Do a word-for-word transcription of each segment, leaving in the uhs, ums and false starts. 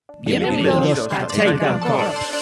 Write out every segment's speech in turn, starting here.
Bienvenidos a Child Corps.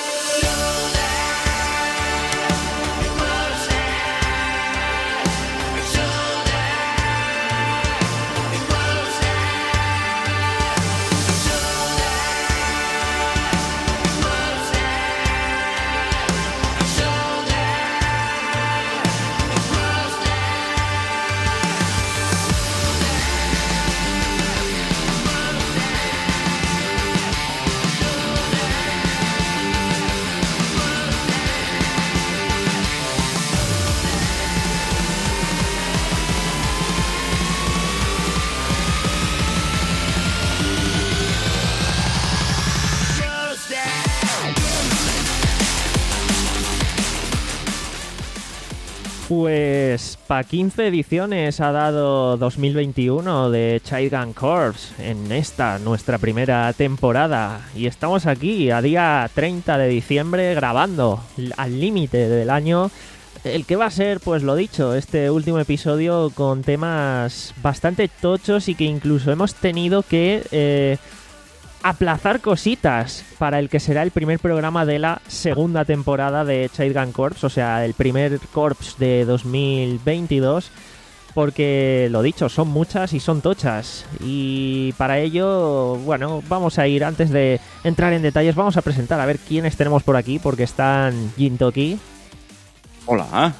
Pues pa' quince ediciones ha dado dos mil veintiuno de Child Corps en esta, nuestra primera temporada. Y estamos aquí a día treinta de diciembre grabando al límite del año. El que va a ser, pues lo dicho, este último episodio con temas bastante tochos y que incluso hemos tenido que eh, aplazar cositas para el que será el primer programa de la segunda temporada de Child Corps, o sea, el primer Corps de dos mil veintidós, porque lo dicho, son muchas y son tochas. Y para ello, bueno, vamos a ir, antes de entrar en detalles, vamos a presentar a ver quiénes tenemos por aquí, porque están Jintoki. Hola.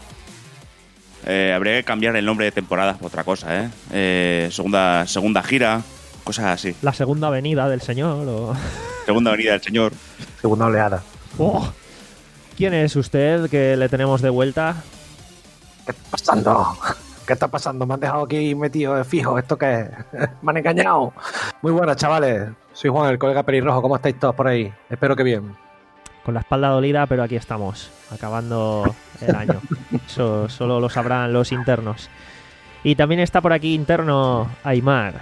Eh, habría que cambiar el nombre de temporada por otra cosa, ¿eh? eh segunda, segunda gira, cosas así. La segunda avenida del señor, o... Segunda avenida del señor. Segunda oleada. Oh. ¿Quién es usted que le tenemos de vuelta? ¿Qué está pasando? ¿Qué está pasando? Me han dejado aquí metido de fijo. ¿Esto qué es? Me han engañado. Muy buenas, chavales. Soy Juan, el colega pelirrojo. ¿Cómo estáis todos por ahí? Espero que bien. Con la espalda dolida, pero aquí estamos, acabando el año. Eso solo lo sabrán los internos. Y también está por aquí interno Aymar.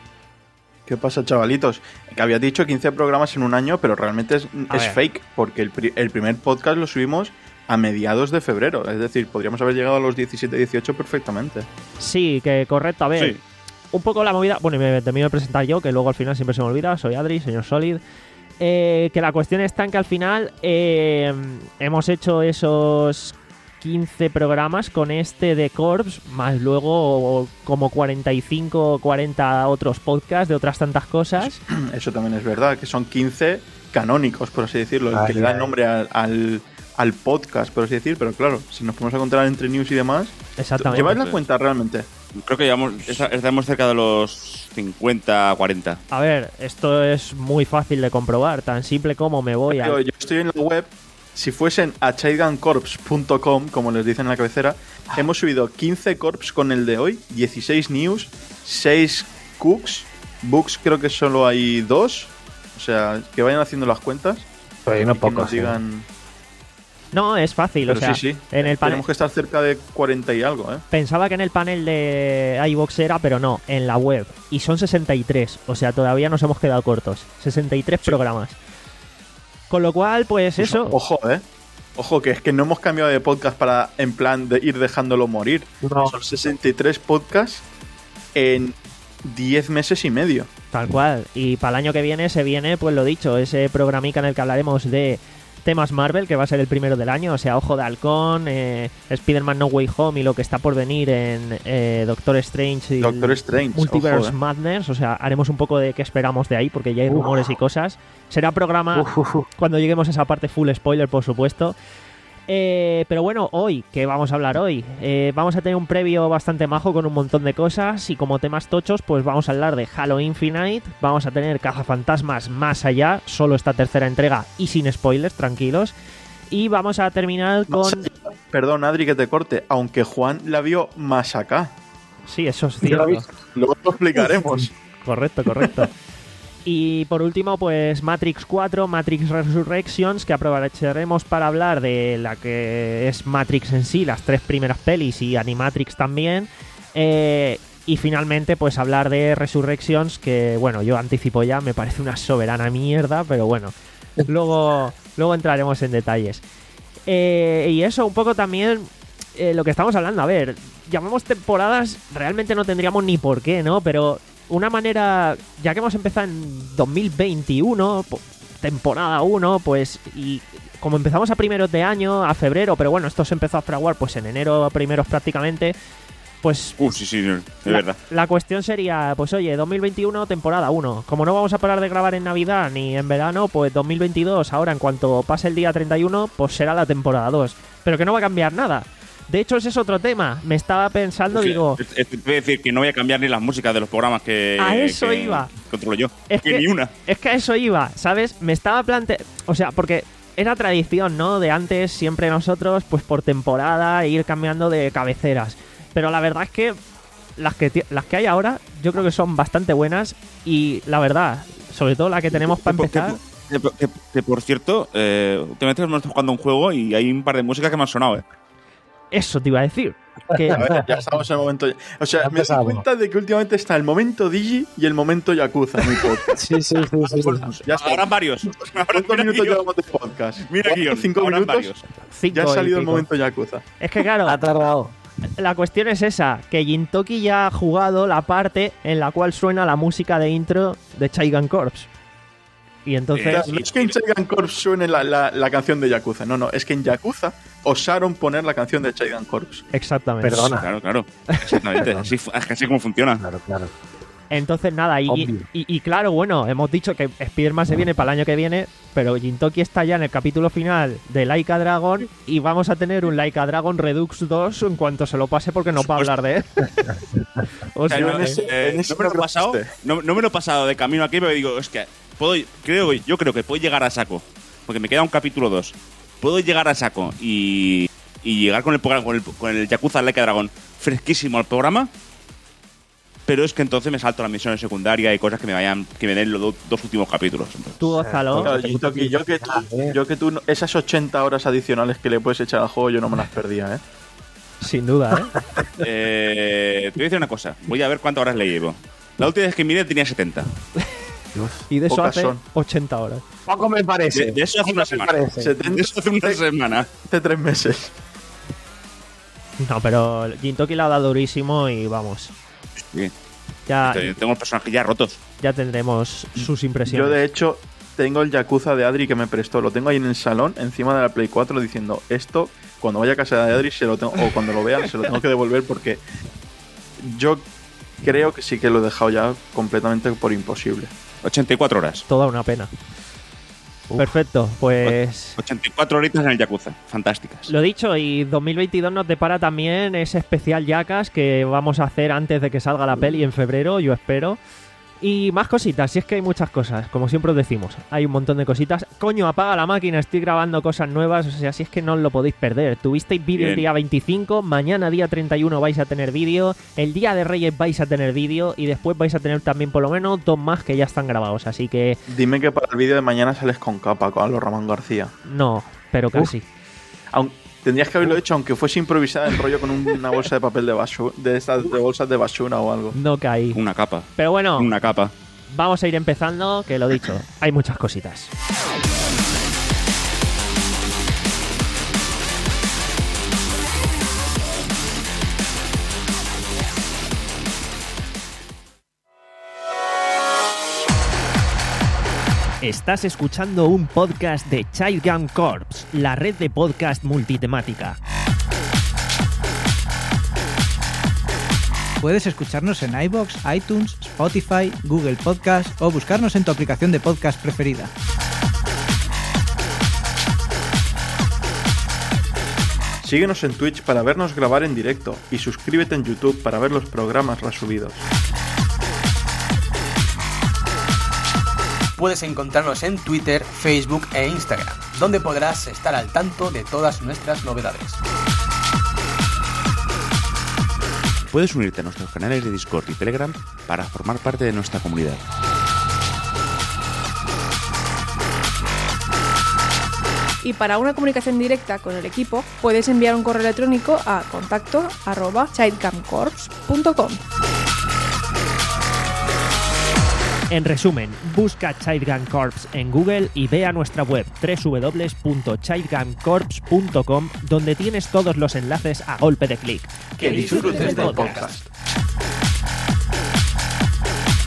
¿Qué pasa, chavalitos? Que había dicho quince programas en un año, pero realmente es, es fake, porque el, pri- el primer podcast lo subimos a mediados de febrero. Es decir, podríamos haber llegado a los diecisiete, dieciocho perfectamente. Sí, que correcto. A ver, sí. Un poco la movida... Bueno, y me termino de presentar yo, que luego al final siempre se me olvida. Soy Adri, señor Solid. Eh, que la cuestión está en que al final eh, hemos hecho esos quince programas con este de Corps, más luego como cuarenta y cinco o cuarenta otros podcasts de otras tantas cosas. Eso también es verdad, que son quince canónicos, por así decirlo, el ay, que ay. le da el nombre al, al, al podcast, por así decir, pero claro, si nos ponemos a contar entre news y demás, exactamente. ¿Lleváis la cuenta realmente? Creo que llevamos, estamos cerca de los cincuenta, cuarenta. A ver, esto es muy fácil de comprobar, tan simple como me voy a... Yo, yo estoy en la web, si fuesen a child corps punto com, como les dicen en la cabecera, ah. hemos subido quince corps con el de hoy, dieciséis news, seis cooks, books creo que solo hay dos, o sea, que vayan haciendo las cuentas. Pero hay no y pocos, que nos digan... ¿eh? No, es fácil, pero o sea, sí, sí. En el panel... tenemos que estar cerca de cuarenta y algo, ¿eh? Pensaba que en el panel de iVoox era, pero no, en la web. Y son sesenta y tres, o sea, todavía nos hemos quedado cortos. sesenta y tres sí. programas. Con lo cual, pues, pues eso... Ojo, ¿eh? Ojo, que es que no hemos cambiado de podcast para, en plan, de ir dejándolo morir. No. Son sesenta y tres podcasts en diez meses y medio. Tal cual. Y para el año que viene se viene, pues lo dicho, ese programica en el que hablaremos de... temas Marvel, que va a ser el primero del año, o sea, Ojo de Halcón, eh, Spider-Man No Way Home y lo que está por venir en eh, Doctor Strange y Doctor Strange, Multiverse ojo, eh. Madness, o sea, haremos un poco de qué esperamos de ahí, porque ya hay rumores uh. y cosas. Será programa uh, uh, uh. cuando lleguemos a esa parte full spoiler, por supuesto. Eh, pero bueno, hoy, ¿qué vamos a hablar hoy? Eh, vamos a tener un previo bastante majo con un montón de cosas y como temas tochos, pues vamos a hablar de Halo Infinite, vamos a tener Cazafantasmas más allá, solo esta tercera entrega y sin spoilers, tranquilos, y vamos a terminar con... Perdón, Adri, que te corte, aunque Juan la vio más acá. Sí, eso es cierto. Luego lo explicaremos. Correcto, correcto. Y por último, pues Matrix cuatro, Matrix Resurrections, que aprovecharemos para hablar de la que es Matrix en sí, las tres primeras pelis y Animatrix también. Eh, y finalmente, pues hablar de Resurrections, que bueno, yo anticipo ya, me parece una soberana mierda, pero bueno, luego, luego entraremos en detalles. Eh, y eso, un poco también eh, lo que estamos hablando, a ver, llamamos temporadas, realmente no tendríamos ni por qué, ¿no? Pero... una manera, ya que hemos empezado en dos mil veintiuno, po- temporada uno, pues, y como empezamos a primeros de año, a febrero, pero bueno, esto se empezó a fraguar pues en enero primeros prácticamente, pues Uh, sí, sí, es la, verdad. la cuestión sería, pues oye, dos mil veintiuno, temporada uno. Como no vamos a parar de grabar en Navidad ni en verano, pues dos mil veintidós, ahora en cuanto pase el día treinta y uno, pues será la temporada dos. Pero que no va a cambiar nada. De hecho, ese es otro tema. Me estaba pensando, Sí, digo, es- es- te voy a decir que no voy a cambiar ni las músicas de los programas que, A eso que iba. controlo yo. Es que, que- ni una. es que a eso iba, ¿sabes? Me estaba planteando... O sea, porque era tradición, ¿no? De antes, siempre nosotros, pues por temporada, ir cambiando de cabeceras. Pero la verdad es que las que, ti- las que hay ahora, yo creo que son bastante buenas. Y la verdad, sobre todo la que tenemos para Que por- empezar... Que, que- que- que, por cierto, eh, últimamente hemos estado jugando un juego y hay un par de músicas que me han sonado, ¿eh? Eso te iba a decir. Que, A ver, ya estamos en el momento. O sea, Ya me doy empezamos. cuenta de que últimamente está el momento Digi y el momento Yakuza en mi podcast. Sí, sí, sí, sí, sí. Ya está. Habrán varios. ¿Cuántos Mira minutos guión. llevamos de podcast? Mira ¿Cuatro, guión. cinco Habrán minutos. varios. cinco Ya ha y salido el pico. momento Yakuza. Es que claro, Ha tardado. la cuestión es esa, que Gintoki ya ha jugado la parte en la cual suena la música de intro de Chaigan Corps. Y entonces... Eh, No es que en Chaigan Corps suene la, la, la canción de Yakuza, no, no, es que en Yakuza osaron poner la canción de Chaigan Corps. Exactamente. Perdona. Claro, claro. Exactamente. así, fu- es que así como funciona. Claro, claro. Entonces nada, y, Obvio. y, y claro, bueno, hemos dicho que Spider-Man se viene para el año que viene, pero Gintoki está ya en el capítulo final de Laika Dragon y vamos a tener un Laika Dragon Redux dos en cuanto se lo pase porque no va a hablar de él. O sea, Claro, en que- ese- eh, en ese no me lo he no pasado, existe. no, no me lo he pasado de camino aquí, pero digo, es que puedo, creo, yo creo que puedo llegar a saco, porque me queda un capítulo dos. Puedo llegar a saco y, y llegar con el, programa- con el, con el Yakuza Like a Dragon fresquísimo al programa, pero es que entonces me salto la misión secundaria y cosas que me vayan, que me den los do- dos últimos capítulos. Entonces. tú, Gonzalo, Claro, yo, que- yo que tú, yo que tú, no- esas ochenta horas adicionales que le puedes echar al juego, yo no me las perdía, ¿eh? sin duda, ¿eh? Eh, te voy a decir una cosa, voy a ver cuántas horas le llevo. La última vez que miré tenía setenta. Y de eso Pocas hace son. ochenta horas. Poco me parece. De, de eso hace una Poco me semana. parece. setenta De eso hace una semana. hace tres meses. No, pero Gintoki la ha dado durísimo y vamos, Sí. ya, Tengo los personajes ya rotos. ya tendremos sus impresiones. Yo, de hecho, tengo el Yakuza de Adri que me prestó. Lo tengo ahí en el salón, encima de la Play cuatro, diciendo esto, cuando vaya a casa de Adri, se lo tengo, o cuando lo vean, se lo tengo que devolver porque yo creo que sí que lo he dejado ya completamente por imposible. ochenta y cuatro horas. Toda una pena. Perfecto, pues... ochenta y cuatro horitas en el Yakuza. Fantásticas. Lo dicho, y dos mil veintidós nos depara también ese especial Yakas que vamos a hacer antes de que salga la peli en febrero, yo espero. Y más cositas, si es que hay muchas cosas, como siempre os decimos, hay un montón de cositas. Coño, apaga la máquina, estoy grabando cosas nuevas, o sea, si es que no os lo podéis perder. Tuvisteis vídeo el Bien. día veinticinco, mañana día treinta y uno vais a tener vídeo, el día de Reyes vais a tener vídeo y después vais a tener también por lo menos dos más que ya están grabados, así que Dime que para el vídeo de mañana sales con capa, con los Ramón García. no, pero casi. Aun- tendrías que haberlo hecho, aunque fuese improvisada en rollo con un- una bolsa de papel de basura, de estas de bolsas de basura o algo. No caí. Una capa. Pero bueno, Una capa. vamos a ir empezando, que lo dicho, hay muchas cositas. Estás escuchando un podcast de Child Gun Corps, la red de podcast multitemática. Puedes escucharnos en iVoox, iTunes, Spotify, Google Podcast o buscarnos en tu aplicación de podcast preferida. Síguenos en Twitch para vernos grabar en directo y suscríbete en YouTube para ver los programas resubidos. Puedes encontrarnos en Twitter, Facebook e Instagram, donde podrás estar al tanto de todas nuestras novedades. Puedes unirte a nuestros canales de Discord y Telegram para formar parte de nuestra comunidad. Y para una comunicación directa con el equipo, puedes enviar un correo electrónico a contacto arroba childcamcorps punto com. En resumen, busca Child Gun Corps en Google y ve a nuestra web doble u doble u doble u punto child gun corps punto com, donde tienes todos los enlaces a golpe de clic. Que disfrutes del podcast.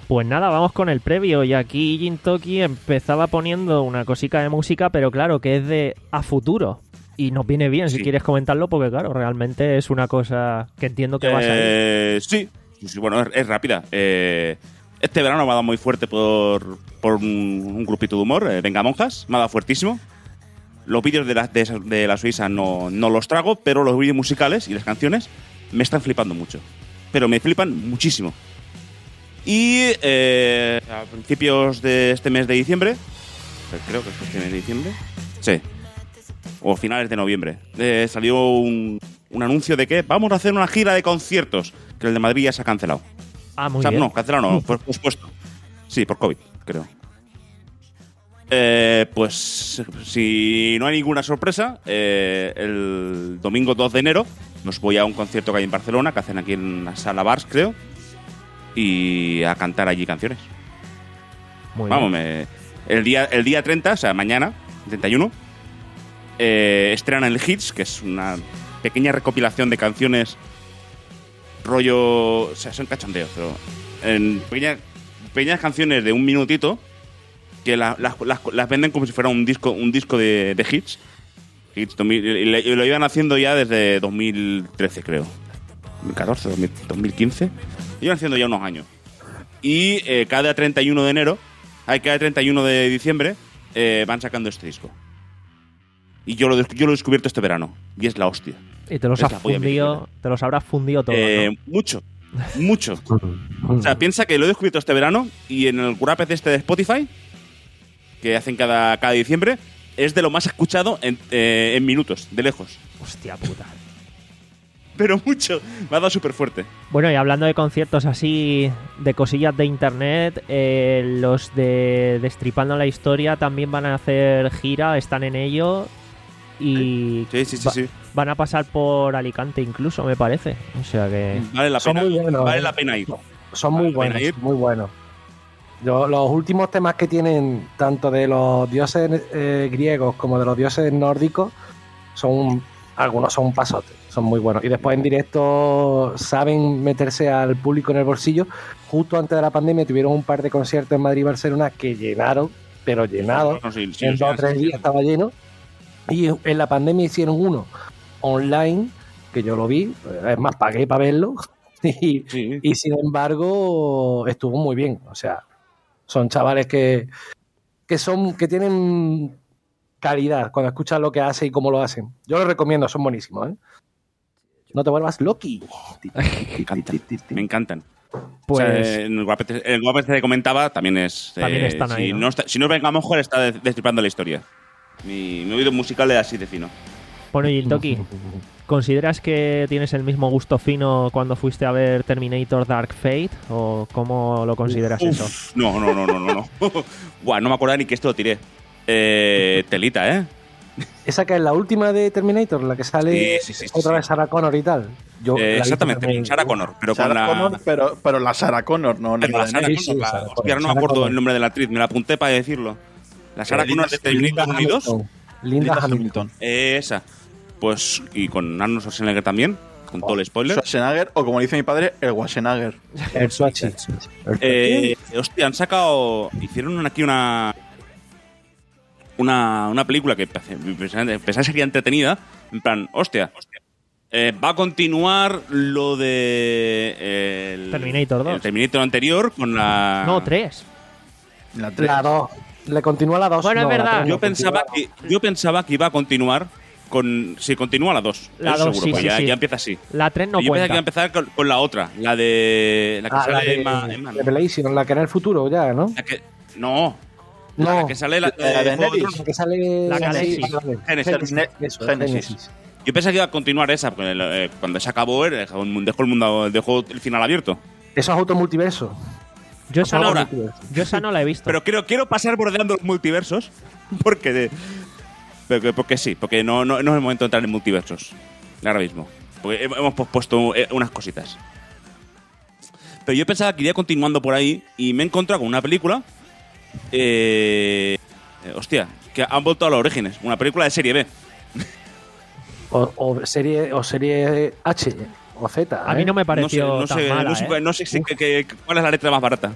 Pues nada, vamos con el previo. Y aquí Jintoki empezaba poniendo una cosica de música, pero claro, que es de a futuro. Y nos viene bien Sí. si quieres comentarlo, porque claro, realmente es una cosa que entiendo que va a salir. Eh, sí. Sí, sí, bueno, es, es rápida. Eh, este verano me ha dado muy fuerte por, por un, un grupito de humor, eh, Venga Monjas, me ha dado fuertísimo. Los vídeos de la, de, esa- de la Suiza no, no los trago, pero los vídeos musicales y las canciones me están flipando mucho. Pero me flipan muchísimo. Y eh, a principios de este mes de diciembre, creo que es este mes de diciembre, sí, o finales de noviembre, eh, salió un, un anuncio de que vamos a hacer una gira de conciertos, que el de Madrid ya se ha cancelado. Ah, muy o sea, bien. no, cancelado no, fue pospuesto. Sí, por COVID, creo. Eh, pues si no hay ninguna sorpresa, eh, el domingo dos de enero nos voy a un concierto que hay en Barcelona, que hacen aquí en la sala Bars, creo, y a cantar allí canciones. Muy Vamos, bien. me- el, día, el día treinta, o sea, mañana, treinta y uno, eh, estrenan el Hits, que es una pequeña recopilación de canciones rollo... O sea, son cachondeos, pero... En pequeñas, pequeñas canciones de un minutito que la- las, las- las venden como si fuera un disco, un disco de, de hits. Hits dos mil, y, le- y lo iban haciendo ya desde dos mil trece, creo. dos mil catorce, dos mil, dos mil quince. Lo iban haciendo ya unos años. Y eh, cada treinta y uno de enero, hay cada treinta y uno de diciembre, eh, van sacando este disco. Y yo lo, des- yo lo he descubierto este verano. Y es la hostia. Y te los es has la polla fundido, película. te los habrás fundido todos, Eh, ¿no? Mucho. Mucho. O sea, piensa que lo he descubierto este verano y en el Wrapped este de Spotify, que hacen cada, cada diciembre, es de lo más escuchado en, eh, en minutos, de lejos. Hostia puta. Pero mucho. Me ha dado súper fuerte. Bueno, y hablando de conciertos así, de cosillas de internet, eh, los de Destripando la Historia también van a hacer gira, están en ello y Sí, sí, sí, va- sí. van a pasar por Alicante incluso, me parece. O sea que... Vale la Son pena, muy buenos, vale eh. la pena ir. Son muy Vale, buenos, ven a ir. muy buenos. Yo- los últimos temas que tienen, tanto de los dioses eh, griegos como de los dioses nórdicos, son algunos son un pasote, son muy buenos. Y después en directo saben meterse al público en el bolsillo. Justo antes de la pandemia tuvieron un par de conciertos en Madrid y Barcelona que llenaron, pero llenados. No, sí, sí, en sí, dos o sí, tres sí. días estaba lleno. Y en la pandemia hicieron uno online, que yo lo vi, es más, pagué para verlo. Y, Sí. y sin embargo, estuvo muy bien. O sea, son chavales que, que son, que tienen calidad cuando escuchas lo que hacen y cómo lo hacen. Yo lo recomiendo, son buenísimos, ¿eh? No te vuelvas Loki. Me encantan. Me encantan. Pues O sea, en el Wrapped el Wrapped que comentaba también es. También eh, están si ahí, ¿no? No está, si no venga mejor, está de- destripando la historia. Mi, mi oído musical es así de fino. bueno, y Toki, ¿consideras que tienes el mismo gusto fino cuando fuiste a ver Terminator Dark Fate? ¿O cómo lo consideras eso? Uf, no, no, no, no, no. no. Buah, no me acuerdo ni que esto lo tiré. Eh, telita, ¿eh? Esa que es la última de Terminator, la que sale Sí, sí, sí, sí, otra sí. vez Sarah Connor y tal. Yo Eh, la vi exactamente, también. Sarah Connor, pero Sarah con la. Connor, pero, pero la Sarah Connor, no, no pero la la de Sarah Neo. Sí, Connor, sí, la- Sarah hostia, Connor, ahora no me Sarah acuerdo Connor. el nombre de la actriz, me la apunté para decirlo. La Sarah Eh, Connor de Terminator uno y dos. Hamilton. Linda, Linda Hamilton. Hamilton. Eh, esa. Pues, y con Arnold Schwarzenegger también, con todo el spoiler. Schwarzenegger, o como dice mi padre, el Schwarzenegger. El Swatchy. Eh, hostia, han sacado. Hicieron aquí una. Una, una película que pensaba pensaba que sería entretenida. En plan, hostia. eh, va a continuar lo de. eh, el, Terminator dos. El Terminator anterior con la. No, tres. La tres. La dos. Le continúa la dos. Bueno, es no, la verdad. tres no, Yo pensaba, continúa que, yo pensaba que iba a continuar con. Si continúa la dos. La eso dos, seguro, sí, pues sí, ya, sí. ya empieza así. La tres no yo pensaba que cuenta. iba a empezar con, con la otra, la de. La que Ah, la sale de Emma- Emma, ¿no? Revelation, la que era el futuro ya, ¿no? La que- no, No, la que sale la, La de Juego de Daenerys. Tronos. la que sale... La sí, Galaxy. vale. Génesis. Ne- Eso, Génesis. Génesis. Yo pensaba que iba a continuar esa, porque eh, cuando se acabó, eh, dejó, un- dejó el mundo, dejó el final abierto. Eso es auto multiverso. Yo esa, no, Ahora. yo esa no la he visto. Pero quiero, quiero pasar bordeando los multiversos, porque, de- porque, porque sí, porque no, no, no es el momento de entrar en multiversos, ahora mismo. Porque hem- hemos pospuesto eh, unas cositas. Pero yo pensaba que iría continuando por ahí y me he encontrado con una película. Eh, eh, hostia, que han vuelto a los orígenes. Una película de serie B. O, o serie o serie H o Z. A mí ¿eh? no me No sé, pareció no tan sé, mala, no sé, ¿eh? no sé si- que- que- cuál es la letra más barata.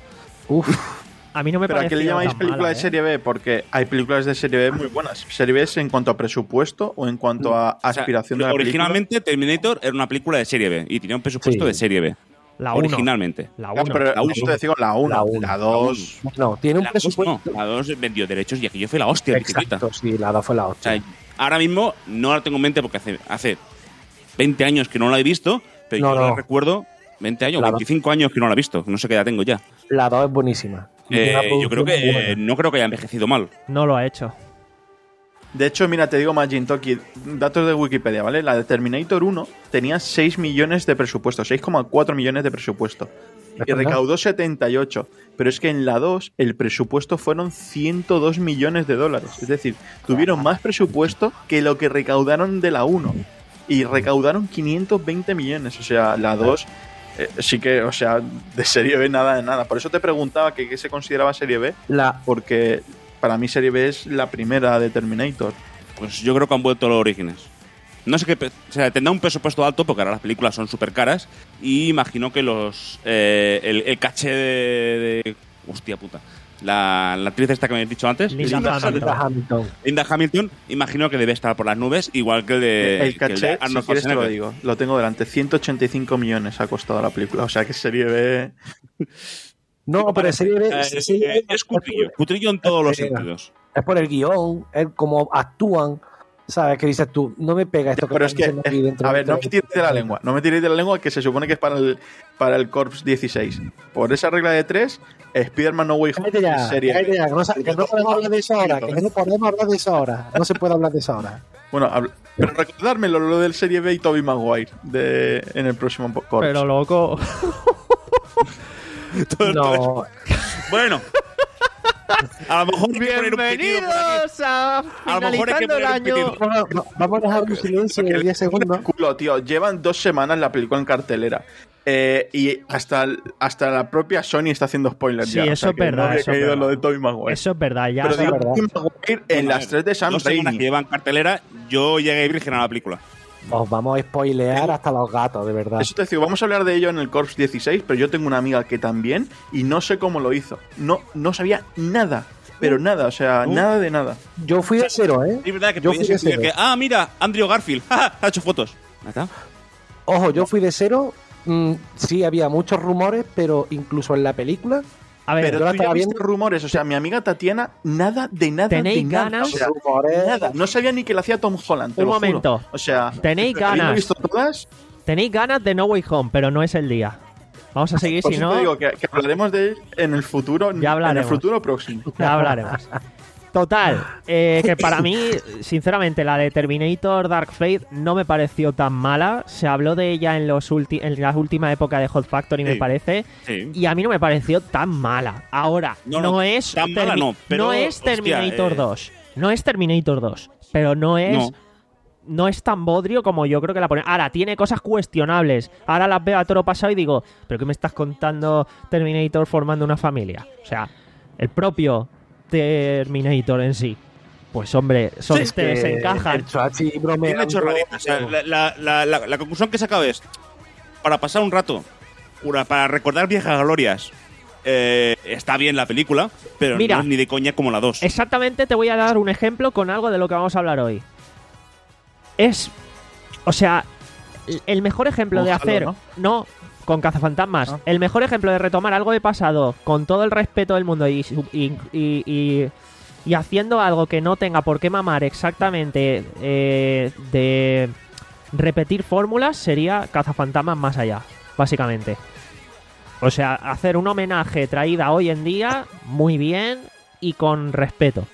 Uf. A mí no me ¿Pero a parece qué le llamáis tan película mala, de ¿eh? serie B? Porque hay películas de serie B muy buenas. ¿Serie B es en cuanto a presupuesto o en cuanto a O sea, aspiración de la película? originalmente Terminator era una película de serie B y tenía un presupuesto Sí. de serie B. La uno. Originalmente. La Claro, uno. pero La uno. yo te digo la uno. La uno. La dos... No, tiene un La dos presupuesto. no, la dos vendió derechos y aquello fue la hostia. bicicleta. Exacto, sí, la dos fue la O hostia. sea, ahora mismo no la tengo en mente porque hace, hace veinte años que no la he visto, pero No, yo no. la recuerdo veinte años, La do- veinticinco años que no la he visto, no sé qué edad tengo ya. La dos es buenísima. Y Eh, tiene una yo creo producción que buena. eh, no creo que haya envejecido mal. No lo ha hecho. De hecho, mira, te digo más, Jintoki, datos de Wikipedia, ¿vale? La de Terminator uno tenía seis millones de presupuesto, seis coma cuatro millones de presupuesto. ¿Es Y verdad? recaudó setenta y ocho. Pero es que en la dos el presupuesto fueron ciento dos millones de dólares. Es decir, tuvieron más presupuesto que lo que recaudaron de la uno. Y recaudaron quinientos veinte millones. O sea, la dos eh, sí que, o sea, de serie B nada de nada. Por eso te preguntaba que qué se consideraba serie B. La, Porque para mí serie B es la primera de Terminator. Pues yo creo que han vuelto los orígenes. No sé qué. pe- O sea, tendrá un presupuesto alto porque ahora las películas son súper caras. Y imagino que los. eh, el, el caché de, de- Hostia puta. La, la actriz esta que me habéis dicho antes, Linda Linda Hamilton. Linda Hamilton. Linda Hamilton, imagino que debe estar por las nubes, igual que el de. el que el de caché, si Arnold quieres te lo Schwarzenegger. digo, lo tengo delante. ciento ochenta y cinco millones ha costado la película. O sea que serie B. No, pero Parece. serie B, Eh, serie B eh, es cutrillo. Cutrillo en todos los Eh, sentidos. es por el guión, es como actúan. ¿Sabes? Que dices tú, no me pega esto. Pero es que, están diciendo aquí dentro a ver, de- no me tiréis de la lengua. No me tiréis de la lengua que se supone que es para el, para el Corps dieciséis. Por esa regla de tres, Spider-Man No Way Home Cállate ya, es serie cállate B. ya, que no, sa- que no podemos hablar de eso ahora, que no podemos hablar de eso ahora. No se puede hablar de eso ahora. Bueno, habl- pero recordármelo lo del serie B y Tobey Maguire de, en el próximo po- Corps. Pero loco. No, Bueno. A lo mejor hay que poner un pitido por aquí. Bienvenidos a A lo mejor hay que finalizando el poner un año. pitido. vamos a- vamos a dejar un silencio de diez segundos. Culo, tío. Llevan dos semanas la película en cartelera. Eh, y hasta, hasta la propia Sony está haciendo spoilers Sí, ya. O eso sea, es que verdad, No había eso es caído verdad. lo de Tobey Maguire. Eso es verdad, ya. Pero se- digo, verdad. Tobey Maguire en Bueno, a las ver, tres de Sam Dos semanas Raimi. que llevan cartelera, yo llegué virgen a la película. Os vamos a spoilear hasta los gatos, de verdad. Eso te digo, vamos a hablar de ello en el Corps dieciséis, pero yo tengo una amiga que también, y no sé cómo lo hizo. No, no sabía nada, pero nada, o sea, Uh. nada de nada. Yo fui de cero, ¿eh? Es verdad que Yo podías fui de estudiar cero. que. Ah, mira, Andrew Garfield. ¡Ja! Ha hecho fotos. ¿Ya está? Ojo, yo fui de cero. Mm, sí, había muchos rumores, pero incluso en la película. A ver, Pero yo la tú ya estaba viste viendo- rumores, o sea, mi amiga Tatiana, nada de nada ¿Tenéis de nada. ganas? O sea, rumores. nada. No sabía ni que lo hacía Tom Holland, te Un lo juro. momento. O sea, Tenéis habiendo ganas. visto todas, tenéis ganas de No Way Home, pero no es el día. Vamos a seguir, por si eso no, te digo que, que hablaremos de él en el futuro, Ya hablaremos. en el futuro próximo. ya hablaremos. Total, eh, que para mí, sinceramente, la de Terminator Dark Fate no me pareció tan mala. Se habló de ella en, los ulti- en la última época de Hot Factory, me Sí. parece. Sí. Y a mí no me pareció tan mala. Ahora, no, No, no, es tan mala Termi- no, pero, es hostia, Terminator eh, dos. No es Terminator dos. Pero no es. No. No es tan bodrio como yo creo que la ponen. Ahora, tiene cosas cuestionables. Ahora las veo a toro pasado y digo, ¿pero qué me estás contando Terminator formando una familia? O sea, el propio Terminator en sí. Pues hombre, son, Es te que desencajan. el Chachi Tiene bromeando. chorraditas. O sea, la, la, la, la- la conclusión que saca es: para pasar un rato, una- para recordar viejas glorias, eh, está bien la película, pero Mira. no es ni de coña como la dos. Exactamente, te voy a dar un ejemplo con algo de lo que vamos a hablar hoy. Es, o sea, el- el mejor ejemplo Con de Halo, hacer, ¿no? no, con Cazafantasmas, Ah. el mejor ejemplo de retomar algo de pasado con todo el respeto del mundo y, y, y, y- y haciendo algo que no tenga por qué mamar exactamente eh, de repetir fórmulas sería Cazafantasmas más allá, básicamente. O sea, hacer un homenaje traída hoy en día muy bien y con respeto.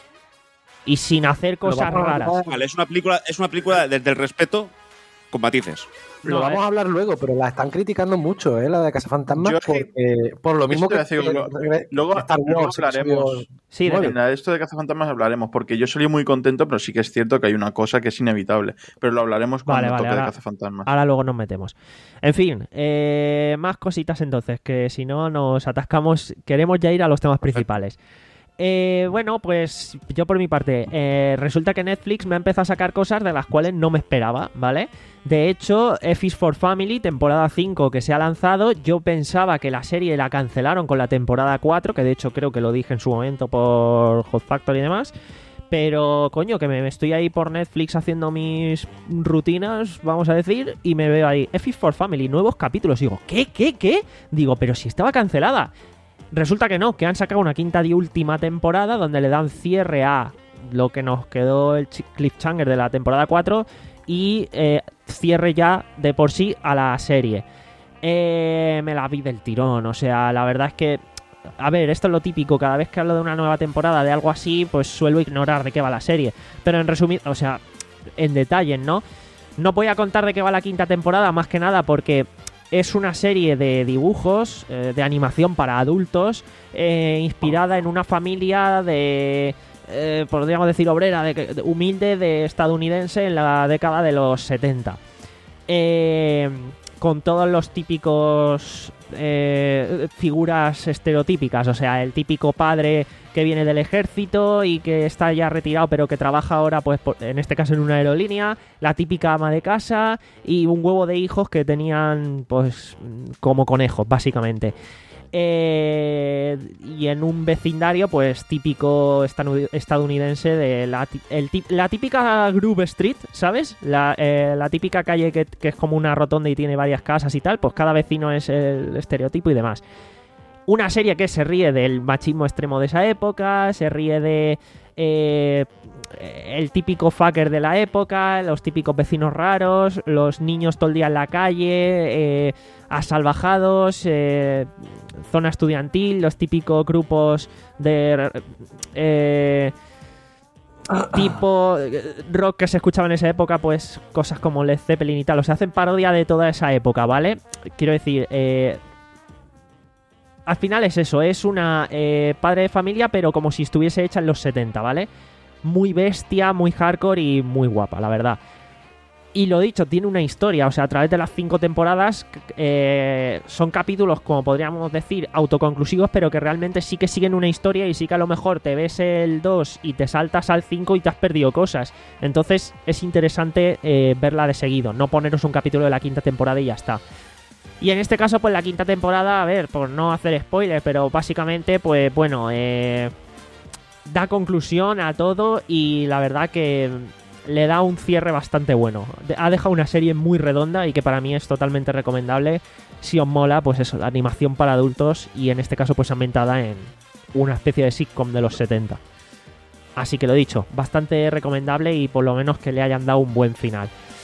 Y sin hacer Lo cosas vamos a raras. hablar- Vale, es una película, es una película desde el respeto con matices. Lo No, vamos eh. a hablar luego, pero la están criticando mucho, ¿eh? La de Cazafantasmas, Yo es que- porque por lo mismo Esto que te voy a decir, que- luego- luego- Star luego Wars, hablaremos. episodio Sí, de- nueve. En la de esto de Cazafantasmas hablaremos, porque yo salí muy contento, pero sí que es cierto que hay una cosa que es inevitable. Pero lo hablaremos cuando Vale, vale, toque ahora- de Cazafantasmas. Ahora luego nos metemos. En fin, eh, más cositas entonces, que si no nos atascamos, queremos ya ir a los temas principales. Eh, bueno, pues yo por mi parte, eh, resulta que Netflix me ha empezado a sacar cosas de las cuales no me esperaba, ¿vale? De hecho, F is for Family, temporada cinco que se ha lanzado, yo pensaba que la serie la cancelaron con la temporada cuatro, que de hecho creo que lo dije en su momento por Hot Factor y demás, pero coño, que me estoy ahí por Netflix haciendo mis rutinas, vamos a decir, y me veo ahí, F is for Family, nuevos capítulos, y digo, ¿qué, qué, qué? Digo, pero si estaba cancelada. Resulta que no, que han sacado una quinta y última temporada donde le dan cierre a lo que nos quedó el cliffhanger de la temporada cuatro y eh, cierre ya de por sí a la serie. Eh, me la vi del tirón, o sea, la verdad es que, a ver, esto es lo típico, cada vez que hablo de una nueva temporada, de algo así, pues suelo ignorar de qué va la serie. Pero en resumen, o sea, en detalles, ¿no? No voy a contar de qué va la quinta temporada, más que nada porque... es una serie de dibujos, eh, de animación para adultos, eh, inspirada en una familia de, eh, podríamos decir, obrera, de, de, humilde, de estadounidense en la década de los setenta. Eh, con todos los típicos eh, figuras estereotípicas, o sea, el típico padre que viene del ejército y que está ya retirado pero que trabaja ahora, pues por, en este caso en una aerolínea, la típica ama de casa y un huevo de hijos que tenían pues como conejos, básicamente. Eh, y en un vecindario pues típico estadounidense de la, el, la típica Grove Street, ¿sabes? La, eh, la típica calle que, que es como una rotonda y tiene varias casas y tal, pues cada vecino es el estereotipo y demás. Una serie que se ríe del machismo extremo de esa época, se ríe de eh, el típico fucker de la época, los típicos vecinos raros, los niños todo el día en la calle, eh, asalvajados, eh, zona estudiantil, los típicos grupos de eh, tipo rock que se escuchaba en esa época, pues cosas como Led Zeppelin y tal. O sea, hacen parodia de toda esa época, ¿vale? Quiero decir, eh, al final es eso, es una eh, padre de familia, pero como si estuviese hecha en los setenta, ¿vale? Muy bestia, muy hardcore y muy guapa, la verdad. Y lo dicho, tiene una historia, o sea, a través de las cinco temporadas eh, son capítulos, como podríamos decir, autoconclusivos, pero que realmente sí que siguen una historia y sí que a lo mejor te ves el dos y te saltas al cinco y te has perdido cosas. Entonces es interesante eh, verla de seguido, no poneros un capítulo de la quinta temporada y ya está. Y en este caso, pues la quinta temporada, a ver, por no hacer spoilers, pero básicamente, pues bueno, eh, da conclusión a todo y la verdad que le da un cierre bastante bueno. Ha dejado una serie muy redonda y que para mí es totalmente recomendable. Si os mola, pues eso, la animación para adultos y en este caso pues ambientada en una especie de sitcom de los setenta. Así que lo dicho, bastante recomendable y por lo menos que le hayan dado un buen final.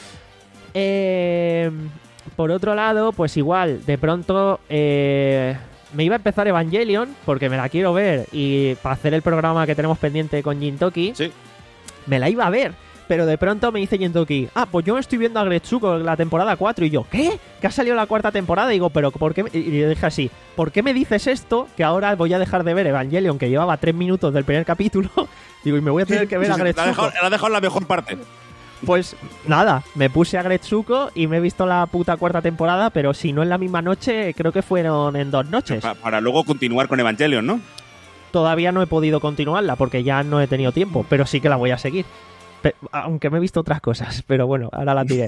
Eh... Por otro lado, pues igual, de pronto eh, me iba a empezar Evangelion, porque me la quiero ver, y para hacer el programa que tenemos pendiente con Jintoki, sí, me la iba a ver, pero de pronto me dice Jintoki, ah, pues yo me estoy viendo a Gretsuko la temporada cuatro, y yo, ¿qué? ¿Que ha salido la cuarta temporada? Y digo, pero ¿por qué? Y le dije así, ¿por qué me dices esto? Que ahora voy a dejar de ver Evangelion, que llevaba tres minutos del primer capítulo, digo, y me voy a tener que ver sí, a sí, Gretsuko. La ha dejado en la mejor parte. Pues nada, me puse a Gretsuko y me he visto la puta cuarta temporada, pero si no en la misma noche, creo que fueron en dos noches. Para, para luego continuar con Evangelion, ¿no? Todavía no he podido continuarla porque ya no he tenido tiempo, pero sí que la voy a seguir. Pero, aunque me he visto otras cosas, pero bueno, ahora la diré.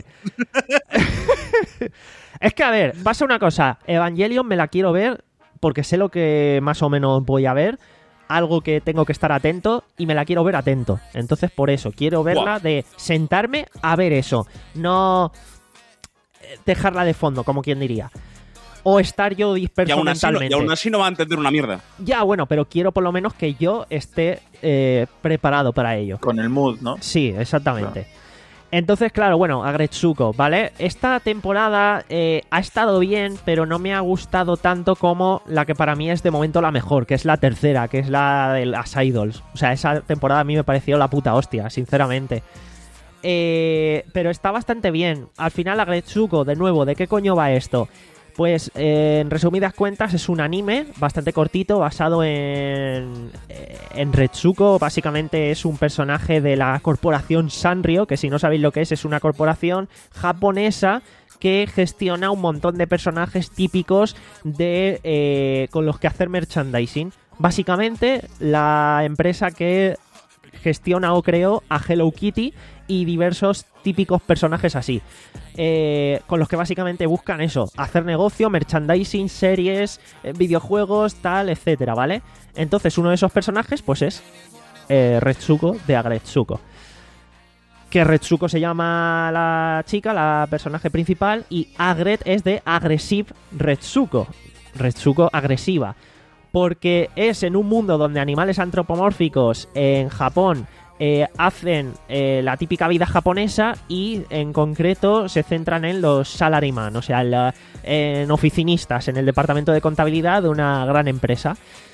Es que, a ver, pasa una cosa. Evangelion me la quiero ver porque sé lo que más o menos voy a ver. Algo que tengo que estar atento y me la quiero ver atento. Entonces, por eso, quiero verla wow. de sentarme a ver eso. No dejarla de fondo, como quien diría. O estar yo disperso y aún mentalmente. No, y aún así no va a entender una mierda. Ya, bueno, pero quiero por lo menos que yo esté eh, preparado para ello. Con el mood, ¿no? Sí, exactamente. Claro. Entonces, claro, bueno, a Gretsuko, ¿vale? Esta temporada eh, ha estado bien, pero no me ha gustado tanto como la que para mí es de momento la mejor, que es la tercera, que es la de las Idols. O sea, esa temporada a mí me pareció la puta hostia, sinceramente. Eh, pero está bastante bien. Al final, a Gretsuko, de nuevo, ¿de qué coño va esto? Pues, eh, en resumidas cuentas, es un anime bastante cortito, basado en, en Retsuko. Básicamente es un personaje de la corporación Sanrio, que si no sabéis lo que es, es una corporación japonesa que gestiona un montón de personajes típicos de eh, con los que hacer merchandising. básicamente la empresa que gestiona o creó a Hello Kitty y diversos típicos personajes así, eh, con los que básicamente buscan eso, hacer negocio, merchandising, series, eh, videojuegos, tal, etcétera, ¿vale? Entonces uno de esos personajes pues es eh, Retsuko de Agretsuko. Que Retsuko se llama la chica, la personaje principal, y Agret es de Aggressive Retsuko. Retsuko agresiva. Porque es en un mundo donde animales antropomórficos en Japón eh, hacen eh, la típica vida japonesa y en concreto se centran en los salaryman, o sea, en, la, en oficinistas en el departamento de contabilidad de una gran empresa.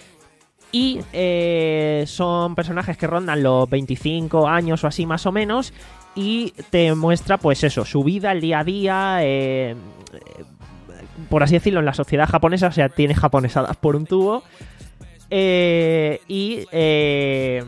Y eh, son personajes que rondan los veinticinco años o así más o menos, y te muestra pues eso, su vida, el día a día, eh, por así decirlo, en la sociedad japonesa, o sea, tiene japonesadas por un tubo. Eh, y eh,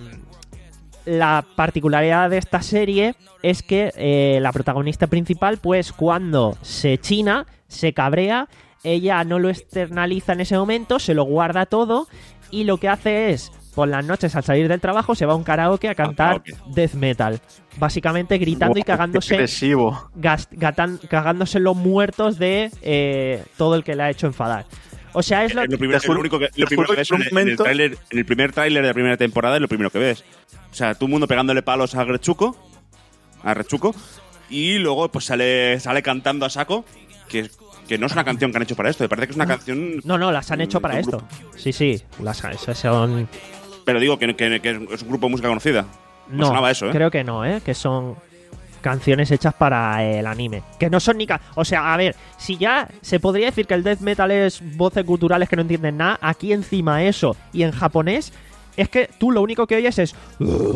la particularidad de esta serie es que eh, la protagonista principal, pues cuando se china, se cabrea, ella no lo externaliza en ese momento, se lo guarda todo, y lo que hace es, por las noches al salir del trabajo, se va a un karaoke a cantar okay. death metal. Básicamente gritando wow, y cagándose gas, gatan, cagándose los muertos de eh, todo el que le ha hecho enfadar. O sea, es lo, lo, primero, lo único que, lo primero que ves en el, en, el trailer, en el primer tráiler de la primera temporada es lo primero que ves. O sea, todo el mundo pegándole palos a Retsuko, a Retsuko, y luego pues sale, sale cantando a saco, que que no es una canción que han hecho para esto, me parece que es una canción... No, no, las han hecho para esto. Sí, sí, las esas son... Pero digo que, que, que es un grupo de música conocida. No, no sonaba eso, ¿eh? Creo que no, ¿eh? Que son canciones hechas para el anime. Que no son ni... Ca- o sea, a ver, si ya se podría decir que el death metal es voces culturales que no entienden nada, aquí encima eso, y en japonés, es que tú lo único que oyes es...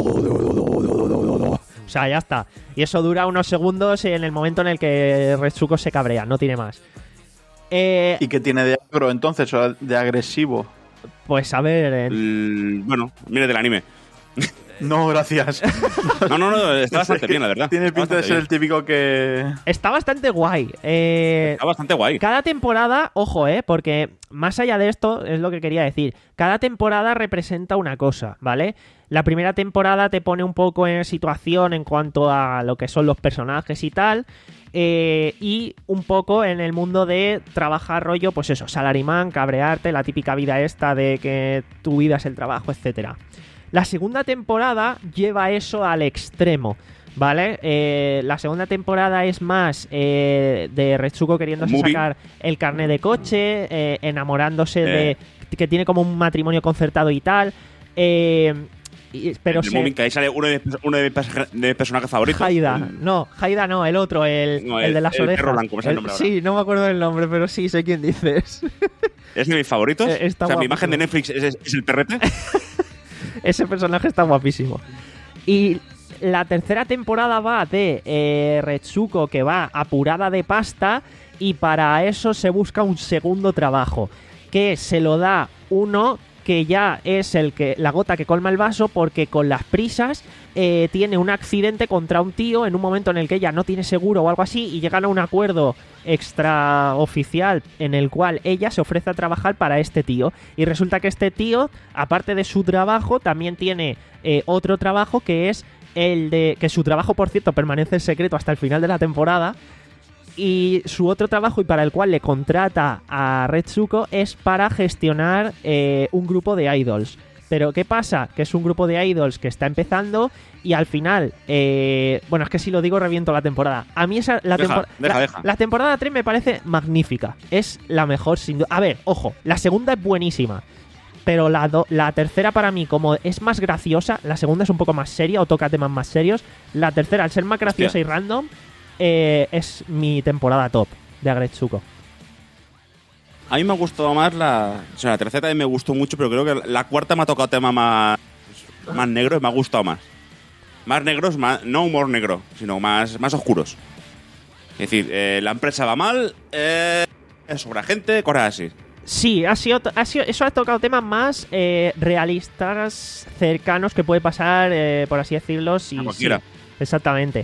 O sea, ya está. Y eso dura unos segundos en el momento en el que Retsuko se cabrea, no tiene más. Eh, ¿Y qué tiene de agro entonces, o de agresivo? Pues a ver... Eh... El, bueno, mire del anime. No, gracias. No, no, no, está bastante bien, la verdad. Tiene pinta de ser bien. El típico que... Está bastante guay. Eh, está bastante guay. Cada temporada, ojo, eh, porque más allá de esto, es lo que quería decir, cada temporada representa una cosa, ¿vale? La primera temporada te pone un poco en situación en cuanto a lo que son los personajes y tal, eh, y un poco en el mundo de trabajar rollo, pues eso, salaryman, cabrearte, la típica vida esta de que tu vida es el trabajo, etcétera. La segunda temporada lleva eso al extremo, ¿vale? Eh, la segunda temporada es más eh, de Retsuko queriéndose Movie. sacar el carnet de coche, eh, enamorándose eh. de... que tiene como un matrimonio concertado y tal. Eh, y, pero el se... Moving, que ahí sale uno de, uno de mis personajes favoritos. Haida. El... No, Haida no, el otro, el, no, el, el de las el orejas. Perro blanco, ¿cómo es el nombre el, sí, no me acuerdo del nombre, pero sí sé quién dices. ¿Es de mis favoritos? Eh, o sea, guapo, mi imagen de Netflix es, es el perrete. Ese personaje está guapísimo. Y la tercera temporada va de eh, Retsuko, que va apurada de pasta, y para eso se busca un segundo trabajo, que se lo da uno que ya es el que la gota que colma el vaso, porque con las prisas eh, tiene un accidente contra un tío en un momento en el que ella no tiene seguro o algo así, y llegan a un acuerdo extraoficial en el cual ella se ofrece a trabajar para este tío, y resulta que este tío, aparte de su trabajo, también tiene eh, otro trabajo, que es el de... que su trabajo, por cierto, permanece en secreto hasta el final de la temporada. Y su otro trabajo, y para el cual le contrata a Retsuko, es para gestionar eh, un grupo de idols. Pero ¿qué pasa? Que es un grupo de idols que está empezando, y al final... Eh, bueno, es que si lo digo reviento la temporada. A mí esa la, deja, tempor- deja, la, deja. la temporada tres me parece magnífica. Es la mejor sin duda. A ver, ojo, la segunda es buenísima. Pero la, do- la tercera para mí, como es más graciosa, la segunda es un poco más seria o toca temas más serios. La tercera, al ser más graciosa Hostia. y random... Eh, es mi temporada top de Agretsuko. A mí me ha gustado más la... O sea, la tercera también me gustó mucho, pero creo que la cuarta me ha tocado tema más, más negro y me ha gustado más. Más negros, más, no humor negro, sino más, más oscuros. Es decir, eh, la empresa va mal, eh, sobra gente, cosas así. Sí, ha sido, ha sido, eso ha tocado temas más eh, realistas, cercanos, que puede pasar, eh, por así decirlo. Sí, A cualquiera. Sí, exactamente.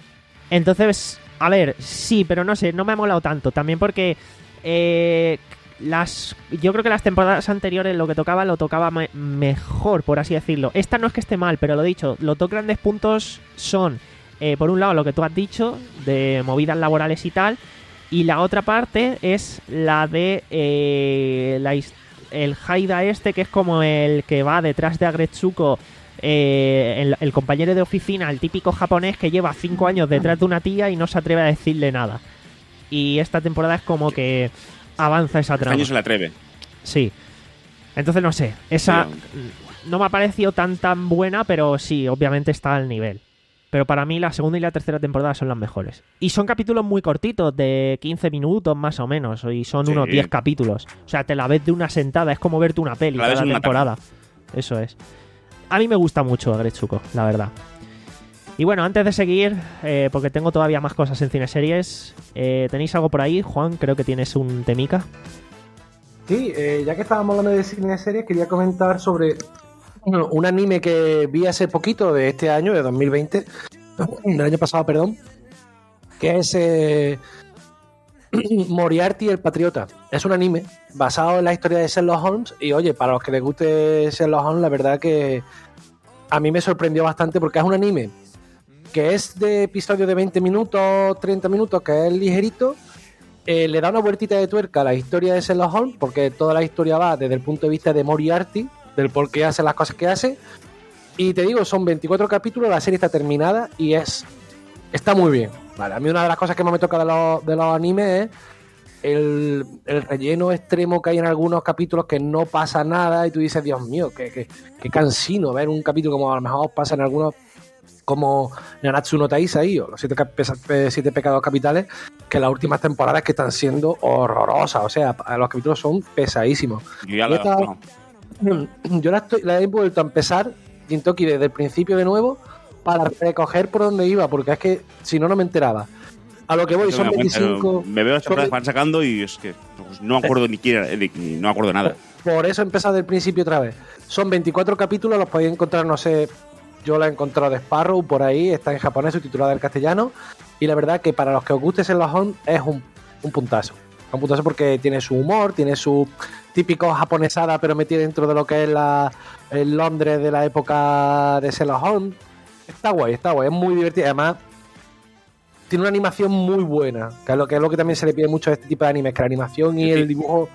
Entonces, a ver, sí, pero no sé, no me ha molado tanto. También porque eh, las yo creo que las temporadas anteriores lo que tocaba lo tocaba me- mejor, por así decirlo. Esta no es que esté mal, pero lo dicho, los dos grandes puntos son, eh, por un lado, lo que tú has dicho, de movidas laborales y tal, y la otra parte es la de eh, la, el Haida este, que es como el que va detrás de Agretsuko, eh, el, el compañero de oficina, el típico japonés que lleva cinco años detrás de una tía y no se atreve a decirle nada. Y esta temporada es como que avanza esa Este trama. año se le atreve. Sí. Entonces no sé, esa Sí. no me ha parecido tan tan buena, pero sí, obviamente está al nivel. Pero para mí la segunda y la tercera temporada son las mejores. Y son capítulos muy cortitos, de quince minutos más o menos, y son Sí. unos diez capítulos. O sea, te la ves de una sentada, es como verte una peli La ves cada en una temporada. Eso es. A mí me gusta mucho Agretsuko, la verdad. Y bueno, antes de seguir, eh, porque tengo todavía más cosas en cineseries, eh, ¿tenéis algo por ahí? Juan, creo que tienes un temica. Sí, eh, ya que estábamos hablando de cine series, quería comentar sobre bueno, un anime que vi hace poquito de este año, de dos mil veinte, del año pasado, perdón, que es eh, Moriarty el Patriota. Es un anime basado en la historia de Sherlock Holmes y oye, para los que les guste Sherlock Holmes, la verdad que a mí me sorprendió bastante porque es un anime que es de episodios de veinte minutos, treinta minutos, que es ligerito. Eh, le da una vueltita de tuerca a la historia de Sherlock Holmes, porque toda la historia va desde el punto de vista de Moriarty, del por qué hace las cosas que hace. Y te digo, son veinticuatro capítulos, la serie está terminada y es está muy bien. Vale, a mí una de las cosas que más me toca de los, de los animes es el, el relleno extremo que hay en algunos capítulos, que no pasa nada y tú dices, Dios mío, qué, qué, qué cansino ver un capítulo como a lo mejor pasa en algunos, como Nanatsu no Taizai o los siete, siete pecados capitales, que las últimas temporadas que están siendo horrorosas. O sea, los capítulos son pesadísimos. Yo ya Y la, esta- no. Yo la, estoy, la he vuelto a empezar, Gintoki, desde el principio de nuevo, para recoger por donde iba, porque es que si no, no me enteraba. A lo que voy, Yo son me, cuenta, veinticinco... me veo las temporadas que son- van sacando y es que pues, no me acuerdo ni quién era, ni- ni- no me acuerdo nada. Por eso he empezado desde el principio otra vez. Son veinticuatro capítulos, los podéis encontrar, no sé, yo la he encontrado de Sparrow por ahí, está en japonés, subtitulada en castellano, y la verdad que para los que os guste Sherlock Holmes es un, un puntazo. Un puntazo porque tiene su humor, tiene su típico japonesada, pero metida dentro de lo que es la, el Londres de la época de Sherlock Holmes. Está guay, está guay, es muy divertido. Además, tiene una animación muy buena, que es lo que, es lo que también se le pide mucho a este tipo de animes, que la animación y Sí. el dibujo...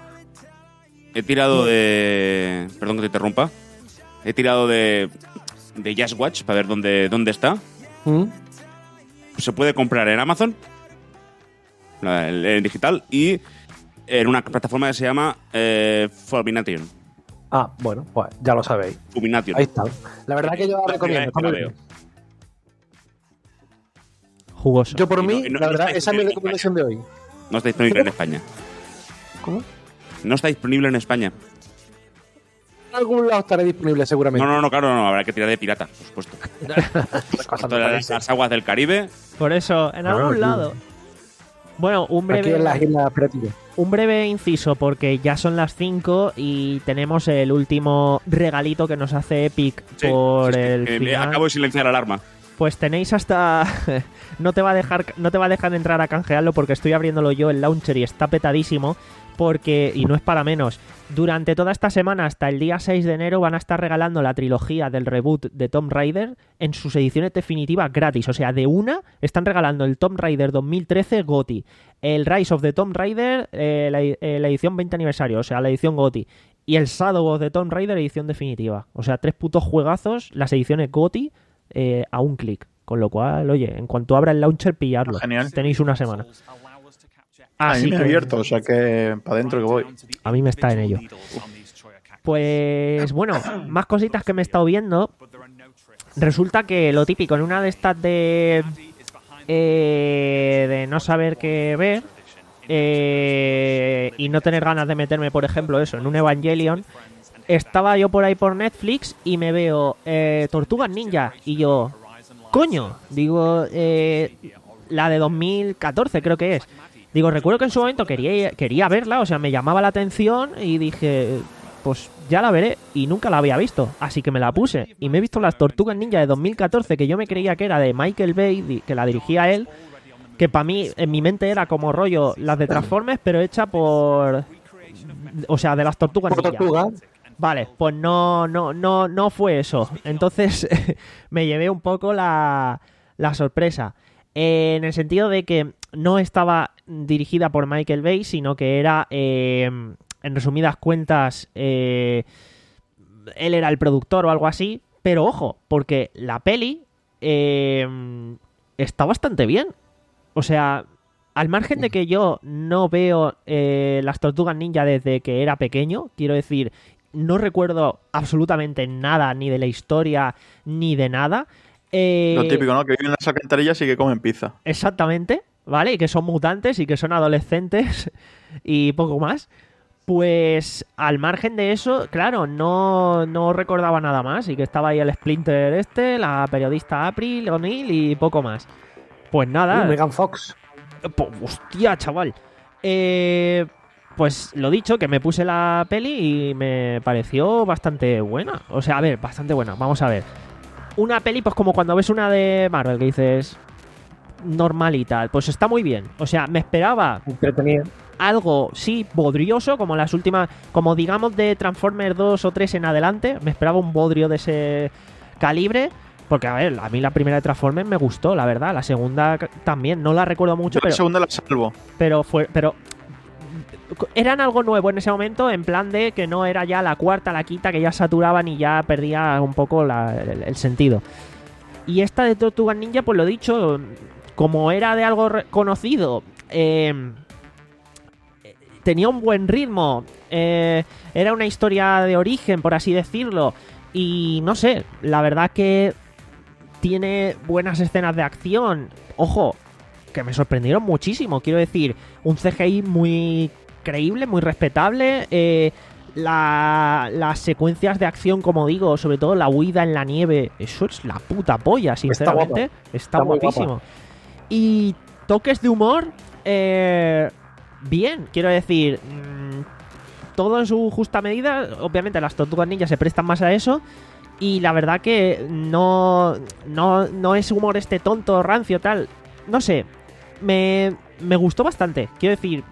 He tirado de... Perdón que te interrumpa. He tirado de... De Just Watch para ver dónde, dónde está. ¿Mm? Se puede comprar en Amazon, la- en, en digital, y en una plataforma que se llama eh, Fulmination. Ah, bueno, pues ya lo sabéis. Fulmination. Ahí está. La verdad que yo la La recomiendo. primera está vez que muy la bien. Jugoso. Yo por Y no- mí, y no- la no verdad, está esa es mi disponible en recomendación de hoy. No está disponible en España. ¿Cómo? No está disponible en España. En algún lado estará disponible seguramente. No, no, no, claro, no, habrá que tirar de pirata, por supuesto. Cosas Todas me las, parecen. las aguas del Caribe. Por eso, en Claro, algún aquí. lado. Bueno, un Aquí en las breve, islas piratillas. un breve inciso, porque ya son las cinco y tenemos el último regalito que nos hace Epic Sí, por sí, sí, el que me final. acabo de silenciar la alarma. Pues tenéis hasta... no te va a dejar no te va a dejar entrar a canjearlo porque estoy abriéndolo yo el launcher y está petadísimo. Porque, y no es para menos, durante toda esta semana hasta el día seis de enero van a estar regalando la trilogía del reboot de Tomb Raider en sus ediciones definitivas gratis. O sea, de una están regalando el Tomb Raider dos mil trece GOTY, el Rise of the Tomb Raider, eh, la, eh, la edición veinte aniversario, o sea, la edición GOTY, y el Shadow of the Tomb Raider edición definitiva. O sea, tres putos juegazos, las ediciones GOTY eh, a un clic. Con lo cual, oye, en cuanto abra el launcher, pillarlo. Genial. Tenéis una semana. A Así mí me ha que- abierto, o sea que para adentro que voy. A mí me está en ello. Pues bueno, más cositas que me he estado viendo. Resulta que lo típico, en una de estas de eh, de no saber qué ver eh, y no tener ganas de meterme, por ejemplo, eso, en un Evangelion, estaba yo por ahí por Netflix y me veo eh, Tortugas Ninja y yo, coño, digo, eh, la de dos mil catorce creo que es. Digo, recuerdo que en su momento quería, quería verla, o sea, me llamaba la atención y dije, pues ya la veré, y nunca la había visto, así que me la puse y me he visto las Tortugas Ninja de dos mil catorce, que yo me creía que era de Michael Bay, di- que la dirigía él, que para mí, en mi mente era como rollo las de Transformers, pero hecha por O sea, de las tortugas Por ninja. tortuga. Vale, pues no, no, no, no fue eso. Entonces me llevé un poco la, la sorpresa. Eh, en el sentido de que no estaba dirigida por Michael Bay, sino que era, eh, en resumidas cuentas, eh, él era el productor o algo así. Pero ojo, porque la peli eh, está bastante bien. O sea, al margen de que yo no veo eh, las tortugas ninja desde que era pequeño, quiero decir, no recuerdo absolutamente nada, ni de la historia, ni de nada. Eh, Lo típico, ¿no? Que viven en las alcantarillas y que comen pizza. Exactamente, ¿vale? Y que son mutantes y que son adolescentes y poco más. Pues al margen de eso, claro, no, no recordaba nada más. Y que estaba ahí el Splinter este, la periodista April O'Neil y poco más. Pues nada. Uh, Megan Fox. Po- Hostia, chaval. Eh, pues lo dicho, que me puse la peli y me pareció bastante buena. O sea, a ver, bastante buena. Vamos a ver. Una peli, pues como cuando ves una de Marvel, que dices normal y tal. Pues está muy bien. O sea, me esperaba Entretenida. algo, sí, bodrioso, como las últimas, como digamos de Transformers dos o tres en adelante. Me esperaba un bodrio de ese calibre. Porque, a ver, a mí la primera de Transformers me gustó, la verdad. La segunda también, no la recuerdo mucho, Yo la pero, segunda la salvo. pero fue, pero eran algo nuevo en ese momento, en plan de que no era ya la cuarta, la quinta, que ya saturaban y ya perdía un poco la- el, el sentido. Y esta de Tortugas Ninja, pues lo dicho, como era de algo re- conocido, eh, tenía un buen ritmo, eh, era una historia de origen, por así decirlo, y no sé, la verdad que tiene buenas escenas de acción. Ojo, que me sorprendieron muchísimo. Quiero decir, un C G I muy creíble, muy respetable. Eh, la- las secuencias de acción, como digo, sobre todo la huida en la nieve, eso es la puta polla, sinceramente. Está, Está muy guapísimo. Y toques de humor, eh, bien, quiero decir, mmm, todo en su justa medida. Obviamente las tortugas ninjas se prestan más a eso. Y la verdad que no, no, no es humor este tonto, rancio, tal. No sé, me, me gustó bastante. Quiero decir,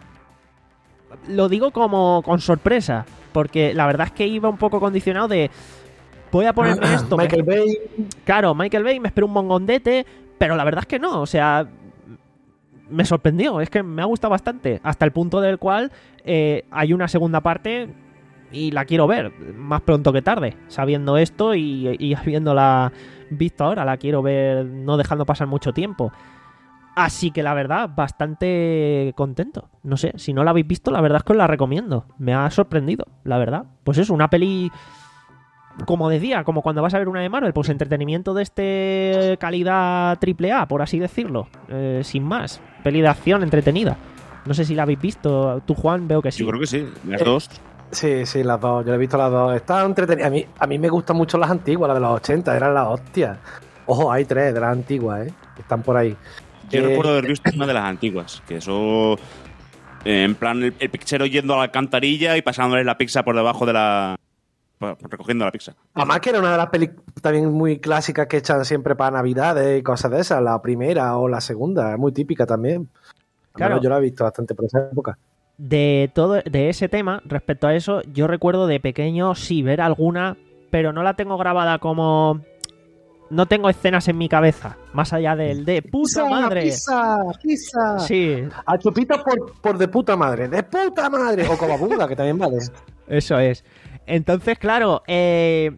lo digo como con sorpresa, porque la verdad es que iba un poco condicionado de... Voy a ponerme esto. Michael me- Bay. Claro, Michael Bay, me espero un mongondete, pero la verdad es que no, o sea, me sorprendió, es que me ha gustado bastante, hasta el punto del cual eh, hay una segunda parte y la quiero ver, más pronto que tarde, sabiendo esto y, y habiéndola visto ahora, la quiero ver no dejando pasar mucho tiempo. Así que la verdad, bastante contento. No sé, si no la habéis visto, la verdad es que os la recomiendo. Me ha sorprendido, la verdad. Pues eso, una peli... Como decía, como cuando vas a ver una de Marvel, pues entretenimiento de este calidad triple A, por así decirlo. Eh, sin más. Peli de acción entretenida. No sé si la habéis visto. Tú, Juan, veo que sí. Yo creo que sí, las Eh, dos. Sí, sí, las dos. Yo le he visto las dos. Están entretenidas. A mí, a mí me gustan mucho las antiguas, las de los ochenta. Eran las hostias. Ojo, hay tres de las antiguas, ¿eh? Están por ahí. Yo Eh, recuerdo haber visto una de las antiguas, que eso... eh, en plan, el, el pizzero yendo a la alcantarilla y pasándole la pizza por debajo de la... pa- recogiendo la pizza. Además que era una de las películas también muy clásicas que echan siempre para Navidades y cosas de esas. La primera o la segunda. Es muy típica también. Al Claro. menos yo la he visto bastante por esa época. De todo de ese tema, respecto a eso, yo recuerdo de pequeño sí ver alguna, pero no la tengo grabada como... No tengo escenas en mi cabeza, más allá del de puta madre. ¡Pizza! ¡Pizza! Sí, A Chupita por, por de puta madre. ¡De puta madre! O Cobabunga, que también vale. eso es. Entonces, claro, eh,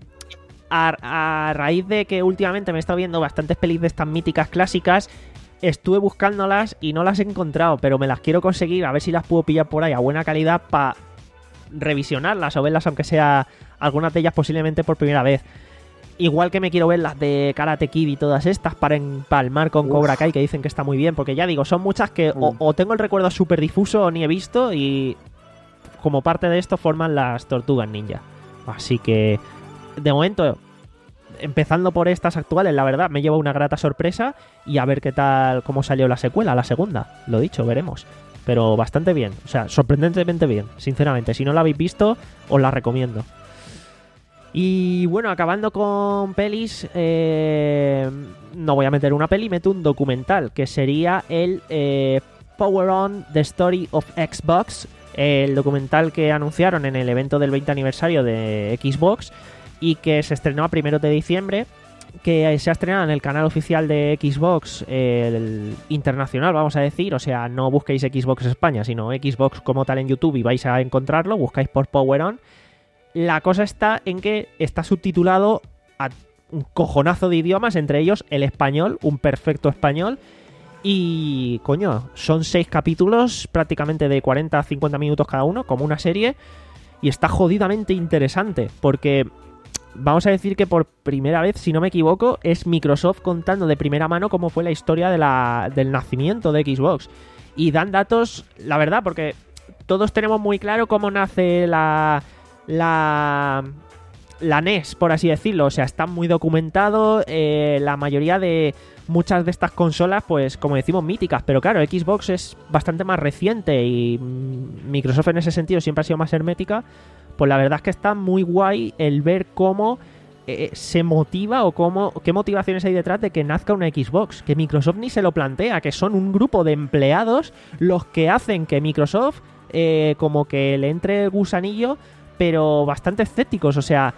a, a raíz de que últimamente me he estado viendo bastantes pelis de estas míticas clásicas, estuve buscándolas y no las he encontrado, pero me las quiero conseguir, a ver si las puedo pillar por ahí a buena calidad para revisionarlas o verlas, aunque sea algunas de ellas posiblemente por primera vez. Igual que me quiero ver las de Karate Kid y todas estas para empalmar con Uf. Cobra Kai, que dicen que está muy bien, porque ya digo, son muchas que o, Mm. o tengo el recuerdo súper difuso o ni he visto, y como parte de esto forman las Tortugas Ninja. Así que, de momento, empezando por estas actuales, la verdad, me lleva una grata sorpresa, y a ver qué tal, cómo salió la secuela, la segunda. Lo dicho, veremos. Pero bastante bien, o sea, sorprendentemente bien, sinceramente. Si no la habéis visto, os la recomiendo. Y bueno, acabando con pelis, eh, no voy a meter una peli, meto un documental, que sería el eh, Power On, The Story of Xbox, el documental que anunciaron en el evento del veinte aniversario de Xbox y que se estrenó a primeros de diciembre, que se ha estrenado en el canal oficial de Xbox, eh, el internacional, vamos a decir. O sea, no busquéis Xbox España, sino Xbox como tal en YouTube y vais a encontrarlo, buscáis por Power On. La cosa está en que está subtitulado a un cojonazo de idiomas, entre ellos el español, un perfecto español. Y, coño, son seis capítulos prácticamente de cuarenta a cincuenta minutos cada uno, como una serie. Y está jodidamente interesante, porque vamos a decir que por primera vez, si no me equivoco, es Microsoft contando de primera mano cómo fue la historia de la, del nacimiento de Xbox. Y dan datos, la verdad, porque todos tenemos muy claro cómo nace la... la... la N E S, por así decirlo. O sea, está muy documentado. Eh, la mayoría de muchas de estas consolas, pues como decimos, míticas. Pero claro, Xbox es bastante más reciente y Microsoft en ese sentido siempre ha sido más hermética. Pues la verdad es que está muy guay el ver cómo eh, se motiva o cómo, qué motivaciones hay detrás de que nazca una Xbox. Que Microsoft ni se lo plantea, que son un grupo de empleados los que hacen que Microsoft eh, como que le entre el gusanillo, pero bastante escépticos. O sea,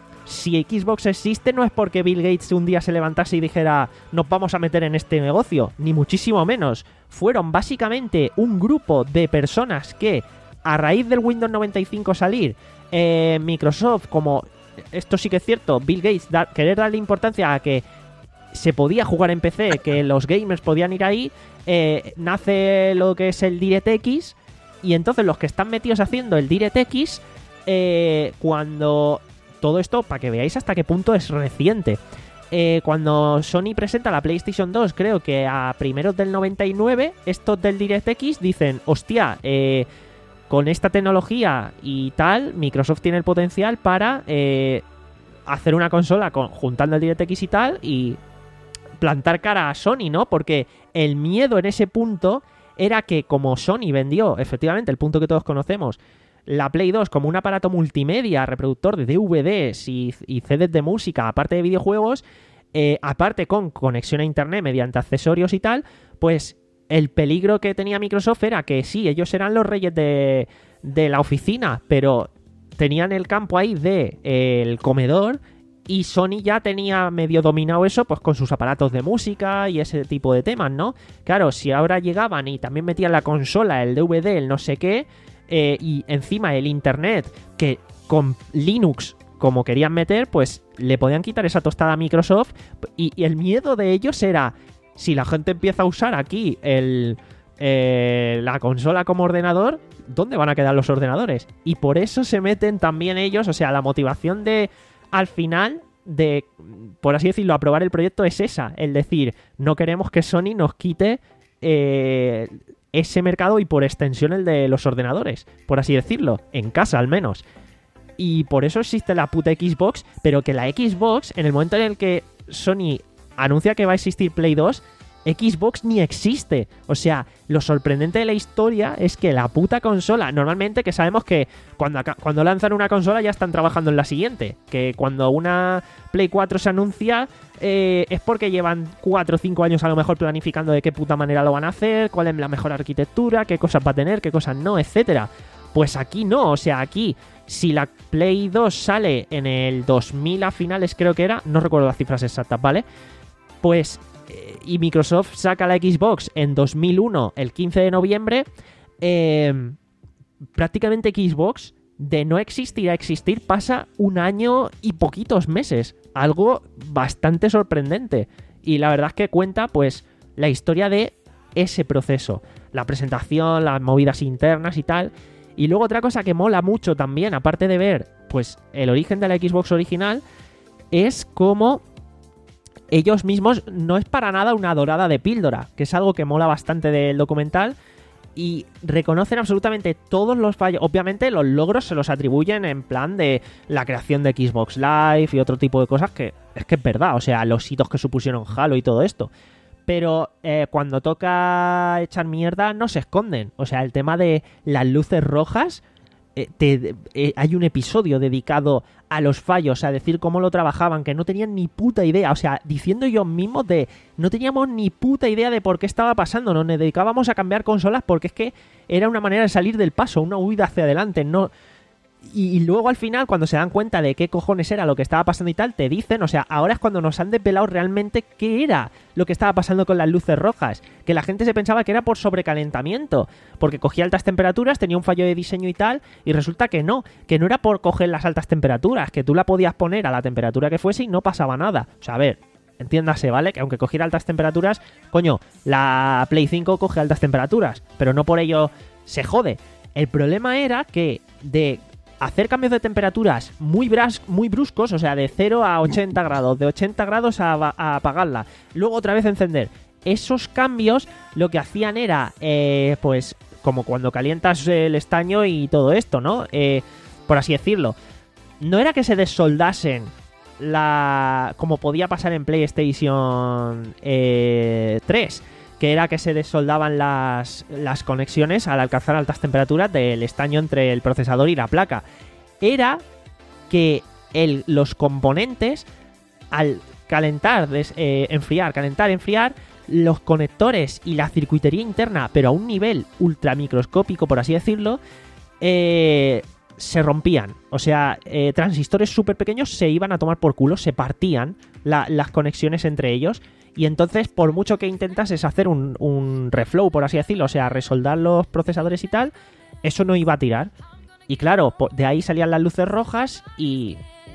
si Xbox existe no es porque Bill Gates un día se levantase y dijera nos vamos a meter en este negocio, ni muchísimo menos. Fueron básicamente un grupo de personas que, a raíz del Windows noventa y cinco salir, eh, Microsoft, como esto sí que es cierto, Bill Gates da, querer darle importancia a que se podía jugar en P C, que los gamers podían ir ahí, eh, nace lo que es el DirectX. Y entonces los que están metidos haciendo el DirectX, Eh, cuando todo esto, para que veáis hasta qué punto es reciente, eh, cuando Sony presenta la PlayStation dos, creo que a primeros del noventa y nueve, estos del DirectX dicen, hostia, eh, con esta tecnología y tal, Microsoft tiene el potencial para eh, hacer una consola con, juntando el DirectX y tal, y plantar cara a Sony, ¿no? Porque el miedo en ese punto era que, como Sony vendió, efectivamente, el punto que todos conocemos, la Play dos como un aparato multimedia, reproductor de D V Ds y, y C Ds de música, aparte de videojuegos, eh, aparte con conexión a internet mediante accesorios y tal, pues el peligro que tenía Microsoft era que sí, ellos eran los reyes de, de la oficina, pero tenían el campo ahí de eh, el comedor, y Sony ya tenía medio dominado eso pues con sus aparatos de música y ese tipo de temas, ¿no? Claro, si ahora llegaban y también metían la consola, el D V D, el no sé qué, Eh, y encima el internet, que con Linux, como querían meter, pues le podían quitar esa tostada a Microsoft. Y, y el miedo de ellos era, si la gente empieza a usar aquí el, eh, la consola como ordenador, ¿dónde van a quedar los ordenadores? Y por eso se meten también ellos. O sea, la motivación de, al final, de, por así decirlo, aprobar el proyecto es esa, el decir, no queremos que Sony nos quite eh, ese mercado y por extensión el de los ordenadores, por así decirlo, en casa al menos. Y por eso existe la puta Xbox, pero que la Xbox, en el momento en el que Sony anuncia que va a existir Play dos, Xbox ni existe. O sea, lo sorprendente de la historia es que la puta consola, normalmente que sabemos que cuando, cuando lanzan una consola ya están trabajando en la siguiente, que cuando una Play cuatro se anuncia eh, es porque llevan cuatro o cinco años a lo mejor planificando de qué puta manera lo van a hacer, cuál es la mejor arquitectura, qué cosas va a tener, qué cosas no, etcétera. Pues aquí no, o sea, aquí si la Play dos sale en el dos mil a finales, creo que era, no recuerdo las cifras exactas, ¿vale? Pues y Microsoft saca la Xbox en dos mil uno, el quince de noviembre, eh, prácticamente Xbox, de no existir a existir, pasa un año y poquitos meses. Algo bastante sorprendente. Y la verdad es que cuenta, pues, la historia de ese proceso. La presentación, las movidas internas y tal. Y luego otra cosa que mola mucho también, aparte de ver, pues, el origen de la Xbox original, es cómo ellos mismos, no es para nada una dorada de píldora, que es algo que mola bastante del documental, y reconocen absolutamente todos los fallos. Obviamente los logros se los atribuyen en plan de la creación de Xbox Live y otro tipo de cosas, que es que es verdad, o sea, los hitos que supusieron Halo y todo esto. Pero eh, cuando toca echar mierda no se esconden. O sea, el tema de las luces rojas eh, te, eh, hay un episodio dedicado a los fallos, a decir cómo lo trabajaban, que no tenían ni puta idea, o sea, diciendo ellos mismos de no teníamos ni puta idea de por qué estaba pasando, nos dedicábamos a cambiar consolas porque es que era una manera de salir del paso, una huida hacia adelante, no... Y, y luego al final, cuando se dan cuenta de qué cojones era lo que estaba pasando y tal, te dicen, o sea, ahora es cuando nos han desvelado realmente qué era lo que estaba pasando con las luces rojas. Que la gente se pensaba que era por sobrecalentamiento, porque cogía altas temperaturas, tenía un fallo de diseño y tal, y resulta que no, que no era por coger las altas temperaturas, que tú la podías poner a la temperatura que fuese y no pasaba nada. O sea, a ver, entiéndase, ¿vale? Que aunque cogiera altas temperaturas, coño, la Play cinco coge altas temperaturas, pero no por ello se jode. El problema era que de hacer cambios de temperaturas muy, bras, muy bruscos, o sea, de cero a ochenta grados, de ochenta grados a, a apagarla, luego otra vez encender. Esos cambios lo que hacían era, eh, pues, como cuando calientas el estaño y todo esto, ¿no? Eh, por así decirlo. No era que se desoldasen la como podía pasar en PlayStation eh, tres, que era que se desoldaban las, las conexiones al alcanzar altas temperaturas del estaño entre el procesador y la placa. Era que el, los componentes, al calentar, des, eh, enfriar, calentar, enfriar, los conectores y la circuitería interna, pero a un nivel ultramicroscópico, por así decirlo, eh, se rompían. O sea, eh, transistores súper pequeños se iban a tomar por culo, se partían la, las conexiones entre ellos. Y entonces, por mucho que intentases hacer un, un reflow, por así decirlo, o sea, resoldar los procesadores y tal, eso no iba a tirar. Y claro, de ahí salían las luces rojas y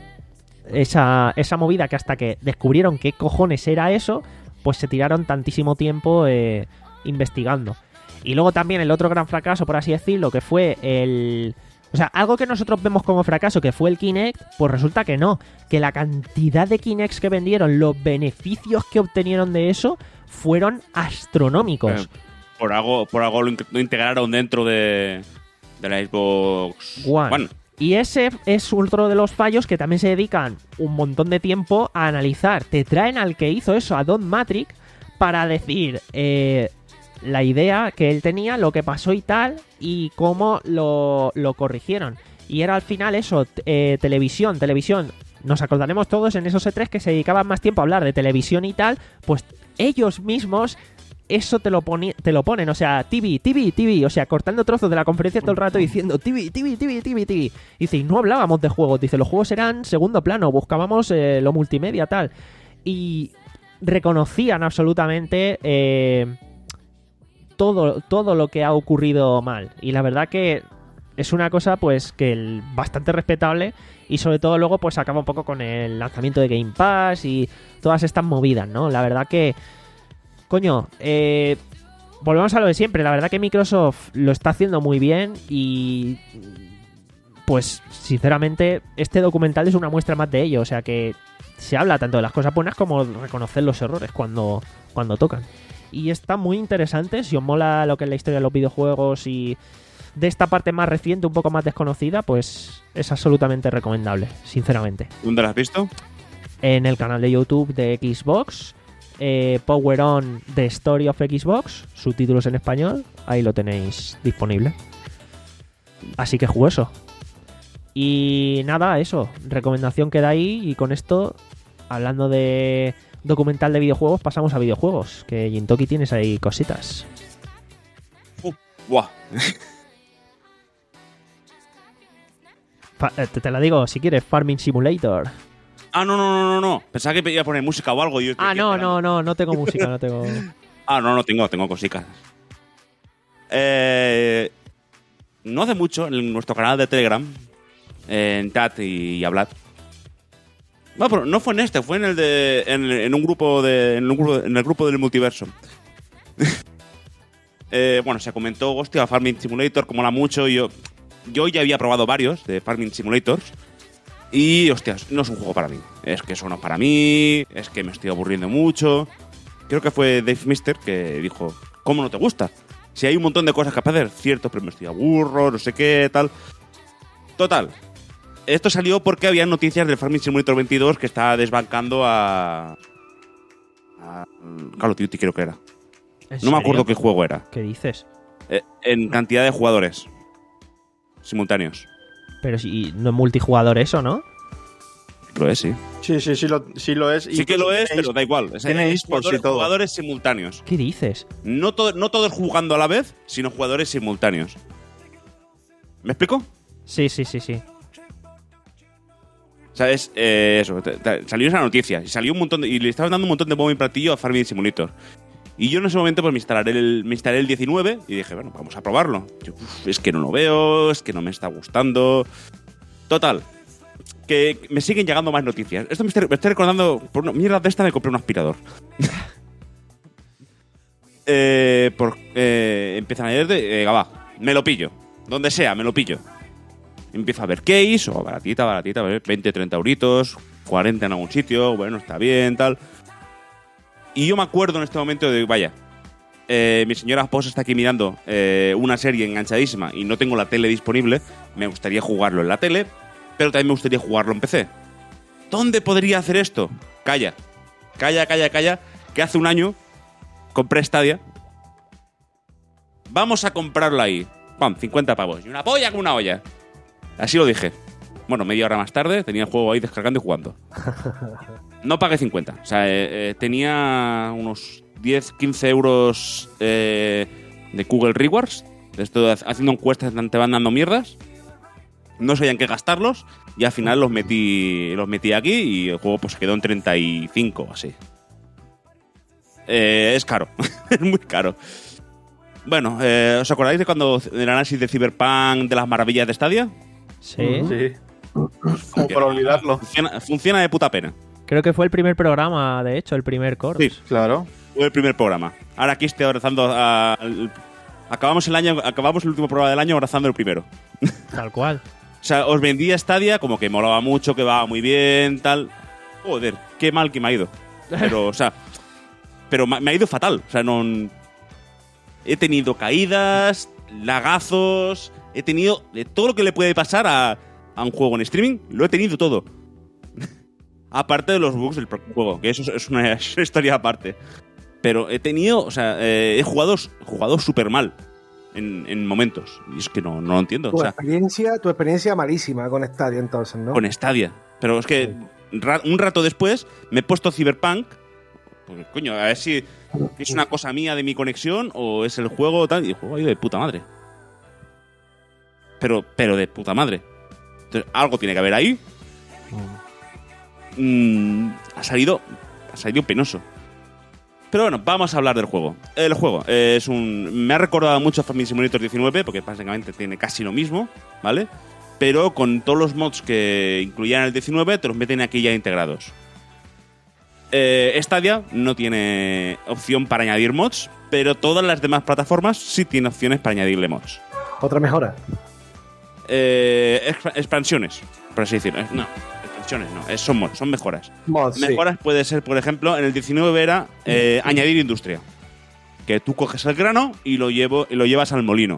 esa, esa movida que hasta que descubrieron qué cojones era eso, pues se tiraron tantísimo tiempo eh, investigando. Y luego también el otro gran fracaso, por así decirlo, que fue el... O sea, algo que nosotros vemos como fracaso, que fue el Kinect, pues resulta que no. Que la cantidad de Kinects que vendieron, los beneficios que obtenieron de eso, fueron astronómicos. Eh, por algo, por algo lo, in- lo integraron dentro de, de la Xbox One. One. Y ese es otro de los fallos que también se dedican un montón de tiempo a analizar. Te traen al que hizo eso, a Don Matrix, para decir... Eh, la idea que él tenía, lo que pasó y tal, y cómo lo, lo corrigieron. Y era al final eso, eh, televisión, televisión. Nos acordaremos todos en esos E tres que se dedicaban más tiempo a hablar de televisión y tal, pues ellos mismos eso te lo, poni- te lo ponen, o sea, T V, T V, T V, o sea, cortando trozos de la conferencia todo el rato diciendo T V, T V, T V, T V, T V. Dice, y no hablábamos de juegos, dice, los juegos eran segundo plano, buscábamos eh, lo multimedia, tal. Y reconocían absolutamente... Eh, Todo, todo lo que ha ocurrido mal. Y la verdad que es una cosa pues que el, bastante respetable. Y sobre todo luego pues acaba un poco con el lanzamiento de Game Pass y todas estas movidas, ¿no? La verdad que... Coño, eh, volvemos a lo de siempre. La verdad que Microsoft lo está haciendo muy bien. Y... Pues sinceramente este documental es una muestra más de ello. O sea que se habla tanto de las cosas buenas como reconocer los errores cuando, cuando tocan. Y está muy interesante, si os mola lo que es la historia de los videojuegos y de esta parte más reciente, un poco más desconocida, pues es absolutamente recomendable, sinceramente. ¿Dónde lo has visto? En el canal de YouTube de Xbox, eh, Power On The Story of Xbox, subtítulos en español, ahí lo tenéis disponible. Así que jugoso. Y nada, eso, recomendación queda ahí y con esto, hablando de... documental de videojuegos, pasamos a videojuegos. Que Jintoki tienes ahí cositas. Uh, buah. Fa- te, te la digo, si quieres, Farming Simulator. Ah, no, no, no, no, no. Pensaba que iba a poner música o algo. Y yo estoy Ah, aquí no, esperando. no, no, no tengo música, no tengo... Ah, no, no tengo, tengo cositas. Eh, no hace mucho, en nuestro canal de Telegram, en chat y, y hablad. No, pero no fue en este, fue en el de. En, en un grupo de. En, un grupo, en el grupo del multiverso. eh, bueno, se comentó, hostia, Farming Simulator, como la mucho. Y yo, yo ya había probado varios de Farming Simulators. Y, hostias, no es un juego para mí. Es que eso no es para mí. Es que me estoy aburriendo mucho. Creo que fue Dave Mister que dijo, ¿cómo no te gusta? Si hay un montón de cosas que hacer, cierto, pero me estoy aburro, no sé qué, tal. Total. Esto salió porque había noticias del Farming Simulator veintidós que estaba desbancando a... a Call of Duty, creo que era. No me acuerdo qué juego era. ¿Qué dices? Eh, en cantidad de jugadores simultáneos. Pero si no es multijugador eso, ¿no? Lo es, sí. Sí, sí, sí lo, sí lo es. Sí que lo es, pero da igual. O sea, tiene es esports jugadores, y todo. jugadores simultáneos. ¿Qué dices? No, to- no todos jugando a la vez, sino jugadores simultáneos. ¿Me explico? Sí, sí, sí, sí. O sea, es eh, eso. te- te- salió esa noticia. Y salió un montón de, y le estaban dando un montón de bombo y platillo a Farming Simulator. Y yo en ese momento pues me instalé el, me instalé el diecinueve y dije, bueno, vamos a probarlo. Yo, uf, es que no lo veo, es que no me está gustando. Total. Que me siguen llegando más noticias. Esto me estoy, me estoy recordando, por una mierda de esta me compré un aspirador. eh, por, eh, empiezan a ir de, eh, va, me lo pillo. Donde sea, me lo pillo. Empiezo a ver case, o baratita, baratita, veinte, treinta euritos, cuarenta en algún sitio, bueno, está bien, tal. Y yo me acuerdo en este momento de, vaya, eh, mi señora esposa está aquí mirando eh, una serie enganchadísima y no tengo la tele disponible, me gustaría jugarlo en la tele, pero también me gustaría jugarlo en P C. ¿Dónde podría hacer esto? Calla, calla, calla, calla, que hace un año compré Stadia. Vamos a comprarlo ahí. Pam, cincuenta pavos. Y una polla con una olla. Así lo dije. Bueno, media hora más tarde tenía el juego ahí descargando y jugando. No pagué cincuenta. O sea, eh, eh, tenía unos diez, quince euros eh, de Google Rewards. Esto haciendo encuestas te van dando mierdas. No sabían qué gastarlos. Y al final los metí, los metí aquí y el juego pues quedó en treinta y cinco así. Eh, es caro. Es muy caro. Bueno, eh, ¿os acordáis de cuando el análisis de Cyberpunk de las maravillas de Stadia? Sí. Sí. Como para olvidarlo. Funciona, funciona de puta pena. Creo que fue el primer programa, de hecho, el primer core. Sí, Claro. fue el primer programa. Ahora aquí estoy abrazando a, al- acabamos el año, acabamos el último programa del año abrazando el primero. Tal cual. O sea, os vendía Stadia como que molaba mucho, que va muy bien, tal. Joder, qué mal que me ha ido. Pero, o sea, pero me me ha ido fatal. O sea, no. He tenido caídas, lagazos, he tenido de todo lo que le puede pasar a, a un juego en streaming, lo he tenido todo. Aparte de los bugs del propio juego, que eso es- es una, es una historia aparte. Pero he tenido, o sea, eh, he jugado, he jugado súper mal en, en momentos. Y es que no, no lo entiendo. Tu O sea, experiencia, tu experiencia malísima con Stadia entonces, ¿no? con Stadia. Pero es que ra- un rato después me he puesto Cyberpunk. Porque, coño, a ver si es una cosa mía de mi conexión o es el juego o tal. Y el juego ha ido de puta madre. Pero, pero de puta madre. Entonces, algo tiene que haber ahí. Mm, ha salido. Ha salido penoso. Pero bueno, vamos a hablar del juego. El juego es un. Me ha recordado mucho a Farming Simulator diecinueve, porque básicamente tiene casi lo mismo, ¿vale? Pero con todos los mods que incluían el diecinueve, te los meten aquí ya integrados. Eh, Stadia no tiene opción para añadir mods, pero todas las demás plataformas sí tienen opciones para añadirle mods. Otra mejora. Eh, exp- expansiones, por así decirlo. Eh, No, expansiones no, es- son mods, son mejoras. Mods, sí. Mejoras puede ser, por ejemplo, en el diecinueve era eh, añadir industria. Que tú coges el grano y lo, llevo, y lo llevas al molino.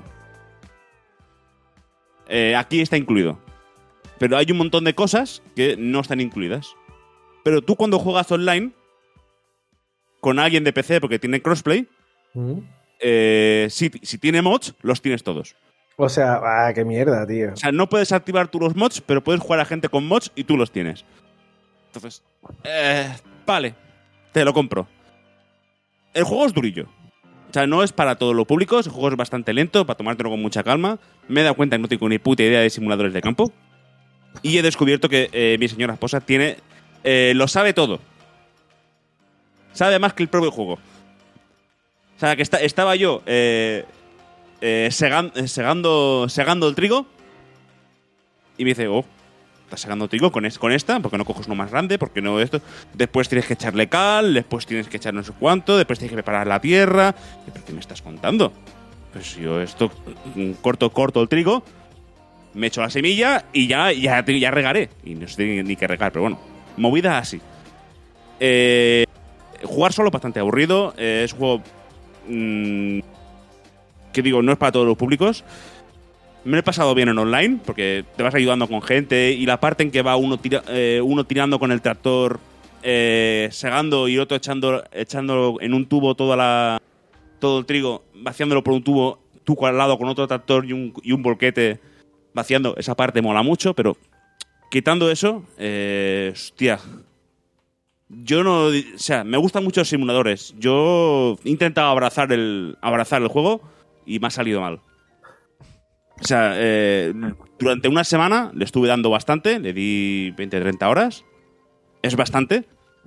Eh, aquí está incluido. Pero hay un montón de cosas que no están incluidas. Pero tú cuando juegas online con alguien de P C, porque tiene crossplay, Mm. eh, si, si tiene mods, los tienes todos. O sea, ah, qué mierda, tío. O sea, no puedes activar tú los mods, pero puedes jugar a gente con mods y tú los tienes. Entonces, eh, vale, te lo compro. El juego es durillo. O sea, no es para todos los públicos, el juego es bastante lento, para tomártelo con mucha calma. Me he dado cuenta que no tengo ni puta idea de simuladores de campo. Y he descubierto que eh, mi señora esposa tiene... eh, lo sabe todo. Sabe más que el propio juego. O sea, que está- estaba yo... Eh, Eh, segan- eh, segando, segando el trigo y me dice, oh, ¿estás segando trigo con, es- con esta? ¿Por qué no coges uno más grande? ¿Por qué no esto? Después tienes que echarle cal, después tienes que echar no sé cuánto, después tienes que preparar la tierra. ¿Pero qué me estás contando? Pues yo esto, mm, corto, corto el trigo, me echo la semilla y ya, ya, ya regaré. Y no sé ni, ni qué regar, pero bueno, movida así. Eh, jugar solo es bastante aburrido, eh, es un juego... mm, que digo, no es para todos los públicos. Me lo he pasado bien en online, porque te vas ayudando con gente y la parte en que va uno, tira, eh, uno tirando con el tractor, eh, segando y otro echando, echando en un tubo toda la, todo el trigo, vaciándolo por un tubo, tú al lado con otro tractor y un, y un volquete, vaciando. Esa parte mola mucho, pero quitando eso, eh, hostia. Yo no... O sea, me gustan mucho los simuladores. Yo he intentado abrazar el, abrazar el juego y me ha salido mal. O sea, eh, durante una semana le estuve dando bastante, le di veinte a treinta horas. Es bastante.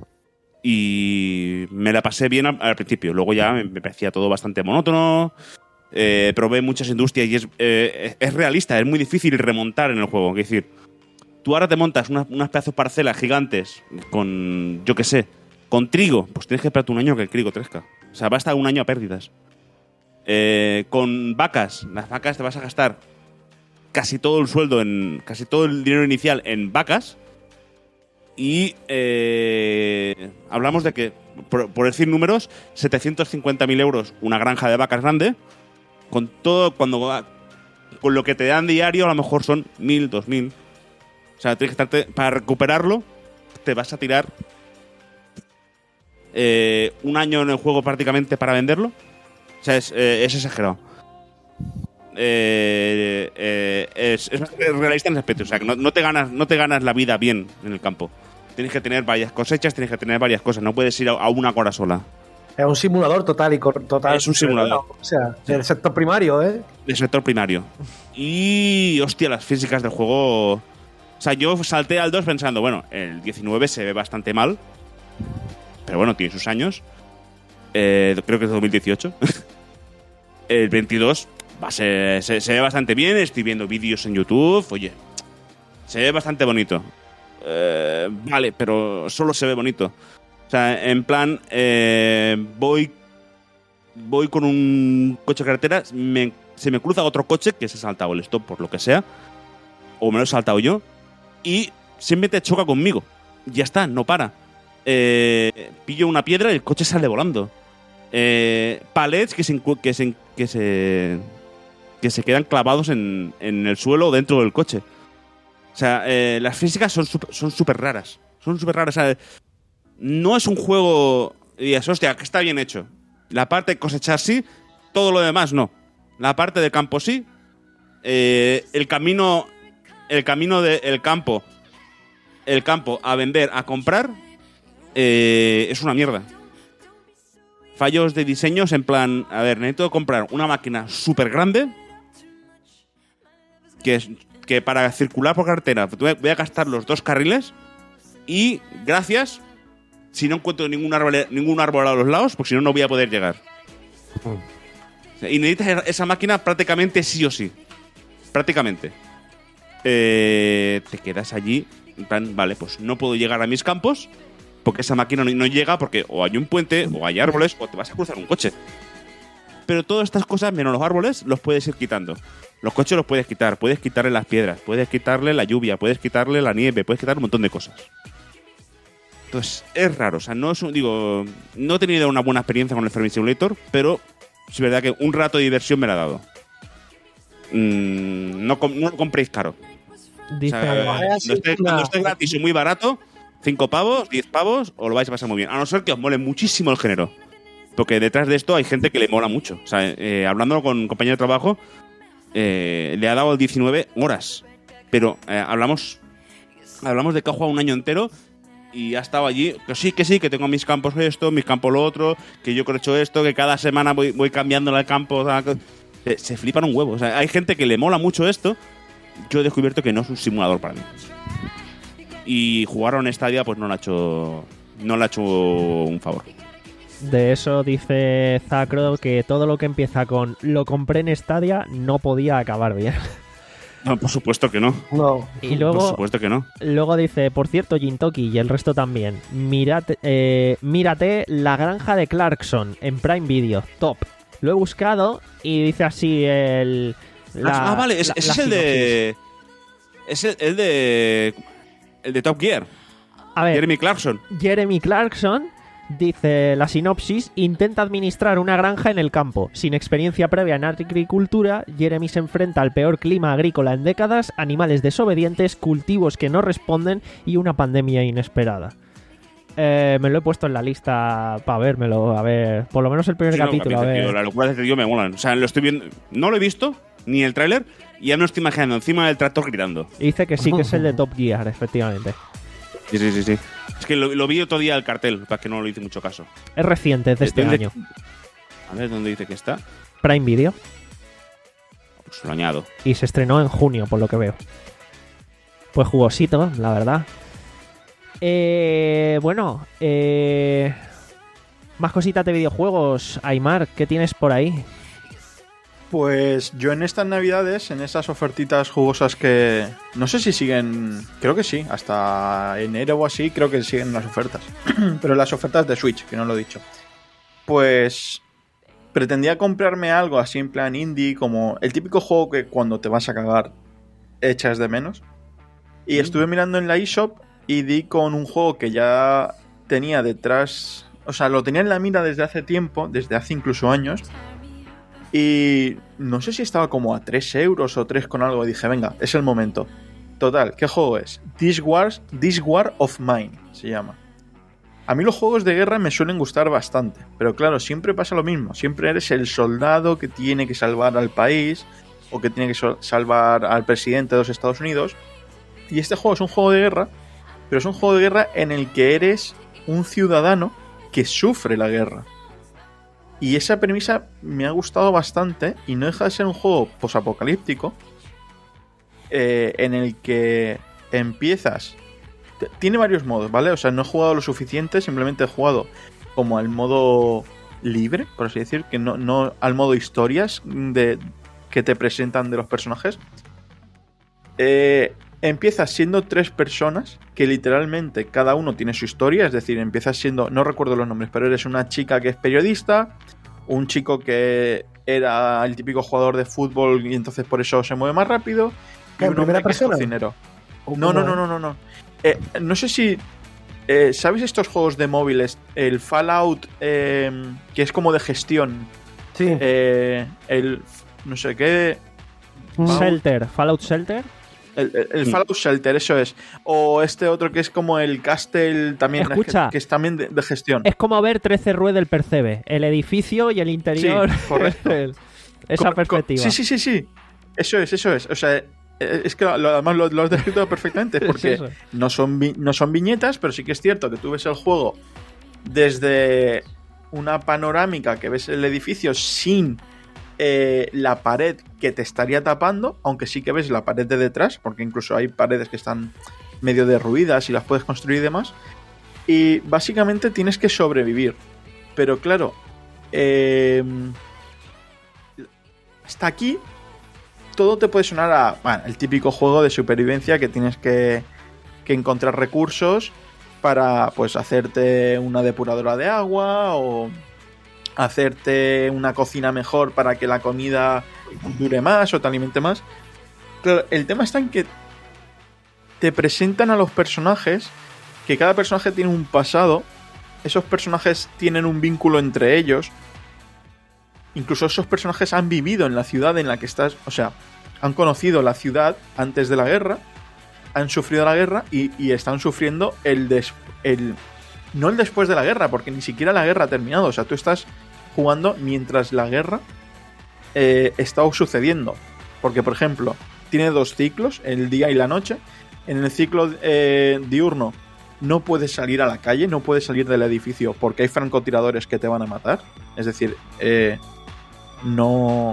Y me la pasé bien al, al principio. Luego ya me, me parecía todo bastante monótono. Eh, probé muchas industrias y es, eh, es realista, es muy difícil remontar en el juego. Es decir, tú ahora te montas unas, unas pedazos parcelas gigantes con, yo qué sé, con trigo. Pues tienes que esperarte un año que el trigo crezca. O sea, va a estar un año a pérdidas. Eh, con vacas, las vacas te vas a gastar casi todo el sueldo, en casi todo el dinero inicial en vacas. Y eh, hablamos de que, por, por decir números, setecientos cincuenta mil euros una granja de vacas grande. Con todo, cuando con lo que te dan diario, a lo mejor son mil, dos mil. O sea, tienes que estarte, para recuperarlo, te vas a tirar eh, un año en el juego prácticamente para venderlo. O sea, es, eh, es exagerado. Eh, eh, es, es realista en ese aspecto. O sea, que no, no, te ganas, no te ganas la vida bien en el campo. Tienes que tener varias cosechas, tienes que tener varias cosas. No puedes ir a, a una cosa sola. Es un simulador total y cor- total. Es un simulador. O sea, del sector primario, ¿eh? Del sector primario. Y, hostia, las físicas del juego... O sea, yo salté al dos pensando, bueno, el diecinueve se ve bastante mal. Pero bueno, tiene sus años. Eh, creo que es dos mil dieciocho. El veintidós va a ser, se, se ve bastante bien. Estoy viendo vídeos en YouTube. Oye, se ve bastante bonito. Eh, vale, pero solo se ve bonito. O sea, en plan, eh, voy voy con un coche de carretera, me, se me cruza otro coche que se ha saltado el stop por lo que sea, o me lo he saltado yo, y siempre te choca conmigo. Ya está, no para. Eh, pillo una piedra y el coche sale volando. Eh, palets que se, que se, que se, que se quedan clavados en, en el suelo o dentro del coche. O sea, eh, las físicas son super, son súper raras. Son súper raras. O sea, no es un juego... Y eso, hostia, que está bien hecho. La parte de cosechar sí, todo lo demás no. La parte del campo sí. Eh, el camino... El camino del campo... El campo a vender, a comprar... Eh, es una mierda. Fallos de diseños en plan... A ver, necesito comprar una máquina súper grande... Que es... que para circular por carretera voy a gastar los dos carriles y gracias si no encuentro ningún árbol, ningún árbol a los lados, porque si no, no voy a poder llegar. Mm. Y necesitas esa máquina prácticamente sí o sí. Prácticamente. Eh, te quedas allí, en plan, vale, pues no puedo llegar a mis campos porque esa máquina no, no llega porque o hay un puente, o hay árboles, o te vas a cruzar un coche. Pero todas estas cosas, menos los árboles, los puedes ir quitando. Los coches los puedes quitar, puedes quitarle las piedras, puedes quitarle la lluvia, puedes quitarle la nieve, puedes quitar un montón de cosas. Entonces, es raro. O sea, no es un, digo, no he tenido una buena experiencia con el Farming Simulator, pero es verdad que un rato de diversión me la ha dado. Mm, no, no lo compréis caro. Dice, o sea, cuando, esté, cuando esté gratis y muy barato, cinco pavos, diez pavos, os lo vais a pasar muy bien. A no ser que os mole muchísimo el género. Porque detrás de esto hay gente que le mola mucho. O sea, eh, hablándolo con un compañero de trabajo, eh, le ha dado el diecinueve horas. Pero eh, hablamos hablamos de que ha jugado un año entero y ha estado allí. Que sí, que sí, que tengo mis campos esto, mis campos lo otro, que yo he hecho esto, que cada semana voy, voy cambiando el campo. O sea, se, se flipan un huevo. O sea, hay gente que le mola mucho esto. Yo he descubierto que no es un simulador para mí. Y jugar a un Stadia pues no le ha hecho, no le ha hecho un favor. De eso dice Zacro que todo lo que empieza con lo compré en Stadia no podía acabar bien. No, por supuesto que no. No. Y luego, por supuesto que no. Luego dice, por cierto, Jintoki y el resto también, mírate, eh, mírate La Granja de Clarkson en Prime Video, top. Lo he buscado y dice así el... La, ah, vale, es, la, ese la es el de... Es el, el de... El de Top Gear. A ver, Jeremy Clarkson. Jeremy Clarkson dice la sinopsis: intenta administrar una granja en el campo. Sin experiencia previa en agricultura, Jeremy se enfrenta al peor clima agrícola en décadas, animales desobedientes, cultivos que no responden y una pandemia inesperada. Eh, me lo he puesto en la lista para vérmelo, a ver, por lo menos el primer Sí, no, capítulo, a ver. Tío, las locuras de este tío me molan. O sea, lo estoy viendo. No lo he visto, ni el tráiler, y ya me lo estoy imaginando encima del tractor gritando. Y dice que sí, que es el de Top Gear, efectivamente. Sí, sí, sí, sí. Es que lo, lo vi otro día el cartel, para que no le hice mucho caso. Es reciente, es de este ¿Dónde- año. A ver, ¿dónde dice que está? Prime Video. Pues lo añado. Y se estrenó en junio, por lo que veo. Pues jugosito, la verdad. Eh, bueno, eh, más cositas de videojuegos. Aymar, ¿qué tienes por ahí? Pues yo en estas navidades, en esas ofertitas jugosas que... No sé si siguen... Creo que sí, hasta enero o así creo que siguen las ofertas. Pero las ofertas de Switch, que no lo he dicho. Pues pretendía comprarme algo así en plan indie, como el típico juego que cuando te vas a cagar echas de menos. Y estuve mirando en la eShop y di con un juego que ya tenía detrás... O sea, lo tenía en la mira desde hace tiempo, desde hace incluso años. Y no sé si estaba como a tres euros o tres con algo. Y dije, venga, es el momento. Total, ¿qué juego es? This, Wars, This War of Mine se llama. A mí los juegos de guerra me suelen gustar bastante. Pero claro, siempre pasa lo mismo. Siempre eres el soldado que tiene que salvar al país o que tiene que so- salvar al presidente de los Estados Unidos. Y este juego es un juego de guerra, pero es un juego de guerra en el que eres un ciudadano que sufre la guerra. Y esa premisa me ha gustado bastante y no deja de ser un juego posapocalíptico eh, en el que empiezas... t- Tiene varios modos, ¿vale? O sea, no he jugado lo suficiente, simplemente he jugado como al modo libre, por así decir, que no, no al modo historias de, que te presentan de los personajes. Eh, empiezas siendo tres personas que literalmente cada uno tiene su historia, es decir, empiezas siendo, no recuerdo los nombres, pero eres una chica que es periodista, un chico que era el típico jugador de fútbol y entonces por eso se mueve más rápido, y ¿En un hombre primera que es persona? cocinero. ¿O No, cómo no, no, es? no, no, no. Eh, no sé si... eh, ¿Sabes estos juegos de móviles? El Fallout, eh, que es como de gestión. Sí. Eh, el... No sé qué... Shelter, Fallout Shelter. El, el- el Fallout Shelter, eso es. O este otro que es como el Castle también. Escucha. que, que es también de, de gestión. Es como ver trece Rue del Percebe. El edificio y el interior. Sí, correcto. Esa Co- co- perspectiva. Sí, sí, sí, sí. Eso es, eso es. O sea, eh, es que lo- además lo, lo has descrito perfectamente. Porque Es eso. no son, vi- no son viñetas, pero sí que es cierto que tú ves el juego desde una panorámica que ves el edificio sin eh, la pared que te estaría tapando, aunque sí que ves la pared de detrás, porque incluso hay paredes que están medio derruidas y las puedes construir y demás. Y básicamente tienes que sobrevivir. Pero claro, eh, hasta aquí todo te puede sonar a bueno, el típico juego de supervivencia que tienes que, que encontrar recursos para pues hacerte una depuradora de agua o hacerte una cocina mejor para que la comida dure más o te alimente más. Claro, el tema está en que te presentan a los personajes, que cada personaje tiene un pasado, esos personajes tienen un vínculo entre ellos, incluso esos personajes han vivido en la ciudad en la que estás, o sea, han conocido la ciudad antes de la guerra, han sufrido la guerra y, y están sufriendo el, des, el no el después de la guerra, porque ni siquiera la guerra ha terminado, o sea, tú estás jugando mientras la guerra eh, está sucediendo, porque por ejemplo tiene dos ciclos, el día y la noche. En el ciclo eh, diurno no puedes salir a la calle, no puedes salir del edificio porque hay francotiradores que te van a matar. Es decir, eh, no,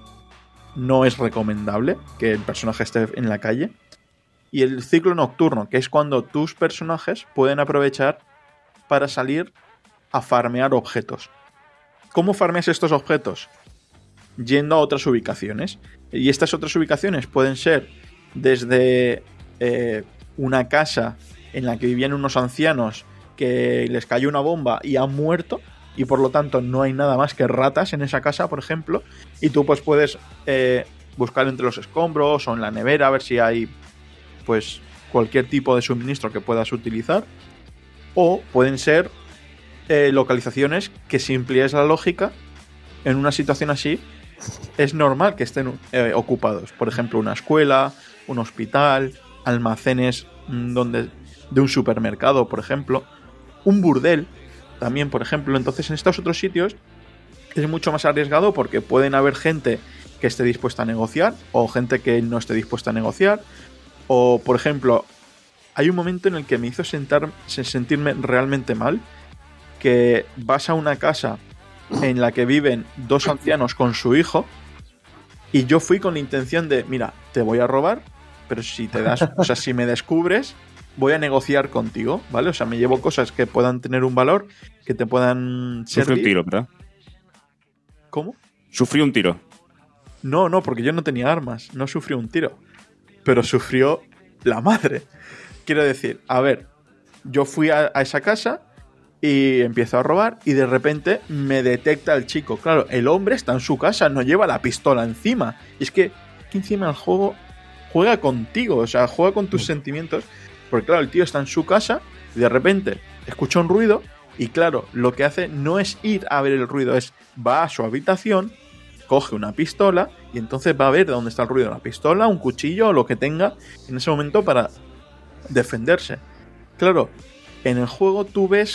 no es recomendable que el personaje esté en la calle. Y el ciclo nocturno, que es cuando tus personajes pueden aprovechar para salir a farmear objetos. ¿Cómo farmeas estos objetos? Yendo a otras ubicaciones. Y estas otras ubicaciones pueden ser desde eh, una casa en la que vivían unos ancianos que les cayó una bomba y han muerto, y por lo tanto no hay nada más que ratas en esa casa, por ejemplo, y tú pues puedes eh, buscar entre los escombros o en la nevera a ver si hay pues cualquier tipo de suministro que puedas utilizar. O pueden ser eh, localizaciones que, si empleas la lógica, en una situación así es normal que estén eh, ocupados. Por ejemplo, una escuela, un hospital, almacenes mmm, donde, de un supermercado, por ejemplo, un burdel también, por ejemplo. Entonces, en estos otros sitios es mucho más arriesgado porque pueden haber gente que esté dispuesta a negociar o gente que no esté dispuesta a negociar. O, por ejemplo, hay un momento en el que me hizo sentar, sentirme realmente mal, que vas a una casa en la que viven dos ancianos con su hijo y yo fui con la intención de, mira, te voy a robar, pero si te das, o sea, si me descubres, voy a negociar contigo, ¿vale? O sea, me llevo cosas que puedan tener un valor, que te puedan servir. Sufrí un tiro, ¿verdad? ¿Cómo? Sufrí un tiro. No, no, porque yo no tenía armas, no sufrió un tiro, pero sufrió la madre. Quiero decir, a ver, yo fui a, a esa casa y empiezo a robar y de repente me detecta el chico. Claro, el hombre está en su casa, no lleva la pistola encima. Y es que, que encima el juego juega contigo, o sea, juega con tus sentimientos. Porque claro, el tío está en su casa y de repente escucha un ruido y claro, lo que hace no es ir a ver el ruido, es va a su habitación, coge una pistola y entonces va a ver de dónde está el ruido, la pistola, un cuchillo o lo que tenga en ese momento para defenderse. Claro, en el juego tú ves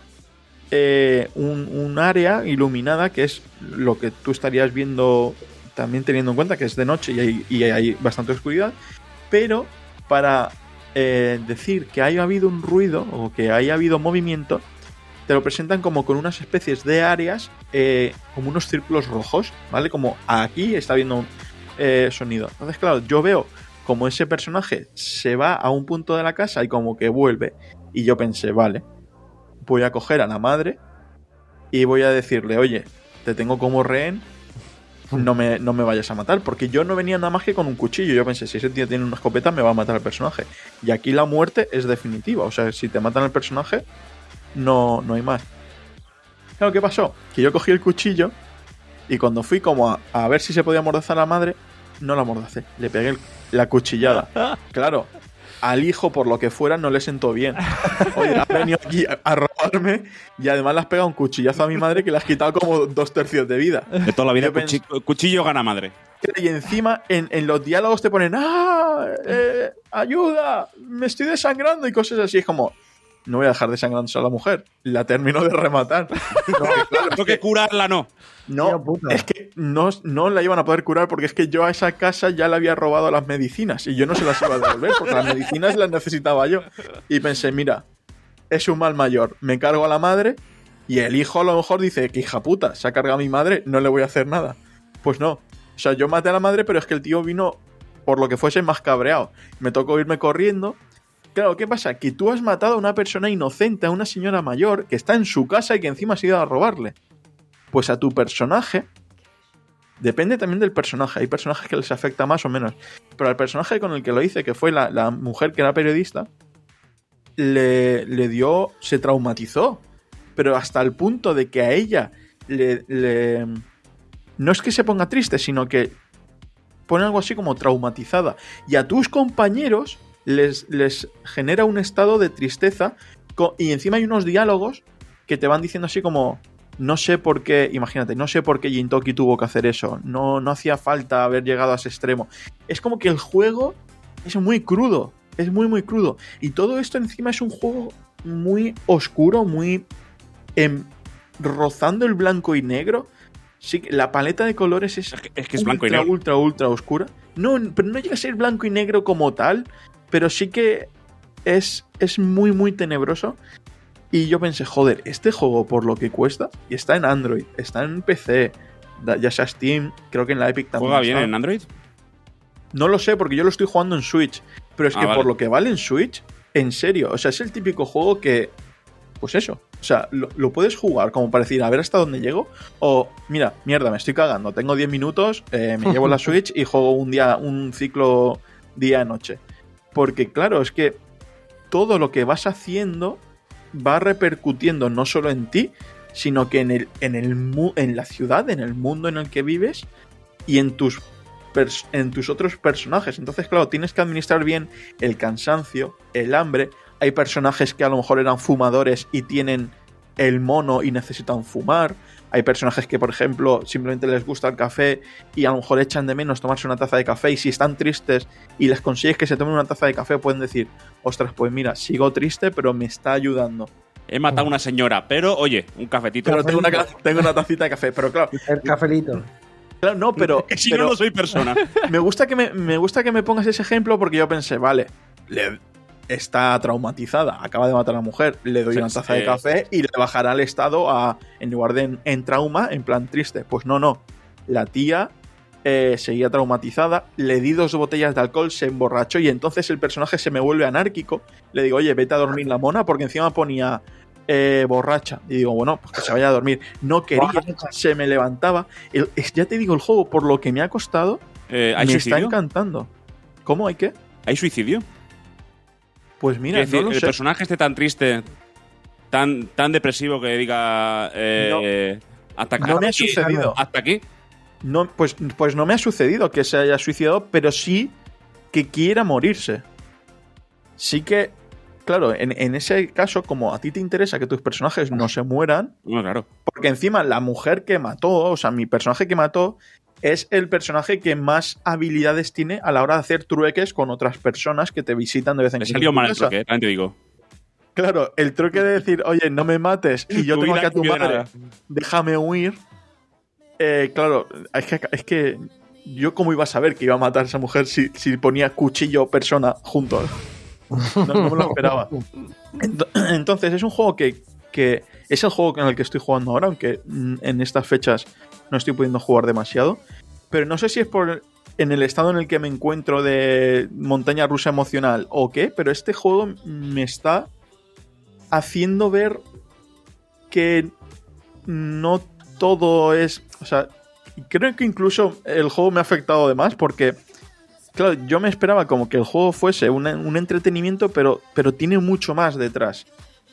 eh, un, un área iluminada que es lo que tú estarías viendo, también teniendo en cuenta que es de noche y hay, y hay bastante oscuridad, pero para eh, decir que haya habido un ruido o que haya habido movimiento, te lo presentan como con unas especies de áreas, eh, como unos círculos rojos, ¿vale? Como aquí está habiendo eh, sonido. Entonces, claro, yo veo como ese personaje se va a un punto de la casa y como que vuelve. Y yo pensé, vale, voy a coger a la madre y voy a decirle, oye, te tengo como rehén, no me, no me vayas a matar. Porque yo no venía nada más que con un cuchillo. Yo pensé, si ese tío tiene una escopeta me va a matar al personaje. Y aquí la muerte es definitiva. O sea, si te matan al personaje, no, no hay más. Claro, ¿qué pasó? Que yo cogí el cuchillo y cuando fui como a, a ver si se podía amordazar a la madre, no la amordacé. Le pegué el, la cuchillada. Claro, al hijo, por lo que fuera, no le sentó bien. Oye, has venido aquí a, a robarme y además le has pegado un cuchillazo a mi madre que le has quitado como dos tercios de vida. De toda la vida, Yo cuchillo, cuchillo gana madre. Y encima en, en los diálogos te ponen ¡ah! Eh, ¡Ayuda! ¡Me estoy desangrando! Y cosas así. Es como, no voy a dejar desangrándose a la mujer. La termino de rematar. No, claro, Tengo que curarla, no. No, es que no, no la iban a poder curar porque es que yo a esa casa ya le había robado las medicinas y yo no se las iba a devolver porque las medicinas las necesitaba yo. Y pensé, mira, es un mal mayor. Me cargo a la madre y el hijo a lo mejor dice que hija puta, se ha cargado a mi madre, no le voy a hacer nada. Pues no. O sea, yo maté a la madre, pero es que el tío vino por lo que fuese más cabreado. Me tocó irme corriendo. Claro, ¿qué pasa? Que tú has matado a una persona inocente, a una señora mayor que está en su casa y que encima has ido a robarle. Pues a tu personaje, depende también del personaje. Hay personajes que les afecta más o menos. Pero al personaje con el que lo hice, que fue la, la mujer que era periodista, le, le dio, se traumatizó. Pero hasta el punto de que a ella le, le... no es que se ponga triste, sino que pone algo así como traumatizada. Y a tus compañeros les, les genera un estado de tristeza. Y encima hay unos diálogos que te van diciendo así como... No sé por qué, imagínate, no sé por qué Jintoki tuvo que hacer eso. No, no hacía falta haber llegado a ese extremo. Es como que el juego es muy crudo. Es muy, muy crudo. Y todo esto encima es un juego muy oscuro, muy em, rozando el blanco y negro. Sí, la paleta de colores es, es, que, es, que es ultra, blanco y negro. ultra, ultra oscura. No, pero no llega a ser blanco y negro como tal, pero sí que es, es muy, muy tenebroso. Y yo pensé, joder, este juego por lo que cuesta, y está en Android, está en P C, ya sea Steam, creo que en la Epic también. ¿Juega bien está. en Android? No lo sé, porque yo lo estoy jugando en Switch. Pero es ah, que vale. por lo que vale en Switch, en serio, o sea, es el típico juego que, pues eso, o sea, lo, lo puedes jugar como para decir, a ver hasta dónde llego, o mira, mierda, me estoy cagando, tengo diez minutos, eh, me llevo la Switch y juego un día, un ciclo día-noche. Porque claro, es que todo lo que vas haciendo va repercutiendo no solo en ti, sino que en el, en el en la ciudad, en el mundo en el que vives y en tus en tus otros personajes. Entonces, claro, tienes que administrar bien el cansancio, el hambre. Hay personajes que a lo mejor eran fumadores y tienen el mono y necesitan fumar. Hay personajes que, por ejemplo, simplemente les gusta el café y a lo mejor echan de menos tomarse una taza de café, y si están tristes y les consigues que se tomen una taza de café, pueden decir, ostras, pues mira, sigo triste, pero me está ayudando. He matado a una señora, pero oye, un cafetito. Pero tengo una, tengo una tacita de café, pero claro. El cafelito. Claro, no, pero... Que si pero no, no soy persona. me, gusta que me, me gusta que me pongas ese ejemplo porque yo pensé, vale, le, está traumatizada, acaba de matar a la mujer, le doy Sí, una taza sí. de café y le bajará el estado a, en lugar de en, en trauma, en plan triste. Pues no, no. La tía eh, seguía traumatizada, le di dos botellas de alcohol, se emborrachó y entonces el personaje se me vuelve anárquico. Le digo, oye, vete a dormir la mona, porque encima ponía eh, borracha. Y digo, bueno, pues que se vaya a dormir. No quería, se me levantaba. El, es, ya te digo, el juego, por lo que me ha costado, Eh, ¿Hay me está suicidio? encantando. ¿Cómo? ¿Hay qué? ¿Hay suicidio? Pues mira, Es decir, no lo el sé. personaje esté tan triste, tan, tan depresivo que diga eh, hasta, No me ha aquí, sucedido. hasta aquí. No, pues, pues no me ha sucedido que se haya suicidado, pero sí que quiera morirse. Sí que, claro, en, en ese caso, como a ti te interesa que tus personajes no se mueran, No, claro. porque encima la mujer que mató, o sea, mi personaje que mató, es el personaje que más habilidades tiene a la hora de hacer trueques con otras personas que te visitan de vez en Le cuando. salió en tu mal el casa. truque, también te digo. Claro, el truque de decir, oye, no me mates y yo Tu tengo vida que a tu cambia de madre, nada. déjame huir. Eh, claro, es que, es que yo cómo iba a saber que iba a matar a esa mujer si, si ponía cuchillo persona juntos. No, no me lo esperaba. Ent- Entonces, es un juego que, que es el juego en el que estoy jugando ahora, aunque mm, en estas fechas no estoy pudiendo jugar demasiado. Pero no sé si es por en el estado en el que me encuentro de montaña rusa emocional o qué, pero este juego me está haciendo ver que no todo es... O sea, creo que incluso el juego me ha afectado de más porque, claro, yo me esperaba como que el juego fuese un, un entretenimiento, pero, pero tiene mucho más detrás.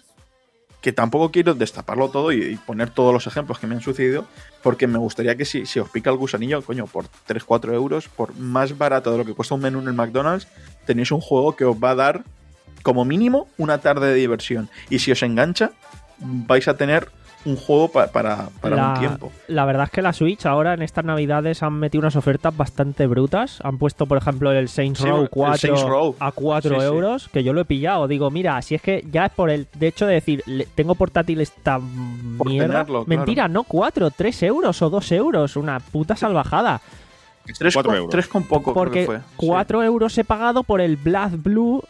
Que tampoco quiero destaparlo todo y, y poner todos los ejemplos que me han sucedido, porque me gustaría que si, si os pica el gusanillo, coño, por tres cuatro euros, por más barato de lo que cuesta un menú en el McDonald's, tenéis un juego que os va a dar como mínimo una tarde de diversión. Y si os engancha, vais a tener un juego pa- para, para la, un tiempo. La verdad es que la Switch ahora en estas navidades han metido unas ofertas bastante brutas. Han puesto, por ejemplo, el Saints Sí, Row el cuatro Saints Row. a cuatro Sí, sí. euros, que yo lo he pillado. Digo, mira, si es que ya es por el de hecho de decir, le- tengo portátil esta Por mierda. tenerlo, claro. Mentira, no cuatro, tres euros o dos euros. Una puta salvajada. Tres cuatro con, euros. tres con poco, creo Porque que fue. Sí. cuatro euros he pagado por el Black Blue,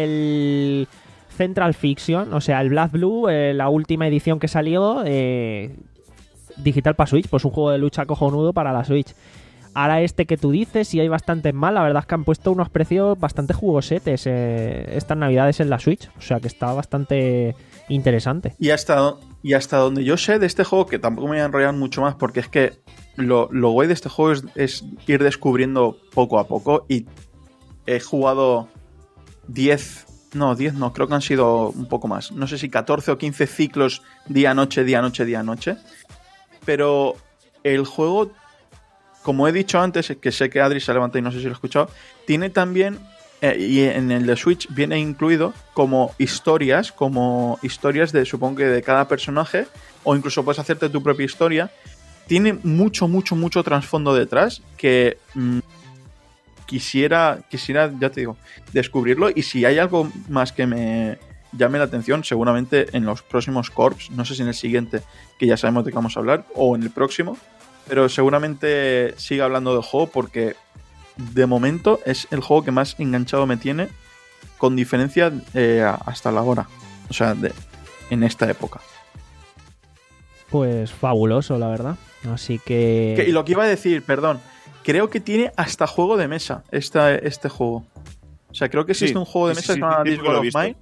el Central Fiction, o sea, el Black Blue, eh, la última edición que salió, eh, digital para Switch, pues un juego de lucha cojonudo para la Switch. Ahora este que tú dices, y hay bastantes más, la verdad es que han puesto unos precios bastante jugosetes eh, estas navidades en la Switch, o sea que está bastante interesante. Y hasta, y hasta donde yo sé de este juego, que tampoco me voy a enrollar mucho más, porque es que lo, lo guay de este juego es, es ir descubriendo poco a poco. Y he jugado diez, no, diez no, creo que han sido un poco más. No sé si catorce o quince ciclos día-noche, día-noche, día-noche. Pero el juego, como he dicho antes, que sé que Adri se levanta y no sé si lo he escuchado, tiene también... Eh, y en el de Switch viene incluido como historias, como historias de, supongo que de cada personaje, o incluso puedes hacerte tu propia historia. Tiene mucho, mucho, mucho trasfondo detrás que mm, quisiera, quisiera, ya te digo, descubrirlo. Y si hay algo más que me llame la atención, seguramente en los próximos Corps, no sé si en el siguiente, que ya sabemos de qué vamos a hablar, o en el próximo, pero seguramente siga hablando del juego porque... De momento es el juego que más enganchado me tiene, con diferencia eh, hasta la hora. O sea, de, en esta época. Pues fabuloso, la verdad. Así que... Que- y lo que iba a decir, perdón, creo que tiene hasta juego de mesa esta, este juego. O sea, creo que existe Sí, un juego de sí, mesa sí, que se llama sí, This sí, lo he God of visto. Mine.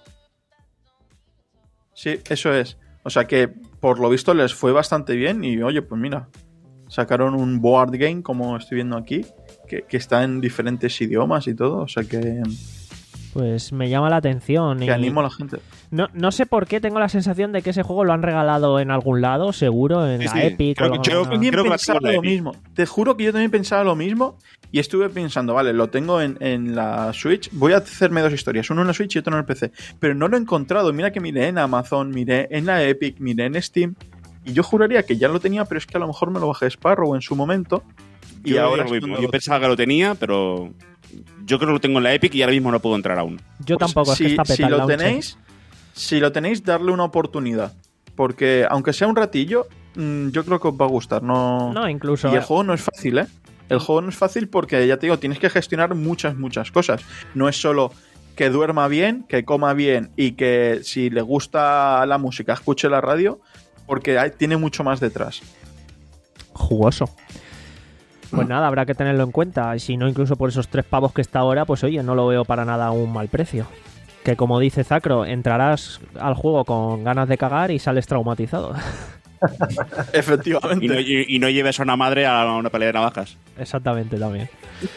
Sí, eso es. O sea que por lo visto les fue bastante bien y oye, pues mira, sacaron un board game como estoy viendo aquí. Que, que está en diferentes idiomas y todo, o sea que, Pues me llama la atención. que y animo a la gente. No, no sé por qué tengo la sensación de que ese juego lo han regalado en algún lado, seguro, en Sí, la sí, Epic. creo o que- alguna- creo Yo también creo que la pensaba tengo en la lo Epic. mismo. Te juro que yo también pensaba lo mismo y estuve pensando, vale, lo tengo en, en la Switch, voy a hacerme dos historias, uno en la Switch y otro en el P C, pero no lo he encontrado. Mira que miré en Amazon, miré en la Epic, miré en Steam y yo juraría que ya lo tenía, pero es que a lo mejor me lo bajé Sparrow en su momento y Yo, ahora digo lo es mismo. cuando Yo lo pensaba que lo tenía, pero yo creo que lo tengo en la Epic y ahora mismo no puedo entrar aún. Yo Pues tampoco, es si, que está si petado lo tenéis, si lo tenéis, darle una oportunidad. Porque aunque sea un ratillo, mmm, yo creo que os va a gustar. No, No, incluso... Y el juego no es fácil, ¿eh? El juego no es fácil porque, ya te digo, tienes que gestionar muchas, muchas cosas. No es solo que duerma bien, que coma bien y que si le gusta la música escuche la radio, porque hay, tiene mucho más detrás. Jugoso. Pues nada, habrá que tenerlo en cuenta. Y si no, incluso por esos tres pavos que está ahora, pues oye, no lo veo para nada un mal precio. Que como dice Zacro, entrarás al juego con ganas de cagar y sales traumatizado. Efectivamente. Y no, y, y no lleves a una madre a una pelea de navajas. Exactamente, también.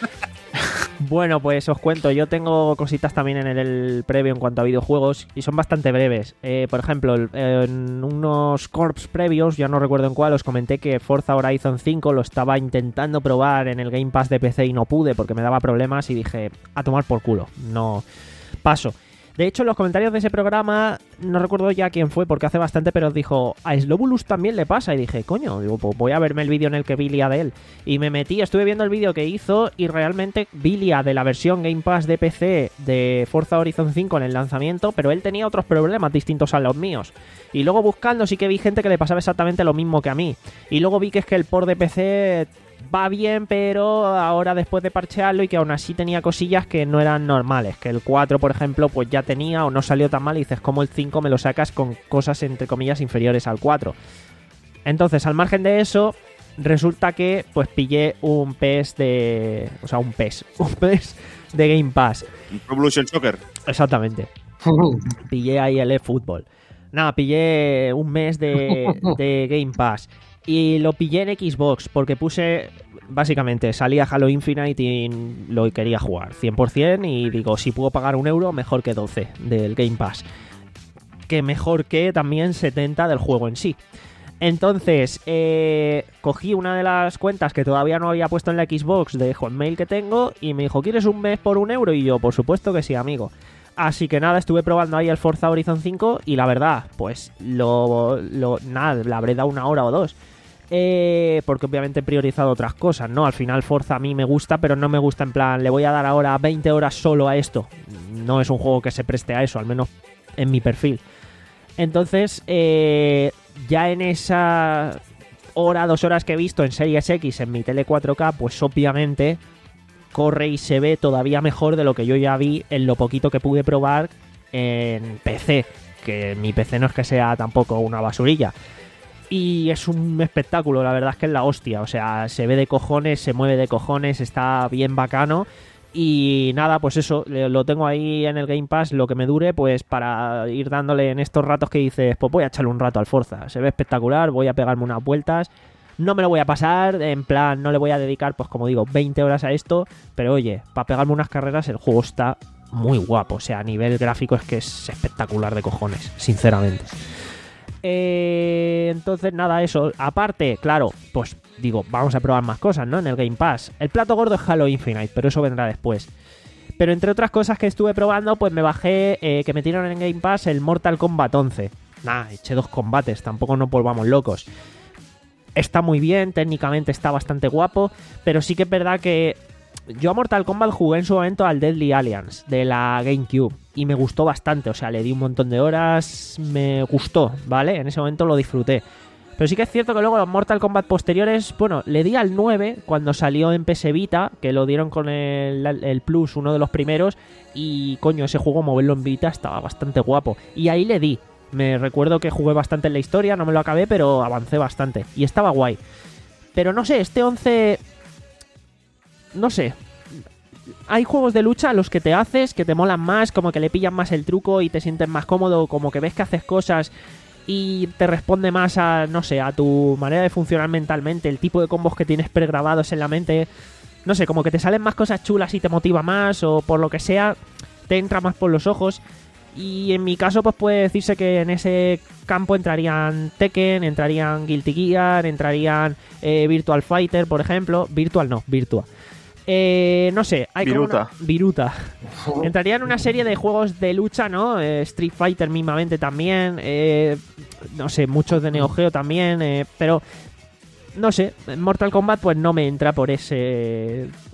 Bueno, pues os cuento, yo tengo cositas también en el, el previo en cuanto a videojuegos y son bastante breves. Eh, por ejemplo, el, en unos corps previos, ya no recuerdo en cuál, os comenté que Forza Horizon cinco lo estaba intentando probar en el Game Pass de P C y no pude porque me daba problemas y dije, a tomar por culo, no paso. De hecho, en los comentarios de ese programa, no recuerdo ya quién fue, porque hace bastante, pero dijo, a Slobulus también le pasa. Y dije, coño, digo, pues voy a verme el vídeo en el que Bilia de él. Y me metí, estuve viendo el vídeo que hizo y realmente Bilia de la versión Game Pass de P C de Forza Horizon cinco en el lanzamiento, pero él tenía otros problemas distintos a los míos. Y luego buscando sí que vi gente que le pasaba exactamente lo mismo que a mí. Y luego vi que es que el port de P C va bien, pero ahora después de parchearlo y que aún así tenía cosillas que no eran normales, que el cuatro, por ejemplo, pues ya tenía o no salió tan mal y dices, como el cinco me lo sacas con cosas entre comillas inferiores al cuatro. Entonces, al margen de eso, resulta que pues pillé un P E S de... O sea, un P E S. Un P E S de Game Pass. Un Pro Evolution Soccer. Exactamente. Pillé ahí el eFootball. Nada, pillé un mes de, de Game Pass. Y lo pillé en Xbox porque puse, básicamente, salía Halo Infinite y lo quería jugar cien por ciento y digo, si puedo pagar un euro, mejor que doce del Game Pass. Que mejor que también setenta del juego en sí. Entonces, eh, cogí una de las cuentas que todavía no había puesto en la Xbox de Hotmail que tengo y me dijo, ¿quieres un mes por un euro? Y yo, por supuesto que sí, amigo. Así que nada, estuve probando ahí el Forza Horizon cinco y la verdad, pues lo, lo nada, le habré dado una hora o dos. Eh, porque obviamente he priorizado otras cosas, ¿no? Al final Forza a mí me gusta, pero no me gusta en plan, le voy a dar ahora veinte horas solo a esto. No es un juego que se preste a eso, al menos en mi perfil. Entonces, eh, ya en esa hora, dos horas que he visto en Series X en mi tele cuatro K, pues obviamente corre y se ve todavía mejor de lo que yo ya vi en lo poquito que pude probar en P C, que mi P C no es que sea tampoco una basurilla. Y es un espectáculo, la verdad es que es la hostia. O sea, se ve de cojones, se mueve de cojones, está bien bacano. Y nada, pues eso, lo tengo ahí en el Game Pass, lo que me dure, pues para ir dándole en estos ratos que dices, pues voy a echarle un rato al Forza. Se ve espectacular, voy a pegarme unas vueltas. No me lo voy a pasar, en plan, no le voy a dedicar, pues como digo, veinte horas a esto. Pero oye, para pegarme unas carreras el juego está muy guapo. O sea, a nivel gráfico es que es espectacular de cojones, sinceramente. Eh, entonces nada, eso. Aparte, claro, pues digo, vamos a probar más cosas, ¿no? En el Game Pass. El plato gordo es Halo Infinite, pero eso vendrá después. Pero entre otras cosas que estuve probando, pues me bajé, eh, que metieron en Game Pass, el Mortal Kombat once. Nah, eché dos combates, tampoco nos volvamos locos. Está muy bien, técnicamente está bastante guapo, pero sí que es verdad que yo a Mortal Kombat jugué en su momento al Deadly Alliance de la GameCube y me gustó bastante, o sea, le di un montón de horas, me gustó, ¿vale? En ese momento lo disfruté. Pero sí que es cierto que luego los Mortal Kombat posteriores, bueno, le di al nueve cuando salió en P S Vita, que lo dieron con el, el Plus, uno de los primeros, y coño, ese juego moverlo en Vita estaba bastante guapo. Y ahí le di. Me recuerdo que jugué bastante en la historia, no me lo acabé, pero avancé bastante. Y estaba guay. Pero no sé, este once... No sé. Hay juegos de lucha a los que te haces, que te molan más, como que le pillan más el truco y te sientes más cómodo, como que ves que haces cosas y te responde más a, no sé, a tu manera de funcionar mentalmente, el tipo de combos que tienes pregrabados en la mente. No sé, como que te salen más cosas chulas y te motiva más, o por lo que sea, te entra más por los ojos. Y en mi caso, pues puede decirse que en ese campo entrarían Tekken, entrarían Guilty Gear, entrarían eh, Virtual Fighter, por ejemplo. Virtual no, Virtua. Eh, no sé, hay Viruta. como una... Viruta. Entraría en una serie de juegos de lucha, ¿no? Eh, Street Fighter mismamente también. Eh, no sé, muchos de Neo Geo también. Eh, pero, no sé, Mortal Kombat pues no me entra por ese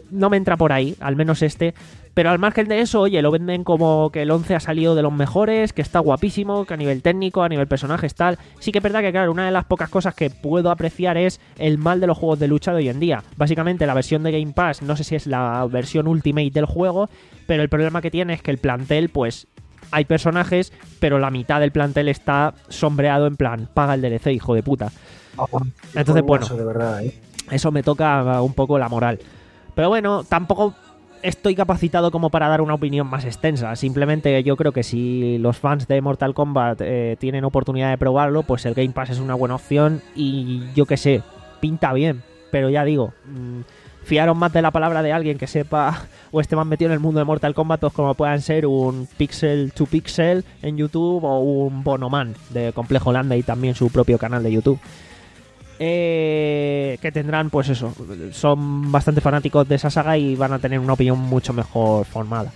no me entra por ahí, al menos este. Pero al margen de eso, oye, lo venden como que el once ha salido de los mejores, que está guapísimo, que a nivel técnico, a nivel personajes, tal. Sí que es verdad que, claro, una de las pocas cosas que puedo apreciar es el mal de los juegos de lucha de hoy en día. Básicamente, la versión de Game Pass, no sé si es la versión Ultimate del juego, pero el problema que tiene es que el plantel, pues, hay personajes, pero la mitad del plantel está sombreado en plan, paga el D L C, hijo de puta. Entonces, bueno, de verdad, ¿eh? eso me toca un poco la moral. Pero bueno, tampoco estoy capacitado como para dar una opinión más extensa. Simplemente yo creo que si los fans de Mortal Kombat eh, tienen oportunidad de probarlo, pues el Game Pass es una buena opción y yo qué sé, pinta bien. Pero ya digo, mmm, fiaros más de la palabra de alguien que sepa o esté más metido en el mundo de Mortal Kombat, pues como puedan ser un Pixel to Pixel en YouTube o un Bonoman de Complejo Landa y también su propio canal de YouTube. Eh, que tendrán, pues eso, son bastante fanáticos de esa saga y van a tener una opinión mucho mejor formada.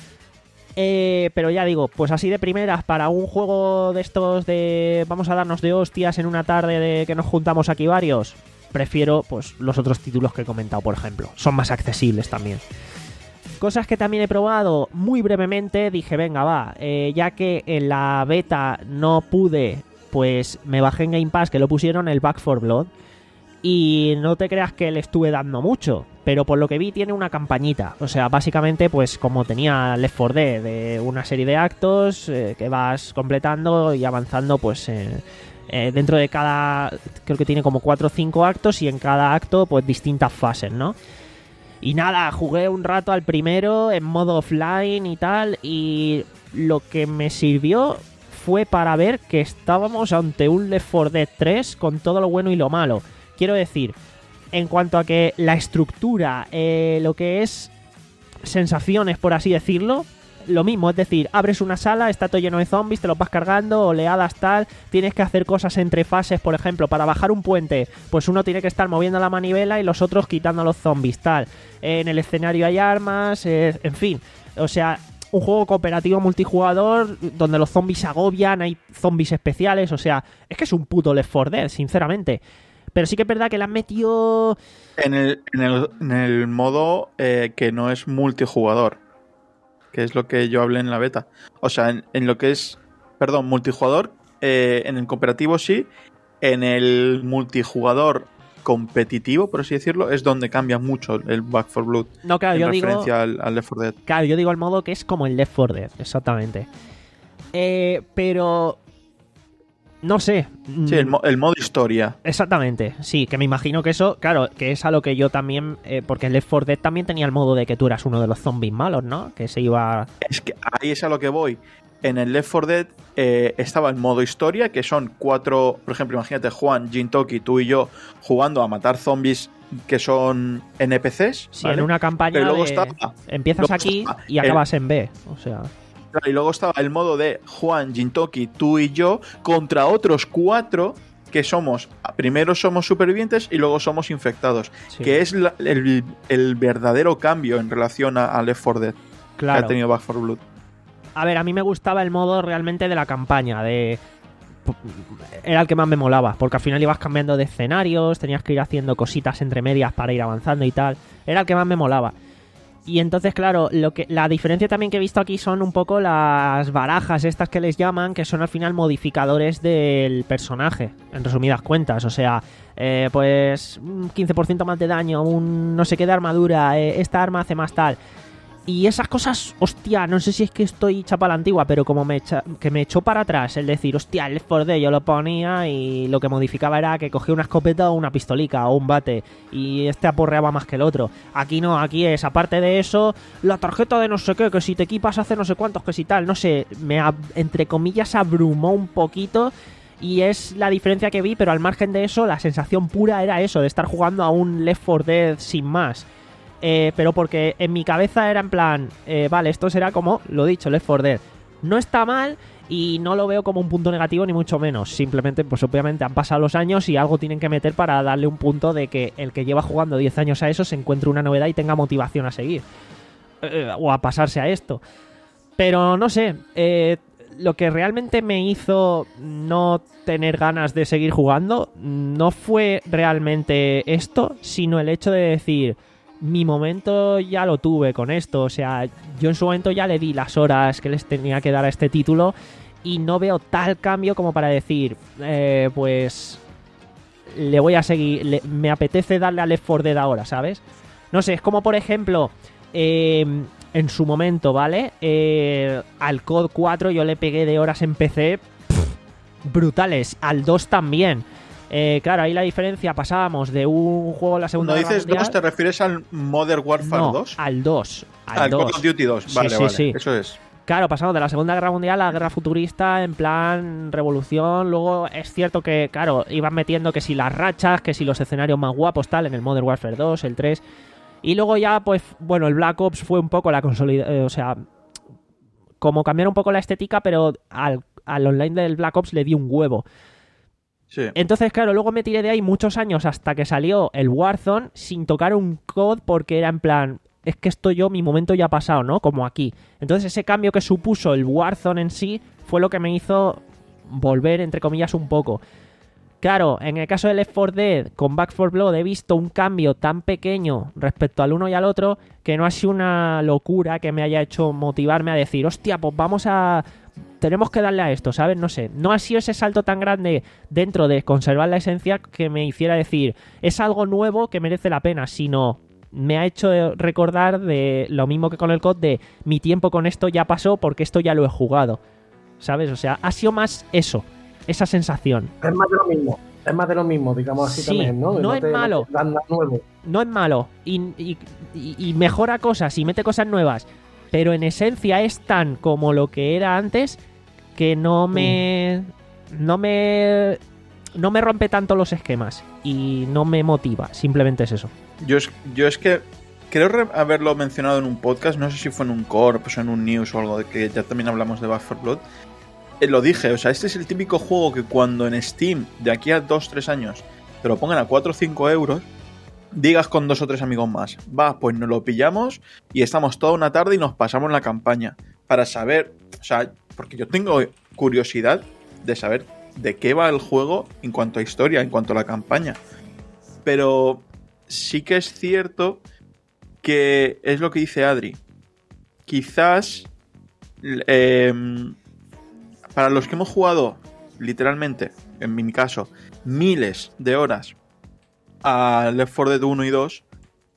Eh, pero ya digo, pues así de primeras, para un juego de estos de vamos a darnos de hostias en una tarde de que nos juntamos aquí varios, prefiero pues los otros títulos que he comentado, por ejemplo. Son más accesibles también. Cosas que también he probado muy brevemente, dije, venga, va, eh, ya que en la beta no pude, pues me bajé en Game Pass, que lo pusieron, el Back four Blood. Y no te creas que le estuve dando mucho, pero por lo que vi tiene una campañita. O sea, básicamente, pues como tenía Left four Dead, de una serie de actos eh, que vas completando y avanzando, pues eh, eh, dentro de cada... Creo que tiene como cuatro o cinco actos y en cada acto, pues distintas fases, ¿no? Y nada, jugué un rato al primero en modo offline y tal, y lo que me sirvió fue para ver que estábamos ante un Left four Dead tres con todo lo bueno y lo malo. Quiero decir, en cuanto a que la estructura, eh, lo que es sensaciones, por así decirlo, lo mismo, es decir, abres una sala, está todo lleno de zombies, te los vas cargando, oleadas tal, tienes que hacer cosas entre fases, por ejemplo, para bajar un puente, pues uno tiene que estar moviendo la manivela y los otros quitando a los zombies, tal. Eh, en el escenario hay armas, eh, en fin, o sea... Un juego cooperativo multijugador donde los zombies agobian, hay zombies especiales, o sea, es que es un puto Left four Dead, sinceramente. Pero sí que es verdad que le han metido... En el, en el, en el modo eh, que no es multijugador, que es lo que yo hablé en la beta. O sea, en, en lo que es, perdón, multijugador, eh, en el cooperativo sí, en el multijugador competitivo, por así decirlo, es donde cambia mucho el Back four Blood. No, claro, en yo referencia digo... al, al Left four Dead. Claro, yo digo el modo que es como el Left four Dead, exactamente. Eh, pero... No sé. Sí, el, mo- el modo historia. Exactamente, sí, que me imagino que eso, claro, que es a lo que yo también... Eh, porque el Left four Dead también tenía el modo de que tú eras uno de los zombies malos, ¿no? Que se iba... Es que ahí es a lo que voy. En el Left four Dead eh, estaba el modo historia, que son cuatro... Por ejemplo, imagínate Juan, Jintoki, tú y yo jugando a matar zombies que son N P Cs. Sí, ¿vale? en una campaña Pero luego de... estaba, Empiezas luego aquí estaba y acabas el... en B, o sea... Y luego estaba el modo de Juan, Jintoki, tú y yo contra otros cuatro que somos, primero somos supervivientes y luego somos infectados, sí. Que es la, el, el verdadero cambio en relación a, a Left four Dead, claro, que ha tenido Back four Blood. A ver, a mí me gustaba el modo realmente de la campaña, de... Era el que más me molaba, porque al final ibas cambiando de escenarios, tenías que ir haciendo cositas entre medias para ir avanzando y tal. Era el que más me molaba. Y entonces, claro, lo que la diferencia también que he visto aquí son un poco las barajas estas que les llaman, que son al final modificadores del personaje, en resumidas cuentas. O sea, eh, pues un quince por ciento más de daño, un no sé qué de armadura, eh, esta arma hace más tal. Y esas cosas, hostia, no sé si es que estoy chapa a la antigua, pero como me echa, que me echó para atrás el decir, hostia, el Left four Dead yo lo ponía y lo que modificaba era que cogía una escopeta o una pistolica o un bate y este aporreaba más que el otro. Aquí no, aquí es, aparte de eso, la tarjeta de no sé qué, que si te equipas hace no sé cuántos, que si tal, no sé, me entre comillas abrumó un poquito. Y es la diferencia que vi, pero al margen de eso, la sensación pura era eso, de estar jugando a un Left four Dead sin más. Eh, pero porque en mi cabeza era en plan, eh, vale, esto será como, lo dicho, Left four Dead. No está mal y no lo veo como un punto negativo ni mucho menos. Simplemente, pues obviamente han pasado los años y algo tienen que meter para darle un punto de que el que lleva jugando diez años a eso se encuentre una novedad y tenga motivación a seguir. Eh, o a pasarse a esto. Pero no sé, eh, lo que realmente me hizo no tener ganas de seguir jugando no fue realmente esto, sino el hecho de decir... mi momento ya lo tuve con esto. O sea, yo en su momento ya le di las horas que les tenía que dar a este título y no veo tal cambio como para decir, eh, pues le voy a seguir, le, me apetece darle a Left four Dead ahora, ¿sabes? No sé, es como por ejemplo, eh, en su momento, ¿vale? Eh, al C O D cuatro yo le pegué de horas en P C pff, brutales, al dos también. Eh, claro, ahí la diferencia, pasábamos de un juego a la Segunda Cuando Guerra dices Mundial... dos, ¿te refieres al Modern Warfare no, dos? al dos. Al, Al dos. Call of Duty dos, vale, sí, sí, vale, sí. eso es. Claro, pasamos de la Segunda Guerra Mundial a la Guerra Futurista en plan revolución. Luego es cierto que, claro, iban metiendo que si las rachas, que si los escenarios más guapos, tal, en el Modern Warfare dos, el tres. Y luego ya, pues, bueno, el Black Ops fue un poco la consolidación, eh, o sea, como cambiar un poco la estética, pero al, al online del Black Ops le di un huevo. Sí. Entonces, claro, luego me tiré de ahí muchos años hasta que salió el Warzone sin tocar un C O D porque era en plan... Es que esto yo, mi momento ya ha pasado, ¿no? Como aquí. Entonces ese cambio que supuso el Warzone en sí fue lo que me hizo volver, entre comillas, un poco. Claro, en el caso de Left four Dead con Back four Blood he visto un cambio tan pequeño respecto al uno y al otro que no ha sido una locura que me haya hecho motivarme a decir, hostia, pues vamos a... Tenemos que darle a esto, ¿sabes? No sé. No ha sido ese salto tan grande dentro de conservar la esencia que me hiciera decir, es algo nuevo que merece la pena, sino... me ha hecho recordar de lo mismo que con el C O D, de mi tiempo con esto ya pasó porque esto ya lo he jugado, ¿sabes? O sea, ha sido más eso, esa sensación. Es más de lo mismo, es más de lo mismo, digamos así Sí, también, ¿no? no es te, malo. No te dan nada nuevo. No es malo y, y, y, y mejora cosas y mete cosas nuevas, pero en esencia es tan como lo que era antes que no me... no me... no me rompe tanto los esquemas y no me motiva, simplemente es eso. Yo es, yo es que creo re- haberlo mencionado en un podcast, no sé si fue en un Corps o en un News o algo, de que ya también hablamos de Back four Blood. Eh, lo dije, o sea, este es el típico juego que cuando en Steam, de aquí a dos tres años, te lo pongan a cuatro o cinco euros, digas con dos o tres amigos más, va, pues nos lo pillamos y estamos toda una tarde y nos pasamos la campaña para saber, o sea, porque yo tengo curiosidad de saber de qué va el juego en cuanto a historia, en cuanto a la campaña. Pero sí que es cierto que es lo que dice Adri. Quizás eh, para los que hemos jugado literalmente, en mi caso, miles de horas a Left four Dead uno y dos,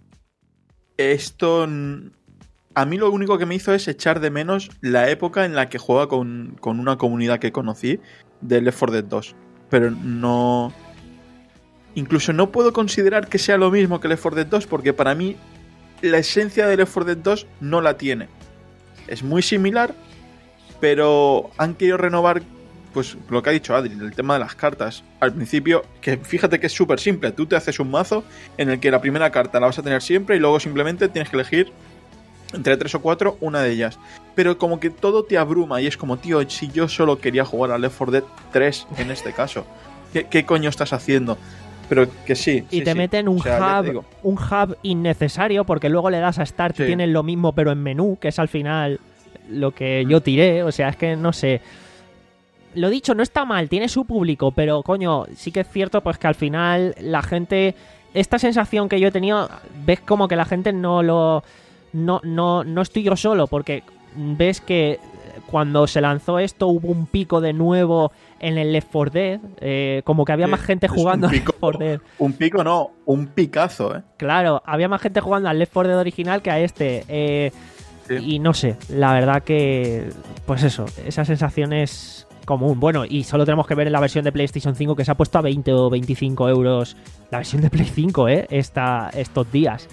esto a mí lo único que me hizo es echar de menos la época en la que jugaba con, con una comunidad que conocí de Left four Dead dos. Pero no... Incluso no puedo considerar que sea lo mismo que Left four Dead dos, porque para mí la esencia de Left four Dead dos no la tiene. Es muy similar, pero han querido renovar, pues lo que ha dicho Adri, el tema de las cartas. Al principio, que fíjate que es súper simple, tú te haces un mazo en el que la primera carta la vas a tener siempre y luego simplemente tienes que elegir entre tres o cuatro, una de ellas. Pero como que todo te abruma y es como, tío, si yo solo quería jugar a Left four Dead tres en este caso, ¿qué, qué coño estás haciendo? Pero que sí. Y sí, te sí. meten un O sea, ya te hub digo. un hub innecesario porque luego le das a Start y Sí. tienes lo mismo pero en menú, que es al final lo que yo tiré. O sea, es que no sé. Lo dicho, no está mal, tiene su público, pero coño, sí que es cierto pues que al final la gente... Esta sensación que yo he tenido, ves como que la gente no lo... No, no, no estoy yo solo, porque ves que cuando se lanzó esto hubo un pico de nuevo en el Left four Dead, eh, como que había Sí, más gente es un jugando al pico. Left four Dead. Un pico no, un picazo, ¿eh? Claro, había más gente jugando al Left four Dead original que a este. Eh, Sí. Y no sé, la verdad que... Pues eso, esa sensación es común. Bueno, y solo tenemos que ver en la versión de PlayStation cinco que se ha puesto a veinte o veinticinco euros la versión de Play cinco, ¿eh? Esta, estos días.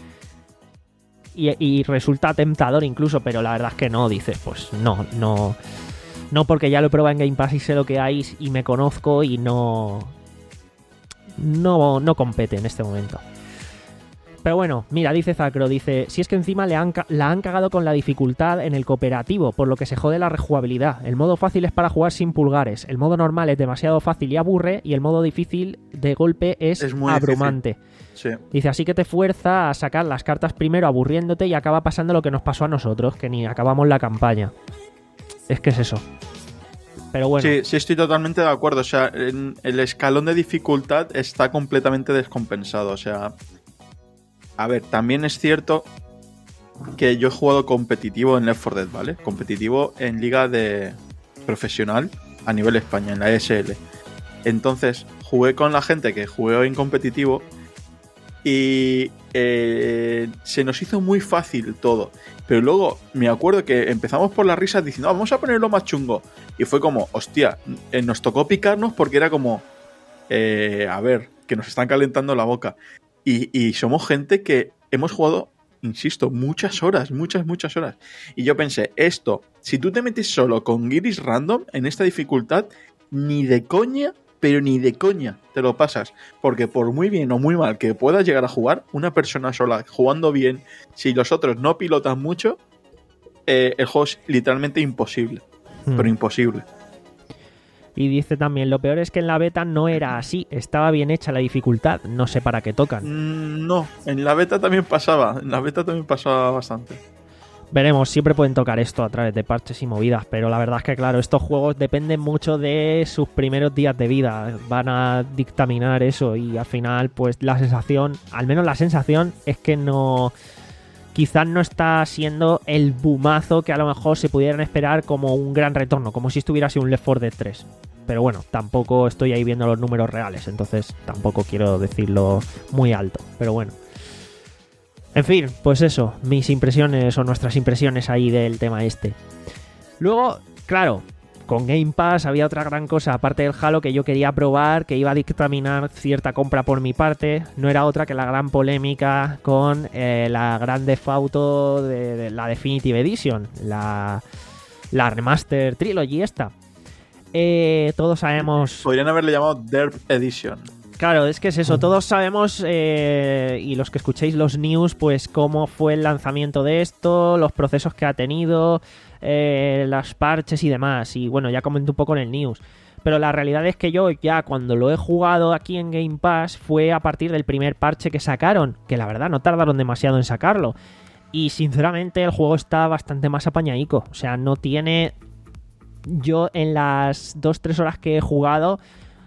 Y, y resulta tentador incluso, pero la verdad es que no, dices, pues no, no... No, porque ya lo he probado en Game Pass y sé lo que hay y me conozco y no... No, no compete en este momento. Pero bueno, mira, dice Zacro, dice, si es que encima le han, la han cagado con la dificultad en el cooperativo, por lo que se jode la rejugabilidad. El modo fácil es para jugar sin pulgares, el modo normal es demasiado fácil y aburre, y el modo difícil de golpe es, Es muy abrumante. Sí. Dice, así que te fuerza a sacar las cartas primero aburriéndote y acaba pasando lo que nos pasó a nosotros, que ni acabamos la campaña. Es que es eso. Pero bueno. Sí, sí, estoy totalmente de acuerdo. O sea, en- el escalón de dificultad está completamente descompensado. O sea, a ver, también es cierto que yo he jugado competitivo en Left four Dead, ¿vale? Competitivo en liga de profesional a nivel España, en la E S L. Entonces, jugué con la gente que jugué en competitivo y eh, se nos hizo muy fácil todo. Pero luego me acuerdo que empezamos por las risas diciendo, ah, vamos a ponerlo más chungo. Y fue como, hostia, eh, nos tocó picarnos porque era como, eh, a ver, que nos están calentando la boca. Y, y somos gente que hemos jugado, insisto, muchas horas, muchas, muchas horas. Y yo pensé, esto, si tú te metes solo con Guiris Random en esta dificultad, ni de coña, pero ni de coña te lo pasas. Porque por muy bien o muy mal que puedas llegar a jugar, una persona sola jugando bien, si los otros no pilotan mucho, eh, el juego es literalmente imposible. Hmm. Pero imposible. Y dice también, lo peor es que en la beta no era así, estaba bien hecha la dificultad, no sé para qué tocan. Mm, no, en la beta también pasaba, en la beta también pasaba bastante. Veremos, siempre pueden tocar esto a través de parches y movidas, pero la verdad es que claro, estos juegos dependen mucho de sus primeros días de vida, van a dictaminar eso y al final pues la sensación, al menos la sensación es que no... Quizás no está siendo el boomazo que a lo mejor se pudieran esperar como un gran retorno, como si estuviera sido un Left four Dead tres. Pero bueno, tampoco estoy ahí viendo los números reales, entonces tampoco quiero decirlo muy alto. Pero bueno. En fin, pues eso, mis impresiones o nuestras impresiones ahí del tema este. Luego, claro, con Game Pass había otra gran cosa, aparte del Halo, que yo quería probar, que iba a dictaminar cierta compra por mi parte. No era otra que la gran polémica con eh, la Grand Theft Auto de, de la Definitive Edition, la, la Remaster Trilogy esta. Eh, todos sabemos... Podrían haberle llamado Derp Edition. Claro, es que es eso, todos sabemos, eh, y los que escuchéis los news, pues cómo fue el lanzamiento de esto, los procesos que ha tenido... Eh, las parches y demás, y bueno, ya comenté un poco en el news, pero la realidad es que yo ya cuando lo he jugado aquí en Game Pass fue a partir del primer parche que sacaron, que la verdad no tardaron demasiado en sacarlo, y sinceramente el juego está bastante más apañadico, o sea, no tiene, yo en las dos tres horas que he jugado,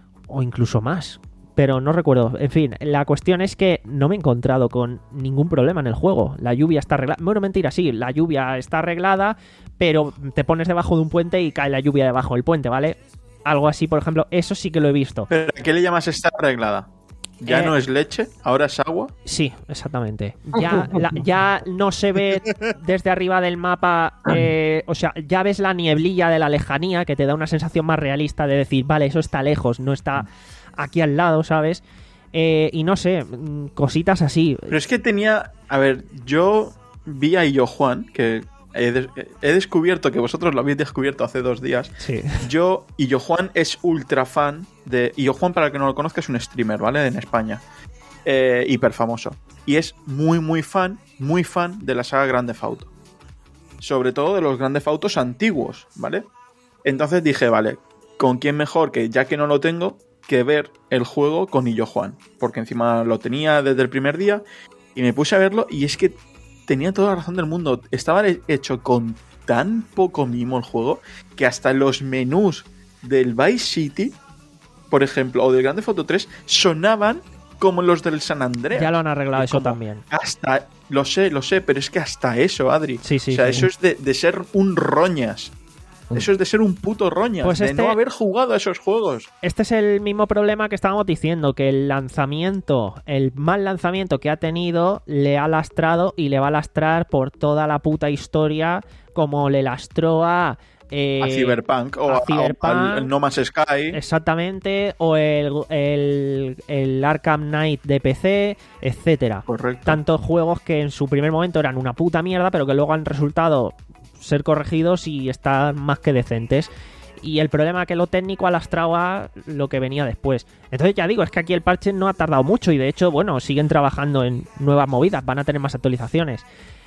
o incluso más, pero no recuerdo. En fin, la cuestión es que no me he encontrado con ningún problema en el juego. La lluvia está arreglada. Bueno, mentira, sí, la lluvia está arreglada, pero te pones debajo de un puente y cae la lluvia debajo del puente, ¿vale? Algo así, por ejemplo, eso sí que lo he visto. ¿Pero qué le llamas está arreglada? ¿Ya eh, no es leche? ¿Ahora es agua? Sí, exactamente. Ya, la, ya no se ve desde arriba del mapa, eh, o sea, ya ves la nieblilla de la lejanía, que te da una sensación más realista de decir, vale, eso está lejos, no está aquí al lado, ¿sabes? Eh, y no sé, cositas así. Pero es que tenía... A ver, yo vi a Illo Juan, que he, des- he descubierto que vosotros lo habéis descubierto hace dos días. Sí. Yo, Illo Juan es ultra fan de... Illo Juan, para el que no lo conozca, es un streamer, ¿vale? En España. Eh, hiper famoso. Y es muy, muy fan, muy fan de la saga Grand Theft Auto. Sobre todo de los Grand Theft Autos antiguos, ¿vale? Entonces dije, vale, ¿con quién mejor que, ya que no lo tengo, que ver el juego con Illo Juan? Porque encima lo tenía desde el primer día y me puse a verlo y es que tenía toda la razón del mundo. Estaba hecho con tan poco mimo el juego que hasta los menús del Vice City, por ejemplo, o del Grand Theft Auto tres, sonaban como los del San Andreas. Ya lo han arreglado eso también. Hasta, lo sé, lo sé, pero es que hasta eso, Adri. Sí, sí, o sea, sí. eso es de, de ser un roñas. Eso es de ser un puto roñas, pues de este, no haber jugado a esos juegos. Este es el mismo problema que estábamos diciendo, que el lanzamiento, el mal lanzamiento que ha tenido, le ha lastrado y le va a lastrar por toda la puta historia, como le lastró a... Eh, a Cyberpunk o a Cyberpunk, al No Man's Sky. Exactamente, o el, el, el Arkham Knight de P C, etcétera. Correcto. Tantos juegos que en su primer momento eran una puta mierda, pero que luego han resultado ser corregidos y están más que decentes. Y el problema es que lo técnico ha lastrado a lo que venía después. Entonces ya digo, es que aquí el parche no ha tardado mucho y de hecho, bueno, siguen trabajando en nuevas movidas, van a tener más actualizaciones.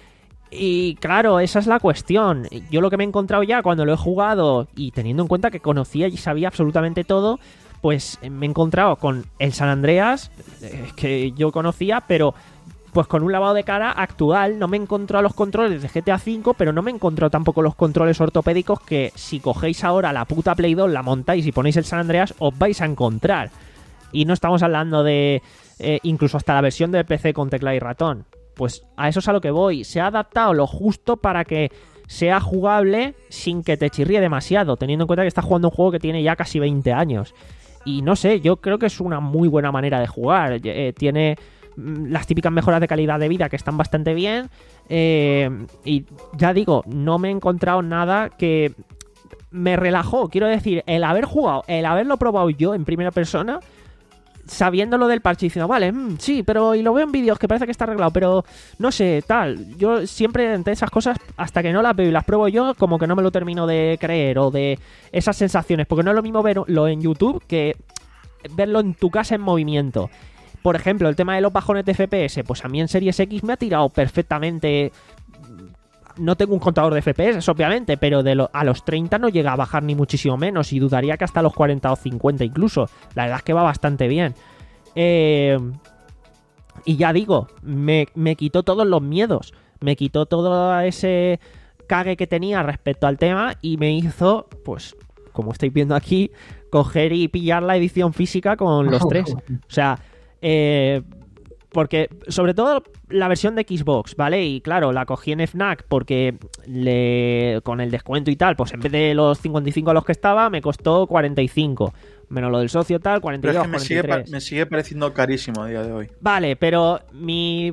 Y claro, esa es la cuestión. Yo lo que me he encontrado ya cuando lo he jugado y teniendo en cuenta que conocía y sabía absolutamente todo, pues me he encontrado con el San Andreas, eh, que yo conocía, pero pues con un lavado de cara actual. No me he encontrado los controles de G T A cinco, pero no me he encontrado tampoco los controles ortopédicos que si cogéis ahora la puta Play dos, la montáis y ponéis el San Andreas, os vais a encontrar. Y no estamos hablando de eh, incluso hasta la versión de P C con teclado y ratón. Pues a eso es a lo que voy. Se ha adaptado lo justo para que sea jugable sin que te chirríe demasiado, teniendo en cuenta que estás jugando un juego que tiene ya casi veinte años. Y no sé, yo creo que es una muy buena manera de jugar. Eh, tiene las típicas mejoras de calidad de vida que están bastante bien. Eh, y ya digo, no me he encontrado nada que me relajó. Quiero decir, el haber jugado, el haberlo probado yo en primera persona, sabiendo lo del parche, diciendo, vale, mmm, sí, pero y lo veo en vídeos que parece que está arreglado, pero no sé, tal. Yo siempre entre esas cosas, hasta que no las veo y las pruebo yo, como que no me lo termino de creer o de esas sensaciones, porque no es lo mismo verlo en YouTube que verlo en tu casa en movimiento. Por ejemplo, el tema de los bajones de F P S, pues a mí en Series X me ha tirado perfectamente. No tengo un contador de F P S, obviamente, pero de lo, a los treinta no llega a bajar ni muchísimo menos, y dudaría que hasta los cuarenta o cincuenta incluso. La verdad es que va bastante bien. Eh, y ya digo, me, me quitó todos los miedos, me quitó todo ese cague que tenía respecto al tema y me hizo, pues, como estáis viendo aquí, coger y pillar la edición física con los tres. O sea, eh... porque, sobre todo, la versión de Xbox, ¿vale? Y claro, la cogí en FNAC porque le, con el descuento y tal, pues en vez de los cincuenta y cinco a los que estaba, me costó cuarenta y cinco. Menos lo del socio tal, cuarenta y dos, pero es que me cuarenta y tres. Sigue, me sigue pareciendo carísimo a día de hoy. Vale, pero mi...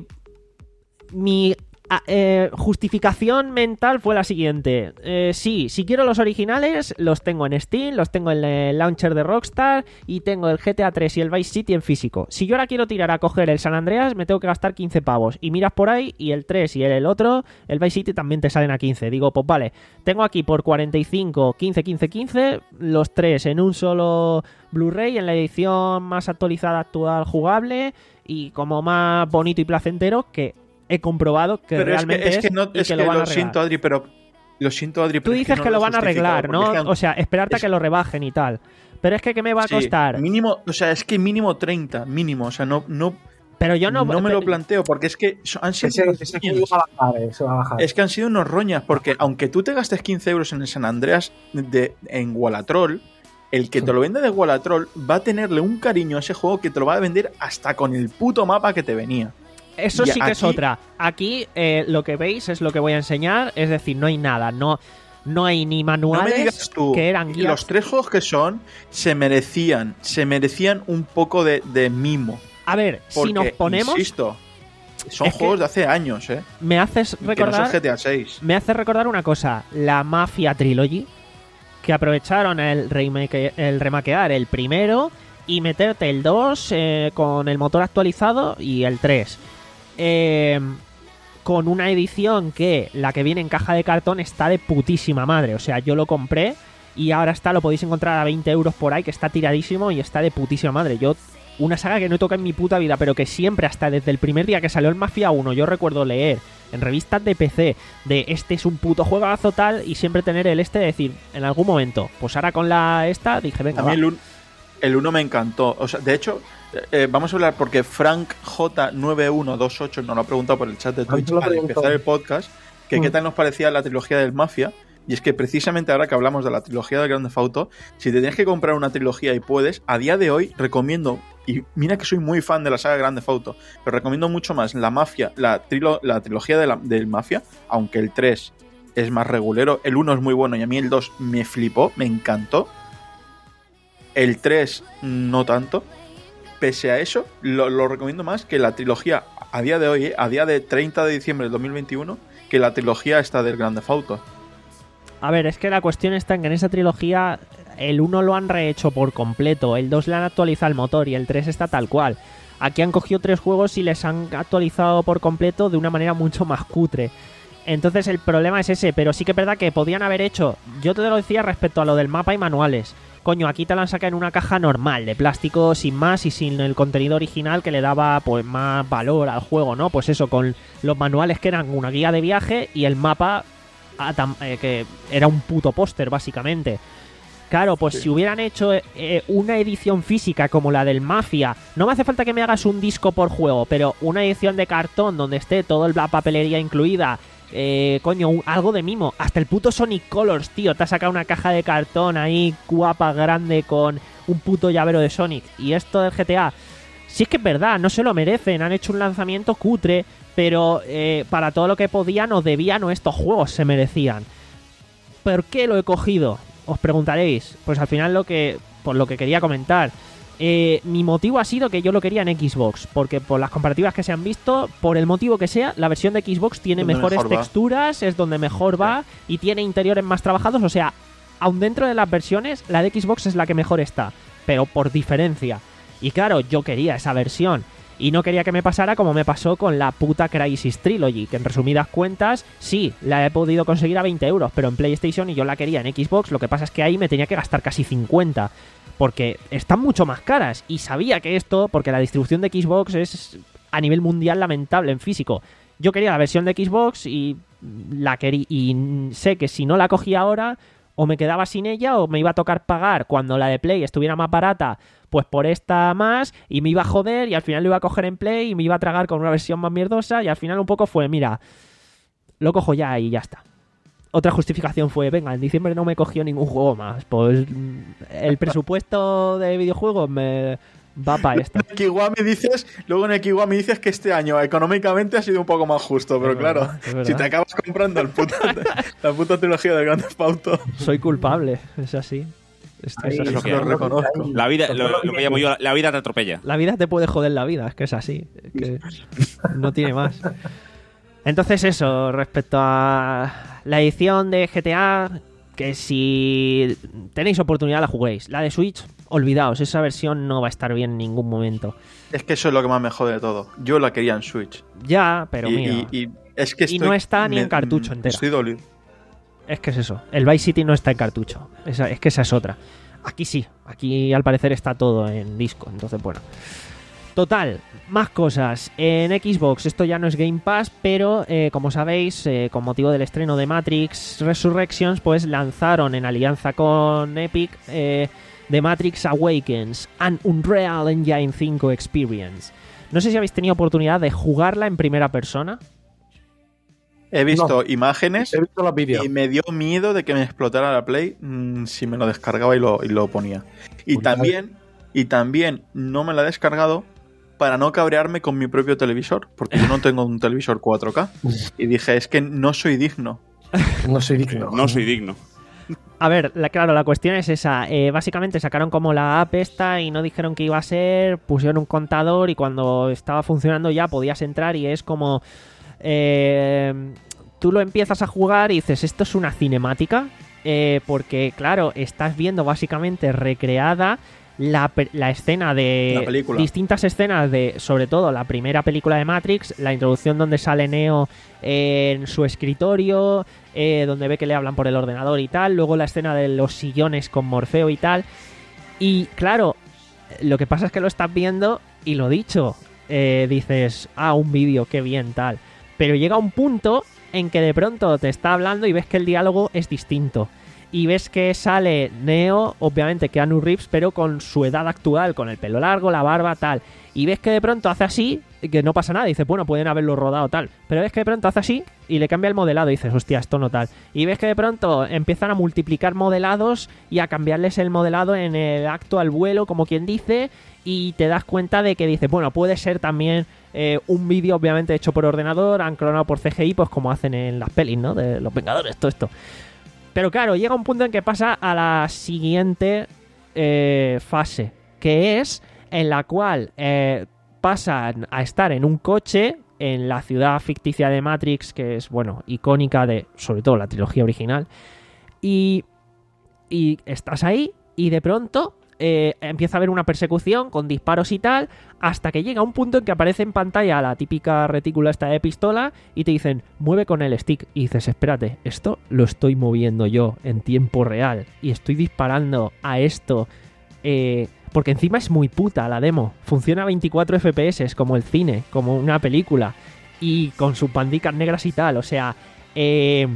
Mi... Eh, justificación mental fue la siguiente. Eh, sí, si quiero los originales, los tengo en Steam, los tengo en el launcher de Rockstar y tengo el G T A tres y el Vice City en físico. Si yo ahora quiero tirar a coger el San Andreas, me tengo que gastar quince pavos. Y miras por ahí y el tres y el otro, el Vice City, también te salen a quince. Digo, pues vale, tengo aquí por cuarenta y cinco, quince, quince, quince, los tres en un solo Blu-ray, en la edición más actualizada, actual, jugable y como más bonito y placentero, que he comprobado que pero realmente es que, es que no, y es que, que lo van lo a siento, Adri, pero lo siento, Adri, tú pero dices es que, que no lo van a arreglar, ¿no? Es que, o sea, esperarte es, a que lo rebajen y tal. Pero es que ¿qué me va a sí, costar? Mínimo, o sea, es que mínimo treinta, mínimo, o sea, no no pero yo no, no me pero, lo planteo porque es que han sido ese, unos ese roñas. va a bajar, eso va a bajar. Es que han sido unos roñas porque aunque tú te gastes quince euros en el San Andreas de, en Wallatroll, el que te lo vende de Wallatroll va a tenerle un cariño a ese juego que te lo va a vender hasta con el puto mapa que te venía. Eso sí que aquí, es otra. Aquí eh, lo que veis es lo que voy a enseñar. Es decir, no hay nada. No, no hay ni manuales no me digas tú, que eran guías. Los tres juegos que son se merecían, se merecían un poco de, de mimo. A ver, porque, si nos ponemos... Insisto, son es juegos de hace años, ¿eh? Me haces recordar... Que no es G T A seis. Me hace recordar una cosa. La Mafia Trilogy, que aprovecharon el, remake, el remakear el primero y meterte el dos eh, con el motor actualizado y el tres. Eh, con una edición que la que viene en caja de cartón está de putísima madre. O sea, yo lo compré y ahora está, lo podéis encontrar a veinte euros por ahí, que está tiradísimo y está de putísima madre. Yo, una saga que no he tocado en mi puta vida, pero que siempre, hasta desde el primer día que salió el Mafia uno, yo recuerdo leer en revistas de P C de este es un puto juegazo tal, y siempre tener el este de decir, en algún momento, pues ahora con la esta, dije, venga, a mí va. el, un, el uno me encantó. O sea, de hecho, eh, vamos a hablar porque Frank J nueve uno dos ocho nos lo ha preguntado por el chat de Twitch al empezar el podcast, que mm. qué tal nos parecía la trilogía del Mafia. Y es que precisamente ahora que hablamos de la trilogía del Grand Theft Auto, si te tienes que comprar una trilogía y puedes, a día de hoy recomiendo, y mira que soy muy fan de la saga Grand Theft Auto, pero recomiendo mucho más la Mafia, la, trilo, la trilogía de la, del Mafia, aunque el tres es más regulero, el uno es muy bueno y a mí el dos me flipó, me encantó. El tres no tanto. Pese a eso, lo, lo recomiendo más que la trilogía a día de hoy, ¿eh? A día de treinta de diciembre del dos mil veintiuno, que la trilogía esta del Grand Theft Auto. A ver, es que la cuestión está en que en esa trilogía el uno lo han rehecho por completo, el dos le han actualizado el motor y el tres está tal cual. Aquí han cogido tres juegos y les han actualizado por completo de una manera mucho más cutre. Entonces el problema es ese, pero sí que es verdad que podían haber hecho, yo te lo decía respecto a lo del mapa y manuales. Coño, aquí te la han sacado en una caja normal, de plástico sin más y sin el contenido original que le daba pues más valor al juego, ¿no? Pues eso, con los manuales que eran una guía de viaje y el mapa eh, que era un puto póster, básicamente. Claro, pues sí. Si hubieran hecho eh, una edición física como la del Mafia, no me hace falta que me hagas un disco por juego, pero una edición de cartón donde esté toda la papelería incluida, eh, coño, un, algo de mimo, hasta el puto Sonic Colors, tío, te ha sacado una caja de cartón ahí guapa, grande, con un puto llavero de Sonic. Y esto del G T A, si es que es verdad, no se lo merecen, han hecho un lanzamiento cutre, pero eh, para todo lo que podían o debían o estos juegos se merecían. ¿Por qué lo he cogido? Os preguntaréis. Pues al final lo que por lo que quería comentar. Eh, mi motivo ha sido que yo lo quería en Xbox, porque por las comparativas que se han visto, por el motivo que sea, la versión de Xbox tiene mejores mejor texturas, es donde mejor va y tiene interiores más trabajados, o sea, aun dentro de las versiones, la de Xbox es la que mejor está, pero por diferencia. Y claro, yo quería esa versión y no quería que me pasara como me pasó con la puta Crysis Trilogy, que en resumidas cuentas, sí, la he podido conseguir a veinte euros, pero en PlayStation y yo la quería en Xbox, lo que pasa es que ahí me tenía que gastar casi cincuenta, porque están mucho más caras, y sabía que esto, porque la distribución de Xbox es a nivel mundial lamentable en físico. Yo quería la versión de Xbox y la quería, y sé que si no la cogía ahora, o me quedaba sin ella, o me iba a tocar pagar cuando la de Play estuviera más barata, pues por esta más, y me iba a joder, y al final lo iba a coger en Play, y me iba a tragar con una versión más mierdosa, y al final un poco fue, mira, lo cojo ya y ya está. Otra justificación fue, venga, en diciembre no me cogió ningún juego más, pues el presupuesto de videojuegos me va para esto. En el Kiwami dices, luego en el Kiwami dices que este año económicamente ha sido un poco más justo, pero Es claro, verdad, es verdad. si te acabas comprando el puto, la puta trilogía del Grand Theft Auto, Soy culpable, es así. Esto es Ahí, así. lo que- lo reconozco. La vida, lo, lo que llamo yo, la vida te atropella. La vida te puede joder la vida, es que es así. Es que no tiene más. Entonces eso, respecto a la edición de G T A, que si tenéis oportunidad la juguéis. La de Switch, olvidaos, esa versión no va a estar bien en ningún momento. Es que eso es lo que más me jode de todo. Yo la quería en Switch. Ya, pero y, mira, y- y es que Y estoy- no está ni me- en cartucho entera. Estoy dolido. es que es eso. El Vice City no está en cartucho. Esa, es que esa es otra. Aquí sí, aquí al parecer está todo en disco, entonces bueno. Total, más cosas. En Xbox esto ya no es Game Pass, pero eh, como sabéis, eh, con motivo del estreno de Matrix Resurrections, pues lanzaron en alianza con Epic eh, The Matrix Awakens, an Unreal Engine cinco Experience. No sé si habéis tenido oportunidad de jugarla en primera persona. He visto No. imágenes He visto los vídeos. y me dio miedo de que me explotara la Play mmm, si me lo descargaba y lo, y lo ponía. Y Cuidado. también, y también no me la he descargado para no cabrearme con mi propio televisor, porque yo no tengo un televisor cuatro K. Y dije, es que no soy digno. No soy digno. No soy digno. A ver, la, claro, la cuestión es esa. Eh, básicamente sacaron como la app esta y no dijeron que iba a ser, pusieron un contador y cuando estaba funcionando ya podías entrar y es como... Eh, tú lo empiezas a jugar y dices, esto es una cinemática, eh, porque claro, estás viendo básicamente recreada la, pe- la escena de La película. distintas escenas de, sobre todo la primera película de Matrix, la introducción donde sale Neo en su escritorio, eh, donde ve que le hablan por el ordenador y tal, luego la escena de los sillones con Morfeo y tal, y claro, lo que pasa es que lo estás viendo y lo dicho, eh, dices, ah, un vídeo, qué bien, tal, pero llega un punto en que de pronto te está hablando y ves que el diálogo es distinto. Y ves que sale Neo, obviamente Keanu Reeves, pero con su edad actual, con el pelo largo, la barba, tal. Y ves que de pronto hace así, y que no pasa nada. Y dices, bueno, pueden haberlo rodado, tal. Pero ves que de pronto hace así y le cambia el modelado. Y dices, hostia, esto no tal. Y ves que de pronto empiezan a multiplicar modelados y a cambiarles el modelado en el acto al vuelo, como quien dice. Y te das cuenta de que dices, bueno, puede ser también eh, un vídeo obviamente hecho por ordenador, han clonado por C G I, pues como hacen en las pelis, ¿no? De los Vengadores, todo esto. Pero claro, llega un punto en que pasa a la siguiente eh, fase, que es en la cual eh, pasan a estar en un coche en la ciudad ficticia de Matrix, que es, bueno, icónica de, sobre todo, la trilogía original, y, y estás ahí y de pronto eh, empieza a haber una persecución con disparos y tal, hasta que llega un punto en que aparece en pantalla la típica retícula esta de pistola y te dicen, mueve con el stick, y dices, espérate, esto lo estoy moviendo yo en tiempo real y estoy disparando a esto, eh, porque encima es muy puta la demo, funciona a veinticuatro F P S como el cine, como una película, y con sus pandicas negras y tal, o sea, eh,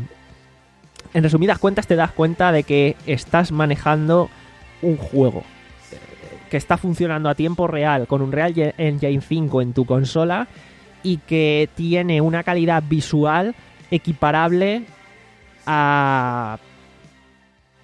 en resumidas cuentas te das cuenta de que estás manejando un juego que está funcionando a tiempo real con un Real Engine cinco en tu consola y que tiene una calidad visual equiparable a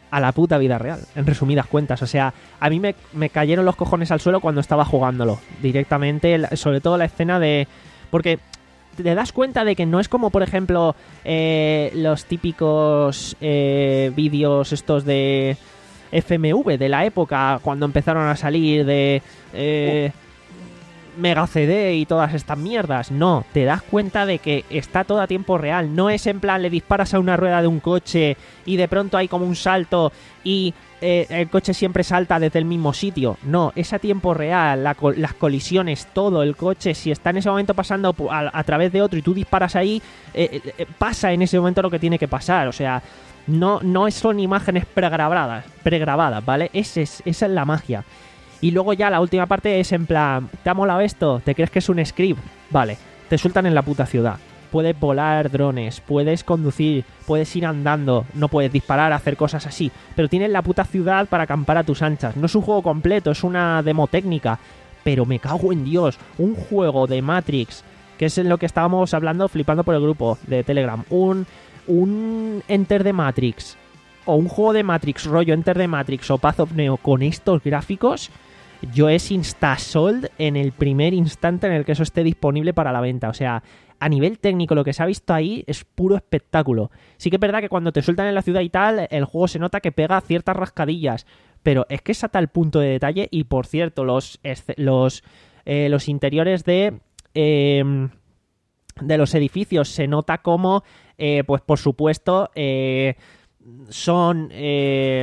a la puta vida real, en resumidas cuentas. O sea, a mí me, me cayeron los cojones al suelo cuando estaba jugándolo. Directamente, sobre todo la escena de... Porque te das cuenta de que no es como, por ejemplo, eh, los típicos eh, vídeos estos de F M V de la época, cuando empezaron a salir de... Eh, Mega C D y todas estas mierdas. No, te das cuenta de que está todo a tiempo real. No es en plan, le disparas a una rueda de un coche y de pronto hay como un salto y eh, el coche siempre salta desde el mismo sitio. No, es a tiempo real. La, las colisiones, todo el coche, si está en ese momento pasando a, a través de otro y tú disparas ahí, eh, eh, pasa en ese momento lo que tiene que pasar. O sea, no, no son imágenes pregrabadas, pregrabadas, ¿vale? Ese es, esa es la magia. Y luego ya la última parte es en plan, ¿te ha molado esto? ¿Te crees que es un script? Vale, te sueltan en la puta ciudad. Puedes volar drones, puedes conducir, puedes ir andando, no puedes disparar, hacer cosas así. Pero tienes la puta ciudad para acampar a tus anchas. No es un juego completo, es una demo técnica. Pero me cago en Dios, un juego de Matrix, que es en lo que estábamos hablando flipando por el grupo de Telegram. Un, un Enter the Matrix, o un juego de Matrix, rollo Enter the Matrix o Path of Neo con estos gráficos... Yo es instasold en el primer instante en el que eso esté disponible para la venta. O sea, a nivel técnico lo que se ha visto ahí es puro espectáculo. Sí que es verdad que cuando te sueltan en la ciudad y tal, el juego se nota que pega ciertas rascadillas. Pero es que es a tal punto de detalle. Y por cierto, los, los, eh, los interiores de, eh, de los edificios se nota como, eh, pues por supuesto, eh, son... Eh,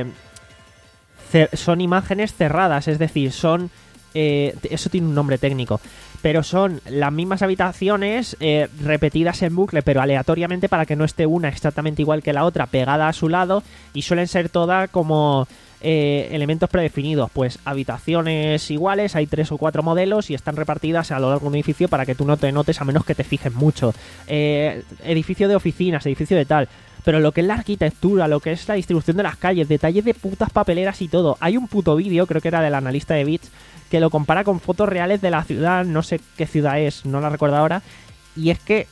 son imágenes cerradas, es decir, son... Eh, eso tiene un nombre técnico, pero son las mismas habitaciones eh, repetidas en bucle, pero aleatoriamente para que no esté una exactamente igual que la otra pegada a su lado, y suelen ser todas como eh, elementos predefinidos, pues habitaciones iguales, hay tres o cuatro modelos y están repartidas a lo largo de un edificio para que tú no te notes a menos que te fijes mucho. Eh, edificio de oficinas, edificio de tal... Pero lo que es la arquitectura, lo que es la distribución de las calles, detalles de putas papeleras y todo. Hay un puto vídeo, creo que era del analista de Bits, que lo compara con fotos reales de la ciudad, no sé qué ciudad es, no la recuerdo ahora. Y es que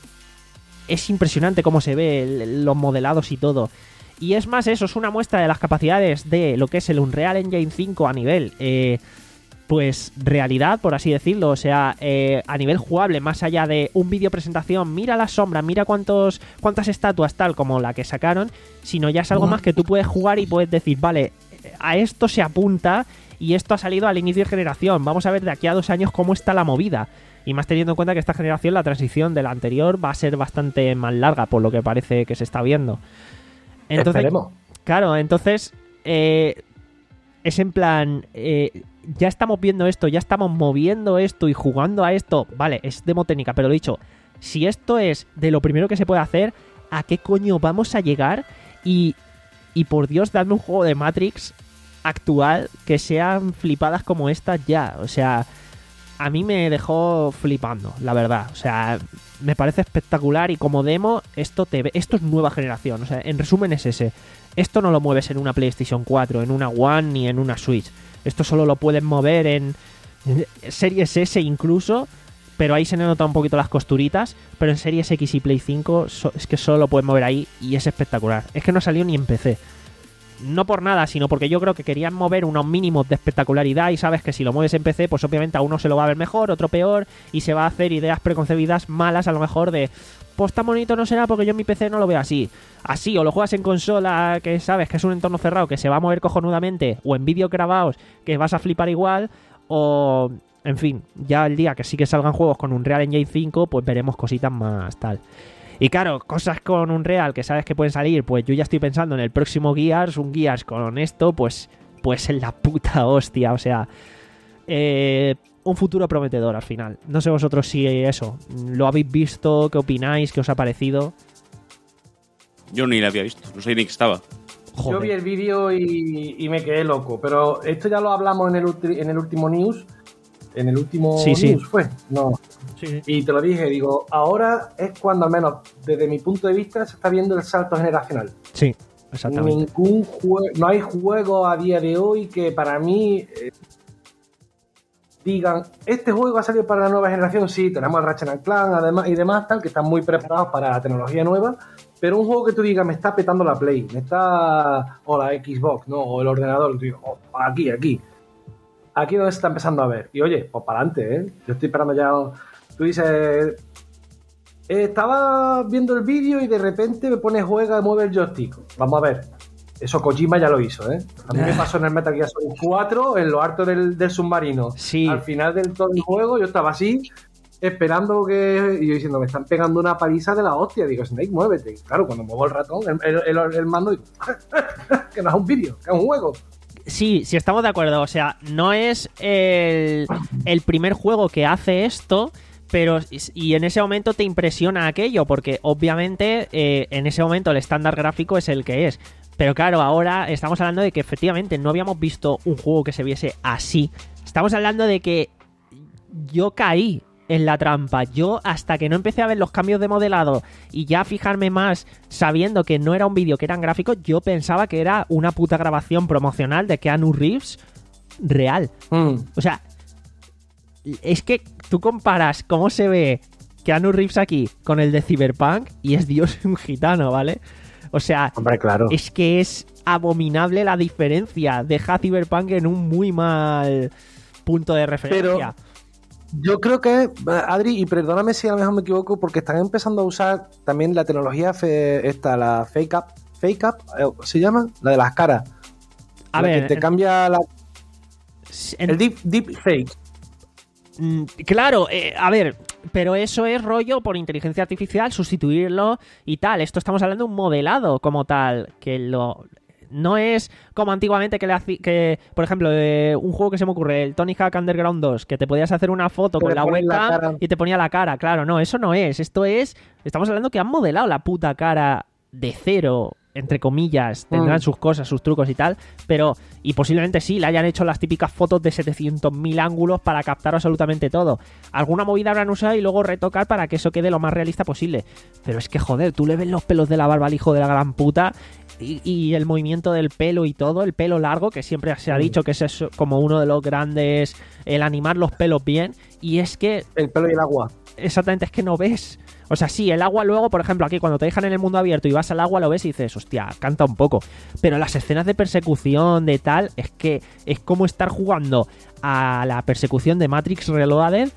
es impresionante cómo se ve, los modelados y todo. Y es más, eso es una muestra de las capacidades de lo que es el Unreal Engine cinco a nivel... Eh, pues realidad, por así decirlo, o sea, eh, a nivel jugable, más allá de un vídeo presentación, mira las sombras, mira cuántos cuántas estatuas tal como la que sacaron, sino ya es algo más que tú puedes jugar y puedes decir, vale, a esto se apunta y esto ha salido al inicio de generación, vamos a ver de aquí a dos años cómo está la movida. Y más teniendo en cuenta que esta generación, la transición de la anterior va a ser bastante más larga, por lo que parece que se está viendo. Entonces, Esperemos. Claro, entonces eh, es en plan... Eh, ya estamos viendo esto, ya estamos moviendo esto y jugando a esto. Vale, es demo técnica, pero lo dicho, si esto es de lo primero que se puede hacer, ¿a qué coño vamos a llegar? Y, y por Dios, dadme un juego de Matrix actual que sean flipadas como estas ya. O sea, a mí me dejó flipando, la verdad. O sea, me parece espectacular y como demo, esto, te, esto es nueva generación. O sea, en resumen es ese. Esto no lo mueves en una PlayStation cuatro, en una One ni en una Switch. Esto solo lo pueden mover en Series S incluso, pero ahí se nota un poquito las costuritas. Pero en Series X y Play cinco so, es que solo lo pueden mover ahí y es espectacular. Es que no salió ni en P C. No por nada, sino porque yo creo que querían mover unos mínimos de espectacularidad y sabes que si lo mueves en P C, pues obviamente a uno se lo va a ver mejor, otro peor, y se va a hacer ideas preconcebidas malas a lo mejor de... Pues tan bonito no será porque yo en mi P C no lo veo así. Así, o lo juegas en consola, que sabes que es un entorno cerrado, que se va a mover cojonudamente, o en vídeos grabados, que vas a flipar igual, o... En fin, ya el día que sí que salgan juegos con Unreal Engine cinco, pues veremos cositas más tal. Y claro, cosas con Unreal que sabes que pueden salir, pues yo ya estoy pensando en el próximo Gears, un Gears con esto, pues, pues en la puta hostia, o sea... Eh... Un futuro prometedor al final. No sé vosotros si eso lo habéis visto, qué opináis, qué os ha parecido. Yo ni la había visto, no sé ni que estaba. Joder. Yo vi el vídeo y, y me quedé loco, pero esto ya lo hablamos en el, ulti, en el último news. En el último sí, news sí. fue, no. Sí, sí. Y te lo dije, digo, ahora es cuando al menos desde mi punto de vista se está viendo el salto generacional. Sí, exactamente. Ningún juego, no hay juego a día de hoy que para mí... Eh, digan, este juego ha salido para la nueva generación, sí, tenemos el Ratchet and Clank además, y demás, tal, que están muy preparados para la tecnología nueva, pero un juego que tú digas, me está petando la Play, me está... o la Xbox, ¿no? O el ordenador, tú digo, oh, aquí, aquí. Aquí es donde se está empezando a ver. Y oye, pues para adelante, ¿eh? Yo estoy esperando ya... Tú dices... eh, estaba viendo el vídeo y de repente me pone juega y mueve el joystick. Vamos a ver. Eso Kojima ya lo hizo, ¿eh? A mí me pasó en el Metal Gear Solid cuatro, en lo alto del, del submarino. Sí. Al final del todo el juego yo estaba así, esperando que... Y yo diciendo, me están pegando una paliza de la hostia. Digo, Snake, muévete. Y claro, cuando muevo el ratón, el, el, el, el mando, digo, que no es un vídeo, que es un juego. Sí, sí, estamos de acuerdo. O sea, no es el, el primer juego que hace esto, pero y en ese momento te impresiona aquello, porque obviamente eh, en ese momento el estándar gráfico es el que es. Pero claro, ahora estamos hablando de que efectivamente no habíamos visto un juego que se viese así. Estamos hablando de que yo caí en la trampa. Yo, hasta que no empecé a ver los cambios de modelado y ya fijarme más sabiendo que no era un vídeo, que eran gráficos, yo pensaba que era una puta grabación promocional de Keanu Reeves real. Mm. O sea, es que tú comparas cómo se ve Keanu Reeves aquí con el de Cyberpunk y es Dios un gitano, ¿vale? O sea, hombre, claro. Es que es abominable la diferencia. Deja a Cyberpunk en un muy mal punto de referencia. Pero yo creo que, Adri, y perdóname si a lo mejor me equivoco, porque están empezando a usar también la tecnología fe, esta, la fake up, fake up, ¿se llama? La de las caras. A la ver, que te cambia la, en, el deep, deep fake. Claro, eh, a ver, pero eso es rollo por inteligencia artificial, sustituirlo y tal. Esto estamos hablando de un modelado como tal, que lo no es como antiguamente que, le haci, que por ejemplo, eh, un juego que se me ocurre, el Tony Hawk Underground dos, que te podías hacer una foto que con la webcam la y te ponía la cara. Claro, no, eso no es. Esto es, estamos hablando que han modelado la puta cara de cero, entre comillas, tendrán mm. sus cosas, sus trucos y tal, pero, y posiblemente sí, le hayan hecho las típicas fotos de setecientos mil ángulos para captar absolutamente todo. Alguna movida habrán usado y luego retocar para que eso quede lo más realista posible. Pero es que, joder, tú le ves los pelos de la barba al hijo de la gran puta y, y el movimiento del pelo y todo, el pelo largo, que siempre se ha dicho que es eso, como uno de los grandes, el animar los pelos bien, y es que... El pelo y el agua. Exactamente, es que no ves... O sea, sí, el agua luego, por ejemplo, aquí cuando te dejan en el mundo abierto y vas al agua lo ves y dices, hostia, canta un poco. Pero las escenas de persecución, de tal, es que es como estar jugando a la persecución de Matrix Reloaded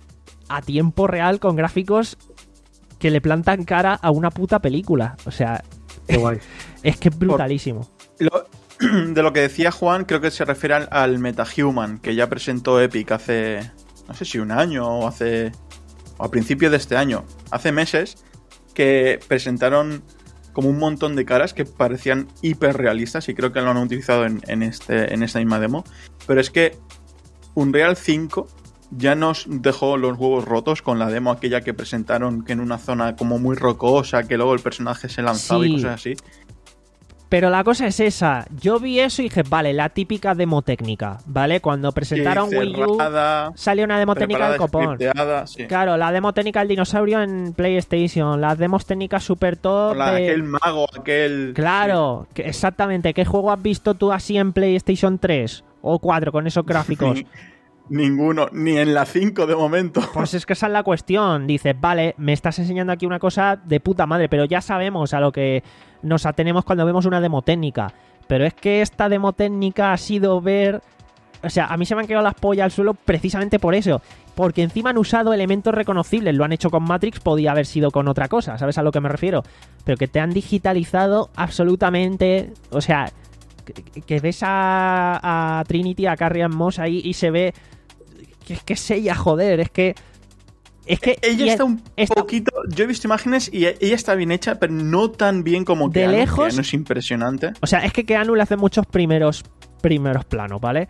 a tiempo real con gráficos que le plantan cara a una puta película. O sea, qué guay. Es que es brutalísimo. Lo, de lo que decía Juan, creo que se refiere al, al MetaHuman, que ya presentó Epic hace, no sé si un año o hace... o a principios de este año, hace meses, que presentaron como un montón de caras que parecían hiperrealistas y creo que lo han utilizado en, en, este, en esta misma demo. Pero es que Unreal cinco ya nos dejó los huevos rotos con la demo aquella que presentaron, que en una zona como muy rocosa, que luego el personaje se lanzaba sí. y cosas así. Pero la cosa es esa, yo vi eso y dije, vale, la típica demo técnica, ¿vale? Cuando presentaron sí, Wii U, salió una demo técnica del copón. Sí. Claro, la demo técnica del dinosaurio en PlayStation, las demos técnicas super top. La, de... Aquel mago, aquel... Claro, sí. que exactamente. ¿Qué juego has visto tú así en PlayStation tres o cuatro con esos gráficos? Ninguno, ni en la cinco de momento. Pues es que esa es la cuestión. Dices, vale, me estás enseñando aquí una cosa de puta madre, pero ya sabemos a lo que nos atenemos cuando vemos una demo técnica. Pero es que esta demo técnica ha sido ver... O sea, a mí se me han quedado las pollas al suelo precisamente por eso. Porque encima han usado elementos reconocibles. Lo han hecho con Matrix, podía haber sido con otra cosa, ¿sabes a lo que me refiero? Pero que te han digitalizado absolutamente... O sea, que, que ves a, a Trinity, a Carrie Ann Moss ahí y se ve... Que es que es ella, joder, es que... Es que ella está un está, poquito... Yo he visto imágenes y ella está bien hecha, pero no tan bien como de Keanu. lejos, Keanu es impresionante. O sea, es que Keanu le hace muchos primeros, primeros planos, ¿vale?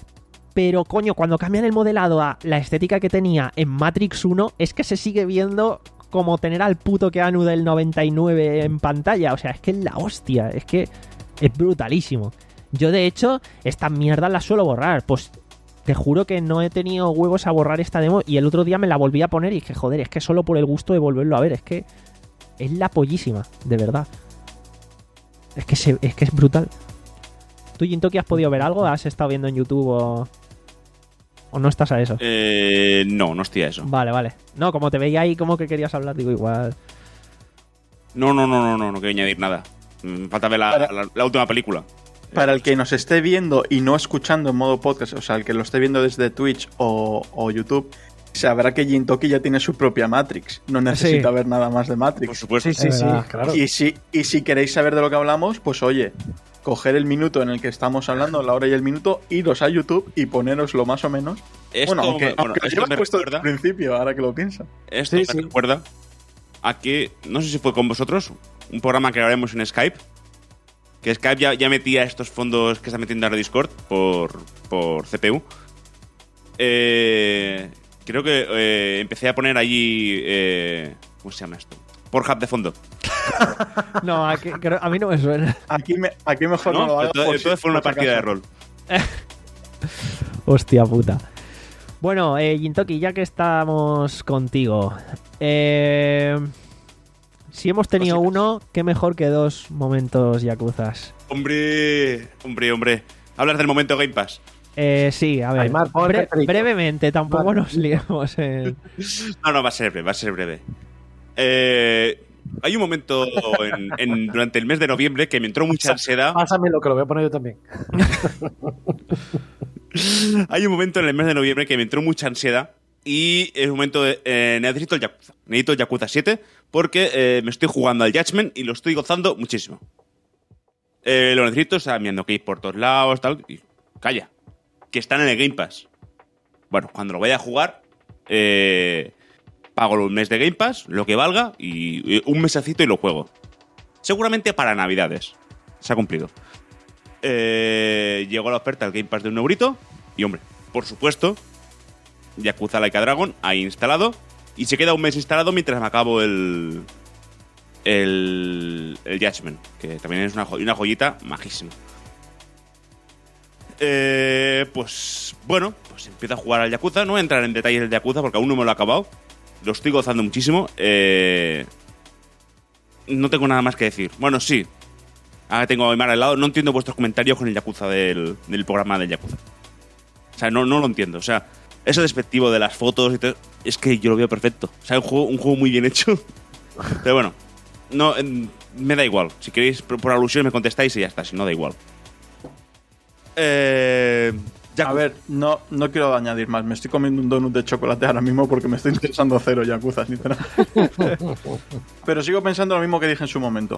Pero, coño, cuando cambian el modelado a la estética que tenía en Matrix uno, es que se sigue viendo como tener al puto Keanu del noventa y nueve en pantalla. O sea, es que es la hostia, es que es brutalísimo. Yo, de hecho, estas mierdas las suelo borrar, pues... Te juro que no he tenido huevos a borrar esta demo y el otro día me la volví a poner y dije, joder, es que solo por el gusto de volverlo a ver, es que es la pollísima, de verdad. Es que, se, es, que es brutal. ¿Tú, Jintoki, has podido ver algo? ¿Has estado viendo en YouTube o, o no estás a eso? Eh, no, no estoy a eso. Vale, vale. No, como te veía ahí como que querías hablar, digo igual... No, no, no, no, no, no quiero añadir nada. Me falta ver la, Para- la, la última película. Para el que nos esté viendo y no escuchando en modo podcast, o sea, el que lo esté viendo desde Twitch o, o YouTube, sabrá que Jintoki ya tiene su propia Matrix. No necesita Sí. ver nada más de Matrix. Por supuesto. Sí, sí, Es sí, verdad. claro. Y si, y si queréis saber de lo que hablamos, pues oye, coger el minuto en el que estamos hablando, la hora y el minuto, iros a YouTube y poneroslo más o menos. Esto, bueno, aunque, bueno, aunque lo esto llevas me puesto recuerda- al principio, ahora que lo pienso. Esto Sí, me sí. recuerda a que, no sé si fue con vosotros, un programa que haremos en Skype, que Skype ya, ya metía estos fondos que está metiendo ahora Discord por, por C P U. Eh, creo que eh, empecé a poner allí... Eh, ¿Cómo se llama esto? Pornhub de fondo. No, a, que- creo- a mí no me suena. Aquí, me, aquí mejor no, ¿No? lo hagas. Entonces, por si- entonces fue una por si partida de acaso. rol. Hostia puta. Bueno, eh, Jintoki, ya que estamos contigo, eh, si hemos tenido Cositas. uno, qué mejor que dos momentos yakuzas. Hombre, hombre, hombre. Hablas del momento Game Pass. Eh, sí, a ver, Aymar, pon el bre- refrito. brevemente, tampoco Vale. nos liemos en... No, no, va a ser breve, va a ser breve. Eh, hay un momento en- en- durante el mes de noviembre que me entró mucha ansiedad. Pásame lo que lo voy a poner yo también. Hay un momento en el mes de noviembre que me entró mucha ansiedad y es un momento de... eh, necesito el Yakuza. Necesito el Yakuza siete porque eh, me estoy jugando al Judgment y lo estoy gozando muchísimo. Eh, lo necesito, o sea, viendo que ir por todos lados, tal... Y, calla. Que están en el Game Pass. Bueno, cuando lo vaya a jugar... Eh, pago un mes de Game Pass, lo que valga, y, y un mesecito y lo juego. Seguramente para Navidades. Se ha cumplido. Eh, llegó la oferta del Game Pass de un eurito. Y hombre, por supuesto, Yakuza Like a Dragon ahí instalado. Y se queda un mes instalado mientras me acabo el. El. El Judgment. Que también es una, jo- una joyita majísima. Eh, pues bueno, pues empiezo a jugar al Yakuza. No voy a entrar en detalles del Yakuza porque aún no me lo he acabado. Lo estoy gozando muchísimo. Eh, no tengo nada más que decir. Bueno, sí. Ahora tengo a Aymar al lado. No entiendo vuestros comentarios con el Yakuza del, del programa del Yakuza. O sea, no, no lo entiendo. O sea, eso despectivo de las fotos y todo, es que yo lo veo perfecto. O sea, un juego, un juego muy bien hecho. Pero bueno, no, eh, me da igual. Si queréis, por, por alusión me contestáis y ya está. Si no, da igual. Eh, A ver, no, no quiero añadir más. Me estoy comiendo un donut de chocolate ahora mismo porque me estoy interesando cero Yakuza, sinceramente. Pero sigo pensando lo mismo que dije en su momento.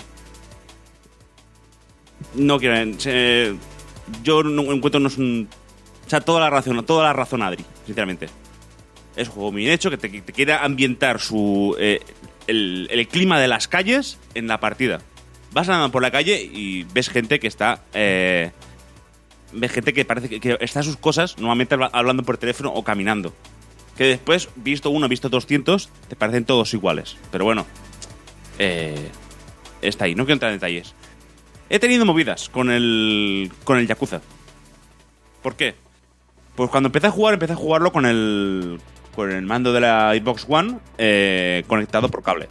No quiero. eh, yo no encuentro no es un. O sea, toda la razón, toda la razón, Adri, sinceramente. Es un juego bien hecho que te, que te quiere ambientar su eh, el, el clima de las calles en la partida. Vas andando por la calle y ves gente que está. Eh, ves gente que parece que, que está a sus cosas, normalmente habla- hablando por teléfono o caminando. Que después, visto uno, visto doscientos, te parecen todos iguales. Pero bueno, eh, está ahí, no quiero entrar en detalles. He tenido movidas con el con el Yakuza. ¿Por qué? Pues cuando empecé a jugar, empecé a jugarlo con el con el mando de la Xbox One eh, conectado por cable.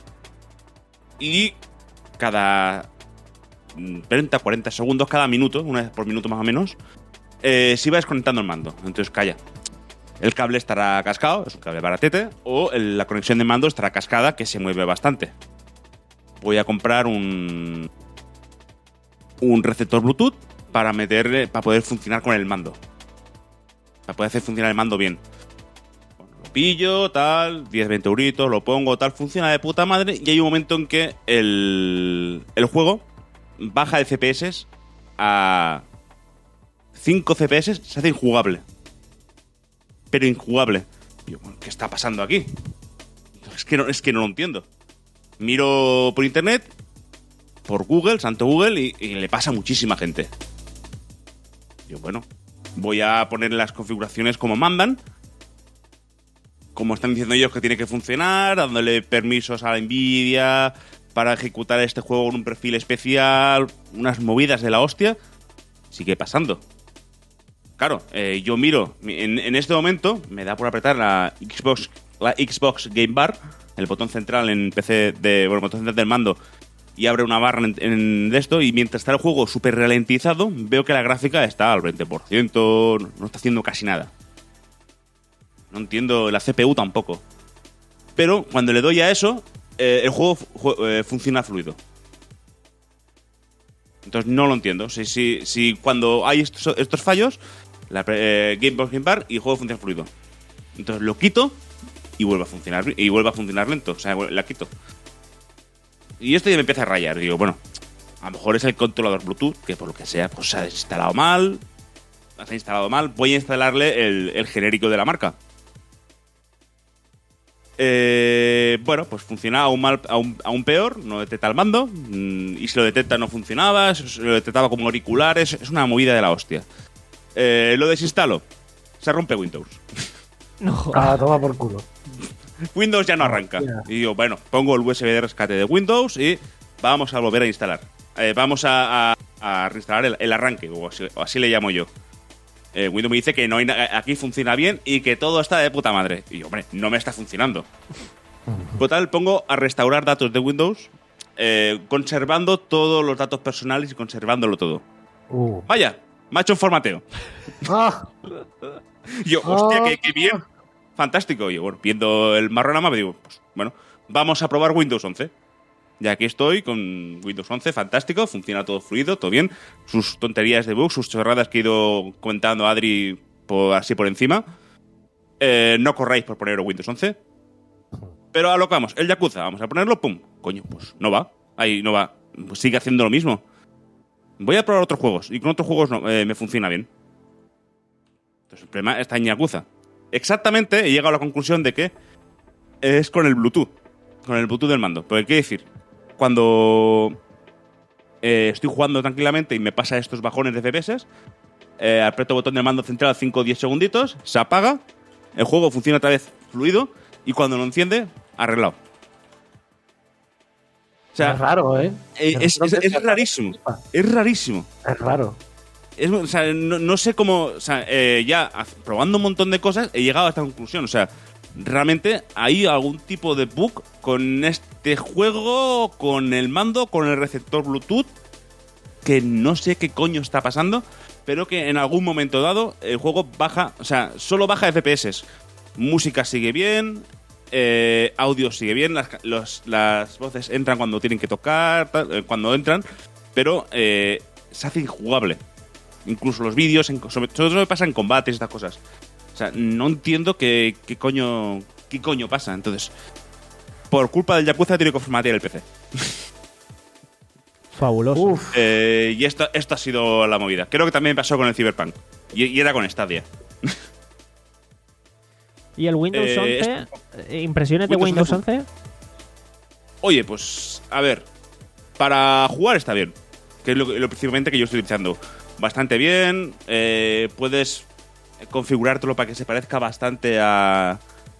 Y cada treinta, cuarenta segundos, cada minuto, una vez por minuto más o menos, eh, se iba desconectando el mando. Entonces, calla. El cable estará cascado, es un cable baratete, o el- la conexión de mando estará cascada, que se mueve bastante. Voy a comprar un un receptor Bluetooth para meterle, para poder funcionar con el mando. Para poder hacer funcionar el mando bien. Bueno, lo pillo, tal, diez, veinte euritos, lo pongo, tal, funciona de puta madre. Y hay un momento en que el, el juego baja de C P S a cinco C P S, se hace injugable. Pero injugable. Y yo, bueno, ¿qué está pasando aquí? Es que no, es que no lo entiendo. Miro por internet, por Google, santo Google, y, y le pasa a muchísima gente. Yo, bueno, voy a poner las configuraciones como mandan, como están diciendo ellos que tiene que funcionar, dándole permisos a la Nvidia para ejecutar este juego con un perfil especial, unas movidas de la hostia. Sigue pasando. Claro, eh, yo miro, en, en este momento me da por apretar la Xbox, la Xbox Game Bar, el botón central en P C de, bueno, el botón central del mando, y abre una barra en, en esto, y mientras está el juego súper ralentizado, veo que la gráfica está al veinte por ciento, no, no está haciendo casi nada. No entiendo, la C P U tampoco. Pero cuando le doy a eso, eh, el juego fu- eh, funciona fluido. Entonces no lo entiendo. Si, si, si cuando hay estos, estos fallos, la, eh, Gamebox Game Bar y el juego funciona fluido. Entonces lo quito y vuelve a funcionar y vuelve a funcionar lento. O sea, la quito. Y esto ya me empieza a rayar. Digo, bueno, a lo mejor es el controlador Bluetooth, que por lo que sea, pues se ha instalado mal. Se ha instalado mal. Voy a instalarle el, el genérico de la marca. Eh, bueno, pues funciona aún, mal, aún, aún peor. No detecta el mando. Y si lo detecta no funcionaba. Se lo detectaba como auriculares. Es una movida de la hostia. Eh, lo desinstalo. Se rompe Windows. No jodas. Ah, toma por culo. Windows ya no arranca. Hostia. Y digo, bueno, pongo el U S B de rescate de Windows y vamos a volver a instalar. Eh, vamos a, a, a reinstalar el, el arranque, o así, o así le llamo yo. Eh, Windows me dice que no hay na- aquí funciona bien y que todo está de puta madre. Y yo, hombre, no me está funcionando. Total, pongo a restaurar datos de Windows, eh, conservando todos los datos personales y conservándolo todo. Uh. Vaya, me ha hecho un formateo. Ah, Y yo, hostia, Ah. qué, qué bien. Fantástico. Y yo, bueno, viendo el marronama, me digo, pues bueno, vamos a probar Windows once. Y aquí estoy con Windows once, fantástico, funciona todo fluido, todo bien. Sus tonterías de bugs, sus chorradas que he ido comentando a Adri por, así por encima. Eh, no corráis por poner Windows once. Pero a lo que vamos, el Yakuza, vamos a ponerlo, pum. Coño, pues no va. Ahí no va. Pues sigue haciendo lo mismo. Voy a probar otros juegos. Y con otros juegos no, eh, me funciona bien. Entonces el problema está en Yakuza. Exactamente, he llegado a la conclusión de que es con el Bluetooth. Con el Bluetooth del mando. Porque quiere decir, cuando eh, estoy jugando tranquilamente y me pasa estos bajones de F P S, eh, aprieto el botón del mando central cinco o diez segunditos, se apaga, el juego funciona otra vez fluido y cuando lo enciende, arreglado. O sea, es raro, ¿eh? eh, es, es, es rarísimo. Es rarísimo. Es raro. Es, o sea, no, no sé cómo. O sea, eh, ya haz- probando un montón de cosas he llegado a esta conclusión. O sea, realmente hay algún tipo de bug con este juego, con el mando, con el receptor Bluetooth, que no sé qué coño está pasando, pero que en algún momento dado el juego baja. O sea, solo baja F P S. Música sigue bien. Eh, audio sigue bien. Las, los- las voces entran cuando tienen que tocar, tal, eh, cuando entran, pero eh, se hace injugable. Incluso los vídeos, en- sobre todo eso me pasa en combates y estas cosas. O sea, no entiendo qué, qué coño qué coño pasa. Entonces, por culpa del Yakuza, tiene que formatear el P C. Fabuloso. Uf. Eh, y esto, esto ha sido la movida. Creo que también pasó con el Cyberpunk. Y, y era con Stadia. ¿Y el Windows Eh, once? eh, ¿Impresiones de Windows Windows once? Oye, pues, a ver. Para jugar está bien. Que es lo, lo principalmente que yo estoy utilizando. Bastante bien. Eh, puedes configurártelo para que se parezca bastante a,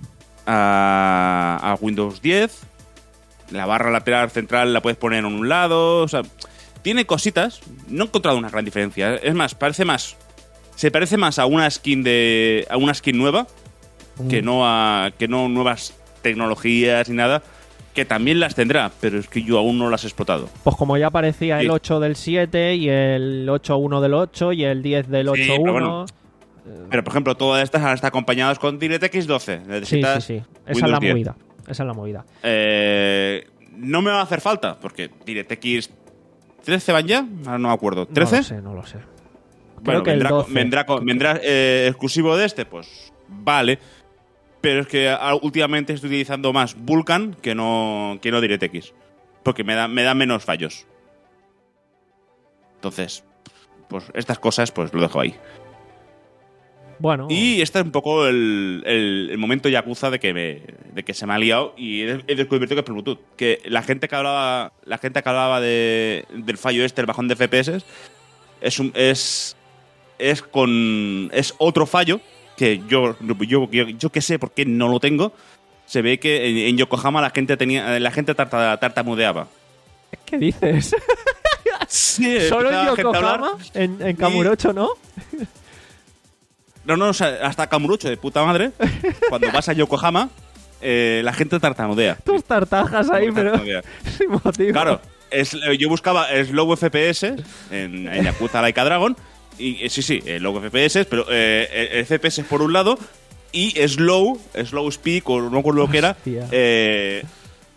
a, a Windows diez. La barra lateral central la puedes poner en un lado. O sea, tiene cositas. No he encontrado una gran diferencia. Es más, parece más. Se parece más a una skin de. a una skin nueva. Que no a. que no nuevas tecnologías ni nada. Que también las tendrá, pero es que yo aún no las he explotado. Pues como ya aparecía el Sí. ocho del siete y el ocho punto uno del ocho y el diez del Sí, ocho punto pero uno. bueno. Pero, por ejemplo, todas estas ahora están acompañadas con DirectX doce. Sí, sí, Necesitas sí. Esa es Windows la diez. movida. Esa es la movida. Eh, no me va a hacer falta, porque DirectX trece van ya, ahora no me acuerdo. ¿trece? No lo sé, no lo sé. Creo Bueno, que el vendrá, co- doce. vendrá, co- vendrá eh, exclusivo de este, pues vale. Pero es que ah, últimamente estoy utilizando más Vulkan que no, que no DirectX. Porque me da, me da menos fallos. Entonces, pues estas cosas, pues lo dejo ahí. Bueno, Y este es un poco el, el- el momento Yakuza de que, me, de que se me ha liado y he, he descubierto que es por Bluetooth. Que la gente que hablaba, la gente que hablaba de, del fallo este, el bajón de F P S, es un, es, es con es otro fallo que yo, yo, yo, yo que sé por qué no lo tengo. Se ve que en, en Yokohama la gente tenía la gente tarta- tartamudeaba. ¿qué dices? Sí, ¿Solo en empezaba la gente a hablar. Yokohama? ¿En, en Kamurocho, no? No, no, o sea, hasta Kamurocho de puta madre. Cuando vas a Yokohama, eh, la gente tartamudea. Tus tartajas ahí, pero Tartamudea. sin motivo. Claro, es, eh, yo buscaba Slow F P S en, en Yakuza Laika Dragon. Y eh, sí, sí, eh, Low F P S, pero eh, el F P S por un lado y Slow, Slow Speak, o no me acuerdo lo que era. Hostia. Eh,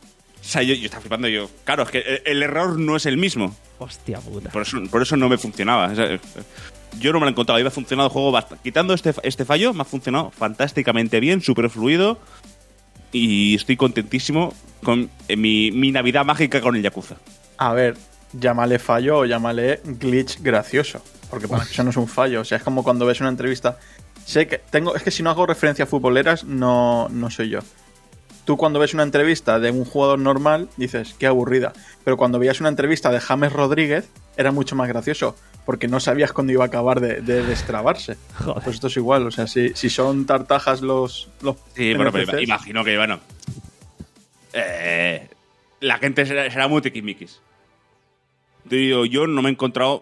sea, yo, yo estaba flipando. Yo, claro, es que el, el error no es el mismo. Hostia puta. Por eso, por eso no me funcionaba. O sea, yo no me lo he encontrado. Iba funcionado el juego bastante. Quitando este, este fallo, me ha funcionado fantásticamente bien, súper fluido. Y estoy contentísimo con eh, mi, mi Navidad mágica con el Yakuza. A ver, llámale fallo o llámale glitch gracioso. Porque para mí eso no es un fallo. O sea, es como cuando ves una entrevista. Sé que tengo. Es que si no hago referencias futboleras, no, no soy yo. Tú cuando ves una entrevista de un jugador normal, dices, qué aburrida. Pero cuando veías una entrevista de James Rodríguez, era mucho más gracioso. Porque no sabías cuándo iba a acabar de, de destrabarse. Joder. Pues esto es igual. O sea, si, si son tartajas los, los Sí, bueno, N P Cs, pero imagino que, bueno. Eh, la gente será, será muy tiquismiquis. Digo, yo no me he encontrado.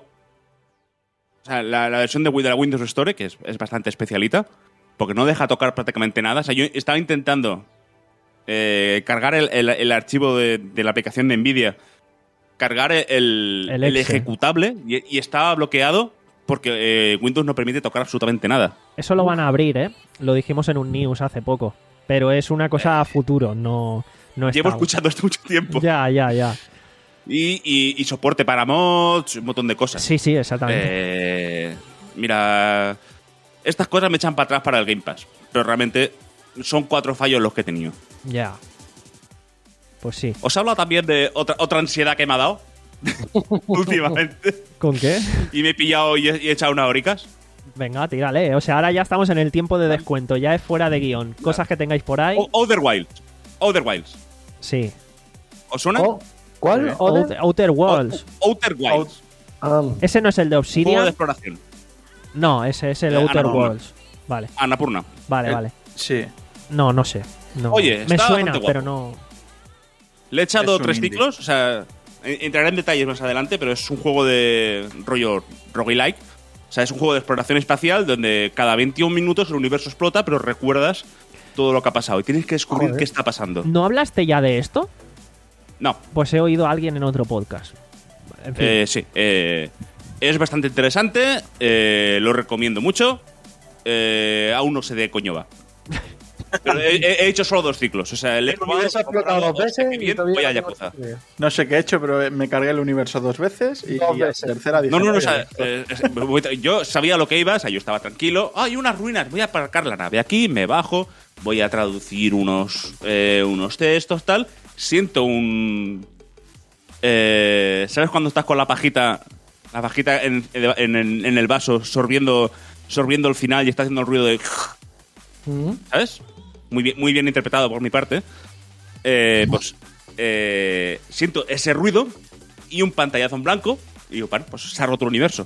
O sea, la, la versión de, de la Windows Store, que es, es bastante especialita, porque no deja tocar prácticamente nada. O sea, yo estaba intentando eh, cargar el, el, el archivo de, de la aplicación de Nvidia, cargar el, El el exe. ejecutable, y, y estaba bloqueado porque eh, Windows no permite tocar absolutamente nada. Eso lo van a abrir, ¿eh? Lo dijimos en un news hace poco. Pero es una cosa a futuro, no, no está Llevo aún. escuchando esto mucho tiempo. Ya, ya, ya. Y, y, y soporte para mods, un montón de cosas. Sí, sí, exactamente. Eh, mira, estas cosas me echan para atrás para el Game Pass, pero realmente son cuatro fallos los que he tenido. Ya. Pues sí. Os hablo también de otra, otra ansiedad que me ha dado últimamente. ¿Con qué? Y me he pillado y he, y he echado unas horicas. Venga, tírale. O sea, ahora ya estamos en el tiempo de descuento. Ya es fuera de guión. Cosas que tengáis por ahí. O- Outer Wilds. Outer Wilds. Sí. ¿Os suena? Oh, ¿Cuál? Sí. Outer, Outer Worlds. O- Outer Wilds. Ah, ¿Ese no es el de Juego Obsidian? de exploración. No, ese es el Eh, Outer Annapurna. Worlds. Vale, Annapurna. vale, Eh, vale. sí. No, no sé. No. Oye, me está suena, bastante pero guapo. no. Le he echado Es un tres indie. ciclos, o sea, en- entraré en detalles más adelante, pero es un juego de rollo roguelike. O sea, es un juego de exploración espacial donde cada veintiún minutos el universo explota, pero recuerdas todo lo que ha pasado y tienes que descubrir Joder. qué está pasando. ¿No hablaste ya de esto? No, Pues he oído a alguien en otro podcast. En fin. eh, sí. eh, es bastante interesante, eh, lo recomiendo mucho. Eh, aún no sé de coño va. Pero he, he- he hecho solo dos ciclos. O sea, el he probado, se ha explotado dos o sea, veces que y bien, todavía voy a no tengo Yakuza. idea. No sé qué he hecho, pero me cargué el universo dos veces y, Dos y a la veces. tercera dije... No, no, no, o "Vaya, sea, eh, es- voy- yo sabía lo que iba, o sea, yo estaba tranquilo. Ah, hay unas ruinas, voy a aparcar la nave aquí, me bajo, voy a traducir unos, eh, unos textos, tal. Siento un... eh, ¿Sabes cuando estás con la pajita, la pajita en, en- en- en el vaso, sorbiendo, sorbiendo el final y está haciendo el ruido de... Mm. ¿Sabes? Muy bien, muy bien interpretado por mi parte. Eh, pues eh, siento ese ruido y un pantallazo en blanco y digo, bueno, pues se ha roto el universo.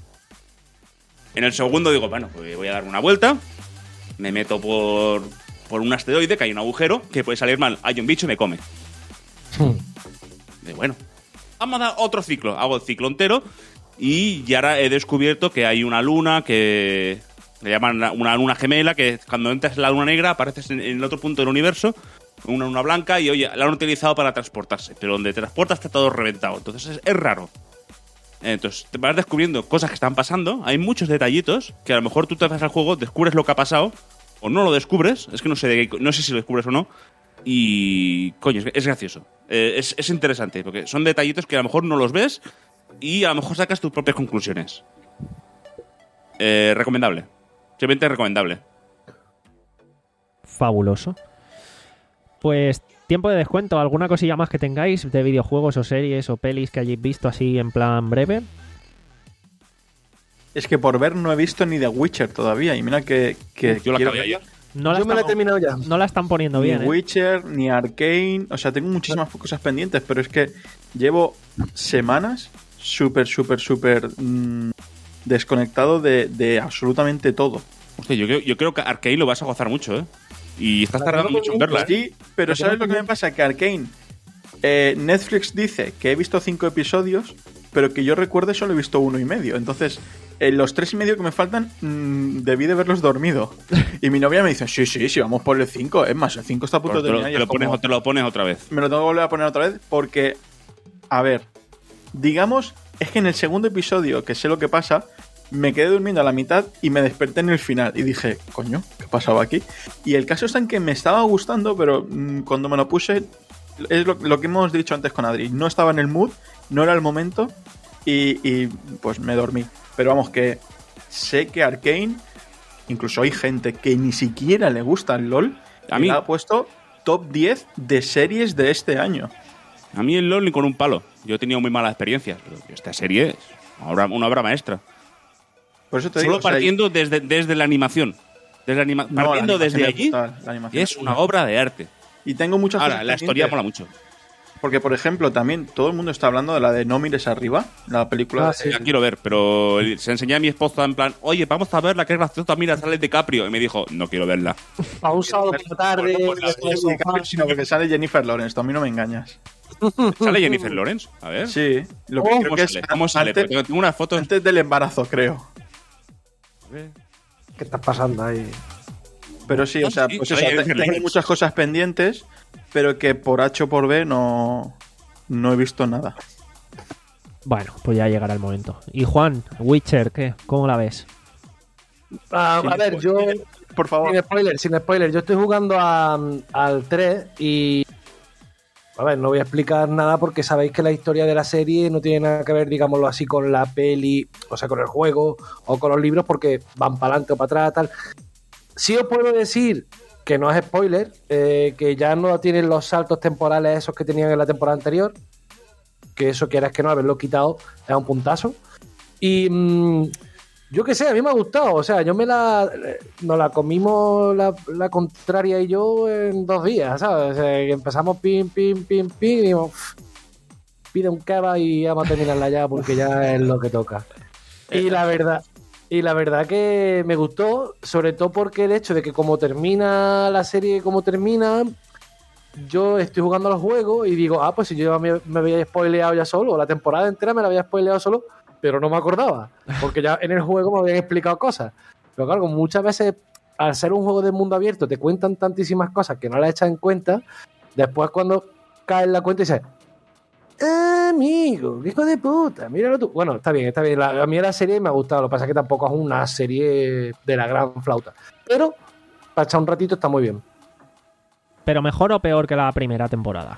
En el segundo digo, bueno, pues voy a dar una vuelta, me meto por, por un asteroide, que hay un agujero, que puede salir mal, hay un bicho y me come. Digo, bueno, vamos a dar otro ciclo, hago el ciclo entero y ya ahora he descubierto que hay una luna que... Le llaman una- una luna gemela, que cuando entras en la luna negra apareces en, en el otro punto del universo, una luna blanca, y oye, la han utilizado para transportarse, pero donde te transportas está todo reventado. Entonces es, es raro. Entonces te vas descubriendo cosas que están pasando, hay muchos detallitos que a lo mejor tú te vas al juego, descubres lo que ha pasado, o no lo descubres, es que no sé, de qué- no sé si lo descubres o no, y coño, es, es gracioso. Eh, es, es interesante, porque son detallitos que a lo mejor no los ves y a lo mejor sacas tus propias conclusiones. Eh, recomendable. Simplemente recomendable. Fabuloso. Pues tiempo de descuento. ¿Alguna cosilla más que tengáis de videojuegos o series o pelis que hayáis visto así en plan breve? Es que por ver no he visto ni The Witcher todavía. Y mira que, que Yo la quiero acabé ver. ayer. No la, Yo me la he están, terminado ya. no la están poniendo Ni bien, ¿eh? Witcher, ni Arcane. O sea, tengo muchísimas cosas pendientes, pero es que llevo semanas súper, súper, súper mm, desconectado de, de absolutamente todo. Hostia, yo creo, yo creo que Arcane lo vas a gozar mucho, ¿eh? Y estás La tardando tengo mucho en pendiente, verla, ¿eh? Sí, pero ¿sabes lo que me pasa? Que Arcane, eh, Netflix dice que he visto cinco episodios, pero que yo recuerde solo he visto uno y medio. Entonces, en los tres y medio que me faltan, mmm, debí de verlos dormido. Y mi novia me dice, sí, sí, sí, vamos por el cinco. Es más, el cinco está a punto Pues de te, lo, terminar. y te es lo pones, como, te lo pones otra vez. me lo tengo que volver a poner otra vez porque, a ver, digamos, es que en el segundo episodio, que sé lo que pasa, me quedé durmiendo a la mitad y me desperté en el final. Y dije, coño, ¿qué pasaba aquí? Y el caso está en que me estaba gustando, pero mmm, cuando me lo puse, es lo, lo que hemos dicho antes con Adri. No estaba en el mood, no era el momento y, y pues me dormí. Pero vamos, que sé que Arcane, incluso hay gente que ni siquiera le gusta el LoL, A y mí- la ha puesto top diez de series de este año. A mí el LoL ni con un palo. Yo he tenido muy malas experiencias, pero esta serie es una obra, una obra maestra. Por eso te Solo digo, o sea, partiendo desde, desde la animación. Desde la anima- no, la partiendo animación desde es allí, brutal, la animación es una obra de arte. Y tengo muchas Ahora, cosas la historia pendientes. mola mucho. Porque, por ejemplo, también todo el mundo está hablando de la de No mires arriba, la película. Ah, de- sí. La quiero ver, pero se enseñé a mi esposa en plan, oye, vamos a verla, qué graciosa, mira, sale DiCaprio. Y me dijo, no quiero verla. A un sábado por la tarde. No, no, no, no, sino porque sale Jennifer Lawrence, tú a mí no me engañas. ¿Sale Jennifer Lawrence? A ver. Sí, lo que Oh, creo ¿Cómo que es sale? ¿Cómo sale? antes, Porque tengo unas fotos. antes del embarazo, creo. ¿Qué está pasando ahí? Pero sí, o sea, Sí, pues sale eso, te- Jennifer tengo Lawrence. muchas cosas pendientes, pero que por H o por B no, no he visto nada. Bueno, pues ya llegará el momento. Y Juan, Witcher, ¿qué? ¿Cómo la ves? Ah, Sin a ver, yo. Por favor. Sin spoiler, sin spoiler. Yo estoy jugando a- al tres y. A ver, no voy a explicar nada porque sabéis que la historia de la serie no tiene nada que ver, digámoslo así, con la peli, o sea, con el juego o con los libros porque van para adelante o para atrás, tal. Sí os puedo decir que no es spoiler, eh, que ya no tienen los saltos temporales esos que tenían en la temporada anterior, que eso quieras que no, haberlo quitado es un puntazo. Y mmm, yo qué sé, a mí me ha gustado, o sea, yo me la... Nos la comimos la, la contraria y yo en dos días, ¿sabes? O sea, que empezamos pim, pim, pim, pim, y digo, "Uf, pide un cava y vamos a terminarla ya porque ya es lo que toca". Y la verdad... Y la verdad que me gustó, sobre todo porque el hecho de que como termina la serie, como termina, yo estoy jugando los juegos y digo, ah, pues si yo me, me había spoileado ya solo, la temporada entera me la había spoileado solo, pero no me acordaba, porque ya en el juego me habían explicado cosas. Pero claro, como muchas veces, al ser un juego de mundo abierto, te cuentan tantísimas cosas que no las echas en cuenta, después cuando caes en la cuenta y dices, "Ah, amigo, qué hijo de puta, míralo tú". Bueno, está bien, está bien. La, a mí la serie me ha gustado, lo que pasa es que tampoco es una serie de la gran flauta. Pero para echar un ratito está muy bien. ¿Pero mejor o peor que la primera temporada?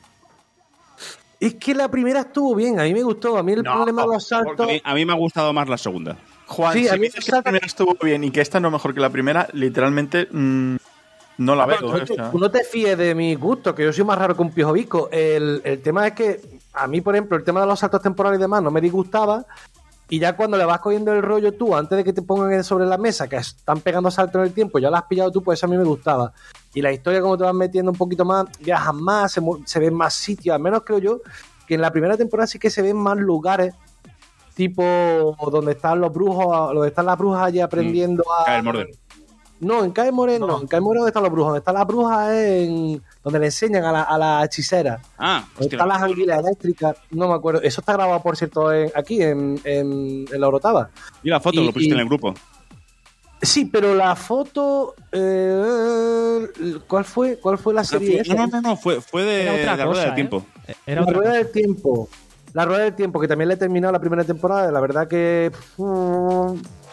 Es que la primera estuvo bien, a mí me gustó. A mí el No, problema de los A saltos. mí, a mí me ha gustado más la segunda. Juan, Sí, a si mí me dices me que la salta- primera estuvo bien y que esta no es mejor que la primera, literalmente mmm, no la veo. Bueno, ¿eh? tú, O sea, tú no te fíes de mi gusto, que yo soy más raro que un pijo visco. El, el tema es que a mí, por ejemplo, el tema de los saltos temporales y demás no me disgustaba. Y ya cuando le vas cogiendo el rollo tú, antes de que te pongan sobre la mesa, que están pegando saltos en el tiempo, ya lo has pillado tú, pues eso a mí me gustaba. Y la historia, como te vas metiendo un poquito más, viajas más, se, mu- se ven más sitios. Al menos creo yo que en la primera temporada sí que se ven más lugares, tipo donde están los brujos, donde están las brujas allí aprendiendo a. Cae el Morden. No, en Cae Moreno, no. En Cae Moreno donde están los brujos, donde están las brujas es en donde le enseñan a la, a la hechicera. Ah, Donde hostia. están las anguilas eléctricas, no me acuerdo. Eso está grabado, por cierto, en- aquí, en, en, en la Orotava. Y la foto, y- lo pusiste y- en el grupo. Sí, pero la foto. eh, ¿Cuál fue? ¿Cuál fue la serie? esa? No, no, no, no, fue, fue de, Era de otra la cosa, rueda del ¿eh? tiempo. Era La otra rueda cosa. del tiempo. La rueda del tiempo, que también le he terminado la primera temporada. La verdad que. mm,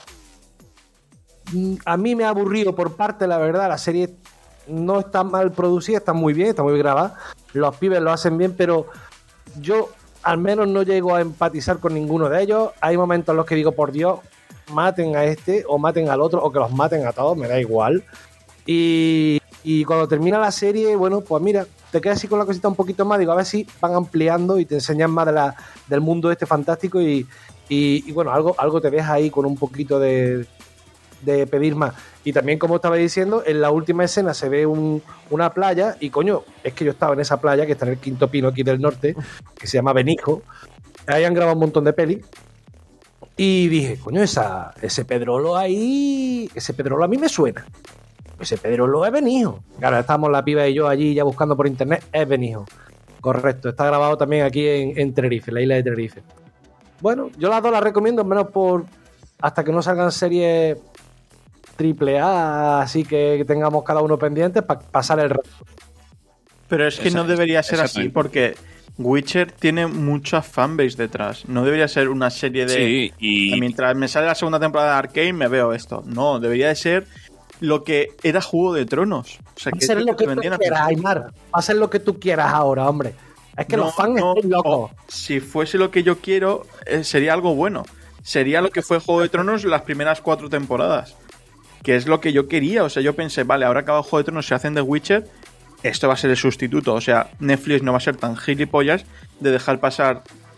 a mí me ha aburrido por parte, la verdad. La serie no está mal producida, está muy bien, está muy bien grabada. Los pibes lo hacen bien, pero yo al menos no llego a empatizar con ninguno de ellos. Hay momentos en los que digo, por Dios, maten a este o maten al otro o que los maten a todos, me da igual. Y, y cuando termina la serie, bueno, pues mira, te quedas así con la cosita un poquito más, digo, a ver si van ampliando y te enseñan más de la, del mundo este fantástico y, y, y bueno, algo, algo te deja ahí con un poquito de, de pedir más. Y también, como estaba diciendo, en la última escena se ve un, una playa y coño, es que yo estaba en esa playa que está en el Quinto Pino aquí del norte, que se llama Benijo. Ahí han grabado un montón de pelis. Y dije, coño, esa, ese Pedrolo ahí, ese Pedrolo a mí me suena. Ese Pedrolo es Benijo. Claro, estamos la piba y yo allí ya buscando por internet, es Benijo. Correcto, está grabado también aquí en, en Tenerife, la isla de Tenerife. Bueno, yo las dos las recomiendo, al menos por hasta que no salgan series triple A, así que tengamos cada uno pendientes para pasar el rato. pero es que no Exacto, debería ser así exactamente. porque Witcher tiene mucha fanbase detrás. No debería ser una serie de... Sí, y Mientras me sale la segunda temporada de Arcane me veo esto. No, debería de ser lo que era Juego de Tronos. O sea, Va a que ser lo que tú vendían a quieras, principio. Aymar. Va a ser lo que tú quieras ahora, hombre. Es que No, los fans no, están locos. o, si fuese lo que yo quiero, eh, sería algo bueno. Sería lo que fue Juego de Tronos las primeras cuatro temporadas. Que es lo que yo quería. O sea, yo pensé, vale, ahora acaba Juego de Tronos, se hacen The Witcher, esto va a ser el sustituto. O sea, Netflix no va a ser tan gilipollas de dejar pasar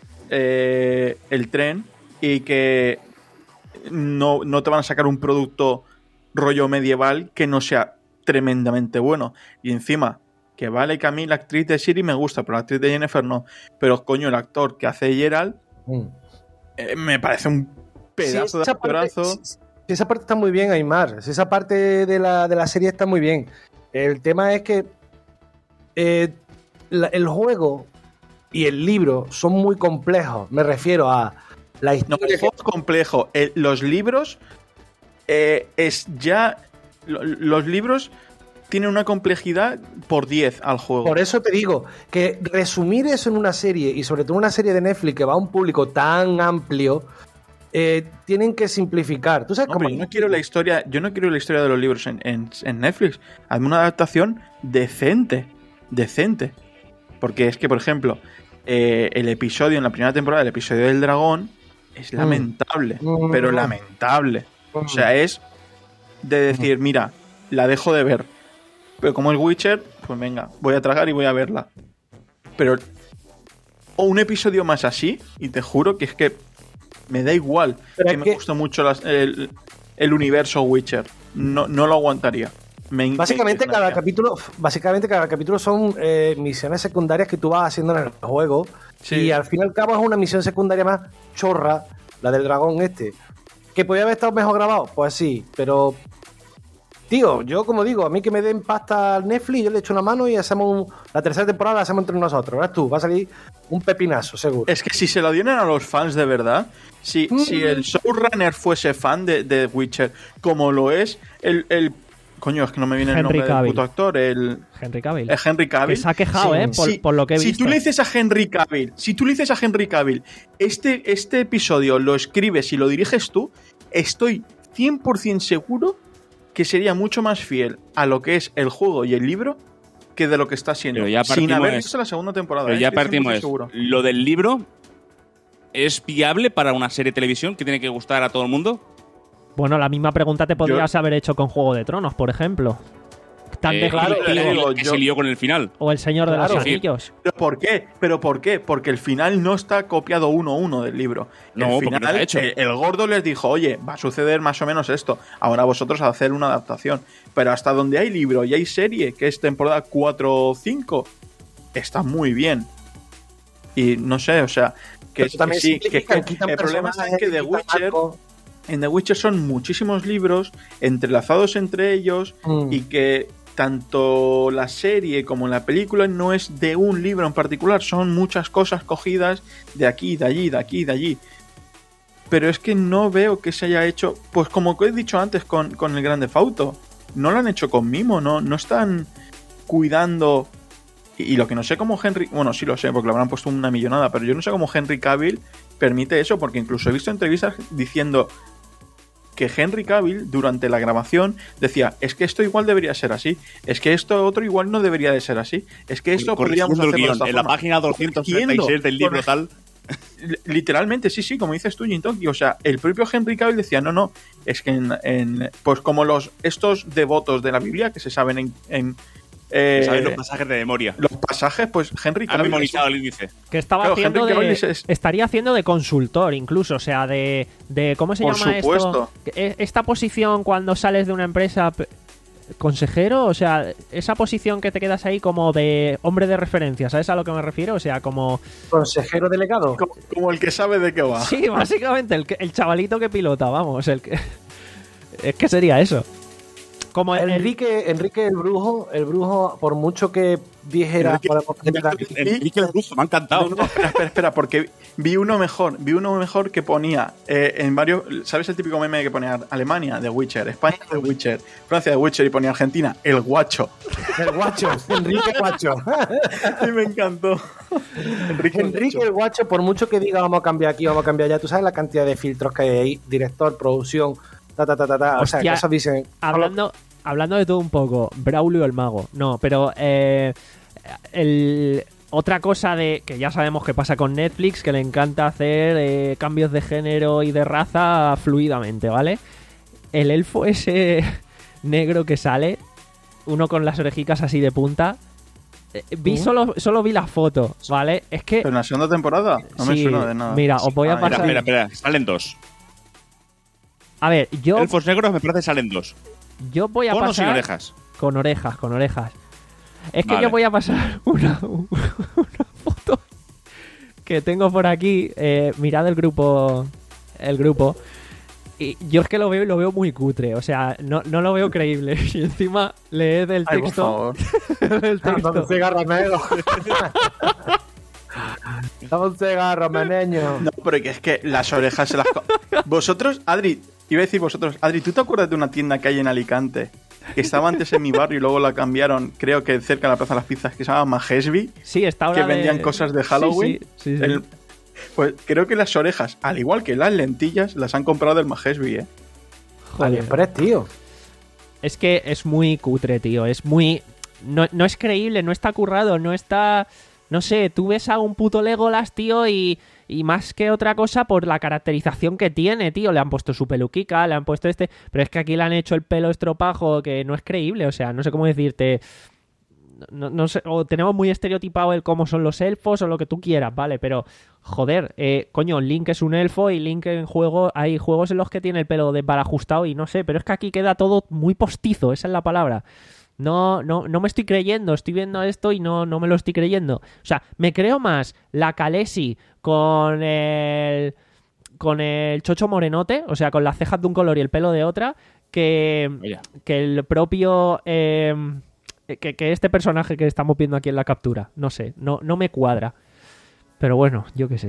eh, el tren y que no, no te van a sacar un producto rollo medieval que no sea tremendamente bueno. Y encima, que vale que a mí la actriz de Siri me gusta, pero la actriz de Jennifer no. Pero coño, el actor que hace Geralt Mm. eh, me parece un pedazo Sí, de esa parte- actorazo. sí, sí, esa parte está muy bien, Aymar. Sí, esa parte de la, de la serie está muy bien. El tema es que eh, la- el juego y el libro son muy complejos. Me refiero a la No, historia. el juego es complejo. El- los libros eh, es ya. lo- Los libros tienen una complejidad por diez al juego. Por eso te digo que resumir eso en una serie, y sobre todo una serie de Netflix que va a un público tan amplio, eh, tienen que simplificar. ¿Tú sabes No, cómo? pero yo no quiero la historia, yo no quiero la historia de los libros en, en- en Netflix. Hazme una adaptación decente, decente. Porque es que, por ejemplo, eh, el episodio en la primera temporada, el episodio del dragón, es Mm. lamentable, Mm. pero lamentable. Mm. O sea, es de decir, mira, la dejo de ver. Pero como es Witcher, pues venga, voy a tragar y voy a verla. Pero o un episodio más así, y te juro que es que me da igual. Pero que es me que- gusta mucho las- el, el universo Witcher. No, no lo aguantaría. Me, Básicamente me cada indignaría. capítulo, básicamente cada capítulo son eh, misiones secundarias que tú vas haciendo en el juego. Sí. Y al fin y al cabo es una misión secundaria más chorra, la del dragón este. ¿Que podía haber estado mejor grabado? Pues sí, pero tío, yo como digo, a mí que me den pasta al Netflix, yo le echo una mano y hacemos un- la tercera temporada la hacemos entre nosotros. Verás tú, va a salir un pepinazo, seguro. Es que si se lo dieran a los fans de verdad, si, Mm. si el showrunner fuese fan de, de Witcher, como lo es el, el- Coño, es que no me viene el Henry nombre del Cavill. puto actor, el, Henry Cavill. el Henry Cavill. Que se ha quejado, Sí, ¿eh? Por, Si- por lo que he si visto. tú le dices a Henry Cavill, si tú le dices a Henry Cavill, este, este episodio lo escribes y lo diriges tú, estoy cien por ciento seguro que sería mucho más fiel a lo que es el juego y el libro que de lo que está siendo. Pero ya sin partimos haber es- visto la segunda temporada. Pero ¿eh? ya Estoy cien por partimos. ciento es- seguro. Lo del libro es viable para una serie de televisión que tiene que gustar a todo el mundo. Bueno, la misma pregunta te podrías haber hecho con Juego de Tronos, por ejemplo. Tan Eh, descriptivo. y- y- te digo, que yo- se lió con el final. O El Señor de Claro. los Sí. Anillos. ¿Pero por qué? ¿Pero por qué? Porque el final no está copiado uno a uno del libro. No, el porque final, no está hecho. El, el gordo les dijo, oye, va a suceder más o menos esto. Ahora vosotros a hacer una adaptación. Pero hasta donde hay libro y hay serie, que es temporada cuatro o cinco, está muy bien. Y no sé, o sea, que, Pero que también sí, que, simplifican, que quitan el problema es personajes, que The quitan Witcher, arcos. en The Witcher son muchísimos libros entrelazados entre ellos Mm. y que tanto la serie como la película no es de un libro en particular, son muchas cosas cogidas de aquí, de allí, de aquí, de allí. Pero es que no veo que se haya hecho, pues como he dicho antes con, con el Grande Fauto, no lo han hecho con mimo, no, no están cuidando. Y, y lo que no sé cómo Henry, bueno, sí lo sé, porque le habrán puesto una millonada, pero yo no sé cómo Henry Cavill permite eso, porque incluso he visto entrevistas diciendo que Henry Cavill durante la grabación decía, es que esto igual debería ser así, es que esto otro igual no debería de ser así, es que esto podríamos Corrigiendo el hacerlo de guión. esta En la forma". página doscientos treinta y seis del libro Corre- tal. Li- Literalmente, sí, sí, como dices tú, Jintoki. O sea, el propio Henry Cavill decía, no, no, es que en, en- pues como los estos devotos de la Biblia que se saben en, en, eh, ¿Sabes los pasajes de memoria? los pasajes, pues Henry Han Cavill memorizado el índice. Que estaba Claro, haciendo Henry de, Cavill es- es- estaría haciendo de consultor incluso, o sea, de, de ¿cómo se Por llama supuesto. esto? Que- Esta posición cuando sales de una empresa, pe- consejero, o sea, esa posición que te quedas ahí como de hombre de referencia, ¿sabes a lo que me refiero? O sea, como Consejero delegado. como, como el que sabe de qué va. sí, básicamente el, que- el chavalito que pilota, vamos, el que es que sería eso. Como el, Enrique, Enrique el brujo, el brujo, por mucho que dijera Enrique- podemos entrar- Enrique el Brujo, me ha encantado. No, no, espera, espera, espera, porque vi uno mejor, vi uno mejor que ponía eh, en varios, ¿sabes el típico meme que ponía Alemania de Witcher, España de Witcher, Francia de Witcher y ponía Argentina, el guacho? el guacho, Enrique Guacho. Y me encantó. Enrique, el Enrique Guacho. el Guacho, por mucho que diga vamos a cambiar aquí, vamos a cambiar allá, tú sabes la cantidad de filtros que hay ahí, director, producción, ta ta ta ta ta, o sea, Hostia, que esos dicen, hablando hablando de todo un poco, Braulio el mago. No, pero eh, el, otra cosa de que ya sabemos que pasa con Netflix, que le encanta hacer eh, cambios de género y de raza fluidamente, ¿vale? El elfo ese negro que sale, uno con las orejicas así de punta, eh, vi ¿Mm? solo, solo vi la foto, ¿vale? Es que... ¿Pero en la segunda temporada? No me sí, suena de nada. mira, os voy a Ah, pasar... Espera, espera, espera, salen dos. A ver, yo, Elfos negros me parece salen dos. yo voy a Con o pasar... sin orejas. Con orejas, con orejas. Es que Vale. yo voy a pasar una, una foto que tengo por aquí. Eh, mirad el grupo. El grupo. Y yo es que lo veo y lo veo muy cutre. O sea, no, no lo veo creíble. Y encima leed el Ay, por texto. favor. el Dame texto. un cigarro, negro. Dame un cigarro, meneño. No, pero que es que las orejas se las... co- Vosotros, Adri, iba a decir vosotros, Adri, ¿tú te acuerdas de una tienda que hay en Alicante? Que estaba antes en mi barrio y luego la cambiaron, creo que cerca de la Plaza de las Pizzas, que se llama Majesby, Sí, está ahora que vendían cosas de Halloween. Sí, sí, sí, sí. El- Pues creo que las orejas, al igual que las lentillas, las han comprado del Majesby, ¿eh? Joder. AliExpress, tío. Es que es muy cutre, tío. Es muy... No, no es creíble, no está currado, no está... No sé, tú ves a un puto Legolas, tío, y, y más que otra cosa por la caracterización que tiene, tío. Le han puesto su peluquica, le han puesto este... Pero es que aquí le han hecho el pelo estropajo que no es creíble, o sea, no sé cómo decirte... No, no sé, o tenemos muy estereotipado el cómo son los elfos o lo que tú quieras, ¿vale? Pero, joder, eh, coño, Link es un elfo y Link en juego... Hay juegos en los que tiene el pelo desbarajustado y no sé, pero es que aquí queda todo muy postizo, esa es la palabra. No, no, no me estoy creyendo, estoy viendo esto y no, no me lo estoy creyendo. O sea, me creo más la Khaleesi con el... con el chocho morenote, o sea, con las cejas de un color y el pelo de otra, que, Oye. que el propio... eh, que, que este personaje que estamos viendo aquí en la captura. No sé, no, no me cuadra. Pero bueno, yo qué sé.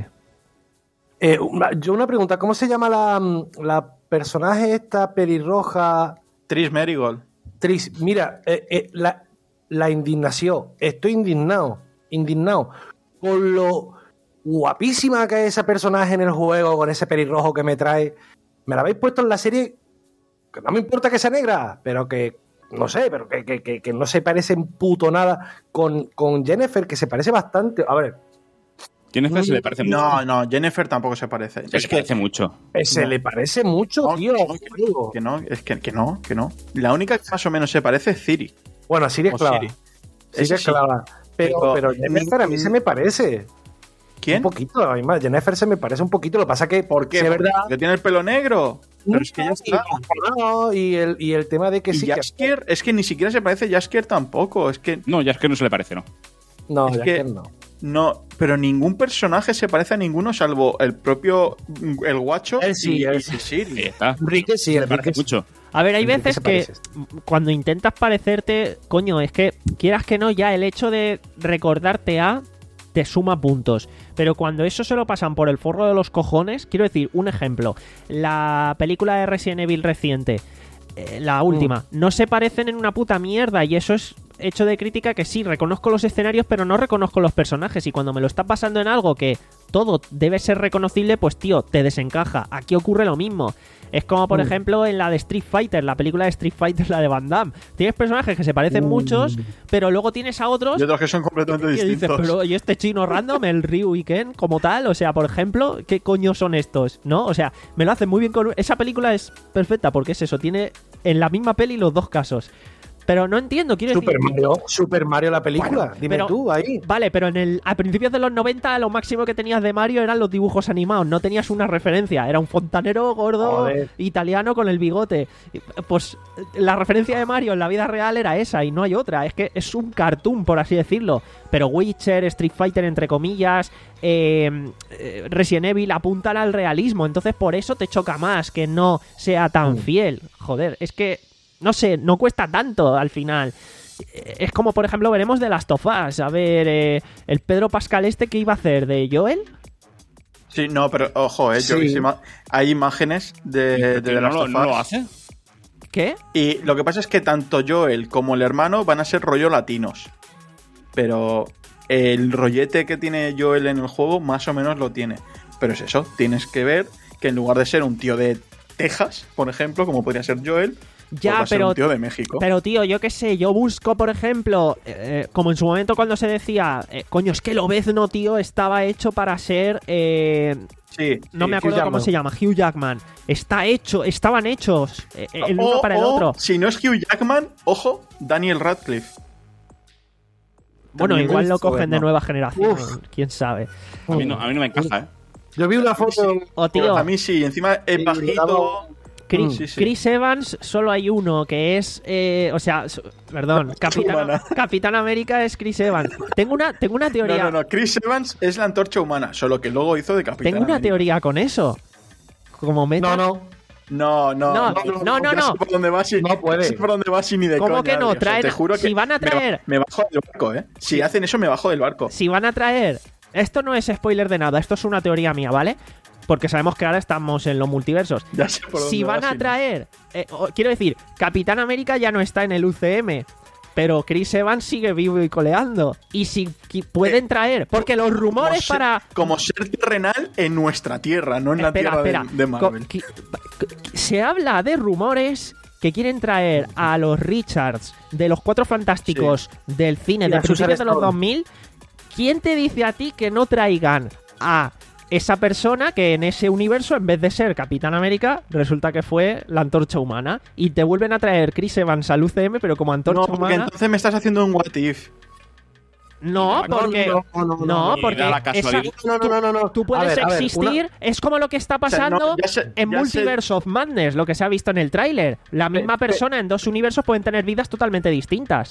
Eh, una- yo una pregunta, ¿cómo se llama la, la personaje esta pelirroja? Tris Merigold. Tris, mira, eh, eh, la, la indignación. Estoy indignado, indignado. Con lo guapísima que es esa personaje en el juego, con ese pelirrojo que me trae. Me la habéis puesto en la serie, que no me importa que sea negra, pero que, no sé, pero que, que, que, que no se parece en puto nada con, con Jennifer, que se parece bastante. A ver, Jennifer se le parece mucho. No, no, Jennifer tampoco se parece. Se es le que, parece mucho. eh, se No. le parece mucho, No, tío. no, al juego. que no, es que, que no, que no. La única que más o menos se parece es Ciri. Bueno, Siri es O clava. Siri. Siri Ese es sí. clava. Pero, Pero- pero Jennifer a mí se me parece. ¿Quién? Un poquito, a mí más. Jennifer se me parece un poquito. Lo que pasa que, ¿Por qué? sí, es verdad. Porque tiene el pelo negro. Pero es que ya está. No, y el, y el tema de que Y sí que. Jaskier, es que ni siquiera se parece Jaskier tampoco. Es que No, ya es que no se le parece, ¿no? No, es ya que- que no. no. Pero ningún personaje se parece a ninguno salvo el propio. El guacho. Él sí, y, él y sí. Siri. Ahí está. Enrique sí, Se le parece Enrique sí. mucho. A ver, hay ¿En qué veces se que parece esto? cuando intentas parecerte, coño, es que quieras que no, ya el hecho de recordarte a te suma puntos. Pero cuando eso se lo pasan por el forro de los cojones, quiero decir, un ejemplo, la película de Resident Evil reciente, eh, la última, no se parecen en una puta mierda y eso es hecho de crítica que sí, reconozco los escenarios pero no reconozco los personajes y cuando me lo está pasando en algo que todo debe ser reconocible, pues tío, te desencaja. Aquí ocurre lo mismo. Es como, por Mm. ejemplo, en la de Street Fighter, la película de Street Fighter, la de Van Damme. Tienes personajes que se parecen Mm. muchos, pero luego tienes a otros Y otros que son completamente que dices, distintos. pero ¿y este chino random, el Ryu y Ken, como tal? O sea, por ejemplo, ¿qué coño son estos? ¿No? O sea, me lo hacen muy bien con... Esa película es perfecta porque es eso, tiene en la misma peli los dos casos. Pero no entiendo, quiero Super decir... Mario, Super Mario la película. Bueno, Dime pero- tú, ahí. Vale, pero en el, a principios de los noventa lo máximo que tenías de Mario eran los dibujos animados, no tenías una referencia, era un fontanero gordo Joder. italiano con el bigote. Y, Pues la referencia de Mario en la vida real era esa y no hay otra, es que es un cartoon, por así decirlo. Pero Witcher, Street Fighter, entre comillas, eh, eh, Resident Evil apuntan al realismo, entonces por eso te choca más que no sea tan Mm. fiel. Joder, es que, no sé, no cuesta tanto al final. Es como, por ejemplo, veremos de Last of Us. A ver, eh, el Pedro Pascal este, ¿qué iba a hacer? ¿De Joel? Sí, no, pero ojo, eh, yo Sí. vi ima- hay imágenes de, de The ¿No, Last lo, of no lo Us. hace? ¿Qué? Y lo que pasa es que tanto Joel como el hermano van a ser rollo latinos. Pero el rollete que tiene Joel en el juego más o menos lo tiene. Pero es eso, tienes que ver que en lugar de ser un tío de Texas, por ejemplo, como podría ser Joel, Ya, Pues va a ser pero un tío de México. Pero tío, yo qué sé, yo busco, por ejemplo, eh, como en su momento cuando se decía, eh, coño, es que Lobezno, tío, estaba hecho para ser, eh, Sí, no sí. me acuerdo Hugh cómo Jackman. se llama, Hugh Jackman. Está hecho, estaban hechos, eh, el uno O- para el o, otro. Si no es Hugh Jackman, ojo, Daniel Radcliffe. Bueno, También igual muy lo cogen de bueno. nueva generación, Uf. quién sabe. A mí no, a mí no me encaja, ¿eh? Yo vi una foto. O tío, A mí sí, encima es Sí, bajito. Chris, sí, sí. Chris Evans solo hay uno que es, eh, o sea, s- perdón, Capitán, Humana. Capitán América es Chris Evans. Tengo una, tengo una No, teoría. no, no. Chris Evans es la antorcha humana, solo que luego hizo de Capitán Tengo una América. teoría con eso. Como meta. No, no. No, no, No, no, no, ya no. sé por dónde vas y, No puede. sé por dónde vas y ni de ¿Cómo coña, que no? tío. O sea, Traen- te juro que si van a me ba- traer- Me, bajo del barco, ¿eh? Si hacen eso, me bajo del barco. Si van a traer. Esto no es spoiler de nada, esto es una teoría mía, ¿vale? Porque sabemos que ahora estamos en los multiversos. Ya sé por dónde Si van vas a y- traer. eh, o- quiero decir, Capitán América ya no está en el U C M. Pero Chris Evans sigue vivo y coleando. Y si qui- pueden Eh, traer. Porque los como rumores ser- para. Como ser terrenal en nuestra tierra, no en la Espera, tierra espera. de, de Marvel. Co- qui- Se habla de rumores que quieren traer a los Richards de los Cuatro Fantásticos del cine Y de a Susan principios de los Storm. dos mil. ¿Quién te dice a ti que no traigan a esa persona que en ese universo, en vez de ser Capitán América, resulta que fue la Antorcha Humana? Y te vuelven a traer Chris Evans al U C M, pero como Antorcha No, porque Humana. entonces me estás haciendo un what if. No, No, porque. no, no, no, no, No, Y porque. da la esa- casualidad. No, no, no, no, no. Tú puedes A ver, a ver, existir, una- es como lo que está sea, no, pasando ya sé- en ya Multiverse of Madness, lo que se ha visto en el tráiler. La misma pe- persona en dos universos pueden tener vidas totalmente distintas.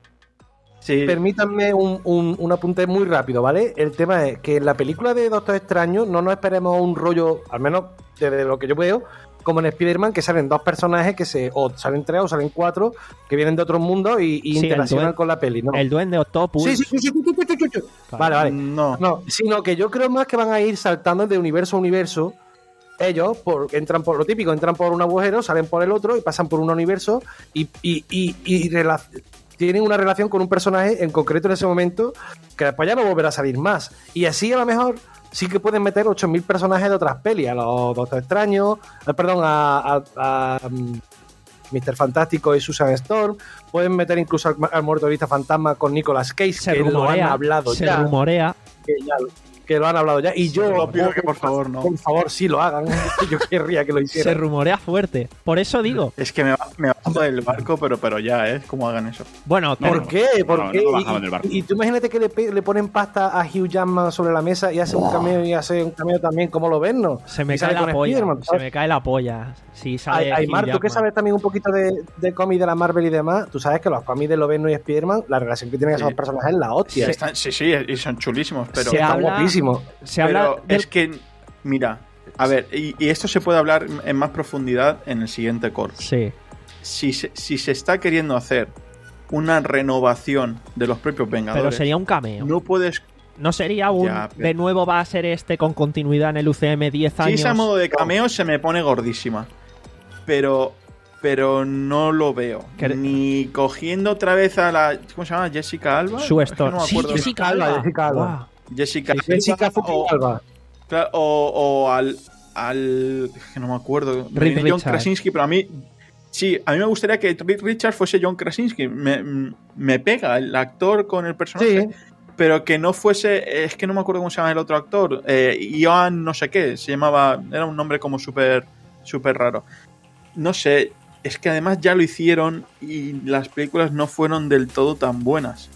Sí. Permítanme un, un, un apunte muy rápido, ¿vale? El tema es que en la película de Doctor Extraño no nos esperemos un rollo, al menos desde lo que yo veo, como en Spider-Man, que salen dos personajes que se. O salen tres o salen cuatro, que vienen de otros mundos y, y Sí, el interaccionan duen- con la peli, ¿no? El duende Octopus. Sí, sí, sí, sí, sí, sí, sí, sí, sí. Vale, vale. No. No, sino que yo creo más que van a ir saltando de universo a universo. Ellos por, entran por lo típico, entran por un agujero, salen por el otro y pasan por un universo y, y, y, y rela- tienen una relación con un personaje en concreto en ese momento que después ya no volverá a salir más. Y así a lo mejor sí que pueden meter ocho mil personajes de otras pelis, a los Doctor Extraños, eh, perdón, a, a, a, um, mister Fantástico y Susan Storm, pueden meter incluso al, al motorista fantasma con Nicolas Cage, Se que lo han rumorea. hablado Se ya. rumorea. Que, ya lo- que lo han hablado ya. Y yo Lo pido que por favor no. por favor, sí lo hagan. Yo querría que lo Se hicieran. rumorea fuerte. Por eso digo. Es que me, ba- me bajo del barco, pero, pero ya, ¿eh? ¿Cómo hagan eso? Bueno, No, ¿Por no, qué? ¿Por no, qué? no lo Y- bajaban del barco. y, y tú imagínate que le, pe- le ponen pasta a Hugh Jackman sobre la mesa y hace un cameo y hace un cameo también como lo ven, ¿no? se me Y cae sale la con polla. Spider-Man, Se ¿sabes? me cae la polla. Si sale Ay, Hugh Mar, tú que Jackman. sabes también un poquito de, de cómic de la Marvel y demás, tú sabes que los cómics de Loveno y Spider-Man, la relación que tienen Sí. esos personajes es la hostia. Sí, están- sí, sí, y son chulísimos, pero... Se Está habla- guapísimo. Se habla Pero del- es que, mira, a ver, y, y esto se puede hablar en más profundidad en el siguiente corte. Sí. Si se, si se está queriendo hacer una renovación de los propios Pero Vengadores, sería un cameo. no puedes... No sería un. Ya, pero- De nuevo va a ser este con continuidad en el U C M diez Si años. es a modo de cameo, se me pone gordísima. Pero... Pero no lo veo. Que- Ni cogiendo otra vez a la... ¿Cómo se llama? Jessica Alba. Su Es que Storm. no me sí, acuerdo. Jessica Alba, Alba. Jessica Alba. Guau. Jessica, Sí, sí. Jessica Alba fucking o, Alba. claro, o, o al, al... es que no me acuerdo. Me Reed viene John Richards. Krasinski, pero a mí... Sí, a mí me gustaría que Reed Richards fuese John Krasinski. Me, me pega el actor con el personaje. Sí. Pero que no fuese... Es que no me acuerdo cómo se llama el otro actor. Eh, Ian no sé qué. Se llamaba... Era un nombre como súper súper raro. No sé. Es que además ya lo hicieron y las películas no fueron del todo tan buenas.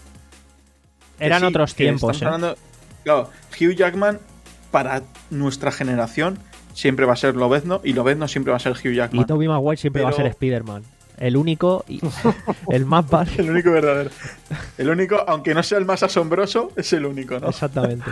Que Eran sí, otros que tiempos, estamos ¿eh? hablando- claro, Hugh Jackman para nuestra generación siempre va a ser Lobezno y Lobezno siempre va a ser Hugh Y Jackman. Tobey Maguire siempre va a Pero- ser Spider-Man. El único y el más básico. El único verdadero. El único, aunque no sea el más asombroso, es el único, ¿no? Exactamente.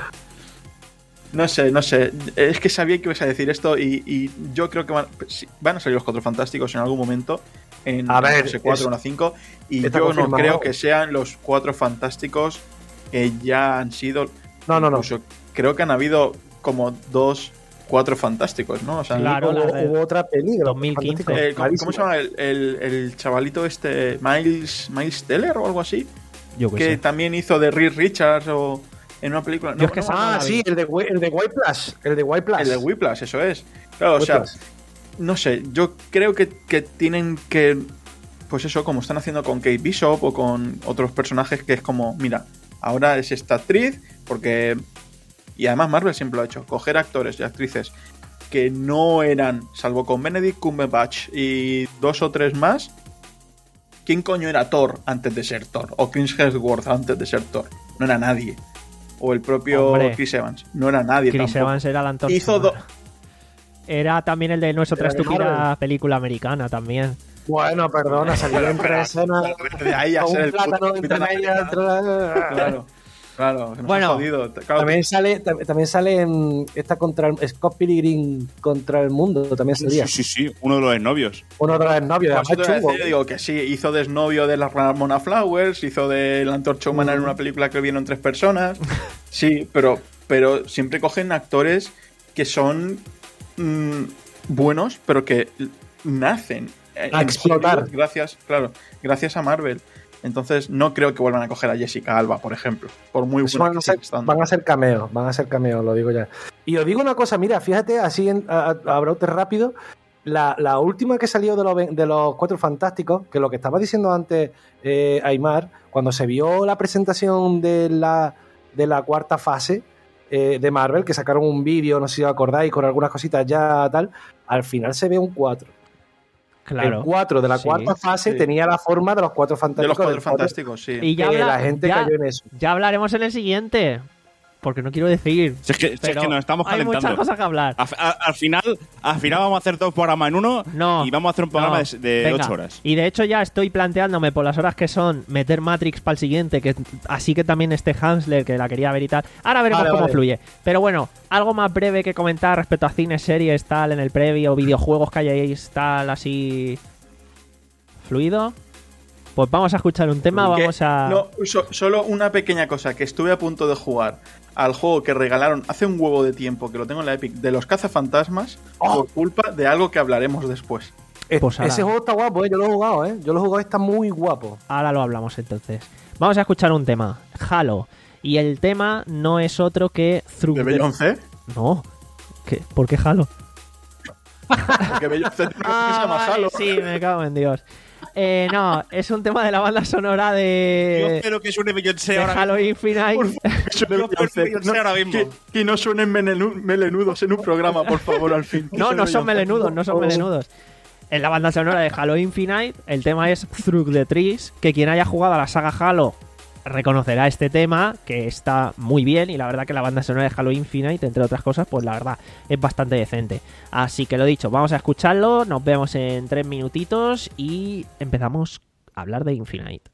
No sé, no sé. Es que sabía que ibas a decir esto y, y yo creo que van, sí, van a salir los Cuatro Fantásticos en algún momento. En A ver, no sé, cuatro es- o una cinco. Y está yo no confirmado. creo que sean los Cuatro Fantásticos que ya han sido. No, no, no. Incluso creo que han habido como dos Cuatro Fantásticos, ¿no? O sea, Claro. Hubo, la de hubo otra peli de los dos mil quince. Fantásticos, eh, ¿cómo, malísima. cómo se llama el, el- el chavalito este? Miles, Miles Teller o algo así. Yo qué Que sé. también hizo de Reed Richards o en una película. Yo es que no, esa- Ah, no la sí, vi. el de, Wi- el de White Plus. El de White Plus. El de Whiplash, eso es. Claro, o sea, Whiplash. no sé, yo creo que, que tienen que, pues eso, como están haciendo con Kate Bishop o con otros personajes, que es como, mira, ahora es esta actriz, porque... Y además Marvel siempre lo ha hecho, coger actores y actrices que no eran, salvo con Benedict Cumberbatch y dos o tres más. ¿Quién coño era Thor antes de ser Thor? O Chris Hemsworth antes de ser Thor. No era nadie. O el propio Hombre, Chris Evans. No era nadie Chris tampoco. Evans era la antorcha. Hizo do- Era también el de No es otra Era de estúpida Marvel. película americana también. Bueno, perdona, salió en tres escenas. de ahí a con ser un el puto plátano entre Capitán medias. América. Claro, claro. Que nos Bueno, ha jodido. Claro, También sale, tam- también sale en esta contra el, Scott Pilgrim contra el mundo. También salía. Sí, sí, sí, uno de los novios. Uno de los novios. Por eso te además voy a chungo. decir, digo que sí, hizo desnovio de la Ramona Flowers, hizo de la Antorcha Humana en una película que vieron tres personas. Sí, pero, pero siempre cogen actores que son mm, buenos, pero que nacen en A explotar. series gracias, claro, gracias a Marvel. Entonces no creo que vuelvan a coger a Jessica Alba, por ejemplo, por muy Eso buena van, a que ser, siga estando. van a ser cameos, van a ser cameos, lo digo ya. Y os digo una cosa, mira, fíjate, así en, a, a, a brote rápido, la, la última que salió de los, ve- de los Cuatro Fantásticos, que lo que estaba diciendo antes eh, Aymar, cuando se vio la presentación de la, de la cuarta fase eh, de Marvel, que sacaron un vídeo, no sé si os acordáis, con algunas cositas ya tal, al final se ve un cuatro. Claro. El cuatro de la Sí, cuarta fase sí. tenía la forma de los Cuatro De Fantásticos. los Cuatro del cuatro, Fantásticos, sí. Y ya, que habla- la gente ya- cayó en eso. ya hablaremos en el siguiente. Porque no quiero decir. Si es que, si es pero que nos estamos hay calentando. muchas cosas que hablar. A- a- al, final, al final vamos a hacer dos programas en uno No. y vamos a hacer un programa No, de, de venga. ocho horas. Y de hecho ya estoy planteándome por las horas que son meter Matrix para el siguiente, que así que también este Hansler, que la quería ver y tal. Ahora veremos Vale, cómo vale. fluye. Pero bueno, algo más breve que comentar respecto a cines, series, tal, en el previo, videojuegos que hayáis tal, así fluido. Pues vamos a escuchar un tema, Que- vamos a... No, so- solo una pequeña cosa, que estuve a punto de jugar al juego que regalaron hace un huevo de tiempo, que lo tengo en la Epic, de los cazafantasmas, Oh. por culpa de algo que hablaremos después. Eh, Pues ala. Ese juego está guapo, ¿eh? Yo lo he jugado, ¿eh? Yo lo he jugado, está muy guapo. Ahora lo hablamos entonces. Vamos a escuchar un tema, Halo. Y el tema no es otro que Through ¿De the- Beyoncé? No. ¿Qué? ¿Por qué Halo? Porque Beyoncé tiene una que se llama vale, Halo. sí, me cago en Dios. Eh, no, es un tema de la banda sonora Yo de, espero que suene Beyoncé de ahora Halo mismo. Infinite. Por favor, que suene Yo Beyoncé. quiero Beyoncé ahora mismo. Que, que no suenen menenu- melenudos en un programa, por favor, al fin. Que No, suene no son Beyoncé. melenudos, no son melenudos. En la banda sonora de Halo Infinite, el tema es Through the Trees, que quien haya jugado a la saga Halo reconocerá este tema, que está muy bien, y la verdad que la banda sonora de Halo Infinite, entre otras cosas, pues la verdad es bastante decente. Así que lo dicho, vamos a escucharlo, nos vemos en tres minutitos y empezamos a hablar de Infinite.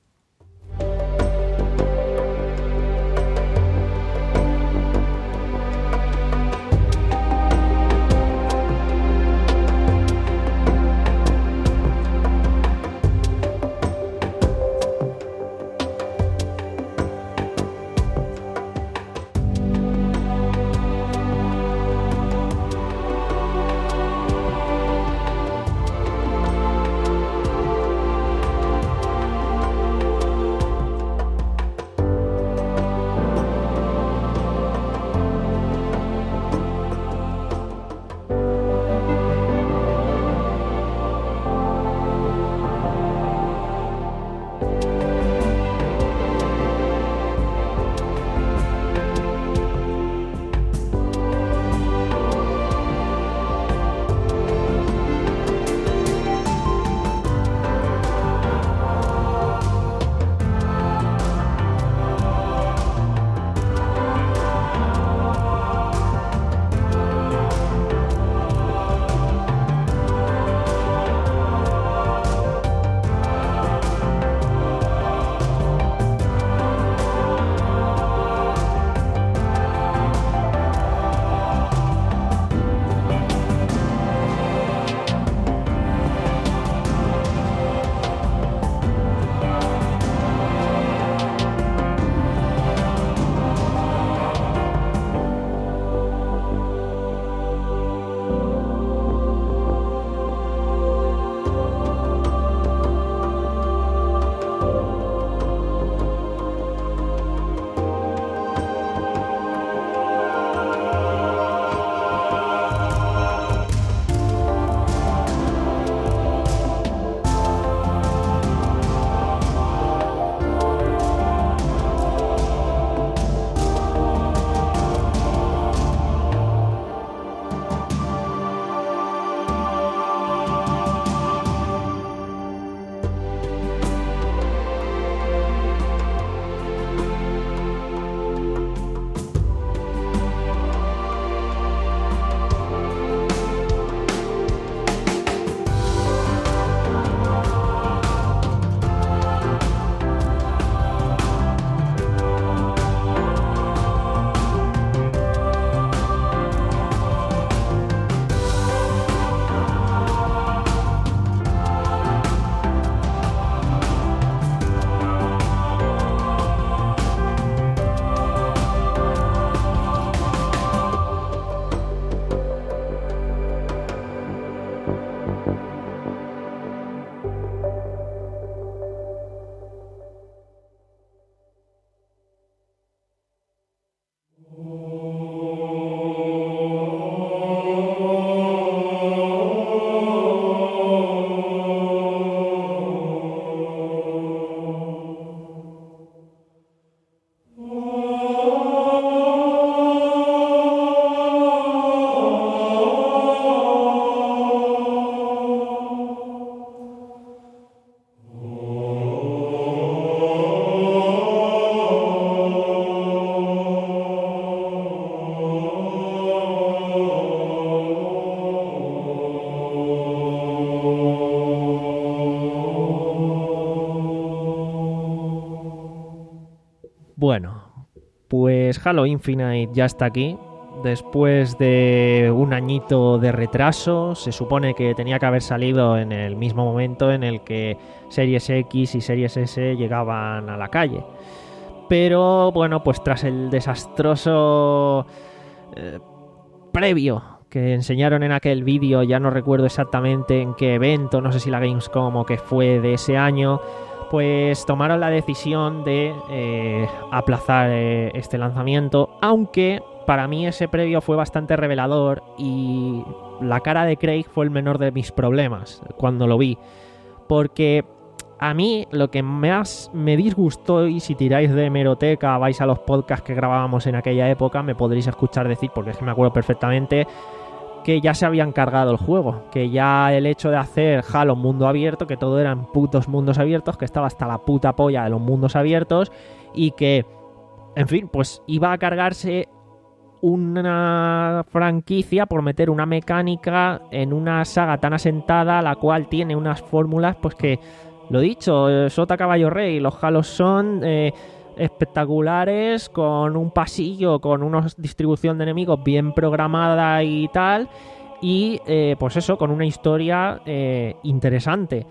pues Halo Infinite ya está aquí. Después de un añito de retraso, se supone que tenía que haber salido en el mismo momento en el que Series X y Series S llegaban a la calle. Pero bueno, pues tras el desastroso eh, previo que enseñaron en aquel vídeo, ya no recuerdo exactamente en qué evento, no sé si la Gamescom o qué fue de ese año, pues tomaron la decisión de eh, aplazar eh, este lanzamiento, aunque para mí ese previo fue bastante revelador y la cara de Craig fue el menor de mis problemas cuando lo vi, porque a mí lo que más me disgustó, y si tiráis de hemeroteca, vais a los podcasts que grabábamos en aquella época, me podréis escuchar decir, porque es que me acuerdo perfectamente, que ya se habían cargado el juego, que ya el hecho de hacer Halo mundo abierto, que todo eran putos mundos abiertos, que estaba hasta la puta polla de los mundos abiertos y que, en fin, pues iba a cargarse una franquicia por meter una mecánica en una saga tan asentada, la cual tiene unas fórmulas, pues que, lo dicho, sota caballo rey, los Halos son eh, espectaculares, con un pasillo, con una distribución de enemigos bien programada y tal, y eh, pues eso, con una historia eh, interesante.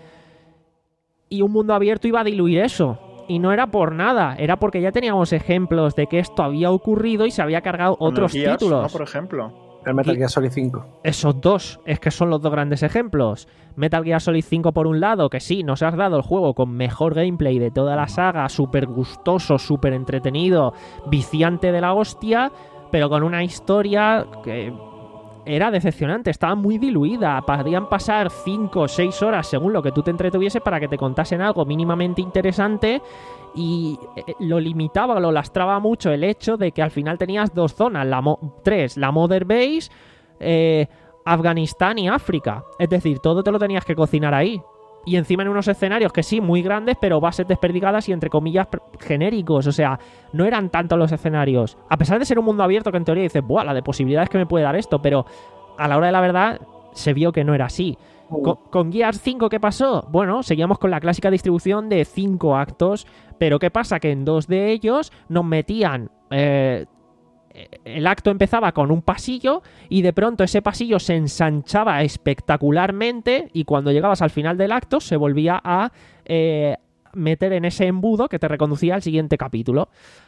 Y un mundo abierto iba a diluir eso. Y no era por nada, era porque ya teníamos ejemplos de que esto había ocurrido y se había cargado otros Gears, títulos. ¿no? Por ejemplo. El Metal Y- Gear Solid cinco. Esos dos, es que son los dos grandes ejemplos. Metal Gear Solid cinco por un lado, que sí, nos has dado el juego con mejor gameplay de toda la saga, súper gustoso, súper entretenido, viciante de la hostia, pero con una historia que era decepcionante, estaba muy diluida. Podían pasar cinco o seis horas según lo que tú te entretuviese para que te contasen algo mínimamente interesante, y eh, lo limitaba o lo lastraba mucho el hecho de que al final tenías dos zonas, la mo- tres, la Mother Base, eh, Afganistán y África. Es decir, todo te lo tenías que cocinar ahí. Y encima en unos escenarios que sí, muy grandes, pero bases desperdigadas y entre comillas pr- genéricos. O sea, no eran tantos los escenarios. A pesar de ser un mundo abierto que en teoría dices, ¡buah! La de posibilidades que me puede dar esto. Pero a la hora de la verdad se vio que no era así. Con, con Gears cinco, ¿qué pasó? Bueno, seguíamos con la clásica distribución de cinco actos. Pero ¿qué pasa? Que en dos de ellos nos metían... Eh, el acto empezaba con un pasillo y de pronto ese pasillo se ensanchaba espectacularmente y cuando llegabas al final del acto se volvía a eh, meter en ese embudo que te reconducía al siguiente capítulo.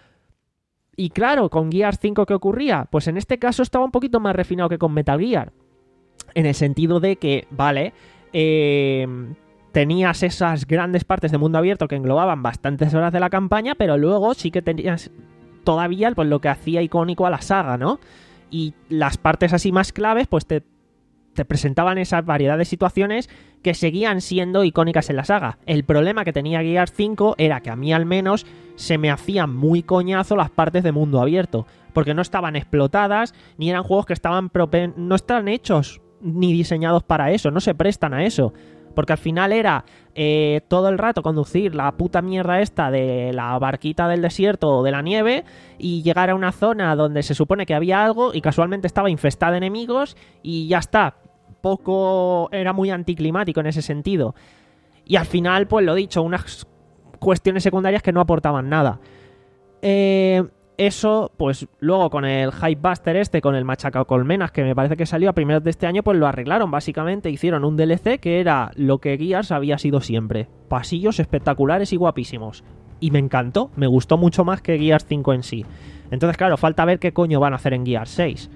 Y claro, con Gears cinco, ¿qué ocurría? Pues en este caso estaba un poquito más refinado que con Metal Gear, en el sentido de que, vale, eh, tenías esas grandes partes de mundo abierto que englobaban bastantes horas de la campaña, pero luego sí que tenías todavía pues lo que hacía icónico a la saga, ¿no? Y las partes así más claves pues te, te presentaban esa variedad de situaciones que seguían siendo icónicas en la saga. El problema que tenía Gears cinco era que a mí al menos se me hacían muy coñazo las partes de mundo abierto, porque no estaban explotadas, ni eran juegos que estaban propen- no estaban hechos ni diseñados para eso, no se prestan a eso. Porque al final era eh, todo el rato conducir la puta mierda esta de la barquita del desierto o de la nieve y llegar a una zona donde se supone que había algo y casualmente estaba infestada de enemigos y ya está. Poco... era muy anticlimático en ese sentido. Y al final, pues lo dicho, unas cuestiones secundarias que no aportaban nada. Eh... Eso, pues luego con el Hypebuster este, con el Machacacolmenas, que me parece que salió a primeros de este año, pues lo arreglaron básicamente. Hicieron un D L C que era lo que Gears había sido siempre. Pasillos espectaculares y guapísimos. Y me encantó, me gustó mucho más que Gears cinco en sí. Entonces, claro, falta ver qué coño van a hacer en Gears seis.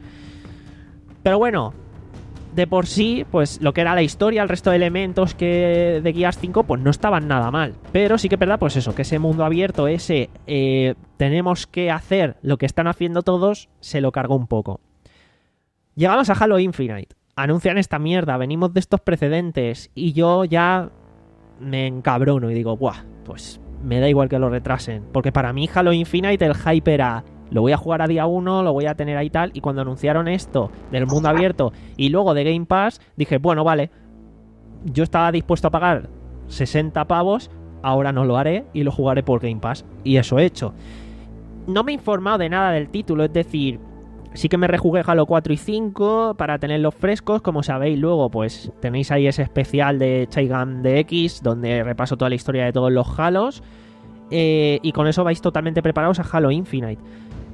Pero bueno, de por sí, pues lo que era la historia, el resto de elementos que de Gears cinco, pues no estaban nada mal. Pero sí que es verdad, pues eso, que ese mundo abierto, ese eh, tenemos que hacer lo que están haciendo todos, se lo cargó un poco. Llegamos a Halo Infinite. Anuncian esta mierda, venimos de estos precedentes y yo ya me encabrono y digo, buah, pues me da igual que lo retrasen. Porque para mí Halo Infinite el hype era... lo voy a jugar a día uno, lo voy a tener ahí tal. Y cuando anunciaron esto del mundo abierto y luego de Game Pass, dije, bueno, vale, yo estaba dispuesto a pagar sesenta pavos, ahora no lo haré y lo jugaré por Game Pass. Y eso he hecho. No me he informado de nada del título, es decir, sí que me rejugué Halo cuatro y cinco para tenerlos frescos. Como sabéis, luego pues tenéis ahí ese especial de Chaigan D X donde repaso toda la historia de todos los Halos. Eh, y con eso vais totalmente preparados a Halo Infinite.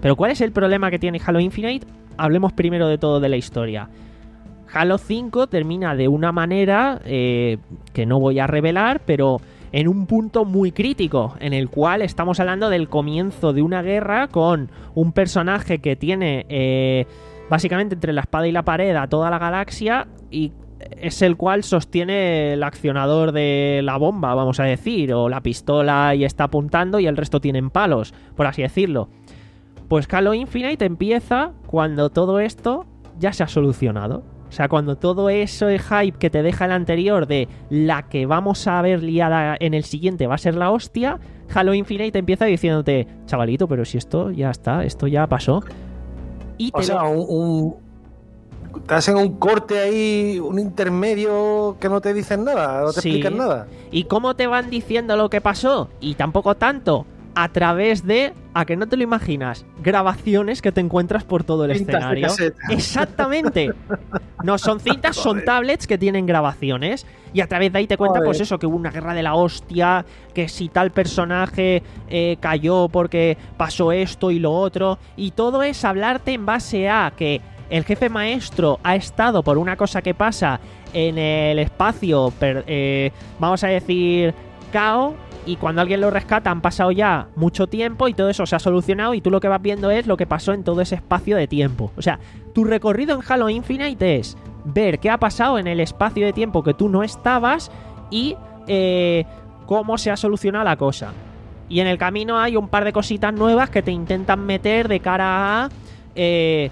Pero ¿cuál es el problema que tiene Halo Infinite? Hablemos primero de todo de la historia. Halo cinco termina de una manera eh, que no voy a revelar, pero en un punto muy crítico, en el cual estamos hablando del comienzo de una guerra con un personaje que tiene eh, básicamente entre la espada y la pared a toda la galaxia, y es el cual sostiene el accionador de la bomba, vamos a decir, o la pistola, y está apuntando y el resto tienen palos, por así decirlo. Pues Halo Infinite empieza cuando todo esto ya se ha solucionado. O sea, cuando todo eso de hype que te deja el anterior de la que vamos a ver liada en el siguiente va a ser la hostia, Halo Infinite empieza diciéndote, chavalito, pero si esto ya está, esto ya pasó. Y O te sea, lo... un, un- te hacen un corte ahí, un intermedio que no te dicen nada, no te Sí. explican nada. ¿Y cómo te van diciendo lo que pasó? Y tampoco tanto. A través de, a que no te lo imaginas, grabaciones que te encuentras por todo el Cintas de escenario. caseta. Exactamente. No son cintas, son tablets que tienen grabaciones. Y a través de ahí te cuenta, Joder. pues eso, que hubo una guerra de la hostia, que si tal personaje eh, cayó porque pasó esto y lo otro. Y todo es hablarte en base a que el jefe maestro ha estado por una cosa que pasa en el espacio, per- eh, vamos a decir, cao, y cuando alguien lo rescata han pasado ya mucho tiempo y todo eso se ha solucionado, y tú lo que vas viendo es lo que pasó en todo ese espacio de tiempo. O sea, tu recorrido en Halo Infinite es ver qué ha pasado en el espacio de tiempo que tú no estabas y eh, cómo se ha solucionado la cosa. Y en el camino hay un par de cositas nuevas que te intentan meter de cara a... Eh,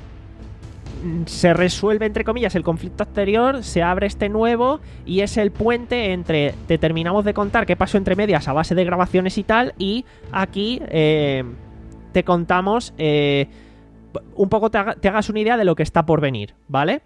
se resuelve, entre comillas, el conflicto anterior, se abre este nuevo y es el puente entre te terminamos de contar qué pasó entre medias a base de grabaciones y tal, y aquí eh, te contamos eh, un poco, te, haga- te hagas una idea de lo que está por venir, ¿vale?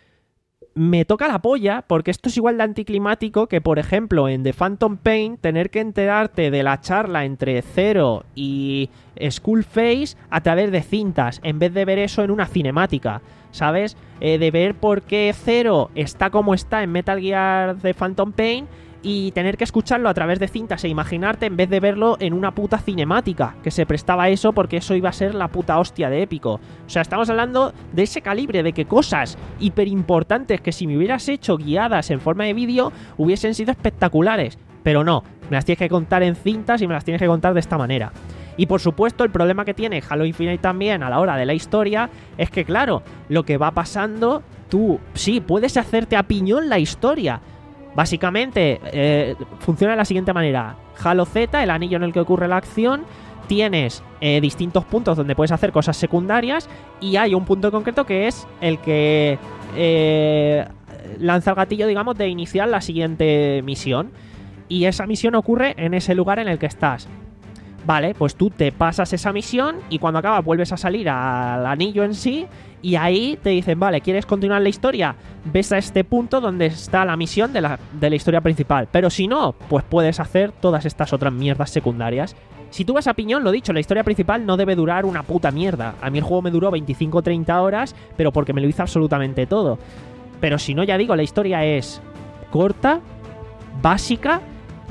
Me toca la polla porque esto es igual de anticlimático que, por ejemplo, en The Phantom Pain tener que enterarte de la charla entre Zero y Skullface a través de cintas, en vez de ver eso en una cinemática, ¿sabes? Eh, de ver por qué Zero está como está en Metal Gear The Phantom Pain y tener que escucharlo a través de cintas e imaginarte en vez de verlo en una puta cinemática, que se prestaba a eso porque eso iba a ser la puta hostia de épico. O sea, estamos hablando de ese calibre, de que cosas hiper importantes que si me hubieras hecho guiadas en forma de vídeo hubiesen sido espectaculares, pero no, me las tienes que contar en cintas y me las tienes que contar de esta manera. Y por supuesto el problema que tiene Halo Infinite también a la hora de la historia es que, claro, lo que va pasando, tú sí, puedes hacerte a piñón la historia. Básicamente eh, funciona de la siguiente manera: Halo Z, el anillo en el que ocurre la acción, tienes eh, distintos puntos donde puedes hacer cosas secundarias, y hay un punto concreto que es el que eh, lanza el gatillo, digamos, de iniciar la siguiente misión, y esa misión ocurre en ese lugar en el que estás. Vale, pues tú te pasas esa misión y cuando acabas vuelves a salir al anillo en sí, y ahí te dicen, vale, ¿quieres continuar la historia? Ves a este punto donde está la misión de la, de la historia principal. Pero si no, pues puedes hacer todas estas otras mierdas secundarias. Si tú vas a piñón, lo dicho, la historia principal no debe durar una puta mierda. A mí el juego me duró veinticinco o treinta horas, pero porque me lo hizo absolutamente todo. Pero si no, ya digo, la historia es corta, básica,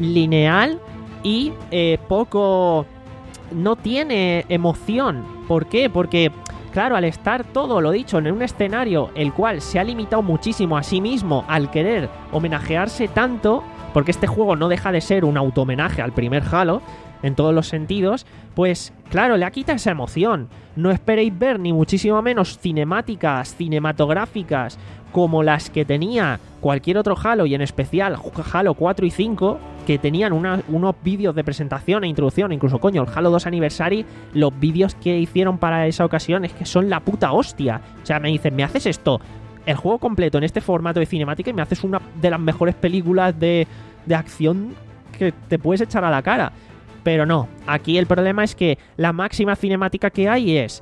lineal y eh, poco... no tiene emoción. ¿Por qué? Porque, claro, al estar todo, lo dicho, en un escenario el cual se ha limitado muchísimo a sí mismo al querer homenajearse tanto, porque este juego no deja de ser un auto-homenaje al primer Halo en todos los sentidos, pues claro, le ha quitado esa emoción. No esperéis ver ni muchísimo menos cinemáticas cinematográficas como las que tenía cualquier otro Halo, y en especial Halo cuatro y cinco, que tenían una, unos vídeos de presentación e introducción. Incluso, coño, el Halo dos Anniversary, los vídeos que hicieron para esa ocasión es que son la puta hostia. O sea, me dicen, me haces esto, el juego completo en este formato de cinemática, y me haces una de las mejores películas de, de acción que te puedes echar a la cara. Pero no, aquí el problema es que la máxima cinemática que hay es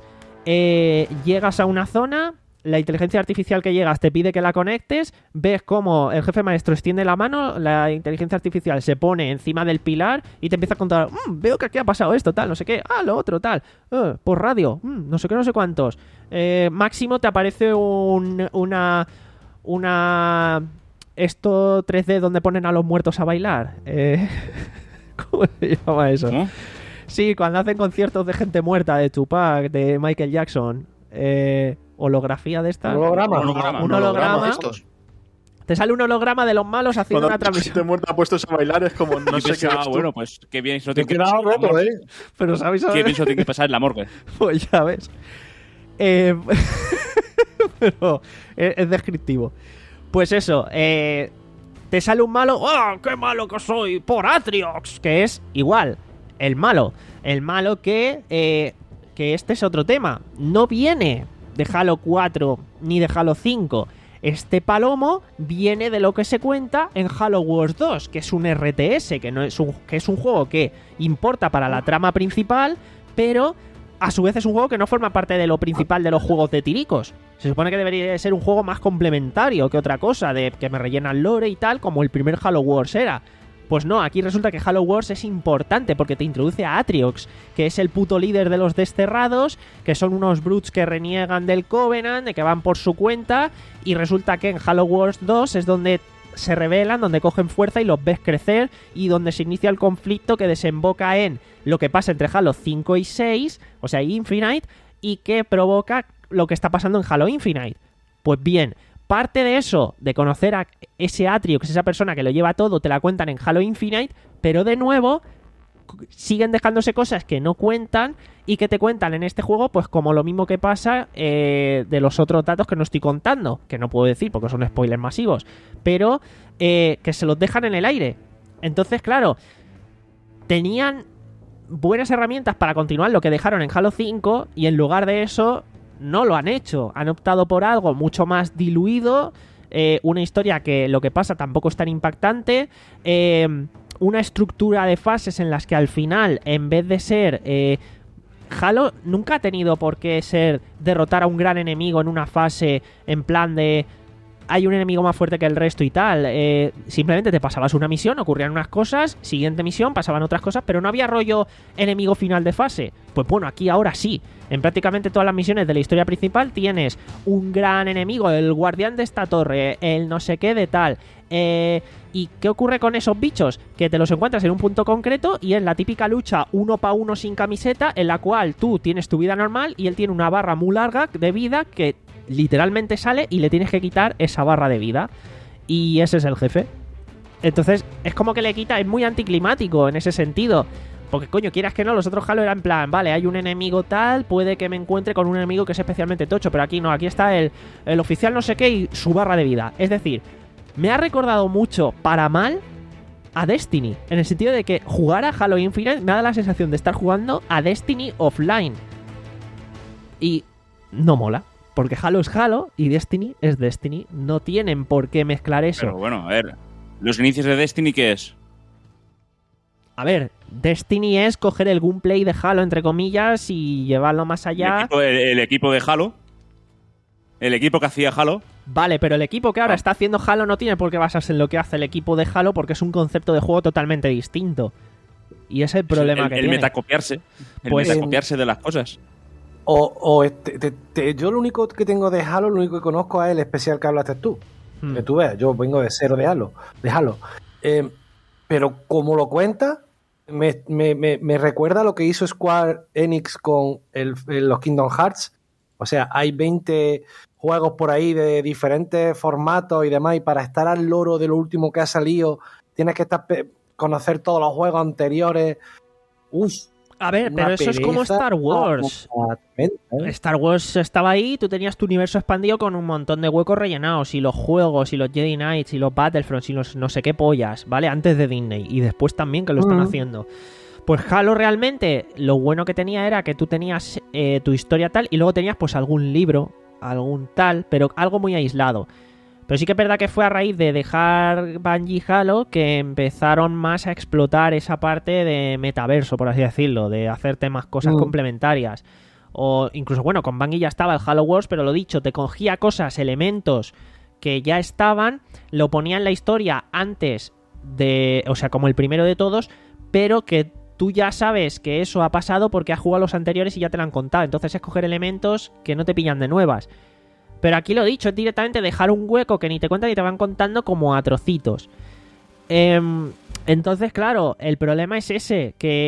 eh, llegas a una zona, la inteligencia artificial que llegas te pide que la conectes, ves cómo el jefe maestro extiende la mano, la inteligencia artificial se pone encima del pilar y te empieza a contar, mmm, veo que aquí ha pasado esto, tal, no sé qué, ah, lo otro, tal, eh, por radio, mmm, no sé qué, no sé cuántos. Eh, máximo te aparece un, una... una... esto tres D donde ponen a los muertos a bailar. Eh... ¿Cómo se llama eso? ¿Cómo? Sí, cuando hacen conciertos de gente muerta, de Tupac, de Michael Jackson, eh, holografía de esta. ¿Un holograma? Holograma. Un holograma. Estos. Te sale un holograma de los malos haciendo Cuando una transmisión. gente muerta puestos a bailar es como, no Y sé qué pensaba, eres tú. bueno, pues qué bien eso Te he tiene que quedado pasar en la roto, morgue. ¿eh? Pero ¿sabéis a Qué ver? bien eso tiene que pasar en la morgue. Pues ya ves. Eh, pero es, es descriptivo. Pues eso, eh, te sale un malo. ¡Oh, qué malo que soy! Por Atriox. Que es igual, el malo. El malo que, eh, que este es otro tema. No viene de Halo cuatro ni de Halo cinco. Este palomo viene de lo que se cuenta en Halo Wars dos, que es un R T S, que, no es un, que es un juego que importa para la trama principal, pero a su vez es un juego que no forma parte de lo principal de los juegos de tiricos. Se supone que debería ser un juego más complementario que otra cosa, de que me rellenan lore y tal, como el primer Halo Wars era. Pues no, aquí resulta que Halo Wars es importante porque te introduce a Atriox, que es el puto líder de los Desterrados, que son unos brutes que reniegan del Covenant, de que van por su cuenta, y resulta que en Halo Wars dos es donde se revelan, donde cogen fuerza y los ves crecer, y donde se inicia el conflicto que desemboca en lo que pasa entre Halo cinco y seis, o sea, Infinite, y que provoca lo que está pasando en Halo Infinite. Pues bien, parte de eso, de conocer a ese Atriox, esa persona que lo lleva todo, te la cuentan en Halo Infinite, pero de nuevo siguen dejándose cosas que no cuentan y que te cuentan en este juego, pues como lo mismo que pasa eh, de los otros datos que no estoy contando, que no puedo decir porque son spoilers masivos, pero eh, que se los dejan en el aire. Entonces, claro, tenían buenas herramientas para continuar lo que dejaron en Halo cinco y en lugar de eso no lo han hecho. Han optado por algo mucho más diluido, eh, una historia que lo que pasa tampoco es tan impactante, eh, una estructura de fases en las que al final, en vez de ser... Eh, Halo nunca ha tenido por qué ser derrotar a un gran enemigo en una fase en plan de... hay un enemigo más fuerte que el resto y tal. Eh, simplemente te pasabas una misión, ocurrían unas cosas, siguiente misión, pasaban otras cosas, pero no había rollo enemigo final de fase. Pues bueno, aquí ahora sí. En prácticamente todas las misiones de la historia principal tienes un gran enemigo, el guardián de esta torre, el no sé qué de tal. Eh, ¿Y qué ocurre con esos bichos? Que te los encuentras en un punto concreto y es la típica lucha uno para uno sin camiseta, en la cual tú tienes tu vida normal y él tiene una barra muy larga de vida que literalmente sale y le tienes que quitar esa barra de vida. Y ese es el jefe. Entonces, es como que le quita, es muy anticlimático en ese sentido. Porque, coño, quieras que no, los otros Halo eran en plan, vale, hay un enemigo tal, puede que me encuentre con un enemigo que es especialmente tocho, pero aquí no, aquí está el, el oficial no sé qué y su barra de vida. Es decir, me ha recordado mucho, para mal, a Destiny. En el sentido de que jugar a Halo Infinite me da la sensación de estar jugando a Destiny offline. Y no mola. Porque Halo es Halo y Destiny es Destiny. No tienen por qué mezclar eso. Pero bueno, a ver, los inicios de Destiny, ¿qué es? A ver, Destiny es coger el gameplay de Halo, entre comillas, y llevarlo más allá. El equipo, el, el equipo de Halo. El equipo que hacía Halo. Vale, pero el equipo que ahora Ah. está haciendo Halo no tiene por qué basarse en lo que hace el equipo de Halo porque es un concepto de juego totalmente distinto. Y ese es el problema el, que el tiene. metacopiarse. El Pues- metacopiarse de las cosas. O, o este, te- te- yo lo único que tengo de Halo, lo único que conozco es el especial que hablaste tú. Hmm. Que tú veas, yo vengo de cero de Halo. De Halo. Eh, pero como lo cuenta, me, me, me, me recuerda lo que hizo Square Enix con el, el- los Kingdom Hearts. O sea, hay veinte juegos por ahí de diferentes formatos y demás, y para estar al loro de lo último que ha salido, tienes que estar pe- conocer todos los juegos anteriores. Uf. A ver, Una pero eso es como pereza. Star Wars. ¿eh? Star Wars estaba ahí, tú tenías tu universo expandido con un montón de huecos rellenados, y los juegos, y los Jedi Knights, y los Battlefronts, y los no sé qué pollas, ¿vale? Antes de Disney, y después también que lo están Mm. haciendo. Pues Halo realmente, lo bueno que tenía era que tú tenías eh, tu historia tal, y luego tenías pues algún libro, algún tal, pero algo muy aislado. Pero sí que es verdad que fue a raíz de dejar Bungie Halo que empezaron más a explotar esa parte de metaverso, por así decirlo, de hacerte más cosas Mm. complementarias. O incluso, bueno, con Bungie ya estaba el Halo Wars, pero lo dicho, te cogía cosas, elementos que ya estaban, lo ponía en la historia antes de, o sea, como el primero de todos, pero que tú ya sabes que eso ha pasado porque has jugado los anteriores y ya te lo han contado. Entonces es coger elementos que no te pillan de nuevas. Pero aquí lo dicho, es directamente dejar un hueco que ni te cuentan ni te van contando como a trocitos. Em, entonces, claro, el problema es ese, que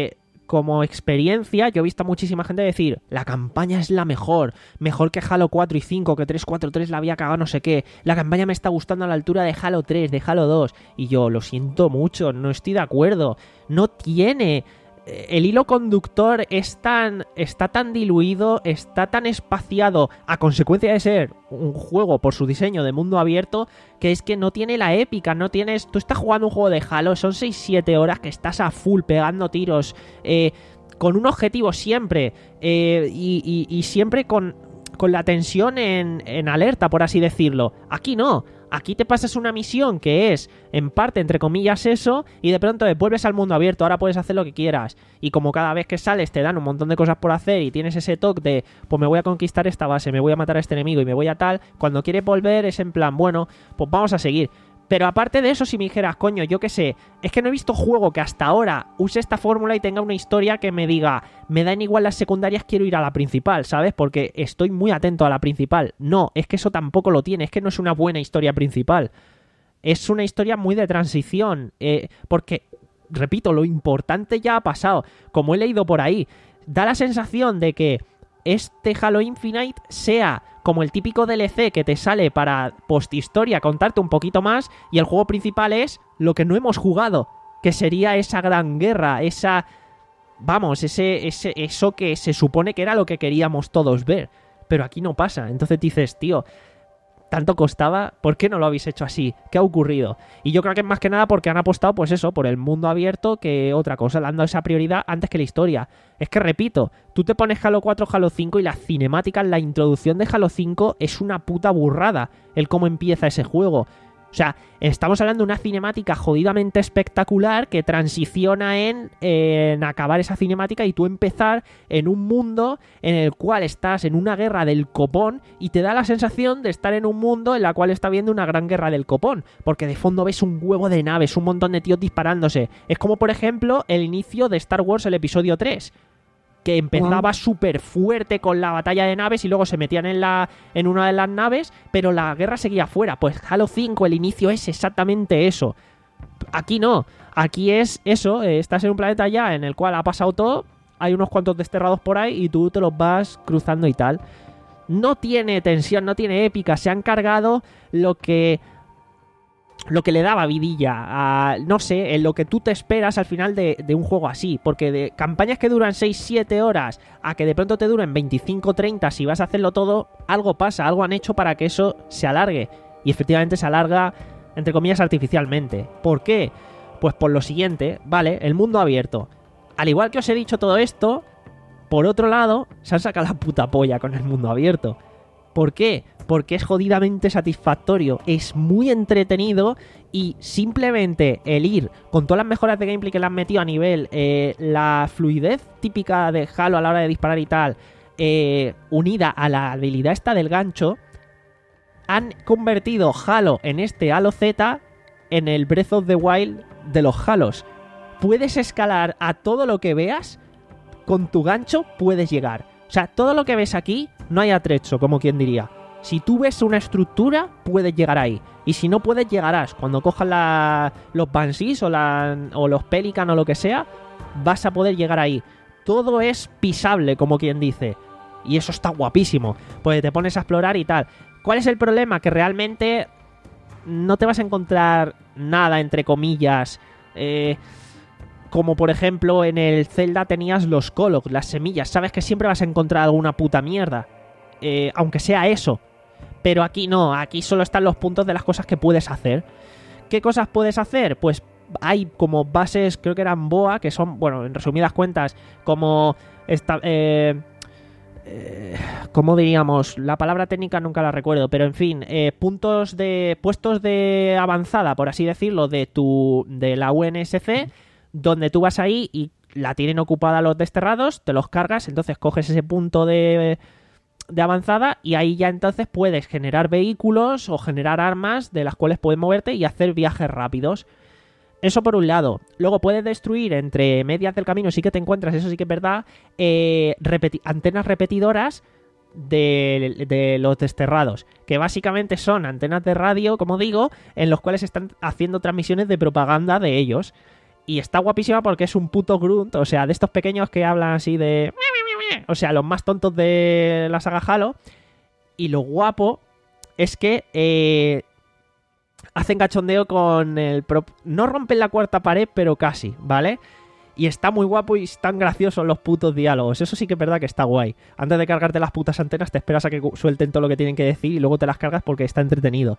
como experiencia, yo he visto a muchísima gente decir, la campaña es la mejor, mejor que Halo cuatro y cinco, que tres cuatro tres la había cagado no sé qué, la campaña me está gustando a la altura de Halo tres, de Halo dos, y yo lo siento mucho, no estoy de acuerdo, no tiene... El hilo conductor es tan, está tan diluido, está tan espaciado a consecuencia de ser un juego por su diseño de mundo abierto, que es que no tiene la épica, no tienes... Tú estás jugando un juego de Halo, son seis siete horas que estás a full pegando tiros, eh, con un objetivo siempre, eh, y, y, y siempre con, con la tensión en, en alerta, por así decirlo. Aquí no. Aquí te pasas una misión que es, en parte, entre comillas, eso, y de pronto vuelves al mundo abierto, ahora puedes hacer lo que quieras. Y como cada vez que sales te dan un montón de cosas por hacer y tienes ese toque de, pues me voy a conquistar esta base, me voy a matar a este enemigo y me voy a tal, cuando quieres volver es en plan, bueno, pues vamos a seguir. Pero aparte de eso, si me dijeras, coño, yo qué sé, es que no he visto juego que hasta ahora use esta fórmula y tenga una historia que me diga, me dan igual las secundarias, quiero ir a la principal, ¿sabes? Porque estoy muy atento a la principal. No, es que eso tampoco lo tiene, es que no es una buena historia principal. Es una historia muy de transición, eh, porque, repito, lo importante ya ha pasado. Como he leído por ahí, da la sensación de que este Halo Infinite sea como el típico D L C que te sale para posthistoria, contarte un poquito más, y el juego principal es lo que no hemos jugado, que sería esa gran guerra, esa... Vamos, ese, ese, eso que se supone que era lo que queríamos todos ver. Pero aquí no pasa. Entonces dices, tío, tanto costaba, ¿por qué no lo habéis hecho así? ¿Qué ha ocurrido? Y yo creo que es más que nada porque han apostado, pues eso, por el mundo abierto que otra cosa, dando esa prioridad antes que la historia. Es que, repito, tú te pones Halo cuatro, Halo cinco y las cinemáticas, la introducción de Halo cinco es una puta burrada el cómo empieza ese juego. O sea, estamos hablando de una cinemática jodidamente espectacular que transiciona en, en acabar esa cinemática y tú empezar en un mundo en el cual estás en una guerra del copón y te da la sensación de estar en un mundo en la cual está viendo una gran guerra del copón, porque de fondo ves un huevo de naves, un montón de tíos disparándose. Es como, por ejemplo, el inicio de Star Wars, el episodio tres. Que empezaba súper fuerte con la batalla de naves y luego se metían en la en una de las naves, pero la guerra seguía afuera. Pues Halo cinco, el inicio es exactamente eso. Aquí no, aquí es eso, eh, estás en un planeta ya en el cual ha pasado todo, hay unos cuantos desterrados por ahí y tú te los vas cruzando y tal. No tiene tensión, no tiene épica, se han cargado lo que... lo que le daba vidilla a, no sé, en lo que tú te esperas al final de, de un juego así, porque de campañas que duran seis siete horas a que de pronto te duren veinticinco treinta, si vas a hacerlo todo, algo pasa, algo han hecho para que eso se alargue, y efectivamente se alarga, entre comillas, artificialmente. ¿Por qué? Pues por lo siguiente, vale, el mundo abierto. Al igual que os he dicho todo esto, por otro lado, se han sacado la puta polla con el mundo abierto. ¿Por qué? Porque es jodidamente satisfactorio, es muy entretenido y simplemente el ir con todas las mejoras de gameplay que le han metido a nivel, eh, la fluidez típica de Halo a la hora de disparar y tal, eh, unida a la habilidad esta del gancho, han convertido Halo en este Halo Z en el Breath of the Wild de los Halos. Puedes escalar a todo lo que veas, con tu gancho puedes llegar. O sea, todo lo que ves aquí no hay atrecho, como quien diría. Si tú ves una estructura, puedes llegar ahí. Y si no puedes, llegarás. Cuando cojas la, los Banshees o, la, o los Pelican o lo que sea, vas a poder llegar ahí. Todo es pisable, como quien dice. Y eso está guapísimo. Pues te pones a explorar y tal. ¿Cuál es el problema? Que realmente no te vas a encontrar nada, entre comillas. Eh... Como por ejemplo en el Zelda tenías los Kolok, las semillas. Sabes que siempre vas a encontrar alguna puta mierda. Eh, aunque sea eso. Pero aquí no, aquí solo están los puntos de las cosas que puedes hacer. ¿Qué cosas puedes hacer? Pues hay como bases, creo que eran B O A, que son, bueno, en resumidas cuentas, como... Esta, eh, eh, ¿cómo diríamos? La palabra técnica nunca la recuerdo, pero en fin, eh, puntos de... puestos de avanzada, por así decirlo, de tu de la U N S C, donde tú vas ahí y la tienen ocupada los desterrados, te los cargas, entonces coges ese punto de, de avanzada y ahí ya entonces puedes generar vehículos o generar armas de las cuales puedes moverte y hacer viajes rápidos. Eso por un lado. Luego puedes destruir entre medias del camino, sí que te encuentras, eso sí que es verdad, eh, repeti- antenas repetidoras de, de los desterrados, que básicamente son antenas de radio, como digo, en los cuales están haciendo transmisiones de propaganda de ellos. Y está guapísima porque es un puto grunt, o sea, de estos pequeños que hablan así de... O sea, los más tontos de la saga Halo. Y lo guapo es que eh, hacen cachondeo con el... Pro... No rompen la cuarta pared, pero casi, ¿vale? Y está muy guapo y están graciosos los putos diálogos. Eso sí que es verdad que está guay. Antes de cargarte las putas antenas, te esperas a que suelten todo lo que tienen que decir y luego te las cargas porque está entretenido.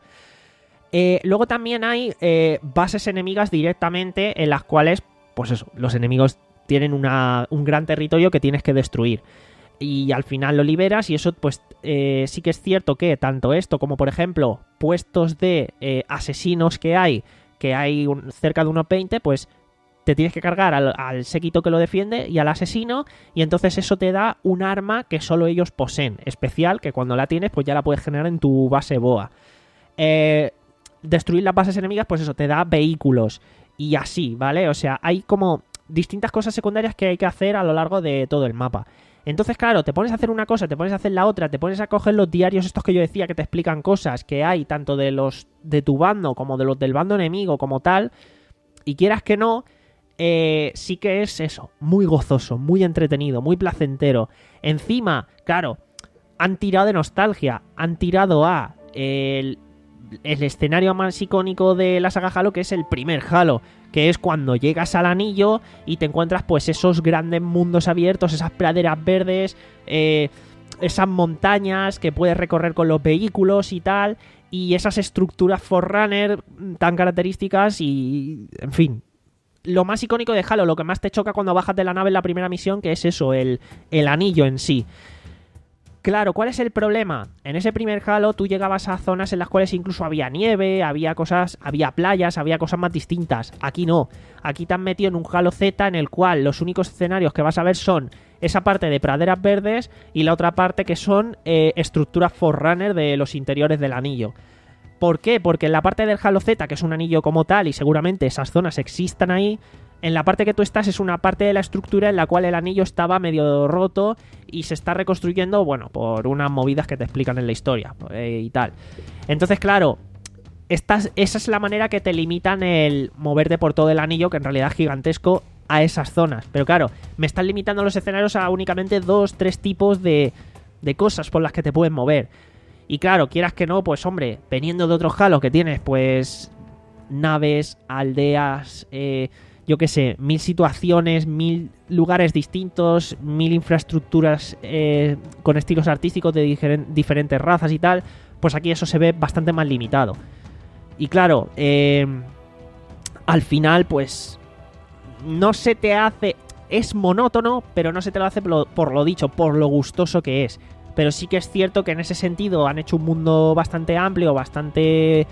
Eh, luego también hay eh, bases enemigas directamente en las cuales, pues eso, los enemigos tienen una, un gran territorio que tienes que destruir. Y al final lo liberas y eso, pues eh, sí que es cierto que tanto esto como, por ejemplo, puestos de eh, asesinos que hay, que hay un, cerca de unos veinte, pues te tienes que cargar al, al séquito que lo defiende y al asesino, y entonces eso te da un arma que solo ellos poseen, especial, que cuando la tienes pues ya la puedes generar en tu base B O A. Eh, destruir las bases enemigas, pues eso, te da vehículos y así, ¿vale? O sea, hay como distintas cosas secundarias que hay que hacer a lo largo de todo el mapa. Entonces, claro, te pones a hacer una cosa, te pones a hacer la otra, te pones a coger los diarios estos que yo decía que te explican cosas que hay tanto de los de tu bando como de los del bando enemigo como tal, y quieras que no, eh, sí que es eso, muy gozoso, muy entretenido, muy placentero. Encima, claro, han tirado de nostalgia, han tirado a el, el escenario más icónico de la saga Halo, que es el primer Halo, que es cuando llegas al anillo y te encuentras pues esos grandes mundos abiertos, esas praderas verdes, eh, esas montañas que puedes recorrer con los vehículos y tal, y esas estructuras Forerunner tan características y, en fin, lo más icónico de Halo, lo que más te choca cuando bajas de la nave en la primera misión, que es eso, el, el anillo en sí. Claro, ¿cuál es el problema? En ese primer Halo tú llegabas a zonas en las cuales incluso había nieve, había cosas, había playas, había cosas más distintas. Aquí no. Aquí te han metido en un Halo Z en el cual los únicos escenarios que vas a ver son esa parte de praderas verdes y la otra parte que son eh, estructuras Forerunner de los interiores del anillo. ¿Por qué? Porque en la parte del Halo Z, que es un anillo como tal y seguramente esas zonas existan ahí, en la parte que tú estás es una parte de la estructura en la cual el anillo estaba medio roto y se está reconstruyendo, bueno, por unas movidas que te explican en la historia eh, y tal. Entonces, claro, estas, esa es la manera que te limitan el moverte por todo el anillo, que en realidad es gigantesco, a esas zonas. Pero claro, me están limitando los escenarios a únicamente dos, tres tipos de, de cosas por las que te puedes mover. Y claro, quieras que no, pues hombre, veniendo de otros Halo que tienes, pues naves, aldeas, eh, yo qué sé, mil situaciones, mil lugares distintos, mil infraestructuras eh, con estilos artísticos de difer- diferentes razas y tal, pues aquí eso se ve bastante más limitado. Y claro, eh, al final, pues no se te hace... Es monótono, pero no se te lo hace por lo, por lo dicho, por lo gustoso que es. Pero sí que es cierto que en ese sentido han hecho un mundo bastante amplio, bastante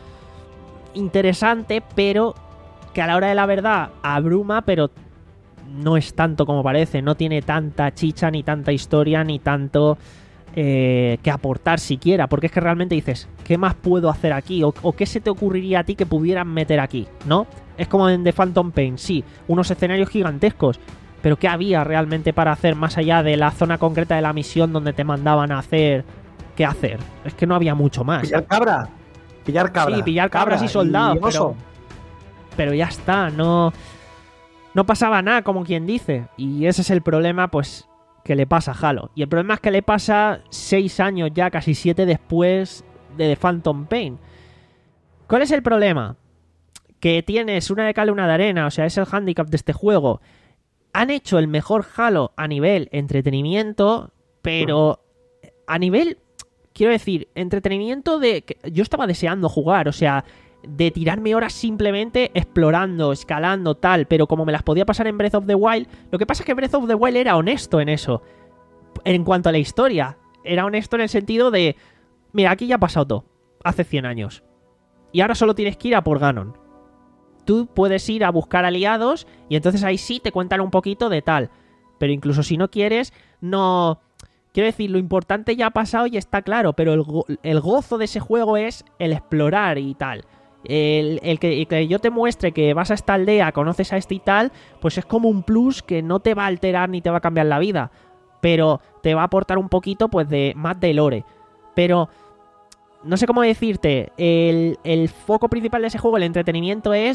interesante, pero que a la hora de la verdad abruma, pero no es tanto como parece. No tiene tanta chicha, ni tanta historia, ni tanto eh, que aportar siquiera. Porque es que realmente dices, ¿qué más puedo hacer aquí? O, o ¿qué se te ocurriría a ti que pudieran meter aquí? ¿No? Es como en The Phantom Pain, sí, unos escenarios gigantescos. Pero ¿qué había realmente para hacer más allá de la zona concreta de la misión donde te mandaban a hacer? ¿Qué hacer? Es que no había mucho más. Pillar cabras. Pillar cabras. Sí, pillar cabras cabra y soldados. Y pero, pero ya está, no, no pasaba nada, como quien dice. Y ese es el problema, pues, que le pasa a Halo. Y el problema es que le pasa seis años ya, casi siete después de The Phantom Pain. ¿Cuál es el problema? Que tienes una de cal y una de arena, o sea, es el hándicap de este juego. Han hecho el mejor Halo a nivel entretenimiento, pero a nivel, quiero decir, entretenimiento de... que yo estaba deseando jugar, o sea, de tirarme horas simplemente explorando, escalando, tal, pero como me las podía pasar en Breath of the Wild, lo que pasa es que Breath of the Wild era honesto en eso. En cuanto a la historia, era honesto en el sentido de, mira, aquí ya ha pasado todo, hace cien años, y ahora solo tienes que ir a por Ganon. Tú puedes ir a buscar aliados y entonces ahí sí te cuentan un poquito de tal. Pero incluso si no quieres, no... Quiero decir, lo importante ya ha pasado y está claro, pero el, go- el gozo de ese juego es el explorar y tal. El, el, que, el que yo te muestre que vas a esta aldea, conoces a este y tal, pues es como un plus que no te va a alterar ni te va a cambiar la vida. Pero te va a aportar un poquito pues de más de lore. Pero... no sé cómo decirte, el, el foco principal de ese juego, el entretenimiento, es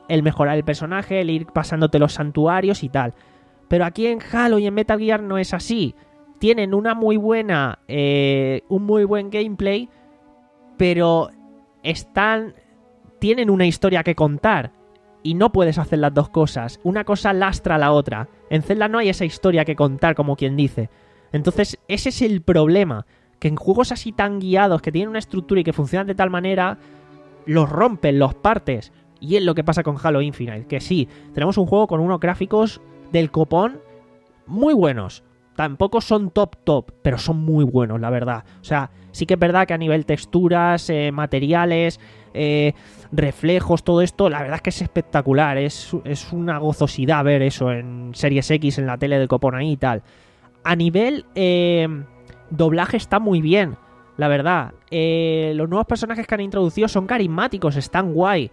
el mejorar el personaje, el ir pasándote los santuarios y tal. Pero aquí en Halo y en Metal Gear no es así. Tienen una muy buena, eh, un muy buen gameplay, pero están, tienen una historia que contar y no puedes hacer las dos cosas. Una cosa lastra a la otra. En Zelda no hay esa historia que contar, como quien dice. Entonces ese es el problema, que en juegos así tan guiados, que tienen una estructura y que funcionan de tal manera, los rompen, los partes. Y es lo que pasa con Halo Infinite, que sí, tenemos un juego con unos gráficos del copón muy buenos. Tampoco son top top, pero son muy buenos, la verdad. O sea, sí que es verdad que a nivel texturas, eh, materiales, eh, reflejos, todo esto, la verdad es que es espectacular. Es, es una gozosidad ver eso en Series X, en la tele del copón ahí y tal. A nivel eh, doblaje está muy bien, la verdad. Eh, los nuevos personajes que han introducido son carismáticos, están guay.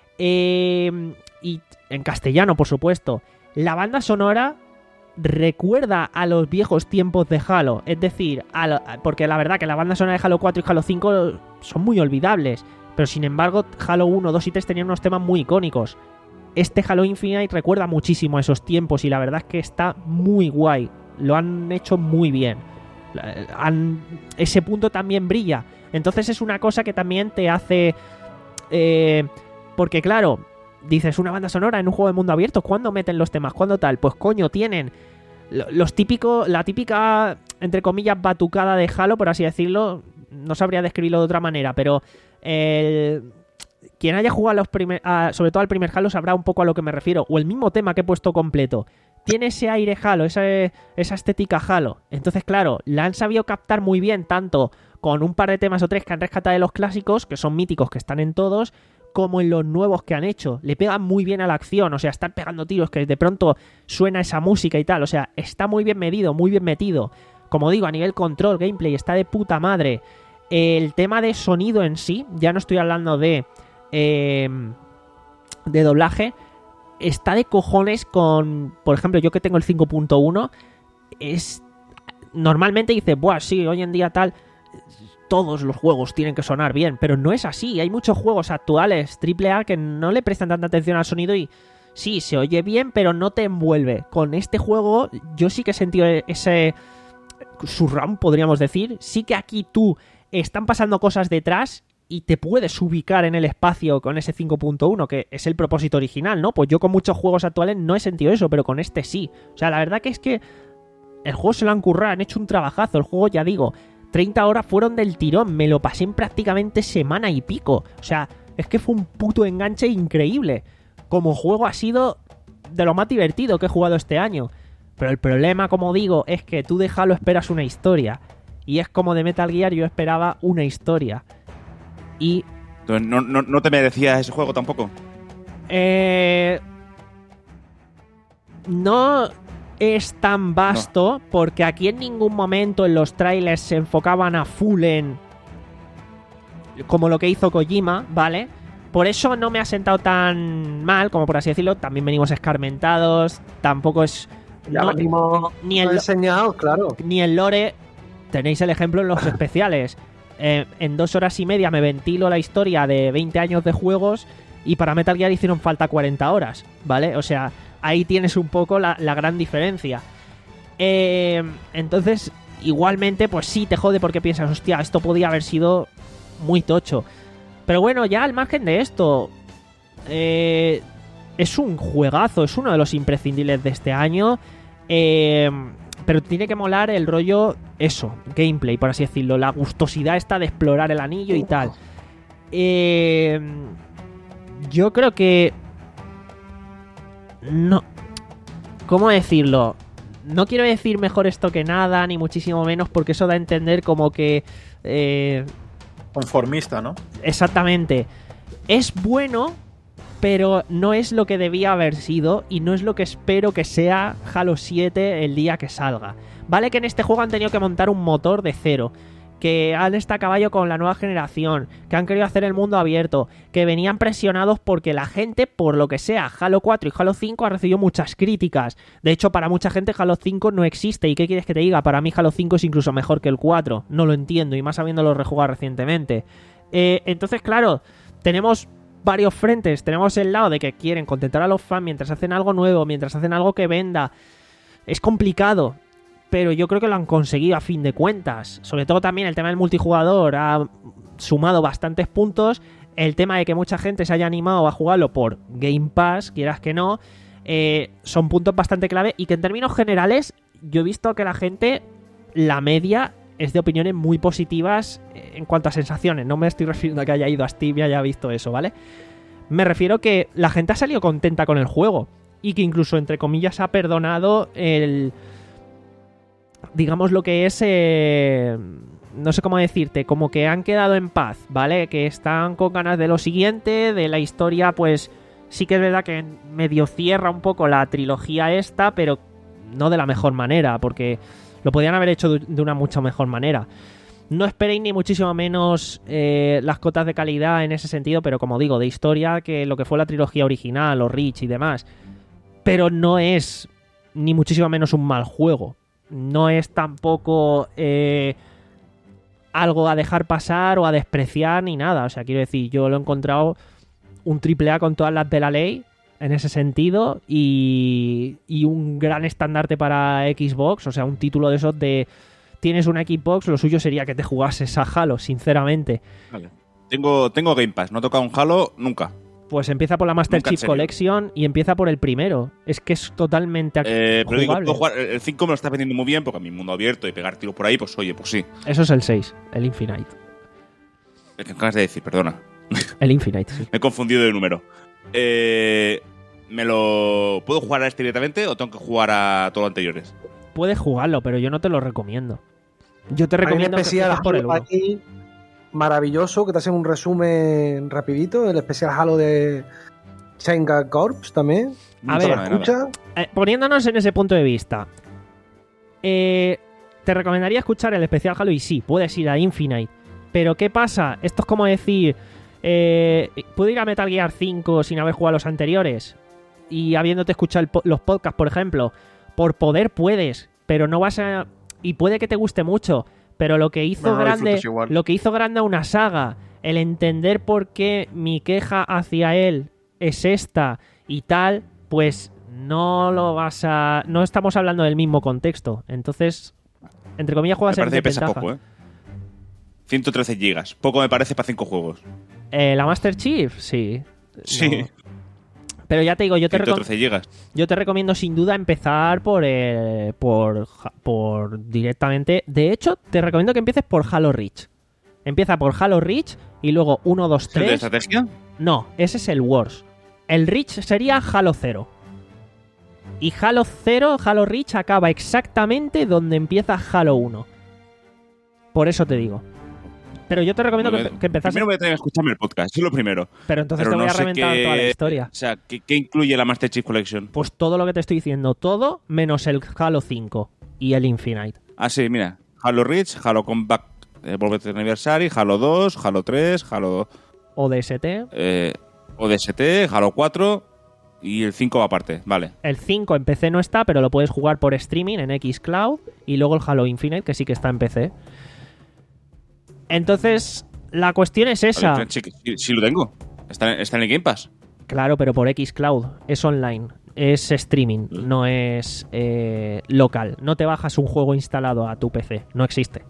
Eh, y en castellano, por supuesto. La banda sonora recuerda a los viejos tiempos de Halo, es decir, a lo, porque la verdad que la banda sonora de Halo cuatro y Halo cinco son muy olvidables, pero sin embargo Halo uno, dos y tres tenían unos temas muy icónicos. Este Halo Infinite recuerda muchísimo a esos tiempos y la verdad es que está muy guay, lo han hecho muy bien. Han, ese punto también brilla, entonces es una cosa que también te hace eh, porque claro, dices, una banda sonora en un juego de mundo abierto, ¿cuándo meten los temas? ¿Cuándo tal? Pues coño, tienen los típicos, la típica, entre comillas, batucada de Halo, por así decirlo. No sabría describirlo de otra manera, pero eh, quien haya jugado los primer, a, sobre todo al primer Halo sabrá un poco a lo que me refiero. O el mismo tema que he puesto completo. Tiene ese aire Halo, esa, esa estética Halo. Entonces, claro, la han sabido captar muy bien, tanto con un par de temas o tres que han rescatado de los clásicos, que son míticos, que están en todos, como en los nuevos que han hecho. Le pegan muy bien a la acción, o sea, están pegando tiros, que de pronto suena esa música y tal, o sea, está muy bien medido, muy bien metido. Como digo, a nivel control, gameplay, está de puta madre. El tema de sonido en sí, ya no estoy hablando de eh, de doblaje, está de cojones con, por ejemplo, yo que tengo el cinco punto uno, es normalmente dices, buah, sí, hoy en día tal, todos los juegos tienen que sonar bien, pero no es así. Hay muchos juegos actuales triple A que no le prestan tanta atención al sonido y sí, se oye bien, pero no te envuelve. Con este juego yo sí que he sentido ese surround, podríamos decir. Sí que aquí tú están pasando cosas detrás y te puedes ubicar en el espacio con ese cinco punto uno, que es el propósito original, ¿no? Pues yo con muchos juegos actuales no he sentido eso, pero con este sí. O sea, la verdad que es que el juego se lo han currado, han hecho un trabajazo. El juego, ya digo, treinta horas fueron del tirón, me lo pasé en prácticamente semana y pico. O sea, es que fue un puto enganche increíble. Como juego ha sido de lo más divertido que he jugado este año. Pero el problema, como digo, es que tú de Halo esperas una historia. Y es como de Metal Gear, yo esperaba una historia. Y... Entonces, ¿no, no, no te merecías ese juego tampoco? Eh... No... es tan vasto, no. Porque aquí en ningún momento en los trailers se enfocaban a full en como lo que hizo Kojima, ¿vale? Por eso no me ha sentado tan mal, como por así decirlo. También venimos escarmentados, tampoco es... Ya no, venimos ni el enseñado, claro. Ni el lore, tenéis el ejemplo en los especiales. Eh, en dos horas y media me ventilo la historia de veinte años de juegos y para Metal Gear hicieron falta cuarenta horas, ¿vale? O sea... ahí tienes un poco la, la gran diferencia. Eh, entonces, igualmente, pues sí, te jode porque piensas, hostia, esto podía haber sido muy tocho. Pero bueno, ya al margen de esto, eh, es un juegazo, es uno de los imprescindibles de este año. Eh, pero tiene que molar el rollo, eso, gameplay, por así decirlo, la gustosidad esta de explorar el anillo y tal. Eh, yo creo que... No, ¿cómo decirlo? No quiero decir mejor esto que nada, ni muchísimo menos, porque eso da a entender como que... Eh, conformista, ¿no? Exactamente. Es bueno, pero no es lo que debía haber sido y no es lo que espero que sea Halo siete el día que salga. Vale que en este juego han tenido que montar un motor de cero, que han estado a caballo con la nueva generación, que han querido hacer el mundo abierto, que venían presionados porque la gente, por lo que sea, Halo cuatro y Halo cinco ha recibido muchas críticas. De hecho, para mucha gente Halo cinco no existe. ¿Y qué quieres que te diga? Para mí Halo cinco es incluso mejor que el cuatro. No lo entiendo, y más habiéndolo rejugado recientemente. Eh, entonces, claro, tenemos varios frentes. Tenemos el lado de que quieren contentar a los fans mientras hacen algo nuevo, mientras hacen algo que venda. Es complicado, pero yo creo que lo han conseguido a fin de cuentas. Sobre todo también el tema del multijugador ha sumado bastantes puntos. El tema de que mucha gente se haya animado a jugarlo por Game Pass, quieras que no, eh, son puntos bastante clave y que en términos generales yo he visto que la gente, la media, es de opiniones muy positivas en cuanto a sensaciones. No me estoy refiriendo a que haya ido a Steam y haya visto eso, ¿vale? Me refiero que la gente ha salido contenta con el juego y que incluso, entre comillas, ha perdonado el... digamos lo que es... Eh, no sé cómo decirte, como que han quedado en paz, ¿vale? Que están con ganas de lo siguiente, de la historia, pues sí que es verdad que medio cierra un poco la trilogía esta, pero no de la mejor manera, porque lo podían haber hecho de una mucho mejor manera. No esperéis ni muchísimo menos eh, las cotas de calidad en ese sentido, pero como digo, de historia, que lo que fue la trilogía original, o Reach y demás. Pero no es ni muchísimo menos un mal juego. No es tampoco eh, algo a dejar pasar o a despreciar ni nada. O sea, quiero decir, yo lo he encontrado un triple A con todas las de la ley en ese sentido y, y un gran estandarte para Xbox. O sea, un título de esos de... Tienes una Xbox, lo suyo sería que te jugases a Halo, sinceramente. Vale. Tengo, tengo Game Pass, no he tocado un Halo nunca. Pues empieza por la Master Chief Collection y empieza por el primero. Es que es totalmente eh, pero digo, puedo jugar, el cinco me lo está vendiendo muy bien porque a mi mundo abierto y pegar tiros por ahí, pues oye, pues sí. Eso es el seis, el Infinite. El que acabas de decir, perdona. El Infinite, sí. Me he confundido de número. Eh, ¿Me lo puedo jugar a este directamente o tengo que jugar a todos los anteriores? Puedes jugarlo, pero yo no te lo recomiendo. Yo te recomiendo que empieces por el uno. Maravilloso, que te hacen un resumen rapidito, el especial Halo de Sharingan Corps también. A ver, escucha. Eh, poniéndonos en ese punto de vista, eh, te recomendaría escuchar el especial Halo y sí, puedes ir a Infinite. Pero ¿qué pasa? Esto es como decir, eh, ¿puedo ir a Metal Gear cinco sin haber jugado los anteriores? Y habiéndote escuchado el po- los podcasts, por ejemplo. Por poder puedes, pero no vas a... Y puede que te guste mucho, pero lo que hizo Bueno, no grande igual. lo que hizo grande a una saga, el entender por qué mi queja hacia él es esta y tal, pues no lo vas a... No estamos hablando del mismo contexto. Entonces, entre comillas, juegas me en parece que pesa desventaja. poco, ¿eh? ciento trece gigas. Poco me parece para cinco juegos. Eh, ¿La Master Chief? Sí. Sí. No. Pero ya te digo, yo te, ciento trece recom- gigas. yo te recomiendo sin duda empezar por, eh, por por directamente. De hecho, te recomiendo que empieces por Halo Reach. Empieza por Halo Reach y luego uno, dos, ¿Es el de tres. estrategia? No, ese es el Wars. El Reach sería Halo cero. Y Halo cero, Halo Reach acaba exactamente donde empieza Halo uno. Por eso te digo. Pero yo te recomiendo que, que empezases... Primero voy a tener que escucharme el podcast, eso es lo primero. Pero entonces Pero te voy no a sé reventar qué- toda la historia. O sea, ¿qué, qué incluye la Master Chief Collection? Pues todo lo que te estoy diciendo, todo menos el Halo cinco y el Infinite. Ah, sí, mira. Halo Reach, Halo Combat eh, Evolved Anniversary, Halo dos, Halo tres, Halo O D S T. eh, O D S T, Halo cuatro y el cinco aparte. Vale. El cinco en P C no está, pero lo puedes jugar por streaming en xCloud. Y luego el Halo Infinite, que sí que está en P C. Entonces, la cuestión es esa. Vale, sí, sí, sí lo tengo. Está, está en el Game Pass. Claro, pero por xCloud. Es online. Es streaming. No es eh, local. No te bajas un juego instalado a tu P C. No existe.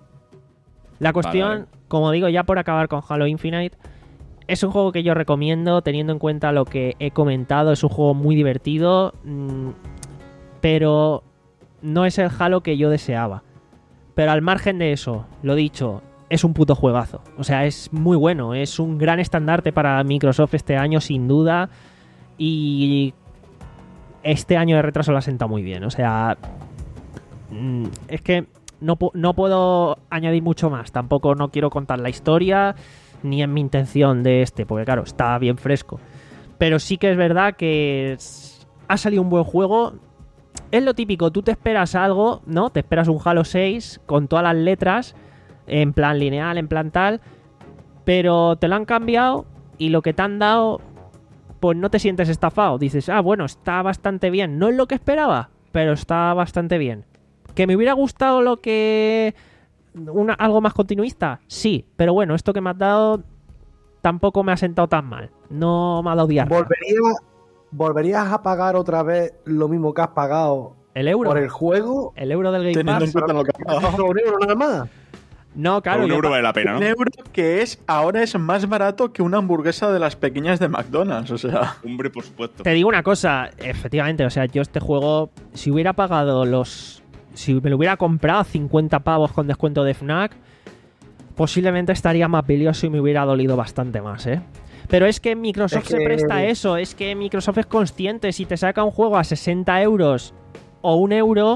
La cuestión, Vale, vale. como digo, ya por acabar con Halo Infinite, es un juego que yo recomiendo teniendo en cuenta lo que he comentado. Es un juego muy divertido, mmm, pero no es el Halo que yo deseaba. Pero al margen de eso, lo dicho, es un puto juegazo. O sea, es muy bueno. Es un gran estandarte para Microsoft este año, sin duda. Y este año de retraso lo ha sentado muy bien. O sea, mmm, es que no, pu- no puedo añadir mucho más. Tampoco no quiero contar la historia, ni en mi intención de este, porque claro, está bien fresco. Pero sí que es verdad que es- ha salido un buen juego. Es lo típico, tú te esperas algo, ¿no? Te esperas un Halo seis con todas las letras, en plan lineal, en plan tal, pero te lo han cambiado y lo que te han dado, pues no te sientes estafado. Dices, ah, bueno, está bastante bien. No es lo que esperaba, pero está bastante bien. ¿Que me hubiera gustado lo que... Una, algo más continuista? Sí, pero bueno, esto que me has dado tampoco me ha sentado tan mal. No me ha dado diarrea. ¿Volvería, ¿Volverías a pagar otra vez lo mismo que has pagado ¿El euro? por el juego? El euro del Game Teniendo en Pass. cuenta lo que ha pagado. ¿Por un euro nada más? No, claro. Por un yo euro pa- vale la pena, Un ¿no? euro que es ahora es más barato que una hamburguesa de las pequeñas de McDonald's, o sea. Hombre, por supuesto. Te digo una cosa, efectivamente, o sea, yo este juego, si hubiera pagado los... Si me lo hubiera comprado a cincuenta pavos con descuento de Fnac, posiblemente estaría más bilioso y me hubiera dolido bastante más, ¿eh? Pero es que Microsoft Es se que- presta a eso, es que Microsoft es consciente, si te saca un juego a sesenta euros o un euro,